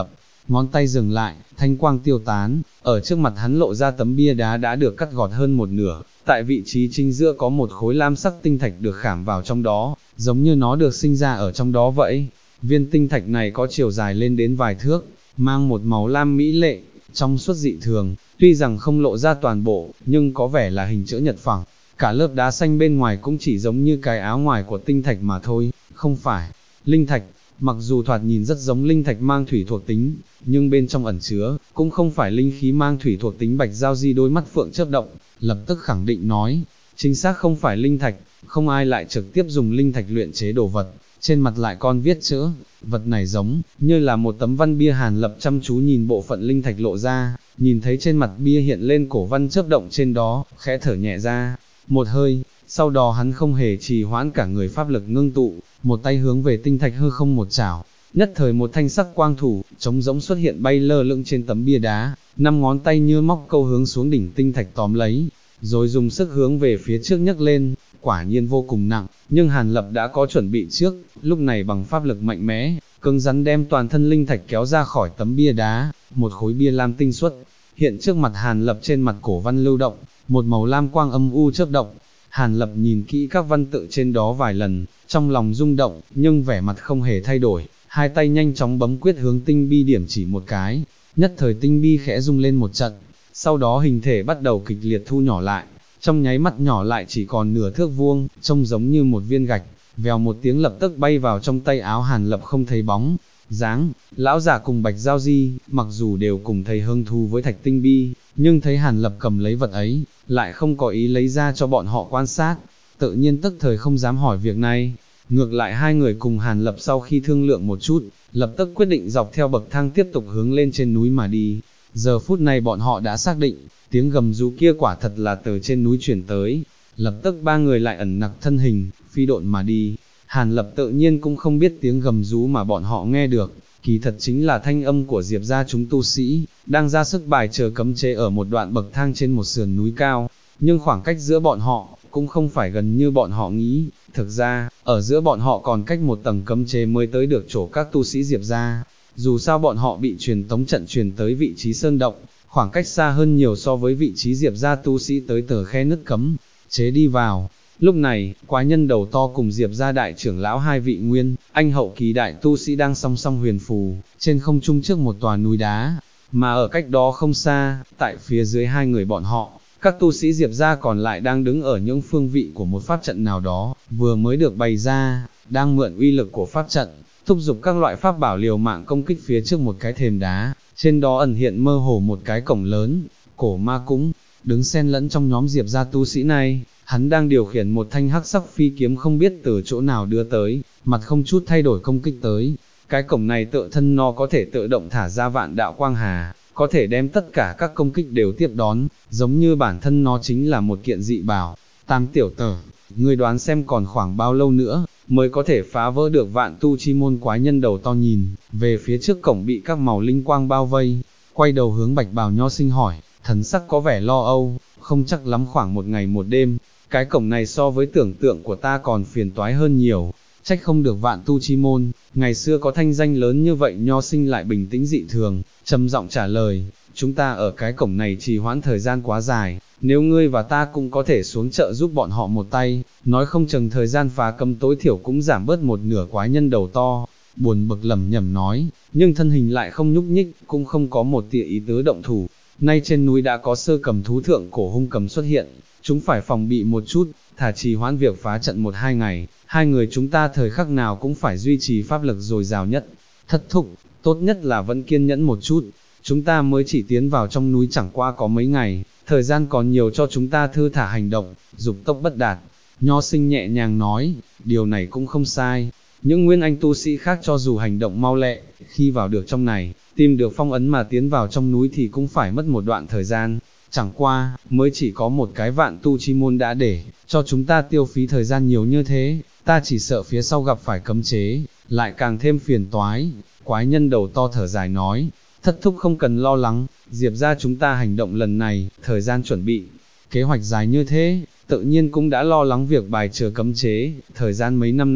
ngón tay dừng lại, thanh quang tiêu tán, ở trước mặt hắn lộ ra tấm bia đá đã được cắt gọt hơn một nửa, tại vị trí chính giữa có một khối lam sắc tinh thạch được khảm vào trong đó, giống như nó được sinh ra ở trong đó vậy. Viên tinh thạch này có chiều dài lên đến vài thước, mang một màu lam mỹ lệ, trong suốt dị thường, tuy rằng không lộ ra toàn bộ, nhưng có vẻ là hình chữ nhật phẳng. Cả lớp đá xanh bên ngoài cũng chỉ giống như cái áo ngoài của tinh thạch mà thôi, không phải linh thạch. Mặc dù thoạt nhìn rất giống linh thạch mang thủy thuộc tính, nhưng bên trong ẩn chứa, cũng không phải linh khí mang thủy thuộc tính. Bạch Giao Di đôi mắt phượng chớp động, lập tức khẳng định nói, chính xác không phải linh thạch, không ai lại trực tiếp dùng linh thạch luyện chế đồ vật, trên mặt lại còn viết chữ, vật này giống như là một tấm văn bia. Hàn Lập chăm chú nhìn bộ phận linh thạch lộ ra, nhìn thấy trên mặt bia hiện lên cổ văn chớp động trên đó, khẽ thở nhẹ ra một hơi, sau đó hắn không hề trì hoãn, cả người pháp lực ngưng tụ, một tay hướng về tinh thạch hư không một chảo, nhất thời một thanh sắc quang thủ, trống rỗng xuất hiện bay lơ lửng trên tấm bia đá, 5 ngón tay như móc câu hướng xuống đỉnh tinh thạch tóm lấy, rồi dùng sức hướng về phía trước nhấc lên, quả nhiên vô cùng nặng, nhưng Hàn Lập đã có chuẩn bị trước, lúc này bằng pháp lực mạnh mẽ, cứng rắn đem toàn thân linh thạch kéo ra khỏi tấm bia đá, một khối bia lam tinh xuất hiện trước mặt Hàn Lập. Trên mặt cổ văn lưu động, một màu lam quang âm u chớp động. Hàn Lập nhìn kỹ các văn tự trên đó vài lần, trong lòng rung động, nhưng vẻ mặt không hề thay đổi, hai tay nhanh chóng bấm quyết hướng tinh bi điểm chỉ một cái, nhất thời tinh bi khẽ rung lên một trận, sau đó hình thể bắt đầu kịch liệt thu nhỏ lại, trong nháy mắt nhỏ lại chỉ còn nửa thước vuông, trông giống như một viên gạch, vèo một tiếng lập tức bay vào trong tay áo. Hàn Lập không thấy bóng dáng, lão giả cùng Bạch Giao Di, mặc dù đều cùng thấy hứng thú với thạch tinh bi, nhưng thấy Hàn Lập cầm lấy vật ấy, lại không có ý lấy ra cho bọn họ quan sát, tự nhiên tức thời không dám hỏi việc này. Ngược lại hai người cùng Hàn Lập sau khi thương lượng một chút, lập tức quyết định dọc theo bậc thang tiếp tục hướng lên trên núi mà đi. Giờ phút này bọn họ đã xác định, tiếng gầm rú kia quả thật là từ trên núi chuyển tới, lập tức ba người lại ẩn nặc thân hình, phi độn mà đi. Hàn Lập tự nhiên cũng không biết tiếng gầm rú mà bọn họ nghe được, kỳ thật chính là thanh âm của Diệp gia chúng tu sĩ, đang ra sức bài trừ cấm chế ở một đoạn bậc thang trên một sườn núi cao, nhưng khoảng cách giữa bọn họ, cũng không phải gần như bọn họ nghĩ, thực ra, ở giữa bọn họ còn cách một tầng cấm chế mới tới được chỗ các tu sĩ Diệp gia. Dù sao bọn họ bị truyền tống trận truyền tới vị trí sơn động, khoảng cách xa hơn nhiều so với vị trí Diệp gia tu sĩ tới tờ khe nứt cấm chế đi vào. Lúc này, quái nhân đầu to cùng Diệp gia đại trưởng lão hai vị nguyên anh hậu kỳ đại tu sĩ đang song song huyền phù trên không trung trước một tòa núi đá, mà ở cách đó không xa, tại phía dưới hai người bọn họ, các tu sĩ Diệp gia còn lại đang đứng ở những phương vị của một pháp trận nào đó, vừa mới được bày ra, đang mượn uy lực của pháp trận, thúc giục các loại pháp bảo liều mạng công kích phía trước một cái thềm đá, trên đó ẩn hiện mơ hồ một cái cổng lớn. Cổ Ma cũng đứng xen lẫn trong nhóm Diệp gia tu sĩ này, hắn đang điều khiển một thanh hắc sắc phi kiếm không biết từ chỗ nào đưa tới, mặt không chút thay đổi công kích tới. Cái cổng này tự thân nó có thể tự động thả ra vạn đạo quang hà, có thể đem tất cả các công kích đều tiếp đón, giống như bản thân nó chính là một kiện dị bảo. Tam tiểu tử, ngươi đoán xem còn khoảng bao lâu nữa, mới có thể phá vỡ được vạn tu chi môn? Quái nhân đầu to nhìn về phía trước cổng bị các màu linh quang bao vây, quay đầu hướng Bạch Bào Nho Sinh hỏi, thần sắc có vẻ lo âu, không chắc lắm, khoảng một ngày một đêm. Cái cổng này so với tưởng tượng của ta còn phiền toái hơn nhiều, trách không được vạn tu chi môn, ngày xưa có thanh danh lớn như vậy. Nho Sinh lại bình tĩnh dị thường, trầm giọng trả lời, chúng ta ở cái cổng này trì hoãn thời gian quá dài, nếu ngươi và ta cũng có thể xuống trợ giúp bọn họ một tay, nói không chừng thời gian phá cấm tối thiểu cũng giảm bớt một nửa. Quái nhân đầu to buồn bực lẩm nhẩm nói, nhưng thân hình lại không nhúc nhích, cũng không có một tia ý tứ động thủ. Nay trên núi đã có sơ cầm thú thượng cổ hung cầm xuất hiện, chúng phải phòng bị một chút, thả trì hoãn việc phá trận 1-2 ngày, hai người chúng ta thời khắc nào cũng phải duy trì pháp lực dồi dào nhất. Thất thúc, tốt nhất là vẫn kiên nhẫn một chút, chúng ta mới chỉ tiến vào trong núi chẳng qua có mấy ngày, thời gian còn nhiều cho chúng ta thư thả hành động, dục tốc bất đạt. Nho Sinh nhẹ nhàng nói, điều này cũng không sai, những nguyên anh tu sĩ khác cho dù hành động mau lẹ, khi vào được trong này, tìm được phong ấn mà tiến vào trong núi thì cũng phải mất một đoạn thời gian. Chẳng qua, mới chỉ có một cái vạn tu chi môn đã để cho chúng ta tiêu phí thời gian nhiều như thế, ta chỉ sợ phía sau gặp phải cấm chế, lại càng thêm phiền toái. Quái nhân đầu to thở dài nói, thất thúc không cần lo lắng, Diệp gia chúng ta hành động lần này, thời gian chuẩn bị, kế hoạch dài như thế, tự nhiên cũng đã lo lắng việc bài trừ cấm chế, thời gian mấy năm nay,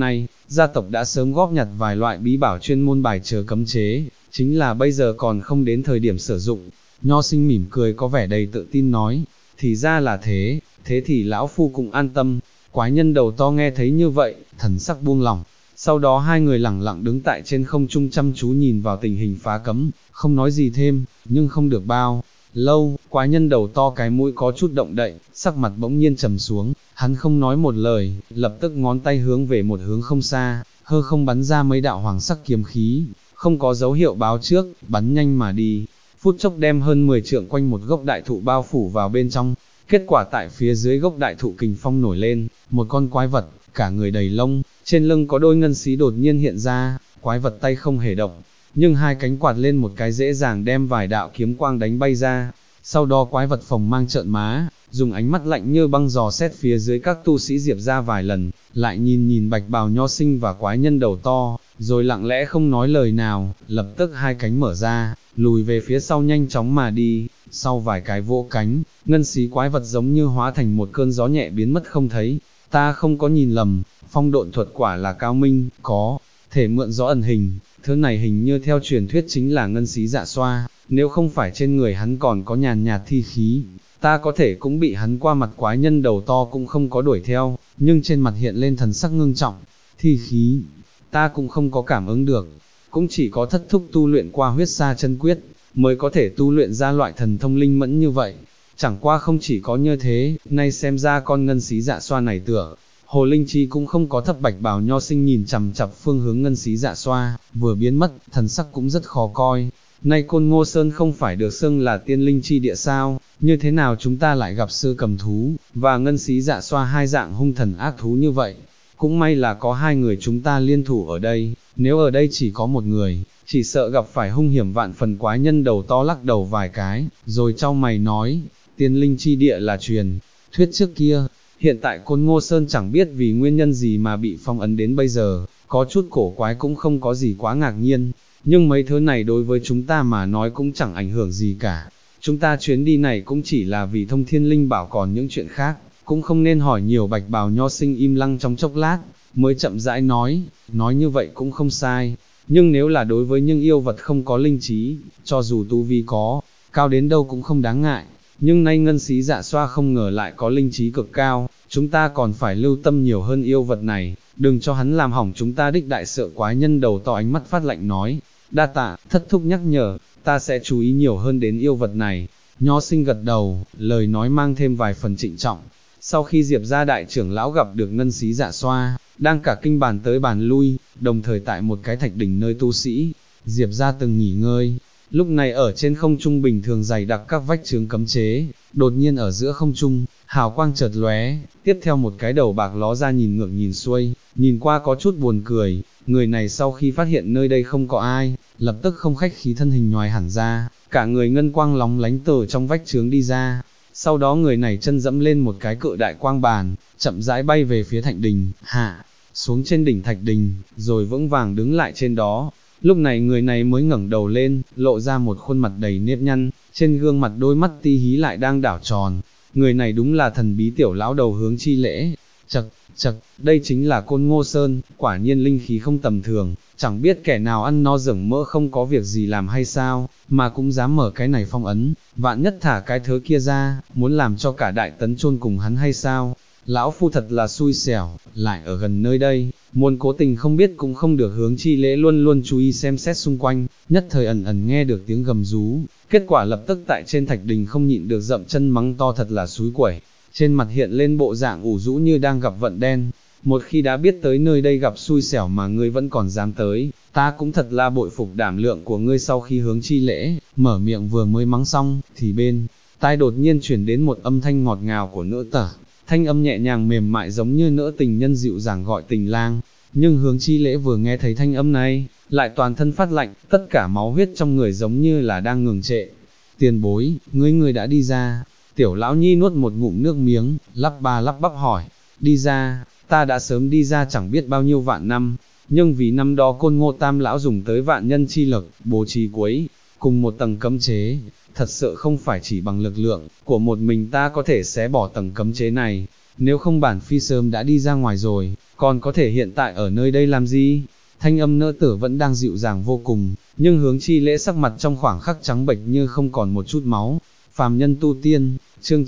gia tộc đã sớm góp nhặt vài loại bí bảo chuyên môn bài trừ cấm chế, chính là bây giờ còn không đến thời điểm sử dụng. Nho sinh mỉm cười có vẻ đầy tự tin nói, thì ra là thế, thế thì lão phu cũng an tâm. Quái nhân đầu to nghe thấy như vậy, thần sắc buông lỏng. Sau đó hai người lẳng lặng đứng tại trên không trung chăm chú nhìn vào tình hình phá cấm, không nói gì thêm, nhưng không được bao lâu, quái nhân đầu to cái mũi có chút động đậy, sắc mặt bỗng nhiên trầm xuống, hắn không nói một lời, lập tức ngón tay hướng về một hướng không xa, hư không bắn ra mấy đạo hoàng sắc kiếm khí, không có dấu hiệu báo trước, bắn nhanh mà đi, phút chốc đem hơn 10 trượng quanh một gốc đại thụ bao phủ vào bên trong. Kết quả tại phía dưới gốc đại thụ kình phong nổi lên, một con quái vật, cả người đầy lông, trên lưng có đôi ngân xí đột nhiên hiện ra, quái vật tay không hề động, nhưng hai cánh quạt lên một cái dễ dàng đem vài đạo kiếm quang đánh bay ra. Sau đó quái vật phồng mang trợn má, dùng ánh mắt lạnh như băng dò xét phía dưới các tu sĩ Diệp ra vài lần, lại nhìn nhìn bạch bào nho sinh và quái nhân đầu to, rồi lặng lẽ không nói lời nào, lập tức hai cánh mở ra, lùi về phía sau nhanh chóng mà đi. Sau vài cái vỗ cánh, ngân xí quái vật giống như hóa thành một cơn gió nhẹ biến mất không thấy. Ta không có nhìn lầm, phong độn thuật quả là cao minh, có thể mượn gió ẩn hình, thứ này hình như theo truyền thuyết chính là ngân xí dạ xoa, nếu không phải trên người hắn còn có nhàn nhạt thi khí, ta có thể cũng bị hắn qua mặt. Quái nhân đầu to cũng không có đuổi theo, nhưng trên mặt hiện lên thần sắc ngưng trọng. Thi khí, ta cũng không có cảm ứng được, cũng chỉ có thất thúc tu luyện qua huyết sa chân quyết, mới có thể tu luyện ra loại thần thông linh mẫn như vậy. Chẳng qua không chỉ có như thế, nay xem ra con ngân xí dạ xoa này tựa hồ linh chi cũng không có thấp. Bạch bào nho sinh nhìn chằm chằm phương hướng ngân xí dạ xoa, vừa biến mất, thần sắc cũng rất khó coi. Nay Côn Ngô Sơn không phải được xưng là tiên linh chi địa sao, như thế nào chúng ta lại gặp sư cầm thú, và ngân xí dạ xoa hai dạng hung thần ác thú như vậy. Cũng may là có hai người chúng ta liên thủ ở đây, nếu ở đây chỉ có một người, chỉ sợ gặp phải hung hiểm vạn phần. Quái nhân đầu to lắc đầu vài cái, rồi chau mày nói, tiên linh chi địa là truyền thuyết trước kia, hiện tại Côn Ngô Sơn chẳng biết vì nguyên nhân gì mà bị phong ấn đến bây giờ, có chút cổ quái cũng không có gì quá ngạc nhiên, nhưng mấy thứ này đối với chúng ta mà nói cũng chẳng ảnh hưởng gì cả. Chúng ta chuyến đi này cũng chỉ là vì thông thiên linh bảo, còn những chuyện khác, cũng không nên hỏi nhiều. Bạch bào nho sinh im lặng trong chốc lát, mới chậm rãi nói như vậy cũng không sai, nhưng nếu là đối với những yêu vật không có linh trí, cho dù tu vi có cao đến đâu cũng không đáng ngại, nhưng nay ngân xí dạ xoa không ngờ lại có linh trí cực cao, chúng ta còn phải lưu tâm nhiều hơn yêu vật này, đừng cho hắn làm hỏng chúng ta đích đại sợ. Quái nhân đầu to ánh mắt phát lạnh nói, đa tạ thất thúc nhắc nhở, ta sẽ chú ý nhiều hơn đến yêu vật này. Nho sinh gật đầu, lời nói mang thêm vài phần trịnh trọng. Sau khi Diệp gia đại trưởng lão gặp được ngân xí dạ xoa, đang cả kinh bàn tới bàn lui, đồng thời tại một cái thạch đỉnh nơi tu sĩ Diệp gia từng nghỉ ngơi, lúc này ở trên không trung bình thường dày đặc các vách chướng cấm chế, đột nhiên ở giữa không trung, hào quang chợt lóe, tiếp theo một cái đầu bạc ló ra nhìn ngược nhìn xuôi, nhìn qua có chút buồn cười. Người này sau khi phát hiện nơi đây không có ai, lập tức không khách khí thân hình nhoài hẳn ra, cả người ngân quang lóng lánh từ trong vách chướng đi ra. Sau đó người này chân dẫm lên một cái cự đại quang bàn, chậm rãi bay về phía thạch đình, hạ xuống trên đỉnh thạch đình, rồi vững vàng đứng lại trên đó. Lúc này người này mới ngẩng đầu lên, lộ ra một khuôn mặt đầy nếp nhăn, trên gương mặt đôi mắt ti hí lại đang đảo tròn. Người này đúng là thần bí tiểu lão đầu Hướng Chi Lễ. Chậc, đây chính là Côn Ngô Sơn, quả nhiên linh khí không tầm thường, chẳng biết kẻ nào ăn no rừng mỡ không có việc gì làm hay sao, mà cũng dám mở cái này phong ấn, vạn nhất thả cái thứ kia ra, muốn làm cho cả Đại Tấn chôn cùng hắn hay sao? Lão phu thật là xui xẻo, lại ở gần nơi đây, muốn cố tình không biết cũng không được. Hướng Chi Lễ luôn luôn chú ý xem xét xung quanh, nhất thời ẩn ẩn nghe được tiếng gầm rú, kết quả lập tức tại trên thạch đình không nhịn được dậm chân mắng to thật là xúi quẩy, trên mặt hiện lên bộ dạng ủ rũ như đang gặp vận đen. Một khi đã biết tới nơi đây gặp xui xẻo mà ngươi vẫn còn dám tới, ta cũng thật là bội phục đảm lượng của ngươi. Sau khi Hướng Chi Lễ mở miệng vừa mới mắng xong, thì bên tai đột nhiên chuyển đến một âm thanh ngọt ngào của nữ tử, thanh âm nhẹ nhàng mềm mại giống như nữ tình nhân dịu dàng gọi tình lang. Nhưng Hướng Chi Lễ vừa nghe thấy thanh âm này, lại toàn thân phát lạnh, tất cả máu huyết trong người giống như là đang ngừng trệ. Tiền bối, ngươi đã đi ra? Tiểu lão nhi nuốt một ngụm nước miếng, lắp ba lắp bắp hỏi. Đi ra, ta đã sớm đi ra chẳng biết bao nhiêu vạn năm, nhưng vì năm đó Côn Ngô Tam lão dùng tới vạn nhân chi lực, bố trí quấy cùng một tầng cấm chế, thật sự không phải chỉ bằng lực lượng của một mình ta có thể xé bỏ tầng cấm chế này. nếu không bản phi sớm đã đi ra ngoài rồi, còn có thể hiện tại ở nơi đây làm gì? Thanh âm Nỡ Tử vẫn đang dịu dàng vô cùng, nhưng Hướng Chi Lễ sắc mặt trong khoảng khắc trắng bệch như không còn một chút máu. Phàm nhân tu tiên, chương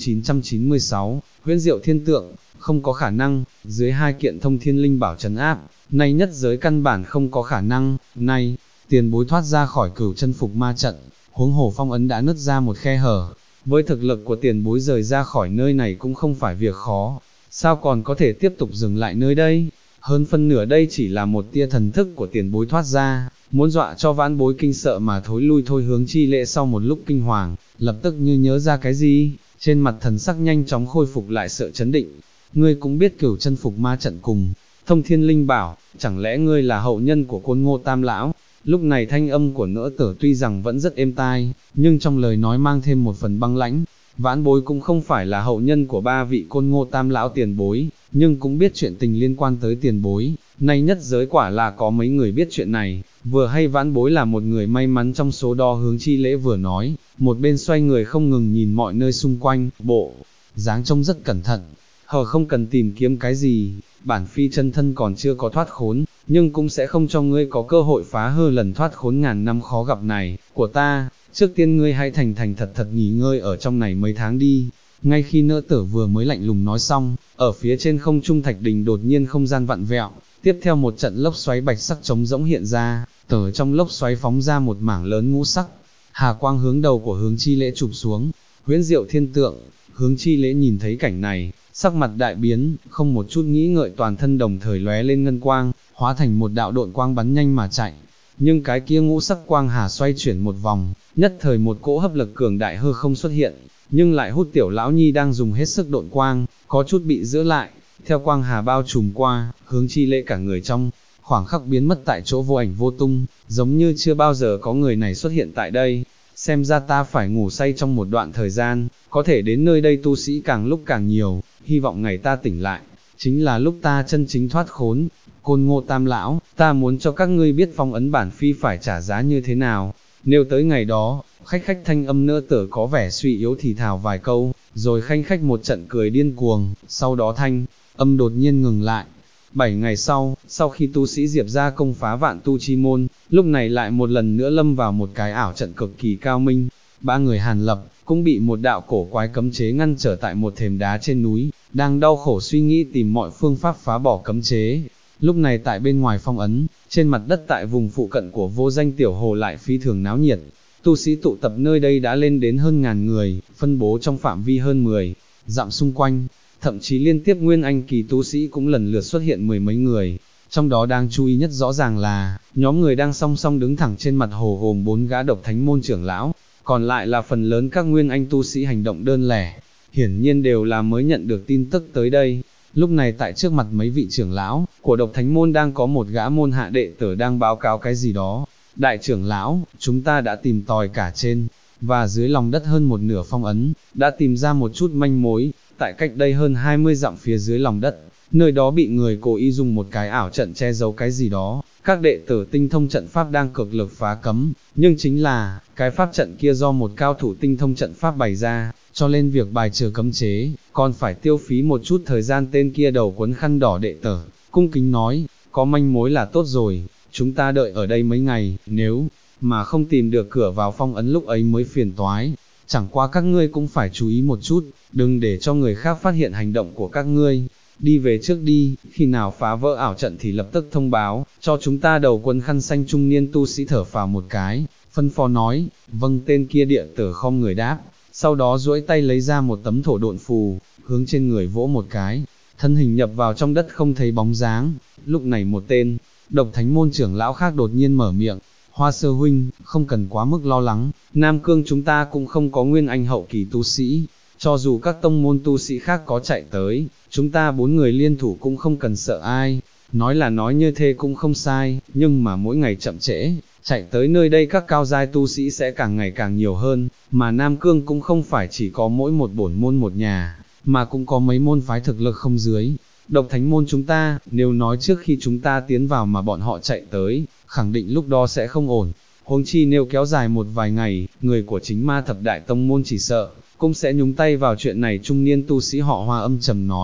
996, huyễn diệu thiên tượng, không có khả năng, dưới hai kiện thông thiên linh bảo trấn áp, nay nhất giới căn bản không có khả năng, nay, tiền bối thoát ra khỏi cửu chân phục ma trận, huống hồ phong ấn đã nứt ra một khe hở, với thực lực của tiền bối rời ra khỏi nơi này cũng không phải việc khó, sao còn có thể tiếp tục dừng lại nơi đây? Hơn phân nửa đây chỉ là một tia thần thức của tiền bối thoát ra, muốn dọa cho vãn bối kinh sợ mà thối lui thôi. Hướng Chi Lễ sau một lúc kinh hoàng, lập tức như nhớ ra cái gì, trên mặt thần sắc nhanh chóng khôi phục lại sự chấn định. Ngươi cũng biết cửu chân phục ma trận cùng thông thiên linh bảo, chẳng lẽ ngươi là hậu nhân của Côn Ngô Tam Lão? Lúc này thanh âm của Nỡ Tử tuy rằng vẫn rất êm tai, nhưng trong lời nói mang thêm một phần băng lãnh. Vãn bối cũng không phải là hậu nhân của ba vị Côn Ngô Tam Lão tiền bối, nhưng cũng biết chuyện tình liên quan tới tiền bối, nay nhất giới quả là có mấy người biết chuyện này, vừa hay vãn bối là một người may mắn trong số đó. Hướng Chi Lễ vừa nói, một bên xoay người không ngừng nhìn mọi nơi xung quanh, bộ dáng trông rất cẩn thận. Không cần tìm kiếm cái gì, bản phi chân thân còn chưa có thoát khốn, nhưng cũng sẽ không cho ngươi có cơ hội phá hư lần thoát khốn ngàn năm khó gặp này của ta. Trước tiên ngươi hãy thành thành thật thật nghỉ ngơi ở trong này mấy tháng đi. Ngay khi Nỡ Tử vừa mới lạnh lùng nói xong, ở phía trên không trung thạch đình đột nhiên không gian vặn vẹo, tiếp theo một trận lốc xoáy bạch sắc trống rỗng hiện ra, từ trong lốc xoáy phóng ra một mảng lớn ngũ sắc, hà quang hướng đầu của Hướng Chi Lễ chụp xuống. Huyễn diệu thiên tượng. Hướng Chi Lễ nhìn thấy cảnh này, sắc mặt đại biến, không một chút nghĩ ngợi toàn thân đồng thời lóe lên ngân quang, hóa thành một đạo độn quang bắn nhanh mà chạy. Nhưng cái kia ngũ sắc quang hà xoay chuyển một vòng, nhất thời một cỗ hấp lực cường đại hư không xuất hiện, nhưng lại hút Tiểu Lão Nhi đang dùng hết sức độn quang, có chút bị giữ lại. Theo quang hà bao trùm qua, Hướng Chi Lễ cả người trong khoảng khắc biến mất tại chỗ vô ảnh vô tung, giống như chưa bao giờ có người này xuất hiện tại đây. Xem ra ta phải ngủ say trong một đoạn thời gian, có thể đến nơi đây tu sĩ càng lúc càng nhiều, hy vọng ngày ta tỉnh lại, chính là lúc ta chân chính thoát khốn. Côn Ngô Tam Lão, ta muốn cho các ngươi biết phong ấn bản phi phải trả giá như thế nào. Nếu tới ngày đó, khách thanh âm Nỡ Tử có vẻ suy yếu thì thào vài câu, rồi khanh khách một trận cười điên cuồng, sau đó thanh âm đột nhiên ngừng lại. 7 ngày sau khi tu sĩ Diệp gia công phá vạn tu chi môn, lúc này lại một lần nữa lâm vào một cái ảo trận cực kỳ cao minh. Ba người Hàn Lập cũng bị một đạo cổ quái cấm chế ngăn trở tại một thềm đá trên núi, đang đau khổ suy nghĩ tìm mọi phương pháp phá bỏ cấm chế. Lúc này tại bên ngoài phong ấn, trên mặt đất tại vùng phụ cận của Vô Danh tiểu hồ lại phi thường náo nhiệt. Tu sĩ tụ tập nơi đây đã lên đến hơn ngàn người, phân bố trong phạm vi hơn 10 dặm xung quanh, thậm chí liên tiếp nguyên anh kỳ tu sĩ cũng lần lượt xuất hiện mười mấy người. Trong đó đáng chú ý nhất rõ ràng là, nhóm người đang song song đứng thẳng trên mặt hồ gồm 4 gã độc thánh môn trưởng lão, còn lại là phần lớn các nguyên anh tu sĩ hành động đơn lẻ, hiển nhiên đều là mới nhận được tin tức tới đây. Lúc này tại trước mặt mấy vị trưởng lão của độc thánh môn đang có một gã môn hạ đệ tử đang báo cáo cái gì đó. Đại trưởng lão, chúng ta đã tìm tòi cả trên và dưới lòng đất hơn một nửa phong ấn, đã tìm ra một chút manh mối. Tại cách đây hơn 20 dặm phía dưới lòng đất, nơi đó bị người cố ý dùng một cái ảo trận che giấu cái gì đó. Các đệ tử tinh thông trận pháp đang cực lực phá cấm, nhưng chính là, cái pháp trận kia do một cao thủ tinh thông trận pháp bày ra, cho nên việc bài trừ cấm chế, còn phải tiêu phí một chút thời gian. Tên kia đầu quấn khăn đỏ đệ tử, cung kính nói, có manh mối là tốt rồi, chúng ta đợi ở đây mấy ngày, nếu mà không tìm được cửa vào phong ấn lúc ấy mới phiền toái. Chẳng qua các ngươi cũng phải chú ý một chút, đừng để cho người khác phát hiện hành động của các ngươi. Đi về trước đi, khi nào phá vỡ ảo trận thì lập tức thông báo, cho chúng ta. Đầu quân khăn xanh trung niên tu sĩ thở phào một cái, phân phó nói, vâng. Tên kia đệ tử khom người đáp, sau đó duỗi tay lấy ra một tấm thổ độn phù, hướng trên người vỗ một cái, thân hình nhập vào trong đất không thấy bóng dáng. Lúc này một tên độc thánh môn trưởng lão khác đột nhiên mở miệng, Hoa Sơ huynh, không cần quá mức lo lắng, Nam Cương chúng ta cũng không có nguyên anh hậu kỳ tu sĩ, cho dù các tông môn tu sĩ khác có chạy tới, chúng ta 4 người liên thủ cũng không cần sợ ai. Nói là nói như thế cũng không sai, nhưng mà mỗi ngày chậm trễ, chạy tới nơi đây các cao giai tu sĩ sẽ càng ngày càng nhiều hơn, mà Nam Cương cũng không phải chỉ có mỗi một bổn môn một nhà, mà cũng có mấy môn phái thực lực không dưới. Độc thánh môn chúng ta, nếu nói trước khi chúng ta tiến vào mà bọn họ chạy tới, khẳng định lúc đó sẽ không ổn. Huống chi nếu kéo dài một vài ngày, người của chính ma thập đại tông môn chỉ sợ cũng sẽ nhúng tay vào chuyện này. Trung niên tu sĩ họ Hoa âm trầm nói,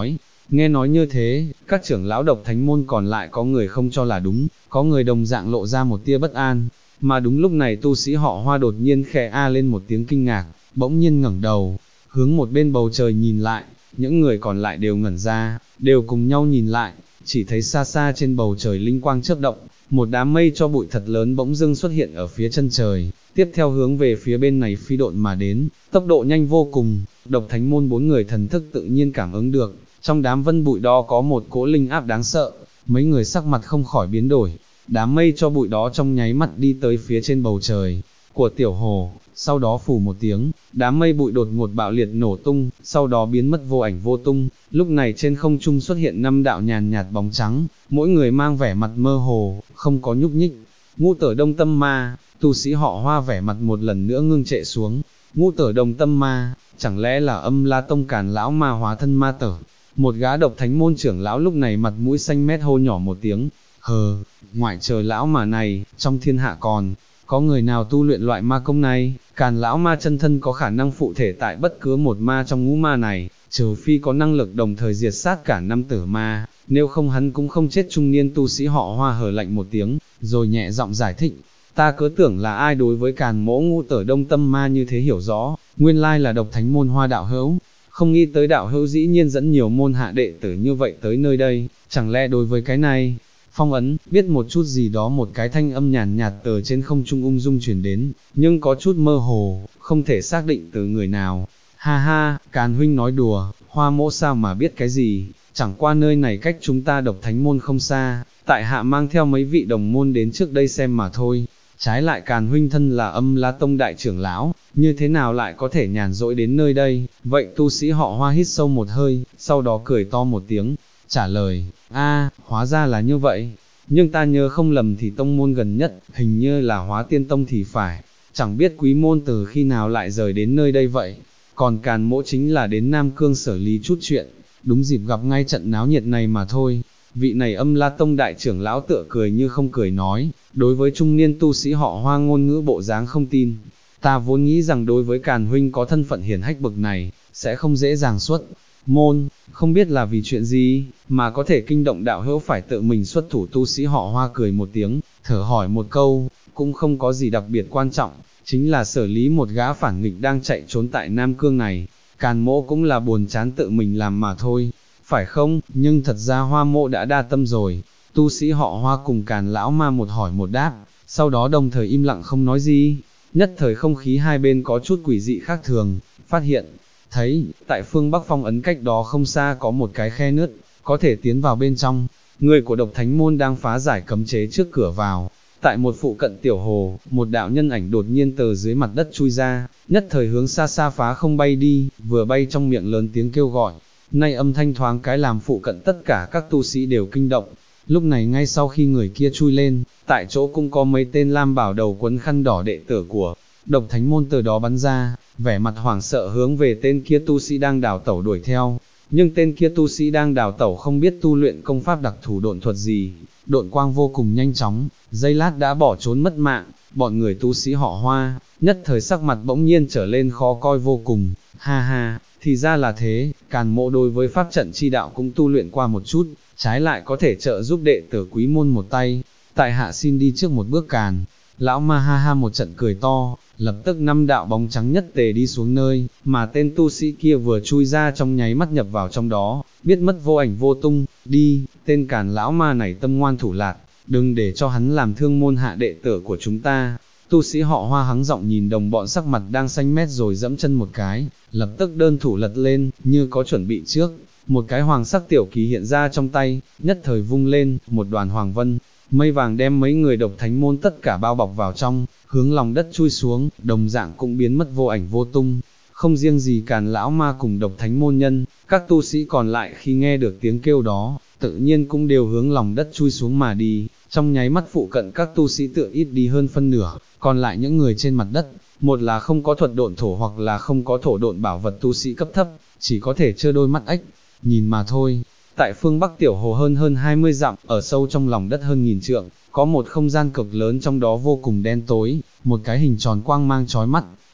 Nghe nói như thế, các trưởng lão độc thánh môn còn lại có người không cho là đúng, có người đồng dạng lộ ra một tia bất an, mà đúng lúc này tu sĩ họ Hoa đột nhiên khẽ a lên một tiếng kinh ngạc, bỗng nhiên ngẩng đầu, hướng một bên bầu trời nhìn lại, những người còn lại đều ngẩn ra, đều cùng nhau nhìn lại, chỉ thấy xa xa trên bầu trời linh quang chớp động, một đám mây cho bụi thật lớn bỗng dưng xuất hiện ở phía chân trời, tiếp theo hướng về phía bên này phi độn mà đến, tốc độ nhanh vô cùng, độc thánh môn 4 người thần thức tự nhiên cảm ứng được, trong đám vân bụi đó có một cỗ linh áp đáng sợ, mấy người sắc mặt không khỏi biến đổi, đám mây cho bụi đó trong nháy mắt đi tới phía trên bầu trời của tiểu hồ, sau đó phù một tiếng, đám mây bụi đột ngột bạo liệt nổ tung, sau đó biến mất vô ảnh vô tung, lúc này trên không trung xuất hiện 5 đạo nhàn nhạt bóng trắng, mỗi người mang vẻ mặt mơ hồ, không có nhúc nhích. Ngũ Tở Đông Tâm Ma, tu sĩ họ Hoa vẻ mặt một lần nữa ngưng trệ xuống, Ngũ Tở Đông Tâm Ma, chẳng lẽ là Âm La Tông Càn lão ma hóa thân ma tở? Một gã độc thánh môn trưởng lão lúc này mặt mũi xanh mét hô nhỏ một tiếng, hờ, ngoại trời lão mà này, trong thiên hạ còn có người nào tu luyện loại ma công này? Càn lão ma chân thân có khả năng phụ thể tại bất cứ một ma trong ngũ ma này, trừ phi có năng lực đồng thời diệt sát cả 5 tử ma, nếu không hắn cũng không chết. Trung niên tu sĩ họ Hoa hờ lạnh một tiếng, rồi nhẹ giọng giải thích, ta cứ tưởng là ai đối với Càn mỗ Ngũ Tở Đông Tâm Ma như thế hiểu rõ, nguyên lai là độc thánh môn Hoa đạo hữu, không nghĩ tới đạo hữu dĩ nhiên dẫn nhiều môn hạ đệ tử như vậy tới nơi đây, chẳng lẽ đối với cái này, phong ấn, biết một chút gì đó. Một cái thanh âm nhàn nhạt từ trên không trung ung dung truyền đến, nhưng có chút mơ hồ, không thể xác định từ người nào. Ha ha, Càn huynh nói đùa, Hoa mỗ sao mà biết cái gì, chẳng qua nơi này cách chúng ta độc thánh môn không xa, tại hạ mang theo mấy vị đồng môn đến trước đây xem mà thôi. Trái lại Càn huynh thân là Âm La Tông đại trưởng lão, như thế nào lại có thể nhàn rỗi đến nơi đây? Vậy tu sĩ họ Hoa hít sâu một hơi, sau đó cười to một tiếng, trả lời, hóa ra là như vậy, nhưng ta nhớ không lầm thì tông môn gần nhất, hình như là Hóa Tiên Tông thì phải, chẳng biết quý môn từ khi nào lại rời đến nơi đây vậy, còn Càn mỗ chính là đến Nam Cương xử lý chút chuyện, đúng dịp gặp ngay trận náo nhiệt này mà thôi. Vị này Âm La Tông đại trưởng lão tựa cười như không cười nói, đối với trung niên tu sĩ họ Hoa ngôn ngữ bộ dáng không tin, ta vốn nghĩ rằng đối với Càn huynh có thân phận hiển hách bậc này, sẽ không dễ dàng xuất môn, không biết là vì chuyện gì, mà có thể kinh động đạo hữu phải tự mình xuất thủ. Tu sĩ họ Hoa cười một tiếng, thở hỏi một câu, cũng không có gì đặc biệt quan trọng, chính là xử lý một gã phản nghịch đang chạy trốn tại Nam Cương này, Càn mỗ cũng là buồn chán tự mình làm mà thôi, phải không? Nhưng thật ra Hoa mộ đã đa tâm rồi. Tu sĩ họ Hoa cùng Càn lão ma một hỏi một đáp, sau đó đồng thời im lặng không nói gì, nhất thời không khí hai bên có chút quỷ dị khác thường, phát hiện thấy, tại phương Bắc phong ấn cách đó không xa có một cái khe nứt, có thể tiến vào bên trong, người của độc thánh môn đang phá giải cấm chế trước cửa vào. Tại một phụ cận tiểu hồ, một đạo nhân ảnh đột nhiên từ dưới mặt đất chui ra, nhất thời hướng xa xa phá không bay đi, vừa bay trong miệng lớn tiếng kêu gọi, nay âm thanh thoáng cái làm phụ cận tất cả các tu sĩ đều kinh động. Lúc này ngay sau khi người kia chui lên, tại chỗ cũng có mấy tên lam bảo đầu quấn khăn đỏ đệ tử của độc thánh môn từ đó bắn ra, vẻ mặt hoảng sợ hướng về tên kia tu sĩ đang đào tẩu đuổi theo, nhưng tên kia tu sĩ đang đào tẩu không biết tu luyện công pháp đặc thù độn thuật gì, độn quang vô cùng nhanh chóng, giây lát đã bỏ trốn mất mạng. Bọn người tu sĩ họ Hoa, nhất thời sắc mặt bỗng nhiên trở lên khó coi vô cùng, ha ha, thì ra là thế, Càn mộ đối với pháp trận chi đạo cũng tu luyện qua một chút, trái lại có thể trợ giúp đệ tử quý môn một tay, tại hạ xin đi trước một bước. Càn lão ma ha ha một trận cười to, lập tức 5 đạo bóng trắng nhất tề đi xuống nơi, mà tên tu sĩ kia vừa chui ra trong nháy mắt nhập vào trong đó, biết mất vô ảnh vô tung. Đi, tên Càn lão ma này tâm ngoan thủ lạt, đừng để cho hắn làm thương môn hạ đệ tử của chúng ta. Tu sĩ họ Hoa hắng giọng nhìn đồng bọn sắc mặt đang xanh mét rồi dẫm chân một cái, lập tức đơn thủ lật lên, như có chuẩn bị trước, một cái hoàng sắc tiểu kỳ hiện ra trong tay, nhất thời vung lên, một đoàn hoàng vân, mây vàng đem mấy người độc thánh môn tất cả bao bọc vào trong, hướng lòng đất chui xuống, đồng dạng cũng biến mất vô ảnh vô tung. Không riêng gì Càn lão ma cùng độc thánh môn nhân, các tu sĩ còn lại khi nghe được tiếng kêu đó, tự nhiên cũng đều hướng lòng đất chui xuống mà đi, trong nháy mắt phụ cận các tu sĩ tựa ít đi hơn phân nửa, còn lại những người trên mặt đất, một là không có thuật độn thổ hoặc là không có thổ độn bảo vật tu sĩ cấp thấp, chỉ có thể trơ đôi mắt ếch, nhìn mà thôi. Tại phương Bắc tiểu hồ hơn 20 dặm, ở sâu trong lòng đất hơn 1000 trượng, có một không gian cực lớn trong đó vô cùng đen tối, một cái hình tròn quang mang chói mắt,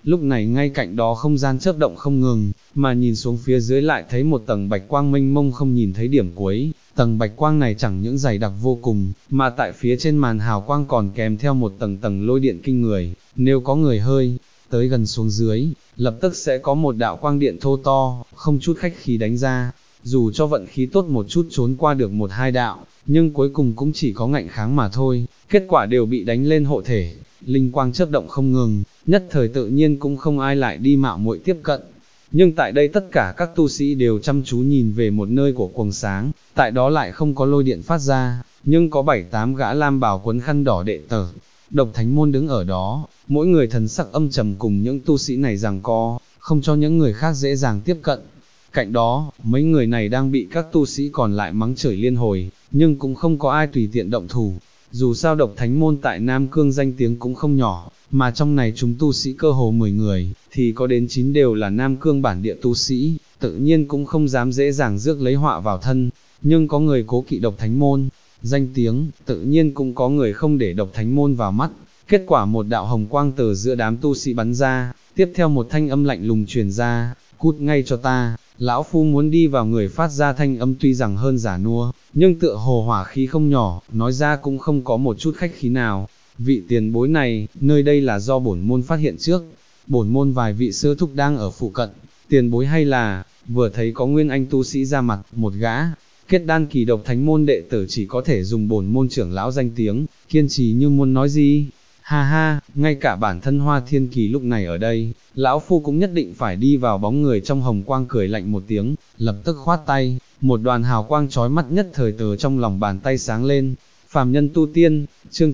lúc này ngay cạnh đó không gian chớp động không ngừng, mà nhìn xuống phía dưới lại thấy một tầng bạch quang mênh mông không nhìn thấy điểm cuối. Tầng bạch quang này chẳng những dày đặc vô cùng, mà tại phía trên màn hào quang còn kèm theo một tầng tầng lôi điện kinh người, nếu có người hơi tới gần xuống dưới, lập tức sẽ có một đạo quang điện thô to, không chút khách khí đánh ra, dù cho vận khí tốt một chút trốn qua được một hai đạo, nhưng cuối cùng cũng chỉ có ngạnh kháng mà thôi, kết quả đều bị đánh lên hộ thể, linh quang chớp động không ngừng, nhất thời tự nhiên cũng không ai lại đi mạo muội tiếp cận. Nhưng tại đây tất cả các tu sĩ đều chăm chú nhìn về một nơi của quầng sáng, tại đó lại không có lôi điện phát ra, nhưng có 7-8 gã lam bào quấn khăn đỏ đệ tử, Độc Thánh Môn đứng ở đó, mỗi người thần sắc âm trầm cùng những tu sĩ này giằng co, không cho những người khác dễ dàng tiếp cận. Cạnh đó, mấy người này đang bị các tu sĩ còn lại mắng chửi liên hồi, nhưng cũng không có ai tùy tiện động thủ. Dù sao Độc Thánh Môn tại Nam Cương danh tiếng cũng không nhỏ, mà trong này chúng tu sĩ cơ hồ 10 người, thì có đến 9 đều là Nam Cương bản địa tu sĩ, tự nhiên cũng không dám dễ dàng rước lấy họa vào thân. Nhưng có người cố kỵ Độc Thánh Môn danh tiếng, tự nhiên cũng có người không để Độc Thánh Môn vào mắt. Kết quả một đạo hồng quang từ giữa đám tu sĩ bắn ra, tiếp theo một thanh âm lạnh lùng truyền ra, cút ngay cho ta. Lão phu muốn đi vào người phát ra thanh âm tuy rằng hơn giả nua, nhưng tựa hồ hỏa khí không nhỏ, nói ra cũng không có một chút khách khí nào. Vị tiền bối này, nơi đây là do bổn môn phát hiện trước, bổn môn vài vị sư thúc đang ở phụ cận, tiền bối hay là, vừa thấy có nguyên anh tu sĩ ra mặt, một gã, kết đan kỳ Độc Thánh Môn đệ tử chỉ có thể dùng bổn môn trưởng lão danh tiếng, kiên trì như muốn nói gì. Ha ha, ngay cả bản thân Hoa Thiên Kỳ lúc này ở đây, lão phu cũng nhất định phải đi vào. Bóng người trong hồng quang cười lạnh một tiếng, lập tức khoát tay, một đoàn hào quang chói mắt nhất thời từ trong lòng bàn tay sáng lên. Phàm nhân tu tiên, chương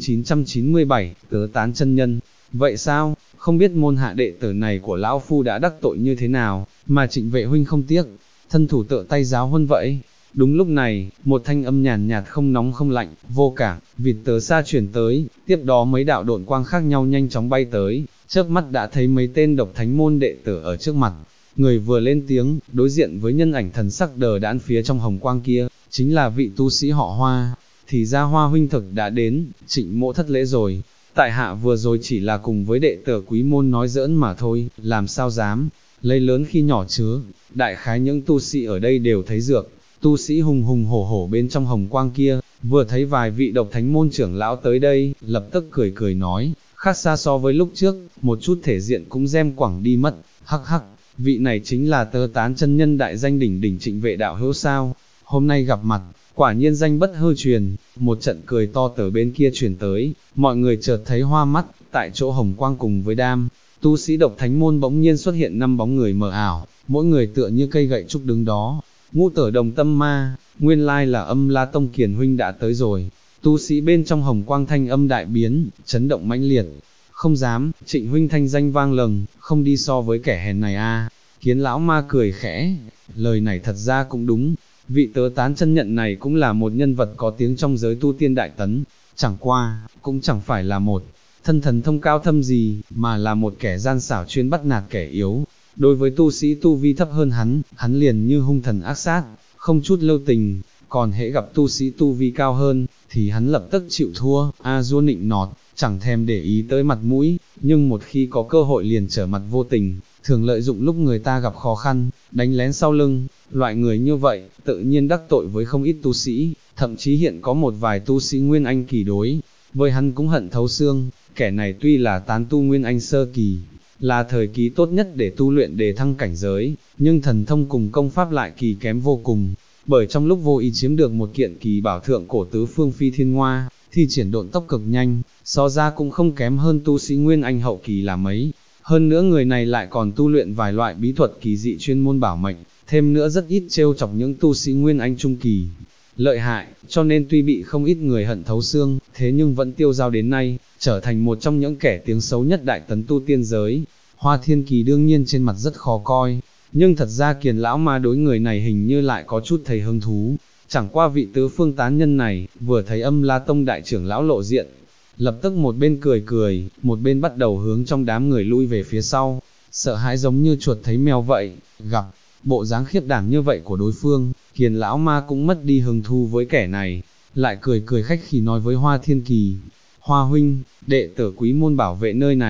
997, tớ tán chân nhân. Vậy sao, không biết môn hạ đệ tử này của lão phu đã đắc tội như thế nào, mà Trịnh vệ huynh không tiếc, thân thủ tự tay giáo huấn vậy. Đúng lúc này, một thanh âm nhàn nhạt không nóng không lạnh, vô cảm, vịt tớ xa chuyển tới, tiếp đó mấy đạo độn quang khác nhau nhanh chóng bay tới, chớp mắt đã thấy mấy tên Độc Thánh Môn đệ tử ở trước mặt. Người vừa lên tiếng, đối diện với nhân ảnh thần sắc đờ đẫn phía trong hồng quang kia, chính là vị tu sĩ họ Hoa. Thì ra Hoa huynh thực đã đến, Trịnh mỗ thất lễ rồi, tại hạ vừa rồi chỉ là cùng với đệ tử quý môn nói giỡn mà thôi, làm sao dám, lấy lớn khi nhỏ chứ. Đại khái những tu sĩ ở đây đều thấy dược. Tu sĩ hùng hùng hổ hổ bên trong hồng quang kia, vừa thấy vài vị Độc Thánh Môn trưởng lão tới đây, lập tức cười cười nói, khác xa so với lúc trước, một chút thể diện cũng gem quẳng đi mất, hắc hắc, vị này chính là tớ tán chân nhân đại danh đỉnh đỉnh Trịnh vệ đạo hữu sao, hôm nay gặp mặt, quả nhiên danh bất hư truyền. Một trận cười to từ bên kia truyền tới, mọi người chợt thấy hoa mắt, tại chỗ hồng quang cùng với đam, tu sĩ Độc Thánh Môn bỗng nhiên xuất hiện 5 bóng người mờ ảo, mỗi người tựa như cây gậy trúc đứng đó. Ngũ Tử Đồng Tâm Ma, nguyên lai là Âm La Tông Kiền huynh đã tới rồi. Tu sĩ bên trong hồng quang thanh âm đại biến, chấn động mãnh liệt. Không dám, Trịnh huynh thanh danh vang lừng, không đi so với kẻ hèn này a. Kiến lão ma cười khẽ, lời này thật ra cũng đúng. Vị tớ tán chân nhận này cũng là một nhân vật có tiếng trong giới tu tiên đại tấn, chẳng qua, cũng chẳng phải là một thân thần thông cao thâm gì, mà là một kẻ gian xảo chuyên bắt nạt kẻ yếu. Đối với tu sĩ tu vi thấp hơn hắn liền như hung thần ác sát, không chút lưu tình, còn hễ gặp tu sĩ tu vi cao hơn, thì hắn lập tức chịu thua, A-dua nịnh nọt, chẳng thèm để ý tới mặt mũi, nhưng một khi có cơ hội liền trở mặt vô tình, thường lợi dụng lúc người ta gặp khó khăn, đánh lén sau lưng. Loại người như vậy, tự nhiên đắc tội với không ít tu sĩ, thậm chí hiện có một vài tu sĩ Nguyên Anh kỳ đối với hắn cũng hận thấu xương. Kẻ này tuy là tán tu Nguyên Anh sơ kỳ, là thời kỳ tốt nhất để tu luyện đề thăng cảnh giới, nhưng thần thông cùng công pháp lại kỳ kém vô cùng, bởi trong lúc vô ý chiếm được một kiện kỳ bảo thượng cổ tứ phương phi thiên ngoa, thi triển độn tốc cực nhanh, so ra cũng không kém hơn tu sĩ Nguyên Anh hậu kỳ là mấy. Hơn nữa người này lại còn tu luyện vài loại bí thuật kỳ dị chuyên môn bảo mệnh, thêm nữa rất ít trêu chọc những tu sĩ Nguyên Anh trung kỳ. Lợi hại, cho nên tuy bị không ít người hận thấu xương, thế nhưng vẫn tiêu dao đến nay, trở thành một trong những kẻ tiếng xấu nhất đại tấn tu tiên giới. Hoa Thiên Kỳ đương nhiên trên mặt rất khó coi, nhưng thật ra Kiền lão ma đối người này hình như lại có chút thấy hứng thú. Chẳng qua vị tứ phương tán nhân này, vừa thấy Âm La Tông đại trưởng lão lộ diện, lập tức một bên cười cười, một bên bắt đầu hướng trong đám người lui về phía sau, sợ hãi giống như chuột thấy mèo vậy. Gặp bộ dáng khiếp đảm như vậy của đối phương, Kiền lão ma cũng mất đi hứng thú với kẻ này, lại cười cười khách khí nói với Hoa Thiên Kỳ, Hoa huynh, đệ tử quý môn bảo vệ nơi này,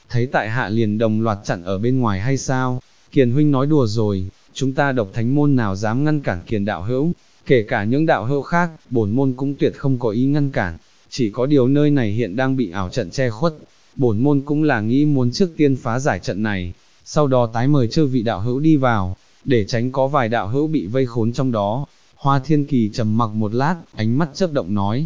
thấy tại hạ liền đồng loạt chặn ở bên ngoài hay sao? Kiền huynh nói đùa rồi, chúng ta độc thánh môn nào dám ngăn cản Kiền đạo hữu, kể cả những đạo hữu khác, bổn môn cũng tuyệt không có ý ngăn cản, chỉ có điều nơi này hiện đang bị ảo trận che khuất, bổn môn cũng là nghĩ muốn trước tiên phá giải trận này, sau đó tái mời chư vị đạo hữu đi vào, để tránh có vài đạo hữu bị vây khốn trong đó. Hoa Thiên Kỳ trầm mặc một lát, ánh mắt chớp động nói,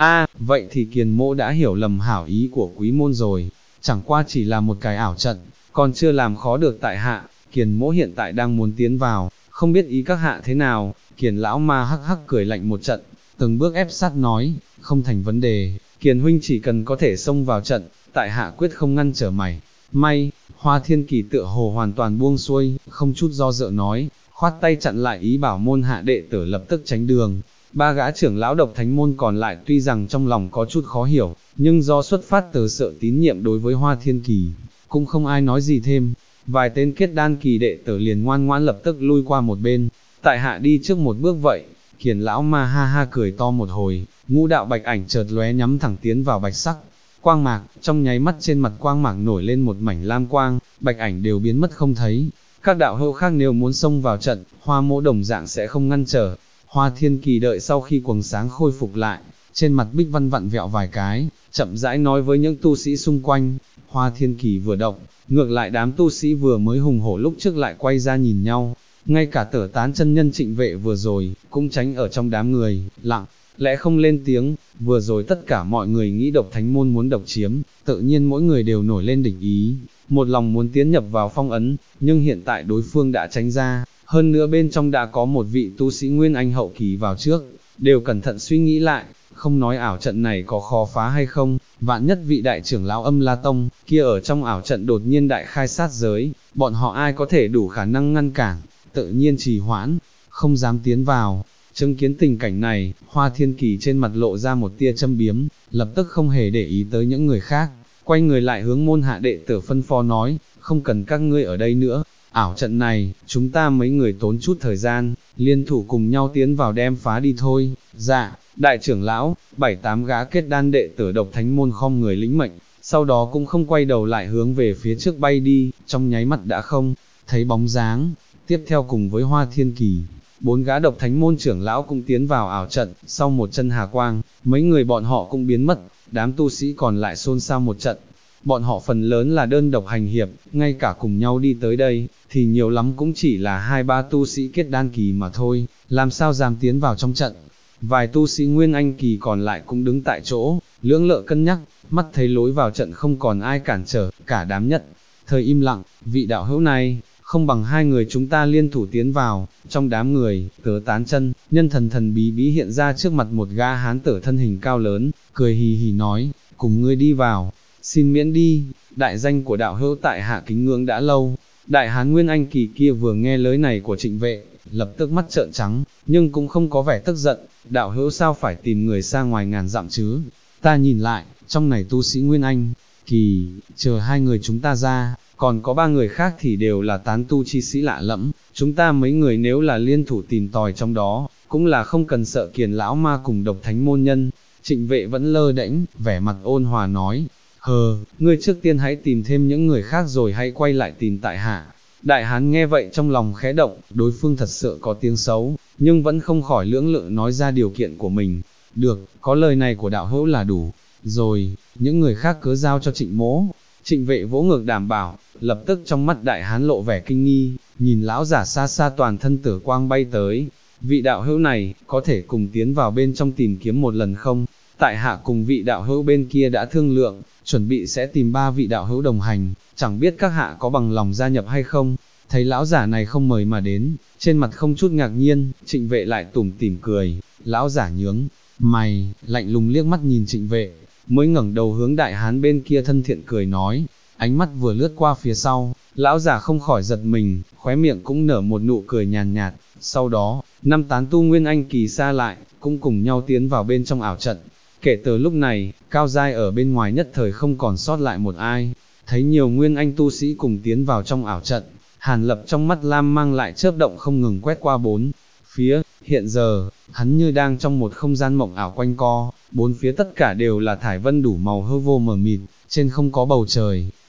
vậy thì Kiền mỗ đã hiểu lầm hảo ý của quý môn rồi, chẳng qua chỉ là một cái ảo trận, còn chưa làm khó được tại hạ, Kiền mỗ hiện tại đang muốn tiến vào, không biết ý các hạ thế nào. Kiền lão ma hắc hắc cười lạnh một trận, từng bước ép sát nói, không thành vấn đề, Kiền huynh chỉ cần có thể xông vào trận, tại hạ quyết không ngăn trở mày. May, Hoa Thiên Kỳ tựa hồ hoàn toàn buông xuôi, không chút do dự nói, khoát tay chặn lại ý bảo môn hạ đệ tử lập tức tránh đường. Ba gã trưởng lão độc thánh môn còn lại tuy rằng trong lòng có chút khó hiểu, nhưng do xuất phát từ sự tín nhiệm đối với Hoa Thiên Kỳ, cũng không ai nói gì thêm. Vài tên kết đan kỳ đệ tử liền ngoan ngoãn lập tức lui qua một bên, tại hạ đi trước một bước vậy. Kiền lão ma ha ha cười to một hồi, ngũ đạo bạch ảnh chợt lóe nhắm thẳng tiến vào bạch sắc quang mạc, trong nháy mắt trên mặt quang mạc nổi lên một mảnh lam quang, bạch ảnh đều biến mất không thấy. Các đạo hữu khác nếu muốn xông vào trận, Hoa mỗ đồng dạng sẽ không ngăn trở. Hoa Thiên Kỳ đợi sau khi quầng sáng khôi phục lại, trên mặt bích văn vặn vẹo vài cái, chậm rãi nói với những tu sĩ xung quanh. Hoa Thiên Kỳ vừa động, ngược lại đám tu sĩ vừa mới hùng hổ lúc trước lại quay ra nhìn nhau, ngay cả Tở Tán chân nhân Trịnh Vệ vừa rồi, cũng tránh ở trong đám người, lặng lẽ không lên tiếng. Vừa rồi tất cả mọi người nghĩ độc thánh môn muốn độc chiếm, tự nhiên mỗi người đều nổi lên địch ý, một lòng muốn tiến nhập vào phong ấn, nhưng hiện tại đối phương đã tránh ra, hơn nữa bên trong đã có một vị tu sĩ Nguyên Anh hậu kỳ vào trước, đều cẩn thận suy nghĩ lại, không nói ảo trận này có khó phá hay không, vạn nhất vị đại trưởng lão Âm La Tông kia ở trong ảo trận đột nhiên đại khai sát giới, bọn họ ai có thể đủ khả năng ngăn cản, tự nhiên trì hoãn, không dám tiến vào. Chứng kiến tình cảnh này, Hoa Thiên Kỳ trên mặt lộ ra một tia châm biếm, lập tức không hề để ý tới những người khác, quay người lại hướng môn hạ đệ tử phân phó nói, không cần các ngươi ở đây nữa, ảo trận này, chúng ta mấy người tốn chút thời gian, liên thủ cùng nhau tiến vào đem phá đi thôi. Dạ, đại trưởng lão, 7-8 gã kết đan đệ tử độc thánh môn khom người lĩnh mệnh, sau đó cũng không quay đầu lại hướng về phía trước bay đi, trong nháy mắt đã không thấy bóng dáng. Tiếp theo cùng với Hoa Thiên Kỳ, 4 gã độc thánh môn trưởng lão cũng tiến vào ảo trận, sau một chân hà quang, mấy người bọn họ cũng biến mất, đám tu sĩ còn lại xôn xao một trận. Bọn họ phần lớn là đơn độc hành hiệp, ngay cả cùng nhau đi tới đây, thì nhiều lắm cũng chỉ là 2-3 tu sĩ kết đan kỳ mà thôi, làm sao dám tiến vào trong trận. Vài tu sĩ Nguyên Anh kỳ còn lại cũng đứng tại chỗ, lưỡng lự cân nhắc, mắt thấy lối vào trận không còn ai cản trở, cả đám nhất thời im lặng. Vị đạo hữu này, không bằng hai người chúng ta liên thủ tiến vào. Trong đám người, Tớ Tán chân nhân thần thần bí bí hiện ra trước mặt một gã hán tử thân hình cao lớn, cười hì hì nói, cùng ngươi đi vào, xin miễn đi, đại danh của đạo hữu tại hạ kính ngưỡng đã lâu. Đại hán Nguyên Anh kỳ kia vừa nghe lời này của Trịnh Vệ, lập tức mắt trợn trắng, nhưng cũng không có vẻ tức giận, đạo hữu sao phải tìm người xa ngoài ngàn dặm chứ, ta nhìn lại, trong này tu sĩ Nguyên Anh kỳ, chờ hai người chúng ta ra, còn có 3 người khác thì đều là tán tu chi sĩ lạ lẫm, chúng ta mấy người nếu là liên thủ tìm tòi trong đó, cũng là không cần sợ Kiền lão ma cùng độc thánh môn nhân. Trịnh Vệ vẫn lơ đễnh, vẻ mặt ôn hòa nói, ngươi trước tiên hãy tìm thêm những người khác rồi hãy quay lại tìm tại hạ. Đại hán nghe vậy trong lòng khẽ động, đối phương thật sự có tiếng xấu, nhưng vẫn không khỏi lưỡng lự nói ra điều kiện của mình. Được, có lời này của đạo hữu là đủ rồi, những người khác cứ giao cho Trịnh mỗ. Trịnh Vệ vỗ ngực đảm bảo, lập tức trong mắt đại hán lộ vẻ kinh nghi, nhìn lão giả xa xa toàn thân tử quang bay tới. Vị đạo hữu này, có thể cùng tiến vào bên trong tìm kiếm một lần không? Tại hạ cùng vị đạo hữu bên kia đã thương lượng, chuẩn bị sẽ tìm 3 vị đạo hữu đồng hành, chẳng biết các hạ có bằng lòng gia nhập hay không? Thấy lão giả này không mời mà đến, trên mặt không chút ngạc nhiên, Trịnh Vệ lại tủm tỉm cười, lão giả nhướng mày, lạnh lùng liếc mắt nhìn Trịnh Vệ, mới ngẩng đầu hướng đại hán bên kia thân thiện cười nói, ánh mắt vừa lướt qua phía sau, lão giả không khỏi giật mình, khóe miệng cũng nở một nụ cười nhàn nhạt, sau đó, 5 tán tu Nguyên Anh kỳ xa lại, cũng cùng nhau tiến vào bên trong ảo trận. Kể từ lúc này, cao giai ở bên ngoài nhất thời không còn sót lại một ai, thấy nhiều Nguyên Anh tu sĩ cùng tiến vào trong ảo trận, Hàn Lập trong mắt lam mang lại chớp động không ngừng quét qua 4 phía, hiện giờ, hắn như đang trong một không gian mộng ảo quanh co, 4 phía tất cả đều là thải vân đủ màu hư vô mờ mịt, trên không có bầu trời,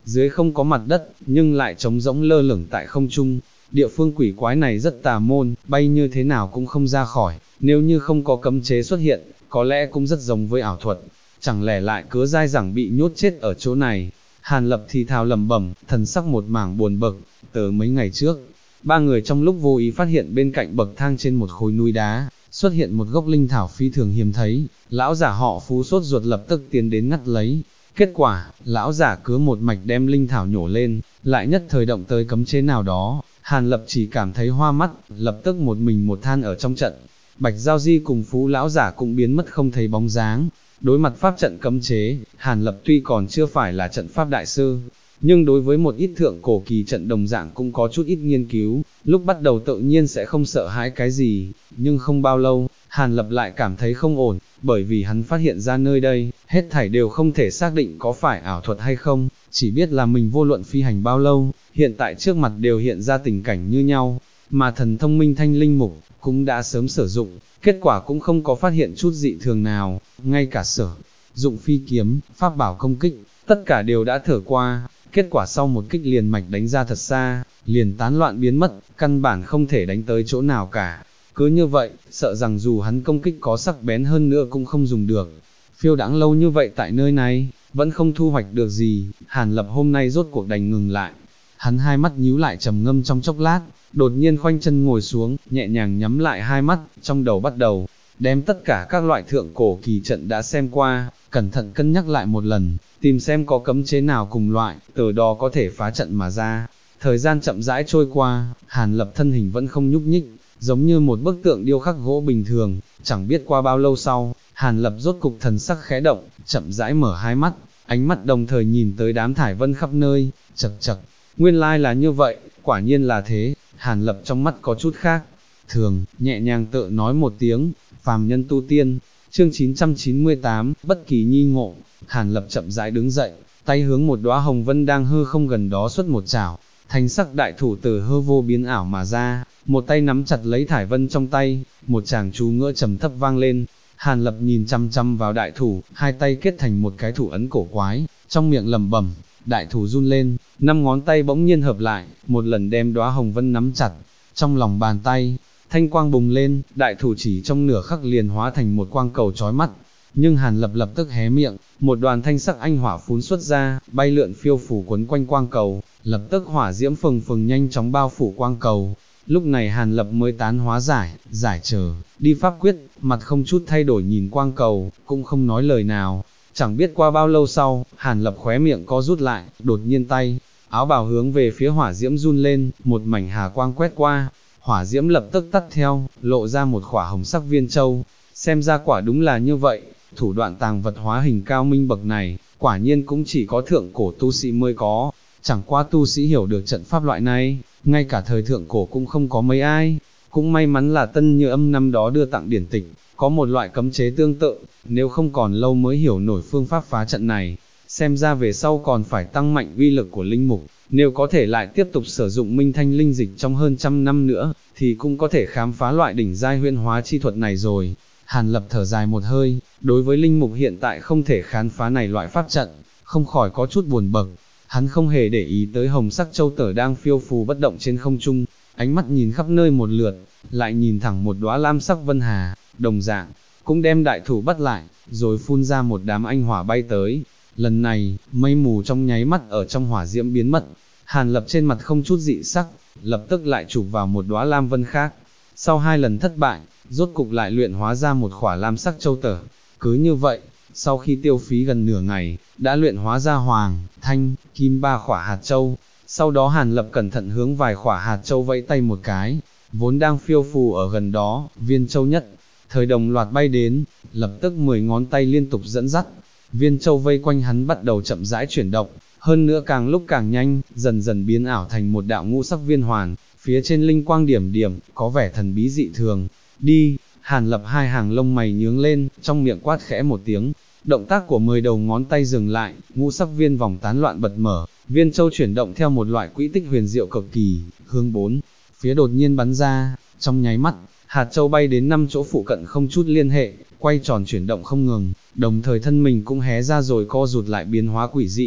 dưới không có mặt đất, nhưng lại trống rỗng lơ lửng tại không trung. Địa phương quỷ quái này rất tà môn, bay như thế nào cũng không ra khỏi, nếu như không có cấm chế xuất hiện, có lẽ cũng rất giống với ảo thuật, chẳng lẽ lại cớ dai dẳng bị nhốt chết ở chỗ này. Hàn Lập thì thào lẩm bẩm, thần sắc một mảng buồn bực. Từ mấy ngày trước, ba người trong lúc vô ý phát hiện bên cạnh bậc thang trên một khối núi đá, xuất hiện một gốc linh thảo phi thường hiếm thấy, lão giả họ Phú sốt ruột lập tức tiến đến ngắt lấy. Kết quả, lão giả cứ một mạch đem linh thảo nhổ lên, lại nhất thời động tới cấm chế nào đó. Hàn Lập chỉ cảm thấy hoa mắt, lập tức một mình một than ở trong trận. Bạch Giao Di cùng Phú lão giả cũng biến mất không thấy bóng dáng. Đối mặt pháp trận cấm chế, Hàn Lập tuy còn chưa phải là trận pháp đại sư, nhưng đối với một ít thượng cổ kỳ trận đồng dạng cũng có chút ít nghiên cứu, lúc bắt đầu tự nhiên sẽ không sợ hãi cái gì, nhưng không bao lâu, Hàn Lập lại cảm thấy không ổn, bởi vì hắn phát hiện ra nơi đây, hết thảy đều không thể xác định có phải ảo thuật hay không, chỉ biết là mình vô luận phi hành bao lâu, hiện tại trước mặt đều hiện ra tình cảnh như nhau, mà thần thông minh thanh linh mục, cũng đã sớm sử dụng, kết quả cũng không có phát hiện chút dị thường nào, ngay cả sử dụng phi kiếm, pháp bảo công kích, tất cả đều đã thử qua, kết quả sau một kích liền mạch đánh ra thật xa, liền tán loạn biến mất, căn bản không thể đánh tới chỗ nào cả. Cứ như vậy, sợ rằng dù hắn công kích có sắc bén hơn nữa cũng không dùng được. Phiêu đãng lâu như vậy tại nơi này, vẫn không thu hoạch được gì, Hàn Lập hôm nay rốt cuộc đành ngừng lại. Hắn hai mắt nhíu lại trầm ngâm trong chốc lát, đột nhiên khoanh chân ngồi xuống, nhẹ nhàng nhắm lại hai mắt, trong đầu bắt đầu đem tất cả các loại thượng cổ kỳ trận đã xem qua, cẩn thận cân nhắc lại một lần, tìm xem có cấm chế nào cùng loại, từ đó có thể phá trận mà ra. Thời gian chậm rãi trôi qua, Hàn Lập thân hình vẫn không nhúc nhích, giống như một bức tượng điêu khắc gỗ bình thường, chẳng biết qua bao lâu sau, Hàn Lập rốt cục thần sắc khẽ động, chậm rãi mở hai mắt, ánh mắt đồng thời nhìn tới đám thải vân khắp nơi, chật chật, nguyên lai là như vậy, quả nhiên là thế. Hàn Lập trong mắt có chút khác thường, nhẹ nhàng tự nói một tiếng, phàm nhân tu tiên, chương 998, bất kỳ nhi ngộ. Hàn Lập chậm rãi đứng dậy, tay hướng một đóa hồng vân đang hư không gần đó xuất một chảo, thanh sắc đại thủ từ hư vô biến ảo mà ra, một tay nắm chặt lấy thải vân trong tay, một tràng chú ngữ trầm thấp vang lên. Hàn Lập nhìn chăm chăm vào đại thủ, hai tay kết thành một cái thủ ấn cổ quái, trong miệng lẩm bẩm, đại thủ run lên, 5 ngón tay bỗng nhiên hợp lại, một lần đem đóa hồng vân nắm chặt, trong lòng bàn tay, thanh quang bùng lên, đại thủ chỉ trong nửa khắc liền hóa thành một quang cầu chói mắt. Nhưng Hàn Lập lập tức hé miệng, một đoàn thanh sắc anh hỏa phún xuất ra, bay lượn phiêu phủ quấn quanh quang cầu, lập tức hỏa diễm phừng phừng nhanh chóng bao phủ quang cầu. Lúc này Hàn Lập mới tán hóa giải trở, đi pháp quyết, mặt không chút thay đổi nhìn quang cầu, cũng không nói lời nào. Chẳng biết qua bao lâu sau, Hàn Lập khóe miệng co rút lại, đột nhiên tay, áo bào hướng về phía hỏa diễm run lên, một mảnh hà quang quét qua, hỏa diễm lập tức tắt theo, lộ ra một quả hồng sắc viên châu. Xem ra quả đúng là như vậy, thủ đoạn tàng vật hóa hình cao minh bậc này, quả nhiên cũng chỉ có thượng cổ tu sĩ mới có, chẳng qua tu sĩ hiểu được trận pháp loại này, ngay cả thời thượng cổ cũng không có mấy ai. Cũng may mắn là Tân Như Âm năm đó đưa tặng điển tịch, có một loại cấm chế tương tự, nếu không còn lâu mới hiểu nổi phương pháp phá trận này. Xem ra về sau còn phải tăng mạnh uy lực của linh mục, nếu có thể lại tiếp tục sử dụng minh thanh linh dịch trong hơn 100 năm nữa, thì cũng có thể khám phá loại đỉnh giai huyễn hóa chi thuật này rồi. Hàn Lập thở dài một hơi, đối với linh mục hiện tại không thể khám phá này loại pháp trận, không khỏi có chút buồn bực. Hắn không hề để ý tới hồng sắc châu tở đang phiêu phù bất động trên không trung, ánh mắt nhìn khắp nơi một lượt, lại nhìn thẳng một đóa lam sắc vân hà, đồng dạng, cũng đem đại thủ bắt lại, rồi phun ra một đám anh hỏa bay tới. Lần này, mây mù trong nháy mắt ở trong hỏa diễm biến mất, Hàn Lập trên mặt không chút dị sắc, lập tức lại chụp vào một đóa lam vân khác. Sau 2 lần thất bại, rốt cục lại luyện hóa ra một khỏa lam sắc châu tở. Cứ như vậy, sau khi tiêu phí gần nửa ngày, đã luyện hóa ra hoàng, thanh, kim 3 khỏa hạt châu. Sau đó Hàn Lập cẩn thận hướng vài khỏa hạt châu vẫy tay một cái, vốn đang phiêu phù ở gần đó, viên châu nhất thời đồng loạt bay đến, lập tức 10 ngón tay liên tục dẫn dắt, viên châu vây quanh hắn bắt đầu chậm rãi chuyển động, hơn nữa càng lúc càng nhanh, dần dần biến ảo thành một đạo ngũ sắc viên hoàn, phía trên linh quang điểm điểm, có vẻ thần bí dị thường. Đi, Hàn Lập hai hàng lông mày nhướng lên, trong miệng quát khẽ một tiếng, động tác của 10 đầu ngón tay dừng lại, ngũ sắc viên vòng tán loạn bật mở, viên châu chuyển động theo một loại quỹ tích huyền diệu cực kỳ, hướng 4 phía đột nhiên bắn ra, trong nháy mắt, hạt châu bay đến 5 chỗ phụ cận không chút liên hệ, quay tròn chuyển động không ngừng, đồng thời thân mình cũng hé ra rồi co rụt lại biến hóa quỷ dị.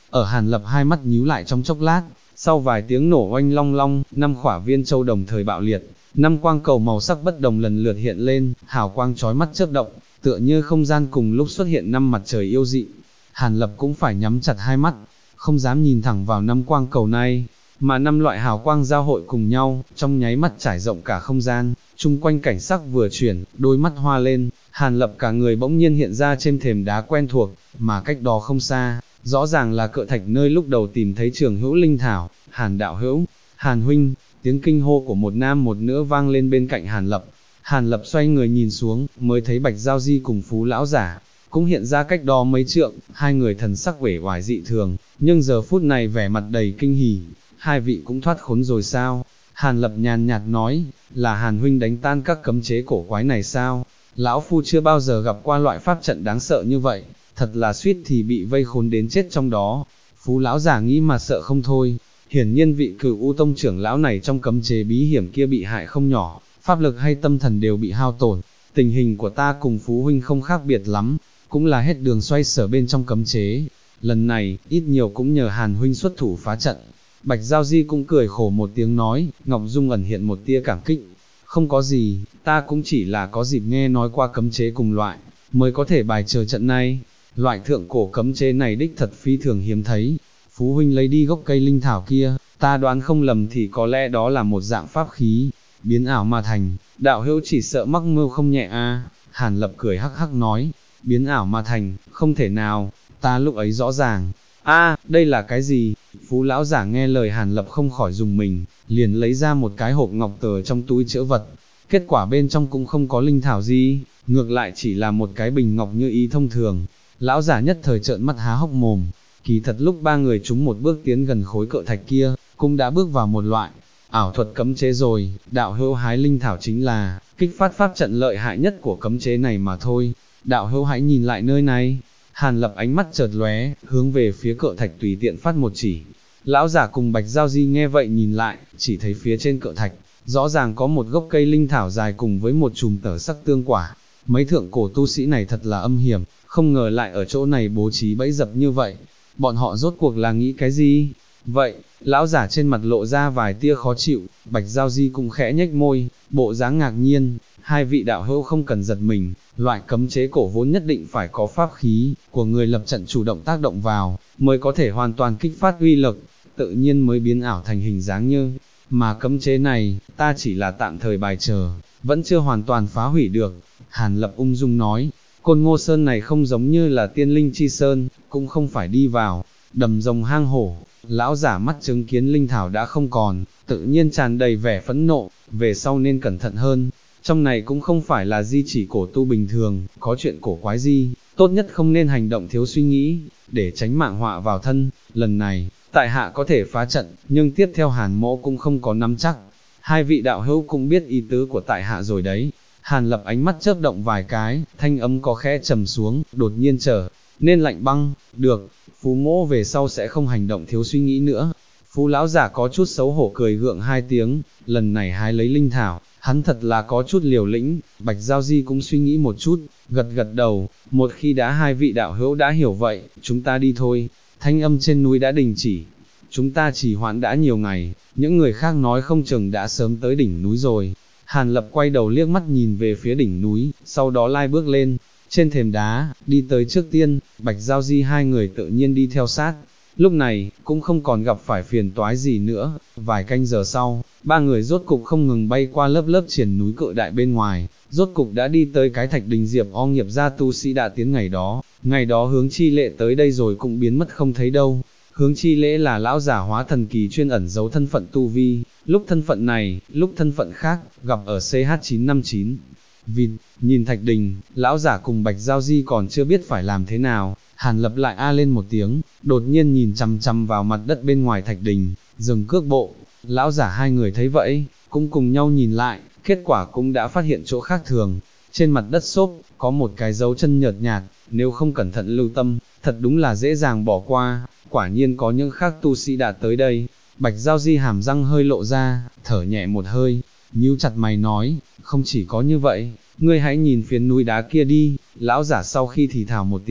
Ở Hàn Lập hai mắt nhíu lại trong chốc lát, sau vài tiếng nổ oanh long long, 5 khỏa viên châu đồng thời bạo liệt, 5 quang cầu màu sắc bất đồng lần lượt hiện lên, hào quang chói mắt chớp động, tựa như không gian cùng lúc xuất hiện 5 mặt trời yêu dị. Hàn Lập cũng phải nhắm chặt hai mắt, không dám nhìn thẳng vào 5 quang cầu này, mà 5 loại hào quang giao hội cùng nhau, trong nháy mắt trải rộng cả không gian, chung quanh cảnh sắc vừa chuyển, đôi mắt hoa lên, Hàn Lập cả người bỗng nhiên hiện ra trên thềm đá quen thuộc, mà cách đó không xa, rõ ràng là Cự Thạch nơi lúc đầu tìm thấy Trường Hữu Linh Thảo. Hàn đạo hữu, Hàn huynh, tiếng kinh hô của một nam một nữ vang lên bên cạnh Hàn Lập. Hàn Lập xoay người nhìn xuống, mới thấy Bạch Giao Di cùng Phú lão giả, cũng hiện ra cách đó mấy trượng, hai người thần sắc uể oải dị thường, nhưng giờ phút này vẻ mặt đầy kinh hỉ. Hai vị cũng thoát khốn rồi sao? Hàn Lập nhàn nhạt nói, là Hàn huynh đánh tan các cấm chế cổ quái này sao? Lão phu chưa bao giờ gặp qua loại pháp trận đáng sợ như vậy, thật là suýt thì bị vây khốn đến chết trong đó. Phú lão giả nghĩ mà sợ không thôi, hiển nhiên vị Cửu U Tông trưởng lão này trong cấm chế bí hiểm kia bị hại không nhỏ, pháp lực hay tâm thần đều bị hao tổn. Tình hình của ta cùng Phú huynh không khác biệt lắm, cũng là hết đường xoay sở bên trong cấm chế. Lần này, ít nhiều cũng nhờ Hàn huynh xuất thủ phá trận. Bạch Giao Di cũng cười khổ một tiếng nói, Ngọc Dung ẩn hiện một tia cảm kích. Không có gì, ta cũng chỉ là có dịp nghe nói qua cấm chế cùng loại, mới có thể bài trừ trận này. Loại thượng cổ cấm chế này đích thật phi thường hiếm thấy. Phú huynh lấy đi gốc cây linh thảo kia, ta đoán không lầm thì có lẽ đó là một dạng pháp khí, biến ảo mà thành, đạo hữu chỉ sợ mắc mưu không nhẹ a. Hàn Lập cười hắc hắc nói, biến ảo mà thành, không thể nào, ta lúc ấy rõ ràng. Đây là cái gì? Phú lão giả nghe lời Hàn Lập không khỏi dùng mình, liền lấy ra một cái hộp ngọc tờ trong túi chữ vật. Kết quả bên trong cũng không có linh thảo gì, ngược lại chỉ là một cái bình ngọc như ý thông thường. Lão giả nhất thời trợn mắt há hốc mồm. Kỳ thật lúc ba người chúng một bước tiến gần khối cự thạch kia, cũng đã bước vào một loại ảo thuật cấm chế rồi. Đạo hữu hái linh thảo chính là kích phát pháp trận lợi hại nhất của cấm chế này mà thôi. Đạo hữu hãy nhìn lại nơi này. Hàn Lập ánh mắt chợt lóe, hướng về phía cự thạch tùy tiện phát một chỉ. Lão giả cùng Bạch Giao Di nghe vậy nhìn lại, chỉ thấy phía trên cự thạch, rõ ràng có một gốc cây linh thảo dài cùng với một chùm tở sắc tương quả. Mấy thượng cổ tu sĩ này thật là âm hiểm, không ngờ lại ở chỗ này bố trí bẫy dập như vậy. Bọn họ rốt cuộc là nghĩ cái gì? Vậy, lão giả trên mặt lộ ra vài tia khó chịu, Bạch Giao Di cũng khẽ nhếch môi, bộ dáng ngạc nhiên. Hai vị đạo hữu không cần giật mình, loại cấm chế cổ vốn nhất định phải có pháp khí của người lập trận chủ động tác động vào, mới có thể hoàn toàn kích phát uy lực, tự nhiên mới biến ảo thành hình dáng như. Mà cấm chế này, ta chỉ là tạm thời bài trừ, vẫn chưa hoàn toàn phá hủy được. Hàn Lập ung dung nói, Côn Ngô Sơn này không giống như là Tiên Linh Chi Sơn, cũng không phải đi vào đầm rồng hang hổ. Lão giả mắt chứng kiến linh thảo đã không còn, tự nhiên tràn đầy vẻ phẫn nộ, về sau nên cẩn thận hơn. Trong này cũng không phải là di chỉ cổ tu bình thường, có chuyện cổ quái gì, tốt nhất không nên hành động thiếu suy nghĩ, để tránh mạng họa vào thân. Lần này, tại hạ có thể phá trận, nhưng tiếp theo Hàn mỗ cũng không có nắm chắc. Hai vị đạo hữu cũng biết ý tứ của tại hạ rồi đấy. Hàn Lập ánh mắt chớp động vài cái, thanh âm có khẽ trầm xuống, đột nhiên trở nên lạnh băng. Được, Phú mỗ về sau sẽ không hành động thiếu suy nghĩ nữa. Phú lão giả có chút xấu hổ cười gượng hai tiếng, lần này hái lấy linh thảo, hắn thật là có chút liều lĩnh. Bạch Giao Di cũng suy nghĩ một chút, gật gật đầu, một khi đã hai vị đạo hữu đã hiểu vậy, chúng ta đi thôi. Thanh âm trên núi đã đình chỉ, chúng ta trì hoãn đã nhiều ngày, những người khác nói không chừng đã sớm tới đỉnh núi rồi. Hàn Lập quay đầu liếc mắt nhìn về phía đỉnh núi, sau đó lai bước lên, trên thềm đá, đi tới trước tiên. Bạch Giao Di hai người tự nhiên đi theo sát. Lúc này, cũng không còn gặp phải phiền toái gì nữa. Vài canh giờ sau, ba người rốt cục không ngừng bay qua lớp lớp triển núi cự đại bên ngoài, rốt cục đã đi tới cái thạch đình Diệp O nghiệp gia tu sĩ đã tiến ngày đó. Ngày đó Hướng Chi Lễ tới đây rồi cũng biến mất không thấy đâu. Hướng Chi Lễ là lão giả hóa thần kỳ chuyên ẩn giấu thân phận tu vi, lúc thân phận này, lúc thân phận khác, gặp ở CH959. Vì nhìn thạch đình, lão giả cùng Bạch Giao Di còn chưa biết phải làm thế nào. Hàn Lập lại a lên một tiếng, đột nhiên nhìn chằm chằm vào mặt đất bên ngoài thạch đình, dừng cước bộ. Lão giả hai người thấy vậy, cũng cùng nhau nhìn lại, kết quả cũng đã phát hiện chỗ khác thường. Trên mặt đất xốp, có một cái dấu chân nhợt nhạt, nếu không cẩn thận lưu tâm, thật đúng là dễ dàng bỏ qua. Quả nhiên có những khác tu sĩ đã tới đây. Bạch Giao Di hàm răng hơi lộ ra, thở nhẹ một hơi, nhíu chặt mày nói, không chỉ có như vậy, ngươi hãy nhìn phía núi đá kia đi. Lão giả sau khi thì thào một tiếng,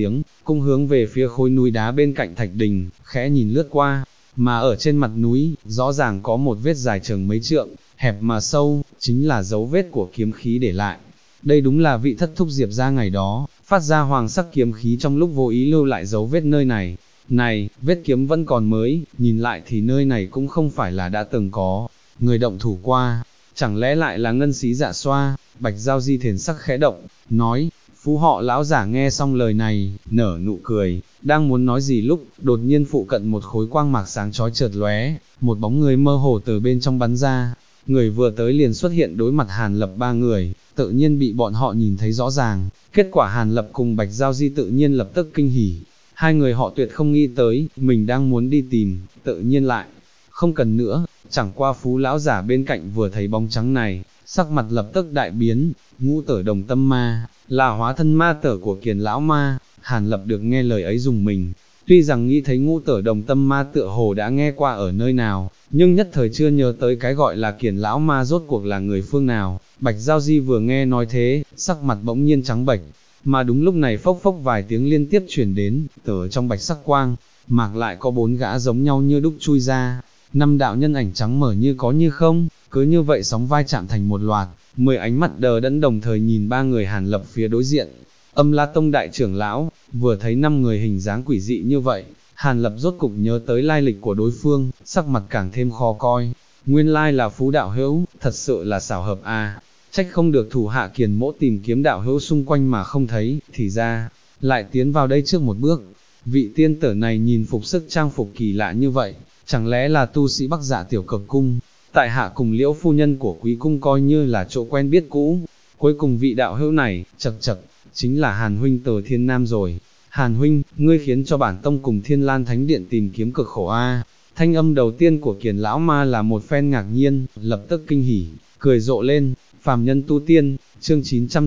cũng hướng về phía khối núi đá bên cạnh thạch đình, khẽ nhìn lướt qua, mà ở trên mặt núi, rõ ràng có một vết dài chừng mấy trượng, hẹp mà sâu, chính là dấu vết của kiếm khí để lại. Đây đúng là vị thất thúc Diệp ra ngày đó, phát ra hoàng sắc kiếm khí trong lúc vô ý lưu lại dấu vết nơi này. Này, vết kiếm vẫn còn mới, nhìn lại thì nơi này cũng không phải là đã từng có người động thủ qua, chẳng lẽ lại là Ngân Xí Dạ Xoa. Bạch Giao Di thiền sắc khẽ động, nói, phú họ lão giả nghe xong lời này, nở nụ cười, đang muốn nói gì lúc, đột nhiên phụ cận một khối quang mạc sáng chói chợt lóe, một bóng người mơ hồ từ bên trong bắn ra, người vừa tới liền xuất hiện đối mặt Hàn Lập ba người, tự nhiên bị bọn họ nhìn thấy rõ ràng, kết quả Hàn Lập cùng Bạch Giao Di tự nhiên lập tức kinh hỉ, hai người họ tuyệt không nghĩ tới, mình đang muốn đi tìm, tự nhiên lại, không cần nữa, chẳng qua phú lão giả bên cạnh vừa thấy bóng trắng này, sắc mặt lập tức đại biến, Ngũ Tở Đồng Tâm Ma, là hóa thân ma tở của Kiền lão ma. Hàn Lập được nghe lời ấy dùng mình, tuy rằng nghĩ thấy Ngũ Tở Đồng Tâm Ma tựa hồ đã nghe qua ở nơi nào, nhưng nhất thời chưa nhớ tới cái gọi là Kiền lão ma rốt cuộc là người phương nào. Bạch Giao Di vừa nghe nói thế, sắc mặt bỗng nhiên trắng bệch, mà đúng lúc này phốc phốc vài tiếng liên tiếp truyền đến, từ trong bạch sắc quang, mạc lại có bốn gã giống nhau như đúc chui ra, năm đạo nhân ảnh trắng mở như có như không, cứ như vậy sóng vai chạm thành một loạt, 10 ánh mắt đờ đẫn đồng thời nhìn ba người Hàn Lập phía đối diện. Âm La Tông đại trưởng lão, vừa thấy 5 người hình dáng quỷ dị như vậy, Hàn Lập rốt cục nhớ tới lai lịch của đối phương, sắc mặt càng thêm khó coi. Nguyên lai là Phú đạo hữu, thật sự là xảo hợp a. Trách không được thủ hạ Kiền Mỗ tìm kiếm đạo hữu xung quanh mà không thấy, thì ra, lại tiến vào đây trước một bước. Vị tiên tử này nhìn phục sức trang phục kỳ lạ như vậy, chẳng lẽ là tu sĩ Bắc Dạ Tiểu Cực Cung? Tại hạ cùng Liễu phu nhân của quý cung coi như là chỗ quen biết cũ. Cuối cùng vị đạo hữu này, chậc chậc, chính là Hàn huynh từ Thiên Nam rồi. Hàn huynh, ngươi khiến cho bản tông cùng Thiên Lan Thánh Điện tìm kiếm cực khổ a. Thanh âm đầu tiên của Kiền lão ma là một phen ngạc nhiên, lập tức kinh hỉ, cười rộ lên. Phàm nhân tu tiên, chương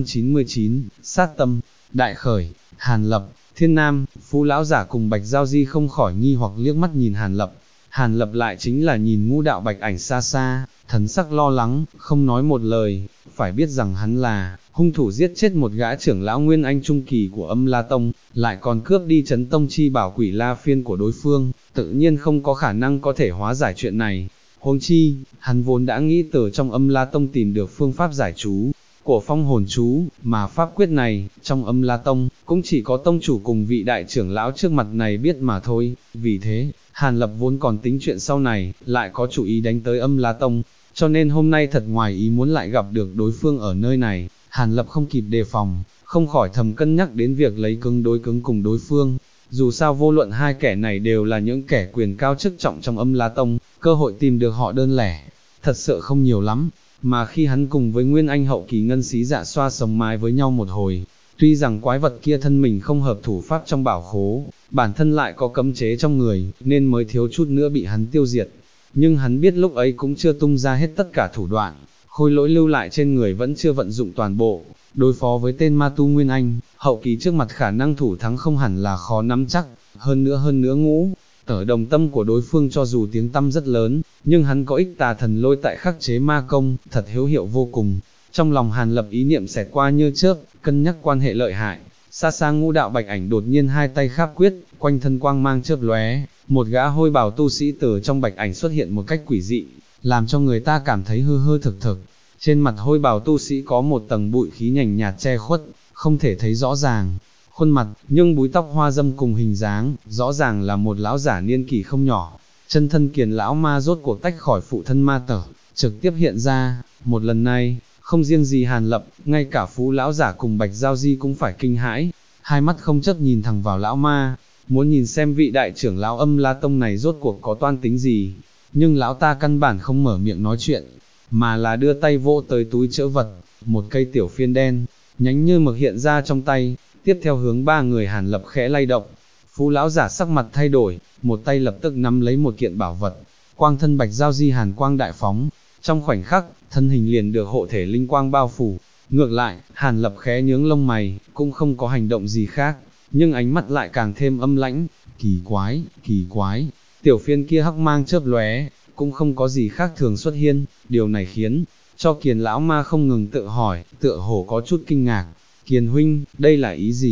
999, sát tâm, đại khởi. Hàn Lập, Thiên Nam, Phú lão giả cùng Bạch Giao Di không khỏi nghi hoặc liếc mắt nhìn Hàn Lập. Hàn Lập lại chính là nhìn Ngũ đạo Bạch Ảnh xa xa, thần sắc lo lắng, không nói một lời, phải biết rằng hắn là hung thủ giết chết một gã trưởng lão Nguyên Anh Trung Kỳ của Âm La Tông, lại còn cướp đi Chấn Tông Chi Bảo Quỷ La Phiên của đối phương, tự nhiên không có khả năng có thể hóa giải chuyện này. Huống chi, hắn vốn đã nghĩ từ trong Âm La Tông tìm được phương pháp giải chú của phong hồn chú, mà pháp quyết này, trong Âm La Tông, cũng chỉ có tông chủ cùng vị đại trưởng lão trước mặt này biết mà thôi. Vì thế, Hàn Lập vốn còn tính chuyện sau này, lại có chủ ý đánh tới Âm La Tông, cho nên hôm nay thật ngoài ý muốn lại gặp được đối phương ở nơi này. Hàn Lập không kịp đề phòng, không khỏi thầm cân nhắc đến việc lấy cứng đối cứng cùng đối phương. Dù sao vô luận hai kẻ này đều là những kẻ quyền cao chức trọng trong Âm La Tông, cơ hội tìm được họ đơn lẻ, thật sự không nhiều lắm. Mà khi hắn cùng với Nguyên Anh hậu kỳ Ngân Xí Dạ Xoa sống mái với nhau một hồi, tuy rằng quái vật kia thân mình không hợp thủ pháp trong bảo khố, bản thân lại có cấm chế trong người, nên mới thiếu chút nữa bị hắn tiêu diệt. Nhưng hắn biết lúc ấy cũng chưa tung ra hết tất cả thủ đoạn, khôi lỗi lưu lại trên người vẫn chưa vận dụng toàn bộ, đối phó với tên ma tu Nguyên Anh, hậu kỳ trước mặt khả năng thủ thắng không hẳn là khó nắm chắc, hơn nữa Ngũ Tở Đồng Tâm của đối phương cho dù tiếng tăm rất lớn, nhưng hắn có ích tà thần lôi tại khắc chế ma công, thật hữu hiệu vô cùng. Trong lòng Hàn Lập ý niệm xẹt qua như chớp, cân nhắc quan hệ lợi hại, xa xa Ngũ đạo Bạch Ảnh đột nhiên hai tay kháp quyết, quanh thân quang mang chớp lóe, một gã hôi bào tu sĩ từ trong Bạch Ảnh xuất hiện một cách quỷ dị, làm cho người ta cảm thấy hư hư thực thực. Trên mặt hôi bào tu sĩ có một tầng bụi khí nhành nhạt che khuất, không thể thấy rõ ràng khuôn mặt, nhưng búi tóc hoa dâm cùng hình dáng, rõ ràng là một lão giả niên kỷ không nhỏ. Chân thân Kiền lão ma rốt cuộc tách khỏi phụ thân ma tở, trực tiếp hiện ra. Một lần này, không riêng gì Hàn Lập, ngay cả Phú lão giả cùng Bạch Giao Di cũng phải kinh hãi, hai mắt không chớp nhìn thẳng vào lão ma, muốn nhìn xem vị đại trưởng lão Âm La Tông này rốt cuộc có toan tính gì. Nhưng lão ta căn bản không mở miệng nói chuyện, mà là đưa tay vỗ tới túi trữ vật, một cây tiểu phiên đen, nhánh như mực hiện ra trong tay, tiếp theo hướng ba người Hàn Lập khẽ lay động. Phú lão giả sắc mặt thay đổi, một tay lập tức nắm lấy một kiện bảo vật, quang thân Bạch Giao Di hàn quang đại phóng, trong khoảnh khắc, thân hình liền được hộ thể linh quang bao phủ. Ngược lại, Hàn Lập khẽ nhướng lông mày, cũng không có hành động gì khác, nhưng ánh mắt lại càng thêm âm lãnh. Kỳ quái, tiểu phiên kia hắc mang chớp lóe, cũng không có gì khác thường xuất hiện, điều này khiến cho Kiền lão ma không ngừng tự hỏi, tựa hồ có chút kinh ngạc. Kiền huynh, đây là ý gì?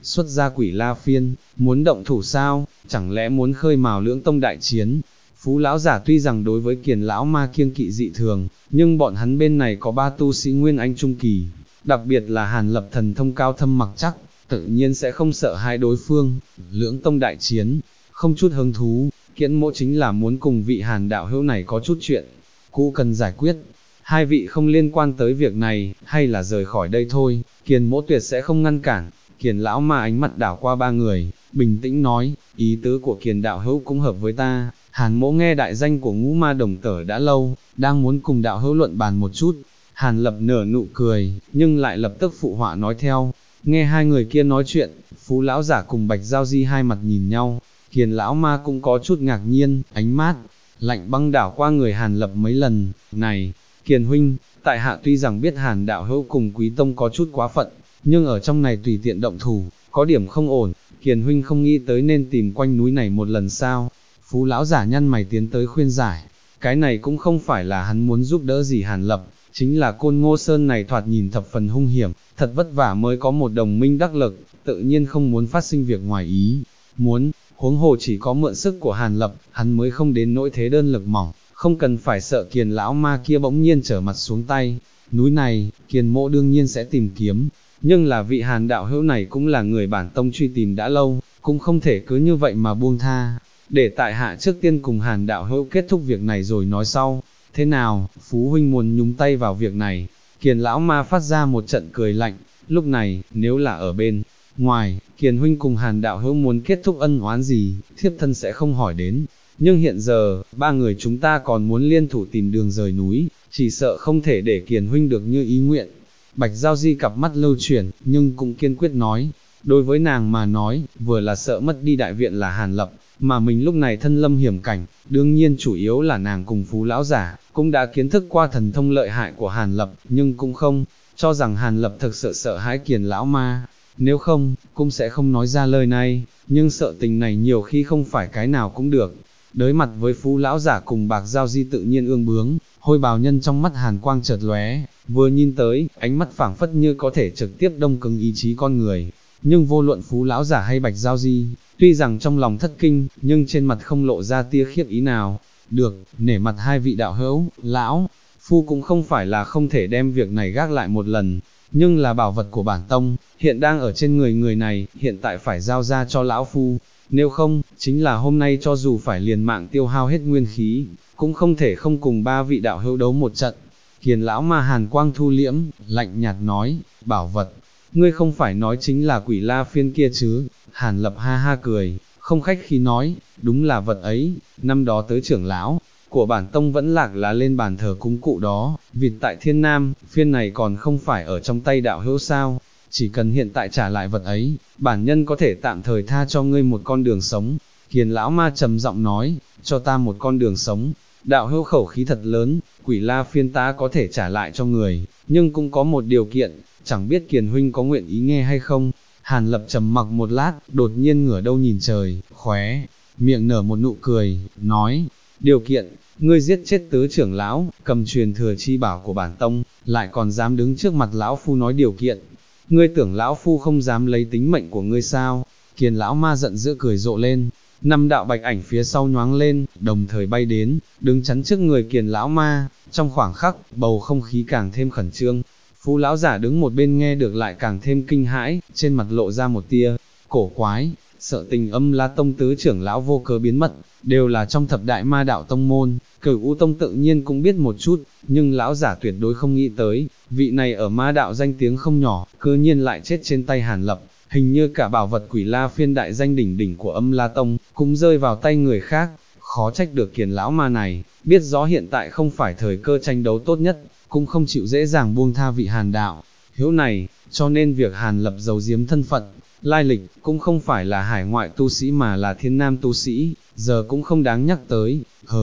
xuất ra Quỷ La Phiên, muốn động thủ sao, chẳng lẽ muốn khơi mào lưỡng tông đại chiến. Phú lão giả tuy rằng đối với Kiền lão ma kiêng kỵ dị thường, nhưng bọn hắn bên này có 3 tu sĩ Nguyên Anh Trung Kỳ, đặc biệt là Hàn Lập thần thông cao thâm mặc chắc, tự nhiên sẽ không sợ hai đối phương. Lưỡng tông đại chiến, không chút hứng thú, Kiễn Mỗ chính là muốn cùng vị Hàn đạo hữu này có chút chuyện cũ cần giải quyết. Hai vị không liên quan tới việc này, hay là rời khỏi đây thôi, Kiền Mỗ tuyệt sẽ không ngăn cản. Kiền lão ma ánh mặt đảo qua 3 người, bình tĩnh nói, ý tứ của Kiền đạo hữu cũng hợp với ta. Hàn Mỗ nghe đại danh của Ngũ Ma Đồng Tở đã lâu, đang muốn cùng đạo hữu luận bàn một chút. Hàn Lập nở nụ cười, nhưng lại lập tức phụ họa nói theo. Nghe hai người kia nói chuyện, Phú lão giả cùng Bạch Giao Di hai mặt nhìn nhau, Kiền lão ma cũng có chút ngạc nhiên, ánh mắt lạnh băng đảo qua người Hàn Lập mấy lần. Này, Kiền huynh, tại hạ tuy rằng biết Hàn đạo hữu cùng Quý tông có chút quá phận, nhưng ở trong này tùy tiện động thủ, có điểm không ổn, Kiền huynh không nghĩ tới nên tìm quanh núi này một lần sao? Phú lão giả nhăn mày tiến tới khuyên giải, cái này cũng không phải là hắn muốn giúp đỡ gì Hàn Lập, chính là Côn Ngô Sơn này thoạt nhìn thập phần hung hiểm, thật vất vả mới có một đồng minh đắc lực, tự nhiên không muốn phát sinh việc ngoài ý muốn, huống hồ chỉ có mượn sức của Hàn Lập, hắn mới không đến nỗi thế đơn lực mỏng, không cần phải sợ Kiền lão ma kia bỗng nhiên trở mặt xuống tay. Núi này, Kiền Mỗ đương nhiên sẽ tìm kiếm, nhưng là vị Hàn đạo hữu này cũng là người bản tông truy tìm đã lâu, cũng không thể cứ như vậy mà buông tha. Để tại hạ trước tiên cùng Hàn đạo hữu kết thúc việc này rồi nói sau. Thế nào, Phú huynh muốn nhúng tay vào việc này? Kiền lão ma phát ra một trận cười lạnh, lúc này, nếu là ở bên ngoài, Kiền huynh cùng Hàn đạo hữu muốn kết thúc ân oán gì, thiếp thân sẽ không hỏi đến. Nhưng hiện giờ, 3 người chúng ta còn muốn liên thủ tìm đường rời núi, chỉ sợ không thể để Kiền huynh được như ý nguyện. Bạch Giao Di cặp mắt lưu chuyển, nhưng cũng kiên quyết nói, đối với nàng mà nói, vừa là sợ mất đi đại viện là Hàn Lập, mà mình lúc này thân lâm hiểm cảnh, đương nhiên chủ yếu là nàng cùng Phú lão giả, cũng đã kiến thức qua thần thông lợi hại của Hàn Lập, nhưng cũng không cho rằng Hàn Lập thực sự sợ hãi Kiền lão ma, nếu không, cũng sẽ không nói ra lời này, nhưng sợ tình này nhiều khi không phải cái nào cũng được. Đối mặt với Phú lão giả cùng Bạc Giao Di tự nhiên ương bướng, Hôi bào nhân trong mắt hàn quang chợt lóe, vừa nhìn tới, ánh mắt phảng phất như có thể trực tiếp đông cứng ý chí con người. Nhưng vô luận Phú lão giả hay Bạch Giao Di, tuy rằng trong lòng thất kinh, nhưng trên mặt không lộ ra tia khiếp ý nào. Được, nể mặt hai vị đạo hữu, lão Phu cũng không phải là không thể đem việc này gác lại một lần, nhưng là bảo vật của bản tông, hiện đang ở trên người này, hiện tại phải giao ra cho lão Phu. Nếu không, chính là hôm nay cho dù phải liền mạng tiêu hao hết nguyên khí, cũng không thể không cùng 3 vị đạo hữu đấu một trận. Kiền lão ma hàn quang thu liễm, lạnh nhạt nói, bảo vật, ngươi không phải nói chính là Quỷ La Phiên kia chứ? Hàn Lập ha ha cười, không khách khí nói, đúng là vật ấy, năm đó tới trưởng lão của bản tông vẫn lạc là lên bàn thờ cúng cụ đó, vịt tại Thiên Nam, phiên này còn không phải ở trong tay đạo hữu sao? Chỉ cần hiện tại trả lại vật ấy, bản nhân có thể tạm thời tha cho ngươi một con đường sống. Kiền lão ma trầm giọng nói, cho ta một con đường sống. Đạo hữu khẩu khí thật lớn, Quỷ La Phiên ta có thể trả lại cho người, nhưng cũng có một điều kiện, chẳng biết Kiền huynh có nguyện ý nghe hay không. Hàn Lập trầm mặc một lát, đột nhiên ngửa đầu nhìn trời, khóe miệng nở một nụ cười, nói, điều kiện, ngươi giết chết tứ trưởng lão, cầm truyền thừa chi bảo của bản tông, lại còn dám đứng trước mặt lão phu nói điều kiện. Ngươi tưởng lão phu không dám lấy tính mệnh của ngươi sao? Kiền lão ma giận dữ cười rộ lên, 5 đạo bạch ảnh phía sau nhoáng lên, đồng thời bay đến, đứng chắn trước người Kiền lão ma. Trong khoảng khắc, bầu không khí càng thêm khẩn trương. Phú lão giả đứng một bên nghe được lại càng thêm kinh hãi, trên mặt lộ ra một tia cổ quái, sợ tình Âm La tông tứ trưởng lão vô cớ biến mất, đều là trong thập đại ma đạo tông môn. Cửu U tông tự nhiên cũng biết một chút, nhưng lão giả tuyệt đối không nghĩ tới, vị này ở ma đạo danh tiếng không nhỏ, cư nhiên lại chết trên tay Hàn Lập. Hình như cả bảo vật Quỷ La Phiên đại danh đỉnh đỉnh của Âm La tông cũng rơi vào tay người khác. Khó trách được Kiền lão ma này, biết rõ hiện tại không phải thời cơ tranh đấu tốt nhất, cũng không chịu dễ dàng buông tha vị Hàn đạo hữu này, cho nên việc Hàn Lập giấu giếm thân phận, lai lịch, cũng không phải là hải ngoại tu sĩ mà là Thiên Nam tu sĩ, giờ cũng không đáng nhắc tới.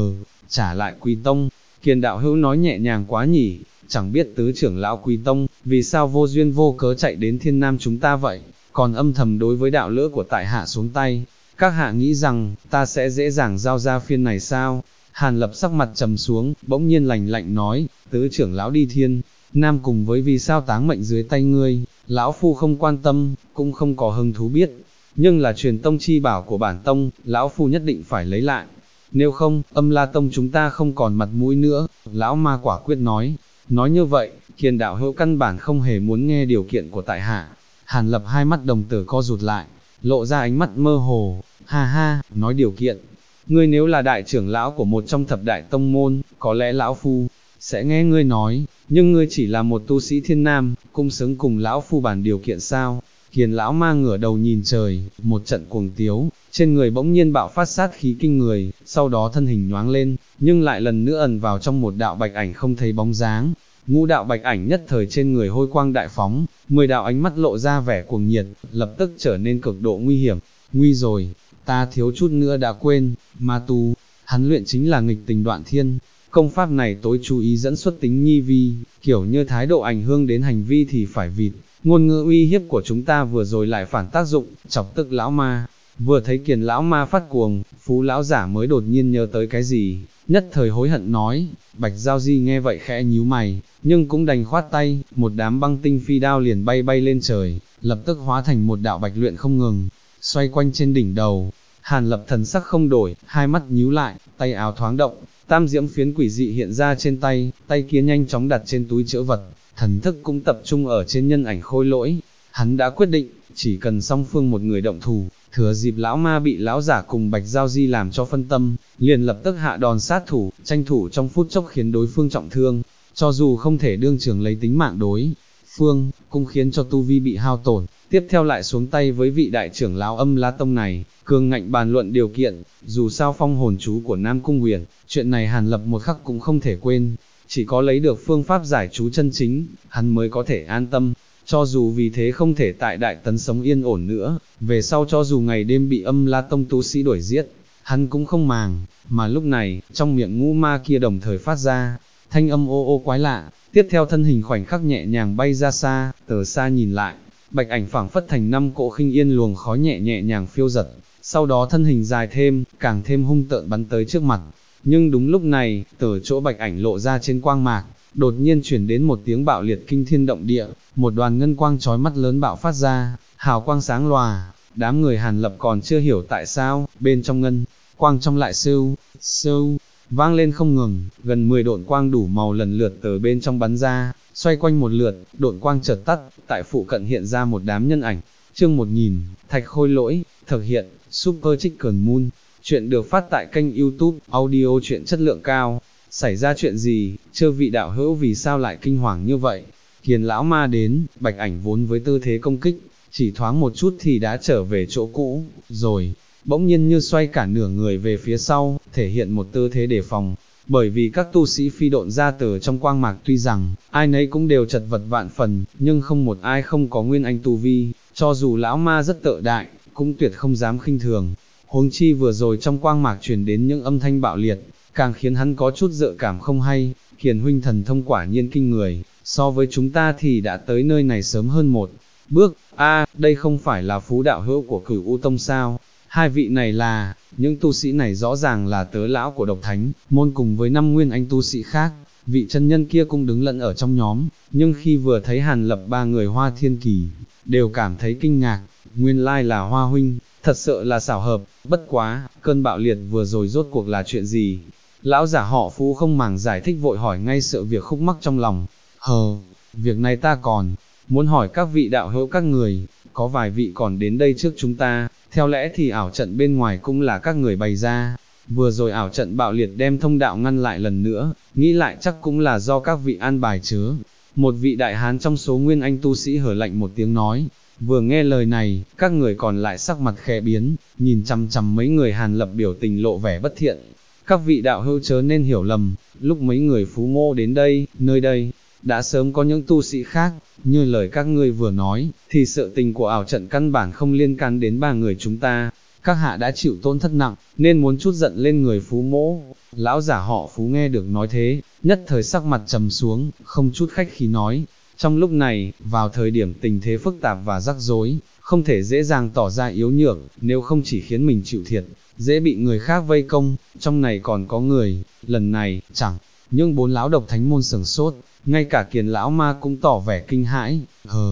Trả lại Quý tông, Kiền đạo hữu nói nhẹ nhàng quá nhỉ, chẳng biết tứ trưởng lão Quý tông, vì sao vô duyên vô cớ chạy đến Thiên Nam chúng ta vậy, còn âm thầm đối với đạo lữ của tại hạ xuống tay. Các hạ nghĩ rằng, ta sẽ dễ dàng giao ra phiên này sao? Hàn Lập sắc mặt trầm xuống, bỗng nhiên lạnh lạnh nói, tứ trưởng lão đi Thiên Nam cùng với vì sao táng mệnh dưới tay ngươi, lão phu không quan tâm, cũng không có hứng thú biết, nhưng là truyền tông chi bảo của bản tông, lão phu nhất định phải lấy lại. Nếu không, Âm La Tông chúng ta không còn mặt mũi nữa, lão ma quả quyết nói. Nói như vậy, Kiền đạo hữu căn bản không hề muốn nghe điều kiện của tại hạ. Hàn Lập hai mắt đồng tử co rụt lại, lộ ra ánh mắt mơ hồ, ha ha, nói điều kiện. Ngươi nếu là đại trưởng lão của một trong thập đại tông môn, có lẽ lão phu sẽ nghe ngươi nói, nhưng ngươi chỉ là một tu sĩ thiên nam, cũng xứng cùng lão phu bàn điều kiện sao? Kiền lão ma ngửa đầu nhìn trời, một trận cuồng tiếu, trên người bỗng nhiên bạo phát sát khí kinh người, sau đó thân hình nhoáng lên, nhưng lại lần nữa ẩn vào trong một đạo bạch ảnh không thấy bóng dáng. Ngũ đạo bạch ảnh nhất thời trên người hôi quang đại phóng, 10 đạo ánh mắt lộ ra vẻ cuồng nhiệt, lập tức trở nên cực độ nguy hiểm. Nguy rồi, ta thiếu chút nữa đã quên, ma tu, hắn luyện chính là nghịch tình đoạn thiên. Công pháp này tối chú ý dẫn xuất tính nhi vi, kiểu như thái độ ảnh hưởng đến hành vi thì phải vịt. Ngôn ngữ uy hiếp của chúng ta vừa rồi lại phản tác dụng, chọc tức lão ma. Vừa thấy Kiền lão ma phát cuồng, Phú lão giả mới đột nhiên nhớ tới cái gì, nhất thời hối hận nói. Bạch Giao Di nghe vậy khẽ nhíu mày, nhưng cũng đành khoát tay, một đám băng tinh phi đao liền bay bay lên trời, lập tức hóa thành một đạo bạch luyện không ngừng, xoay quanh trên đỉnh đầu. Hàn Lập thần sắc không đổi, hai mắt nhíu lại, tay áo thoáng động, tam diễm phiến quỷ dị hiện ra trên tay, tay kia nhanh chóng đặt trên túi trữ vật, thần thức cũng tập trung ở trên nhân ảnh Khôi Lỗi. Hắn đã quyết định, chỉ cần song phương một người động thủ, thừa dịp lão ma bị lão giả cùng Bạch Giao Di làm cho phân tâm, liền lập tức hạ đòn sát thủ, tranh thủ trong phút chốc khiến đối phương trọng thương, cho dù không thể đương trường lấy tính mạng đối phương, cũng khiến cho tu vi bị hao tổn. Tiếp theo lại xuống tay với vị đại trưởng lão Âm La Tông này, cường ngạnh bàn luận điều kiện. Dù sao phong hồn chú của Nam Cung Uyển, chuyện này Hàn Lập một khắc cũng không thể quên, chỉ có lấy được phương pháp giải chú chân chính, hắn mới có thể an tâm. Cho dù vì thế không thể tại Đại Tấn sống yên ổn nữa, về sau cho dù ngày đêm bị Âm La Tông tu sĩ đuổi giết, hắn cũng không màng. Mà lúc này, trong miệng ngũ ma kia đồng thời phát ra thanh âm ô ô quái lạ, tiếp theo thân hình khoảnh khắc nhẹ nhàng bay ra xa, từ xa nhìn lại, bạch ảnh phảng phất thành 5 cỗ khinh yên luồng khói nhẹ nhàng phiêu giật, sau đó thân hình dài thêm, càng thêm hung tợn bắn tới trước mặt. Nhưng đúng lúc này, từ chỗ bạch ảnh lộ ra trên quang mạc, đột nhiên chuyển đến một tiếng bạo liệt kinh thiên động địa, một đoàn ngân quang chói mắt lớn bạo phát ra, hào quang sáng lòa. Đám người Hàn Lập còn chưa hiểu tại sao, bên trong ngân quang trong lại sưu vang lên không ngừng, gần 10 độn quang đủ màu lần lượt từ bên trong bắn ra, xoay quanh một lượt, độn quang chợt tắt, tại phụ cận hiện ra một đám nhân ảnh. Chương 1000, Thạch Khôi Lỗi, thực hiện, Super Chicken Moon. Chuyện được phát tại kênh YouTube, audio truyện chất lượng cao. Xảy ra chuyện gì, chư vị đạo hữu vì sao lại kinh hoàng như vậy? Kiền lão ma đến, bạch ảnh vốn với tư thế công kích, chỉ thoáng một chút thì đã trở về chỗ cũ, rồi, bỗng nhiên như xoay cả nửa người về phía sau, thể hiện một tư thế đề phòng. Bởi vì các tu sĩ phi độn ra từ trong quang mạc tuy rằng, ai nấy cũng đều chật vật vạn phần, nhưng không một ai không có nguyên anh tu vi, cho dù lão ma rất tự đại, cũng tuyệt không dám khinh thường. Huống chi vừa rồi trong quang mạc truyền đến những âm thanh bạo liệt, càng khiến hắn có chút dự cảm không hay. Kiền huynh thần thông quả nhiên kinh người, so với chúng ta thì đã tới nơi này sớm hơn một bước. Đây không phải là Phú đạo hữu của Cửu U Tông sao? Hai vị này là, những tu sĩ này rõ ràng là tớ lão của Độc Thánh môn cùng với 5 nguyên anh tu sĩ khác. Vị chân nhân kia cũng đứng lẫn ở trong nhóm, nhưng khi vừa thấy Hàn Lập 3 người Hoa Thiên Kỳ, đều cảm thấy kinh ngạc. Nguyên lai là Hoa huynh, thật sự là xảo hợp. Bất quá, cơn bạo liệt vừa rồi rốt cuộc là chuyện gì? Lão giả họ Phú không màng giải thích vội hỏi ngay sợ việc khúc mắc trong lòng. Việc này ta còn muốn hỏi các vị đạo hữu các người, có vài vị còn đến đây trước chúng ta, theo lẽ thì ảo trận bên ngoài cũng là các người bày ra. Vừa rồi ảo trận bạo liệt đem thông đạo ngăn lại lần nữa, nghĩ lại chắc cũng là do các vị an bài chứ. Một vị đại hán trong số nguyên anh tu sĩ hở lạnh một tiếng nói. Vừa nghe lời này, các người còn lại sắc mặt khẽ biến, nhìn chằm chằm mấy người Hàn Lập biểu tình lộ vẻ bất thiện. Các vị đạo hữu chớ nên hiểu lầm, lúc mấy người Phú Mô đến đây, nơi đây, đã sớm có những tu sĩ khác, như lời các ngươi vừa nói, thì sự tình của ảo trận căn bản không liên can đến 3 người chúng ta. Các hạ đã chịu tổn thất nặng, nên muốn chút giận lên người Phú Mỗ. Lão giả họ Phú nghe được nói thế, nhất thời sắc mặt trầm xuống, không chút khách khí nói. Trong lúc này, vào thời điểm tình thế phức tạp và rắc rối, không thể dễ dàng tỏ ra yếu nhược, nếu không chỉ khiến mình chịu thiệt, dễ bị người khác vây công. Trong này còn có người, lần này, chẳng nhưng 4 lão Độc Thánh môn sửng sốt, ngay cả Kiền lão ma cũng tỏ vẻ kinh hãi.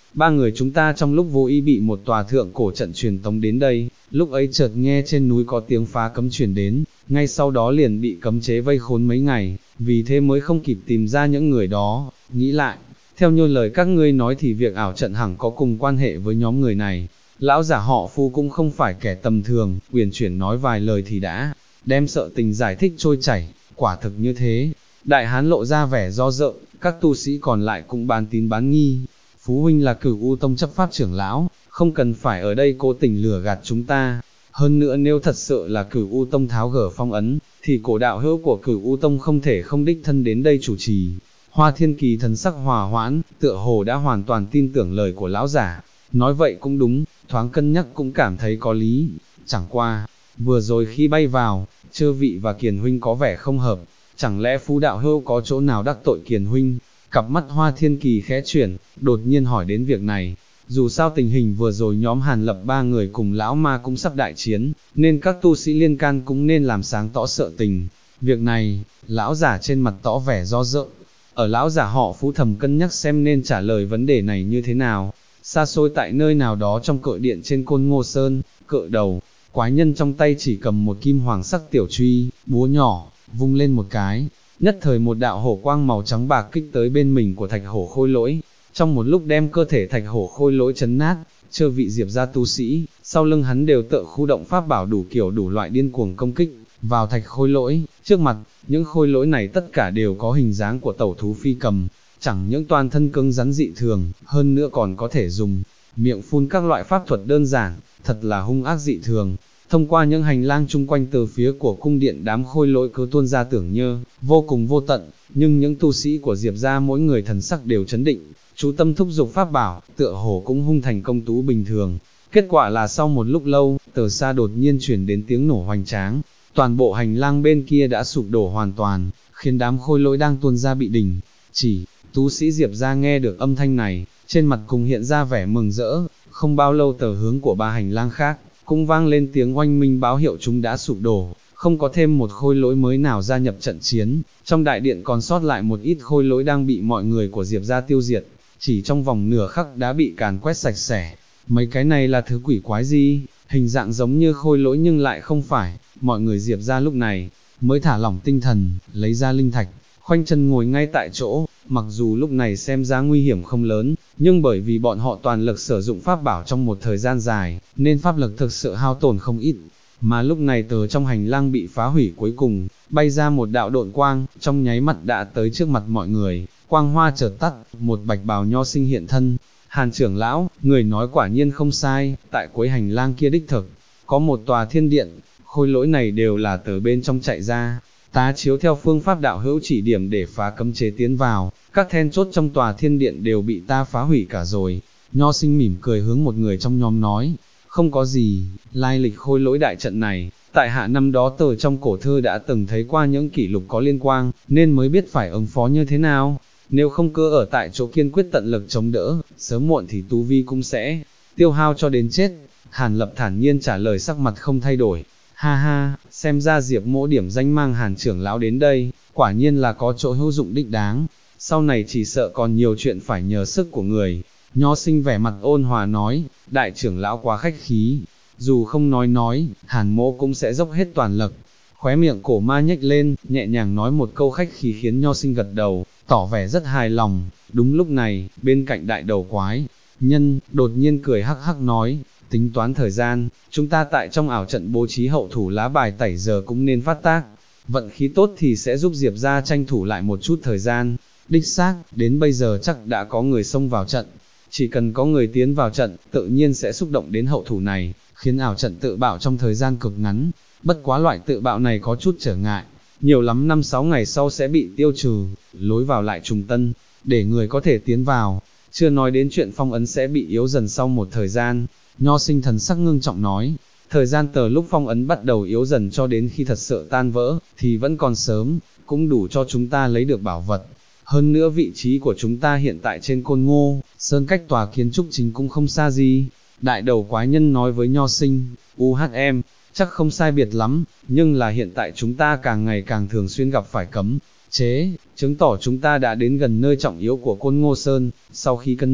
ba người chúng ta trong lúc vô ý bị một tòa thượng cổ trận truyền tống đến đây, lúc ấy chợt nghe trên núi có tiếng phá cấm truyền đến, ngay sau đó liền bị cấm chế vây khốn mấy ngày, vì thế mới không kịp tìm ra những người đó. Nghĩ lại, theo như lời các ngươi nói thì việc ảo trận hẳn có cùng quan hệ với nhóm người này. Lão giả họ Phu cũng không phải kẻ tầm thường, uyển chuyển nói vài lời thì đã đem sự tình giải thích trôi chảy, quả thực như thế. Đại hán lộ ra vẻ do dự, các tu sĩ còn lại cũng bán tín bán nghi. Phú huynh là Cửu U Tông chấp pháp trưởng lão, không cần phải ở đây cố tình lừa gạt chúng ta. Hơn nữa nếu thật sự là Cửu U Tông tháo gỡ phong ấn, thì cổ đạo hữu của Cửu U Tông không thể không đích thân đến đây chủ trì. Hoa Thiên Kỳ thần sắc hòa hoãn, tựa hồ đã hoàn toàn tin tưởng lời của lão giả. Nói vậy cũng đúng, thoáng cân nhắc cũng cảm thấy có lý. Chẳng qua, vừa rồi khi bay vào, Chơ Vị và Kiền huynh có vẻ không hợp, chẳng lẽ Phú đạo hữu có chỗ nào đắc tội Kiền huynh? Cặp mắt Hoa Thiên Kỳ khẽ chuyển, đột nhiên hỏi đến việc này. Dù sao tình hình vừa rồi nhóm Hàn Lập ba người cùng lão ma cũng sắp đại chiến, nên các tu sĩ liên can cũng nên làm sáng tỏ sự tình. Việc này, lão giả trên mặt tỏ vẻ do dự. Ở lão giả họ Phú thầm cân nhắc xem nên trả lời vấn đề này như thế nào. Xa xôi tại nơi nào đó trong cự điện trên Côn Ngô Sơn, cự đầu, quái nhân trong tay chỉ cầm một kim hoàng sắc tiểu truy, búa nhỏ, vung lên một cái, nhất thời một đạo hổ quang màu trắng bạc kích tới bên mình của Thạch Hổ Khôi Lỗi, trong một lúc đem cơ thể Thạch Hổ Khôi Lỗi chấn nát. Chơ Vị Diệp gia tu sĩ, sau lưng hắn đều tự khu động pháp bảo đủ kiểu đủ loại điên cuồng công kích vào Thạch Khôi Lỗi. Trước mặt, những khôi lỗi này tất cả đều có hình dáng của tẩu thú phi cầm, chẳng những toàn thân cứng rắn dị thường, hơn nữa còn có thể dùng miệng phun các loại pháp thuật đơn giản, thật là hung ác dị thường. Thông qua những hành lang chung quanh từ phía của cung điện, đám khôi lỗi cứ tuôn ra tưởng như vô cùng vô tận, nhưng những tu sĩ của Diệp gia mỗi người thần sắc đều chấn định, chú tâm thúc giục pháp bảo, tựa hồ cũng hung thành công tú bình thường. Kết quả là sau một lúc lâu, từ xa đột nhiên chuyển đến tiếng nổ hoành tráng, toàn bộ hành lang bên kia đã sụp đổ hoàn toàn, khiến đám khôi lỗi đang tuôn ra bị đình chỉ. Tu sĩ Diệp gia nghe được âm thanh này, trên mặt cùng hiện ra vẻ mừng rỡ. Không bao lâu tờ hướng của ba hành lang khác cũng vang lên tiếng oanh minh báo hiệu chúng đã sụp đổ, không có thêm một khôi lỗi mới nào gia nhập trận chiến. Trong đại điện còn sót lại một ít khôi lỗi đang bị mọi người của Diệp gia tiêu diệt, chỉ trong vòng nửa khắc đã bị càn quét sạch sẽ. Mấy cái này là thứ quỷ quái gì? Hình dạng giống như khôi lỗi nhưng lại không phải. Mọi người Diệp gia lúc này mới thả lỏng tinh thần, lấy ra linh thạch, khoanh chân ngồi ngay tại chỗ. Mặc dù lúc này xem ra nguy hiểm không lớn, nhưng bởi vì bọn họ toàn lực sử dụng pháp bảo trong một thời gian dài, nên pháp lực thực sự hao tổn không ít. Mà lúc này từ trong hành lang bị phá hủy cuối cùng, bay ra một đạo độn quang, trong nháy mắt đã tới trước mặt mọi người. Quang hoa chợt tắt, một bạch bào nho sinh hiện thân. Hàn trưởng lão, người nói quả nhiên không sai, tại cuối hành lang kia đích thực có một tòa thiên điện, khôi lỗi này đều là từ bên trong chạy ra. Ta chiếu theo phương pháp đạo hữu chỉ điểm để phá cấm chế tiến vào, các then chốt trong tòa thiên điện đều bị ta phá hủy cả rồi. Nho sinh mỉm cười hướng một người trong nhóm nói, không có gì, lai lịch khôi lỗi đại trận này, tại hạ năm đó từ trong cổ thư đã từng thấy qua những kỷ lục có liên quan, nên mới biết phải ứng phó như thế nào. Nếu không cứ ở tại chỗ kiên quyết tận lực chống đỡ, sớm muộn thì tu vi cũng sẽ tiêu hao cho đến chết. Hàn Lập thản nhiên trả lời, sắc mặt không thay đổi. Ha ha, xem ra Diệp mỗ điểm danh mang Hàn trưởng lão đến đây, quả nhiên là có chỗ hữu dụng đích đáng, sau này chỉ sợ còn nhiều chuyện phải nhờ sức của người. Nho sinh vẻ mặt ôn hòa nói, đại trưởng lão quá khách khí, dù không nói, Hàn mỗ cũng sẽ dốc hết toàn lực. Khóe miệng cổ ma nhếch lên, nhẹ nhàng nói một câu khách khí khiến nho sinh gật đầu, tỏ vẻ rất hài lòng. Đúng lúc này, bên cạnh đại đầu quái nhân, đột nhiên cười hắc hắc nói, tính toán thời gian, chúng ta tại trong ảo trận bố trí hậu thủ lá bài tẩy giờ cũng nên phát tác, vận khí tốt thì sẽ giúp Diệp gia tranh thủ lại một chút thời gian. Đích xác, đến bây giờ chắc đã có người xông vào trận, chỉ cần có người tiến vào trận, tự nhiên sẽ xúc động đến hậu thủ này, khiến ảo trận tự bạo trong thời gian cực ngắn. Bất quá loại tự bạo này có chút trở ngại, nhiều lắm 5-6 ngày sau sẽ bị tiêu trừ, lối vào lại trùng tân, để người có thể tiến vào, chưa nói đến chuyện phong ấn sẽ bị yếu dần sau một thời gian. Nho sinh thần sắc ngưng trọng nói, thời gian từ lúc phong ấn bắt đầu yếu dần cho đến khi thật sự tan vỡ, thì vẫn còn sớm, cũng đủ cho chúng ta lấy được bảo vật. Hơn nữa vị trí của chúng ta hiện tại trên Côn Ngô Sơn cách tòa kiến trúc chính cũng không xa gì. Đại đầu quái nhân nói với nho sinh, UHM, chắc không sai biệt lắm, nhưng là hiện tại chúng ta càng ngày càng thường xuyên gặp phải cấm chế, chứng tỏ chúng ta đã đến gần nơi trọng yếu của Côn Ngô Sơn. Sau khi cân nhắc,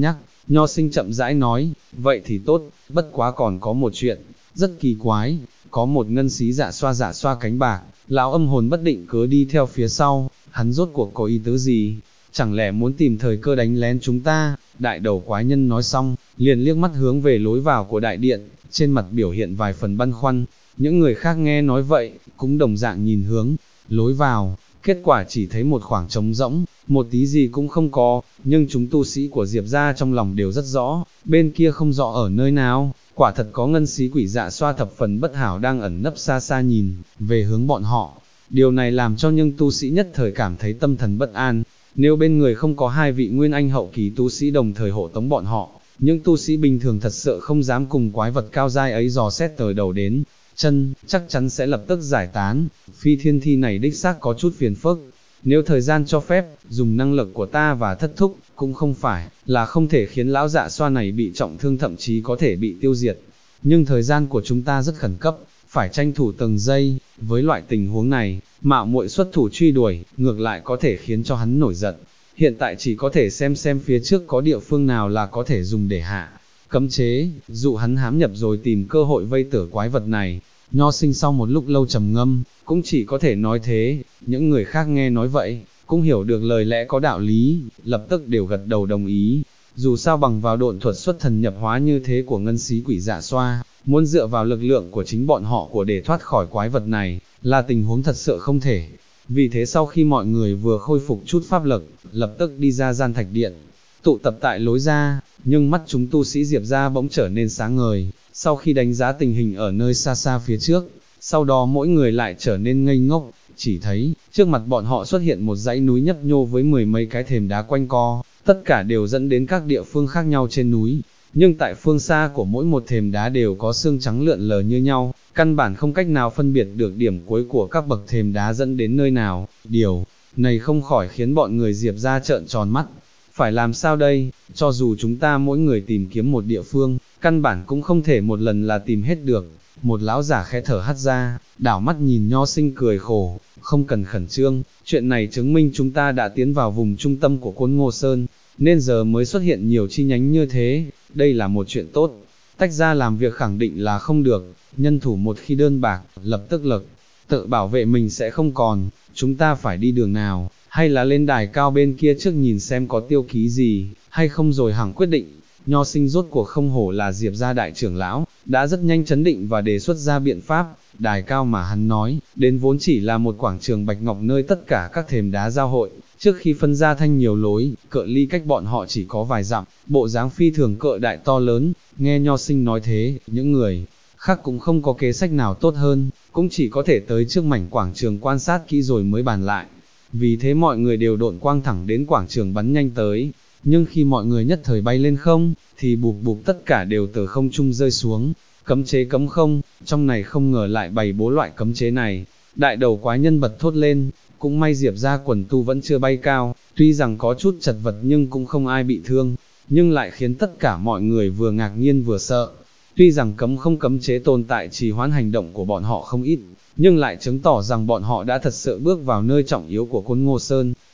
Nho sinh chậm rãi nói, vậy thì tốt, bất quá còn có một chuyện, rất kỳ quái, có một ngân sĩ dạ xoa cánh bạc, lão âm hồn bất định cứ đi theo phía sau, hắn rốt cuộc có ý tứ gì, chẳng lẽ muốn tìm thời cơ đánh lén chúng ta, đại đầu quái nhân nói xong, liền liếc mắt hướng về lối vào của đại điện, trên mặt biểu hiện vài phần băn khoăn, những người khác nghe nói vậy, cũng đồng dạng nhìn hướng, lối vào, kết quả chỉ thấy một khoảng trống rỗng, một tí gì cũng không có, nhưng chúng tu sĩ của Diệp gia trong lòng đều rất rõ, bên kia không rõ ở nơi nào, quả thật có ngân sĩ quỷ dạ xoa thập phần bất hảo đang ẩn nấp xa xa nhìn, về hướng bọn họ. Điều này làm cho những tu sĩ nhất thời cảm thấy tâm thần bất an, nếu bên người không có hai vị nguyên anh hậu kỳ tu sĩ đồng thời hộ tống bọn họ, những tu sĩ bình thường thật sự không dám cùng quái vật cao dai ấy dò xét từ đầu đến chân, chắc chắn sẽ lập tức giải tán. Phi thiên thi này đích xác có chút phiền phức, nếu thời gian cho phép, dùng năng lực của ta và thất thúc, cũng không phải là không thể khiến lão dạ xoa này bị trọng thương, thậm chí có thể bị tiêu diệt. Nhưng thời gian của chúng ta rất khẩn cấp, phải tranh thủ từng giây, với loại tình huống này, mạo muội xuất thủ truy đuổi, ngược lại có thể khiến cho hắn nổi giận. Hiện tại chỉ có thể xem phía trước có địa phương nào là có thể dùng để hạ cấm chế, dụ hắn hám nhập rồi tìm cơ hội vây tử quái vật này. Nho sinh sau một lúc lâu trầm ngâm, cũng chỉ có thể nói thế, những người khác nghe nói vậy, cũng hiểu được lời lẽ có đạo lý, lập tức đều gật đầu đồng ý. Dù sao bằng vào độn thuật xuất thần nhập hóa như thế của ngân sĩ quỷ dạ xoa, muốn dựa vào lực lượng của chính bọn họ để thoát khỏi quái vật này, là tình huống thật sự không thể. Vì thế sau khi mọi người vừa khôi phục chút pháp lực, lập tức đi ra gian thạch điện, tụ tập tại lối ra, nhưng mắt chúng tu sĩ Diệp gia bỗng trở nên sáng ngời, sau khi đánh giá tình hình ở nơi xa xa phía trước, sau đó mỗi người lại trở nên ngây ngốc, chỉ thấy, trước mặt bọn họ xuất hiện một dãy núi nhấp nhô với mười mấy cái thềm đá quanh co, tất cả đều dẫn đến các địa phương khác nhau trên núi, nhưng tại phương xa của mỗi một thềm đá đều có xương trắng lượn lờ như nhau, căn bản không cách nào phân biệt được điểm cuối của các bậc thềm đá dẫn đến nơi nào. Điều này không khỏi khiến bọn người Diệp gia trợn tròn mắt. Phải làm sao đây, cho dù chúng ta mỗi người tìm kiếm một địa phương, căn bản cũng không thể một lần là tìm hết được. Một lão giả khẽ thở hắt ra, đảo mắt nhìn Nho sinh cười khổ, không cần khẩn trương, chuyện này chứng minh chúng ta đã tiến vào vùng trung tâm của Côn Ngô Sơn, nên giờ mới xuất hiện nhiều chi nhánh như thế, đây là một chuyện tốt. Tách ra làm việc khẳng định là không được, nhân thủ một khi đơn bạc, lập tức lực, tự bảo vệ mình sẽ không còn, chúng ta phải đi đường nào, hay là lên đài cao bên kia trước nhìn xem có tiêu ký gì, hay không rồi hẳn quyết định. Nho sinh rốt cuộc không hổ là Diệp gia đại trưởng lão, đã rất nhanh chấn định và đề xuất ra biện pháp. Đài cao mà hắn nói, đến vốn chỉ là một quảng trường bạch ngọc nơi tất cả các thềm đá giao hội, trước khi phân ra thành nhiều lối, cự ly cách bọn họ chỉ có vài dặm, bộ dáng phi thường cự đại to lớn. Nghe Nho sinh nói thế, những người khác cũng không có kế sách nào tốt hơn, cũng chỉ có thể tới trước mảnh quảng trường quan sát kỹ rồi mới bàn lại. Vì thế mọi người đều độn quang thẳng đến quảng trường bắn nhanh tới, nhưng khi mọi người nhất thời bay lên không, thì bụp bụp tất cả đều từ không trung rơi xuống. Cấm chế cấm không, trong này không ngờ lại bày bố loại cấm chế này. Đại đầu quái nhân bật thốt lên, cũng may Diệp gia quần tu vẫn chưa bay cao, tuy rằng có chút chật vật nhưng cũng không ai bị thương, nhưng lại khiến tất cả mọi người vừa ngạc nhiên vừa sợ. Tuy rằng cấm không cấm chế tồn tại trì hoãn hành động của bọn họ không ít, nhưng lại chứng tỏ rằng bọn họ đã thật sự bước vào nơi trọng yếu của Côn Ngô Sơn.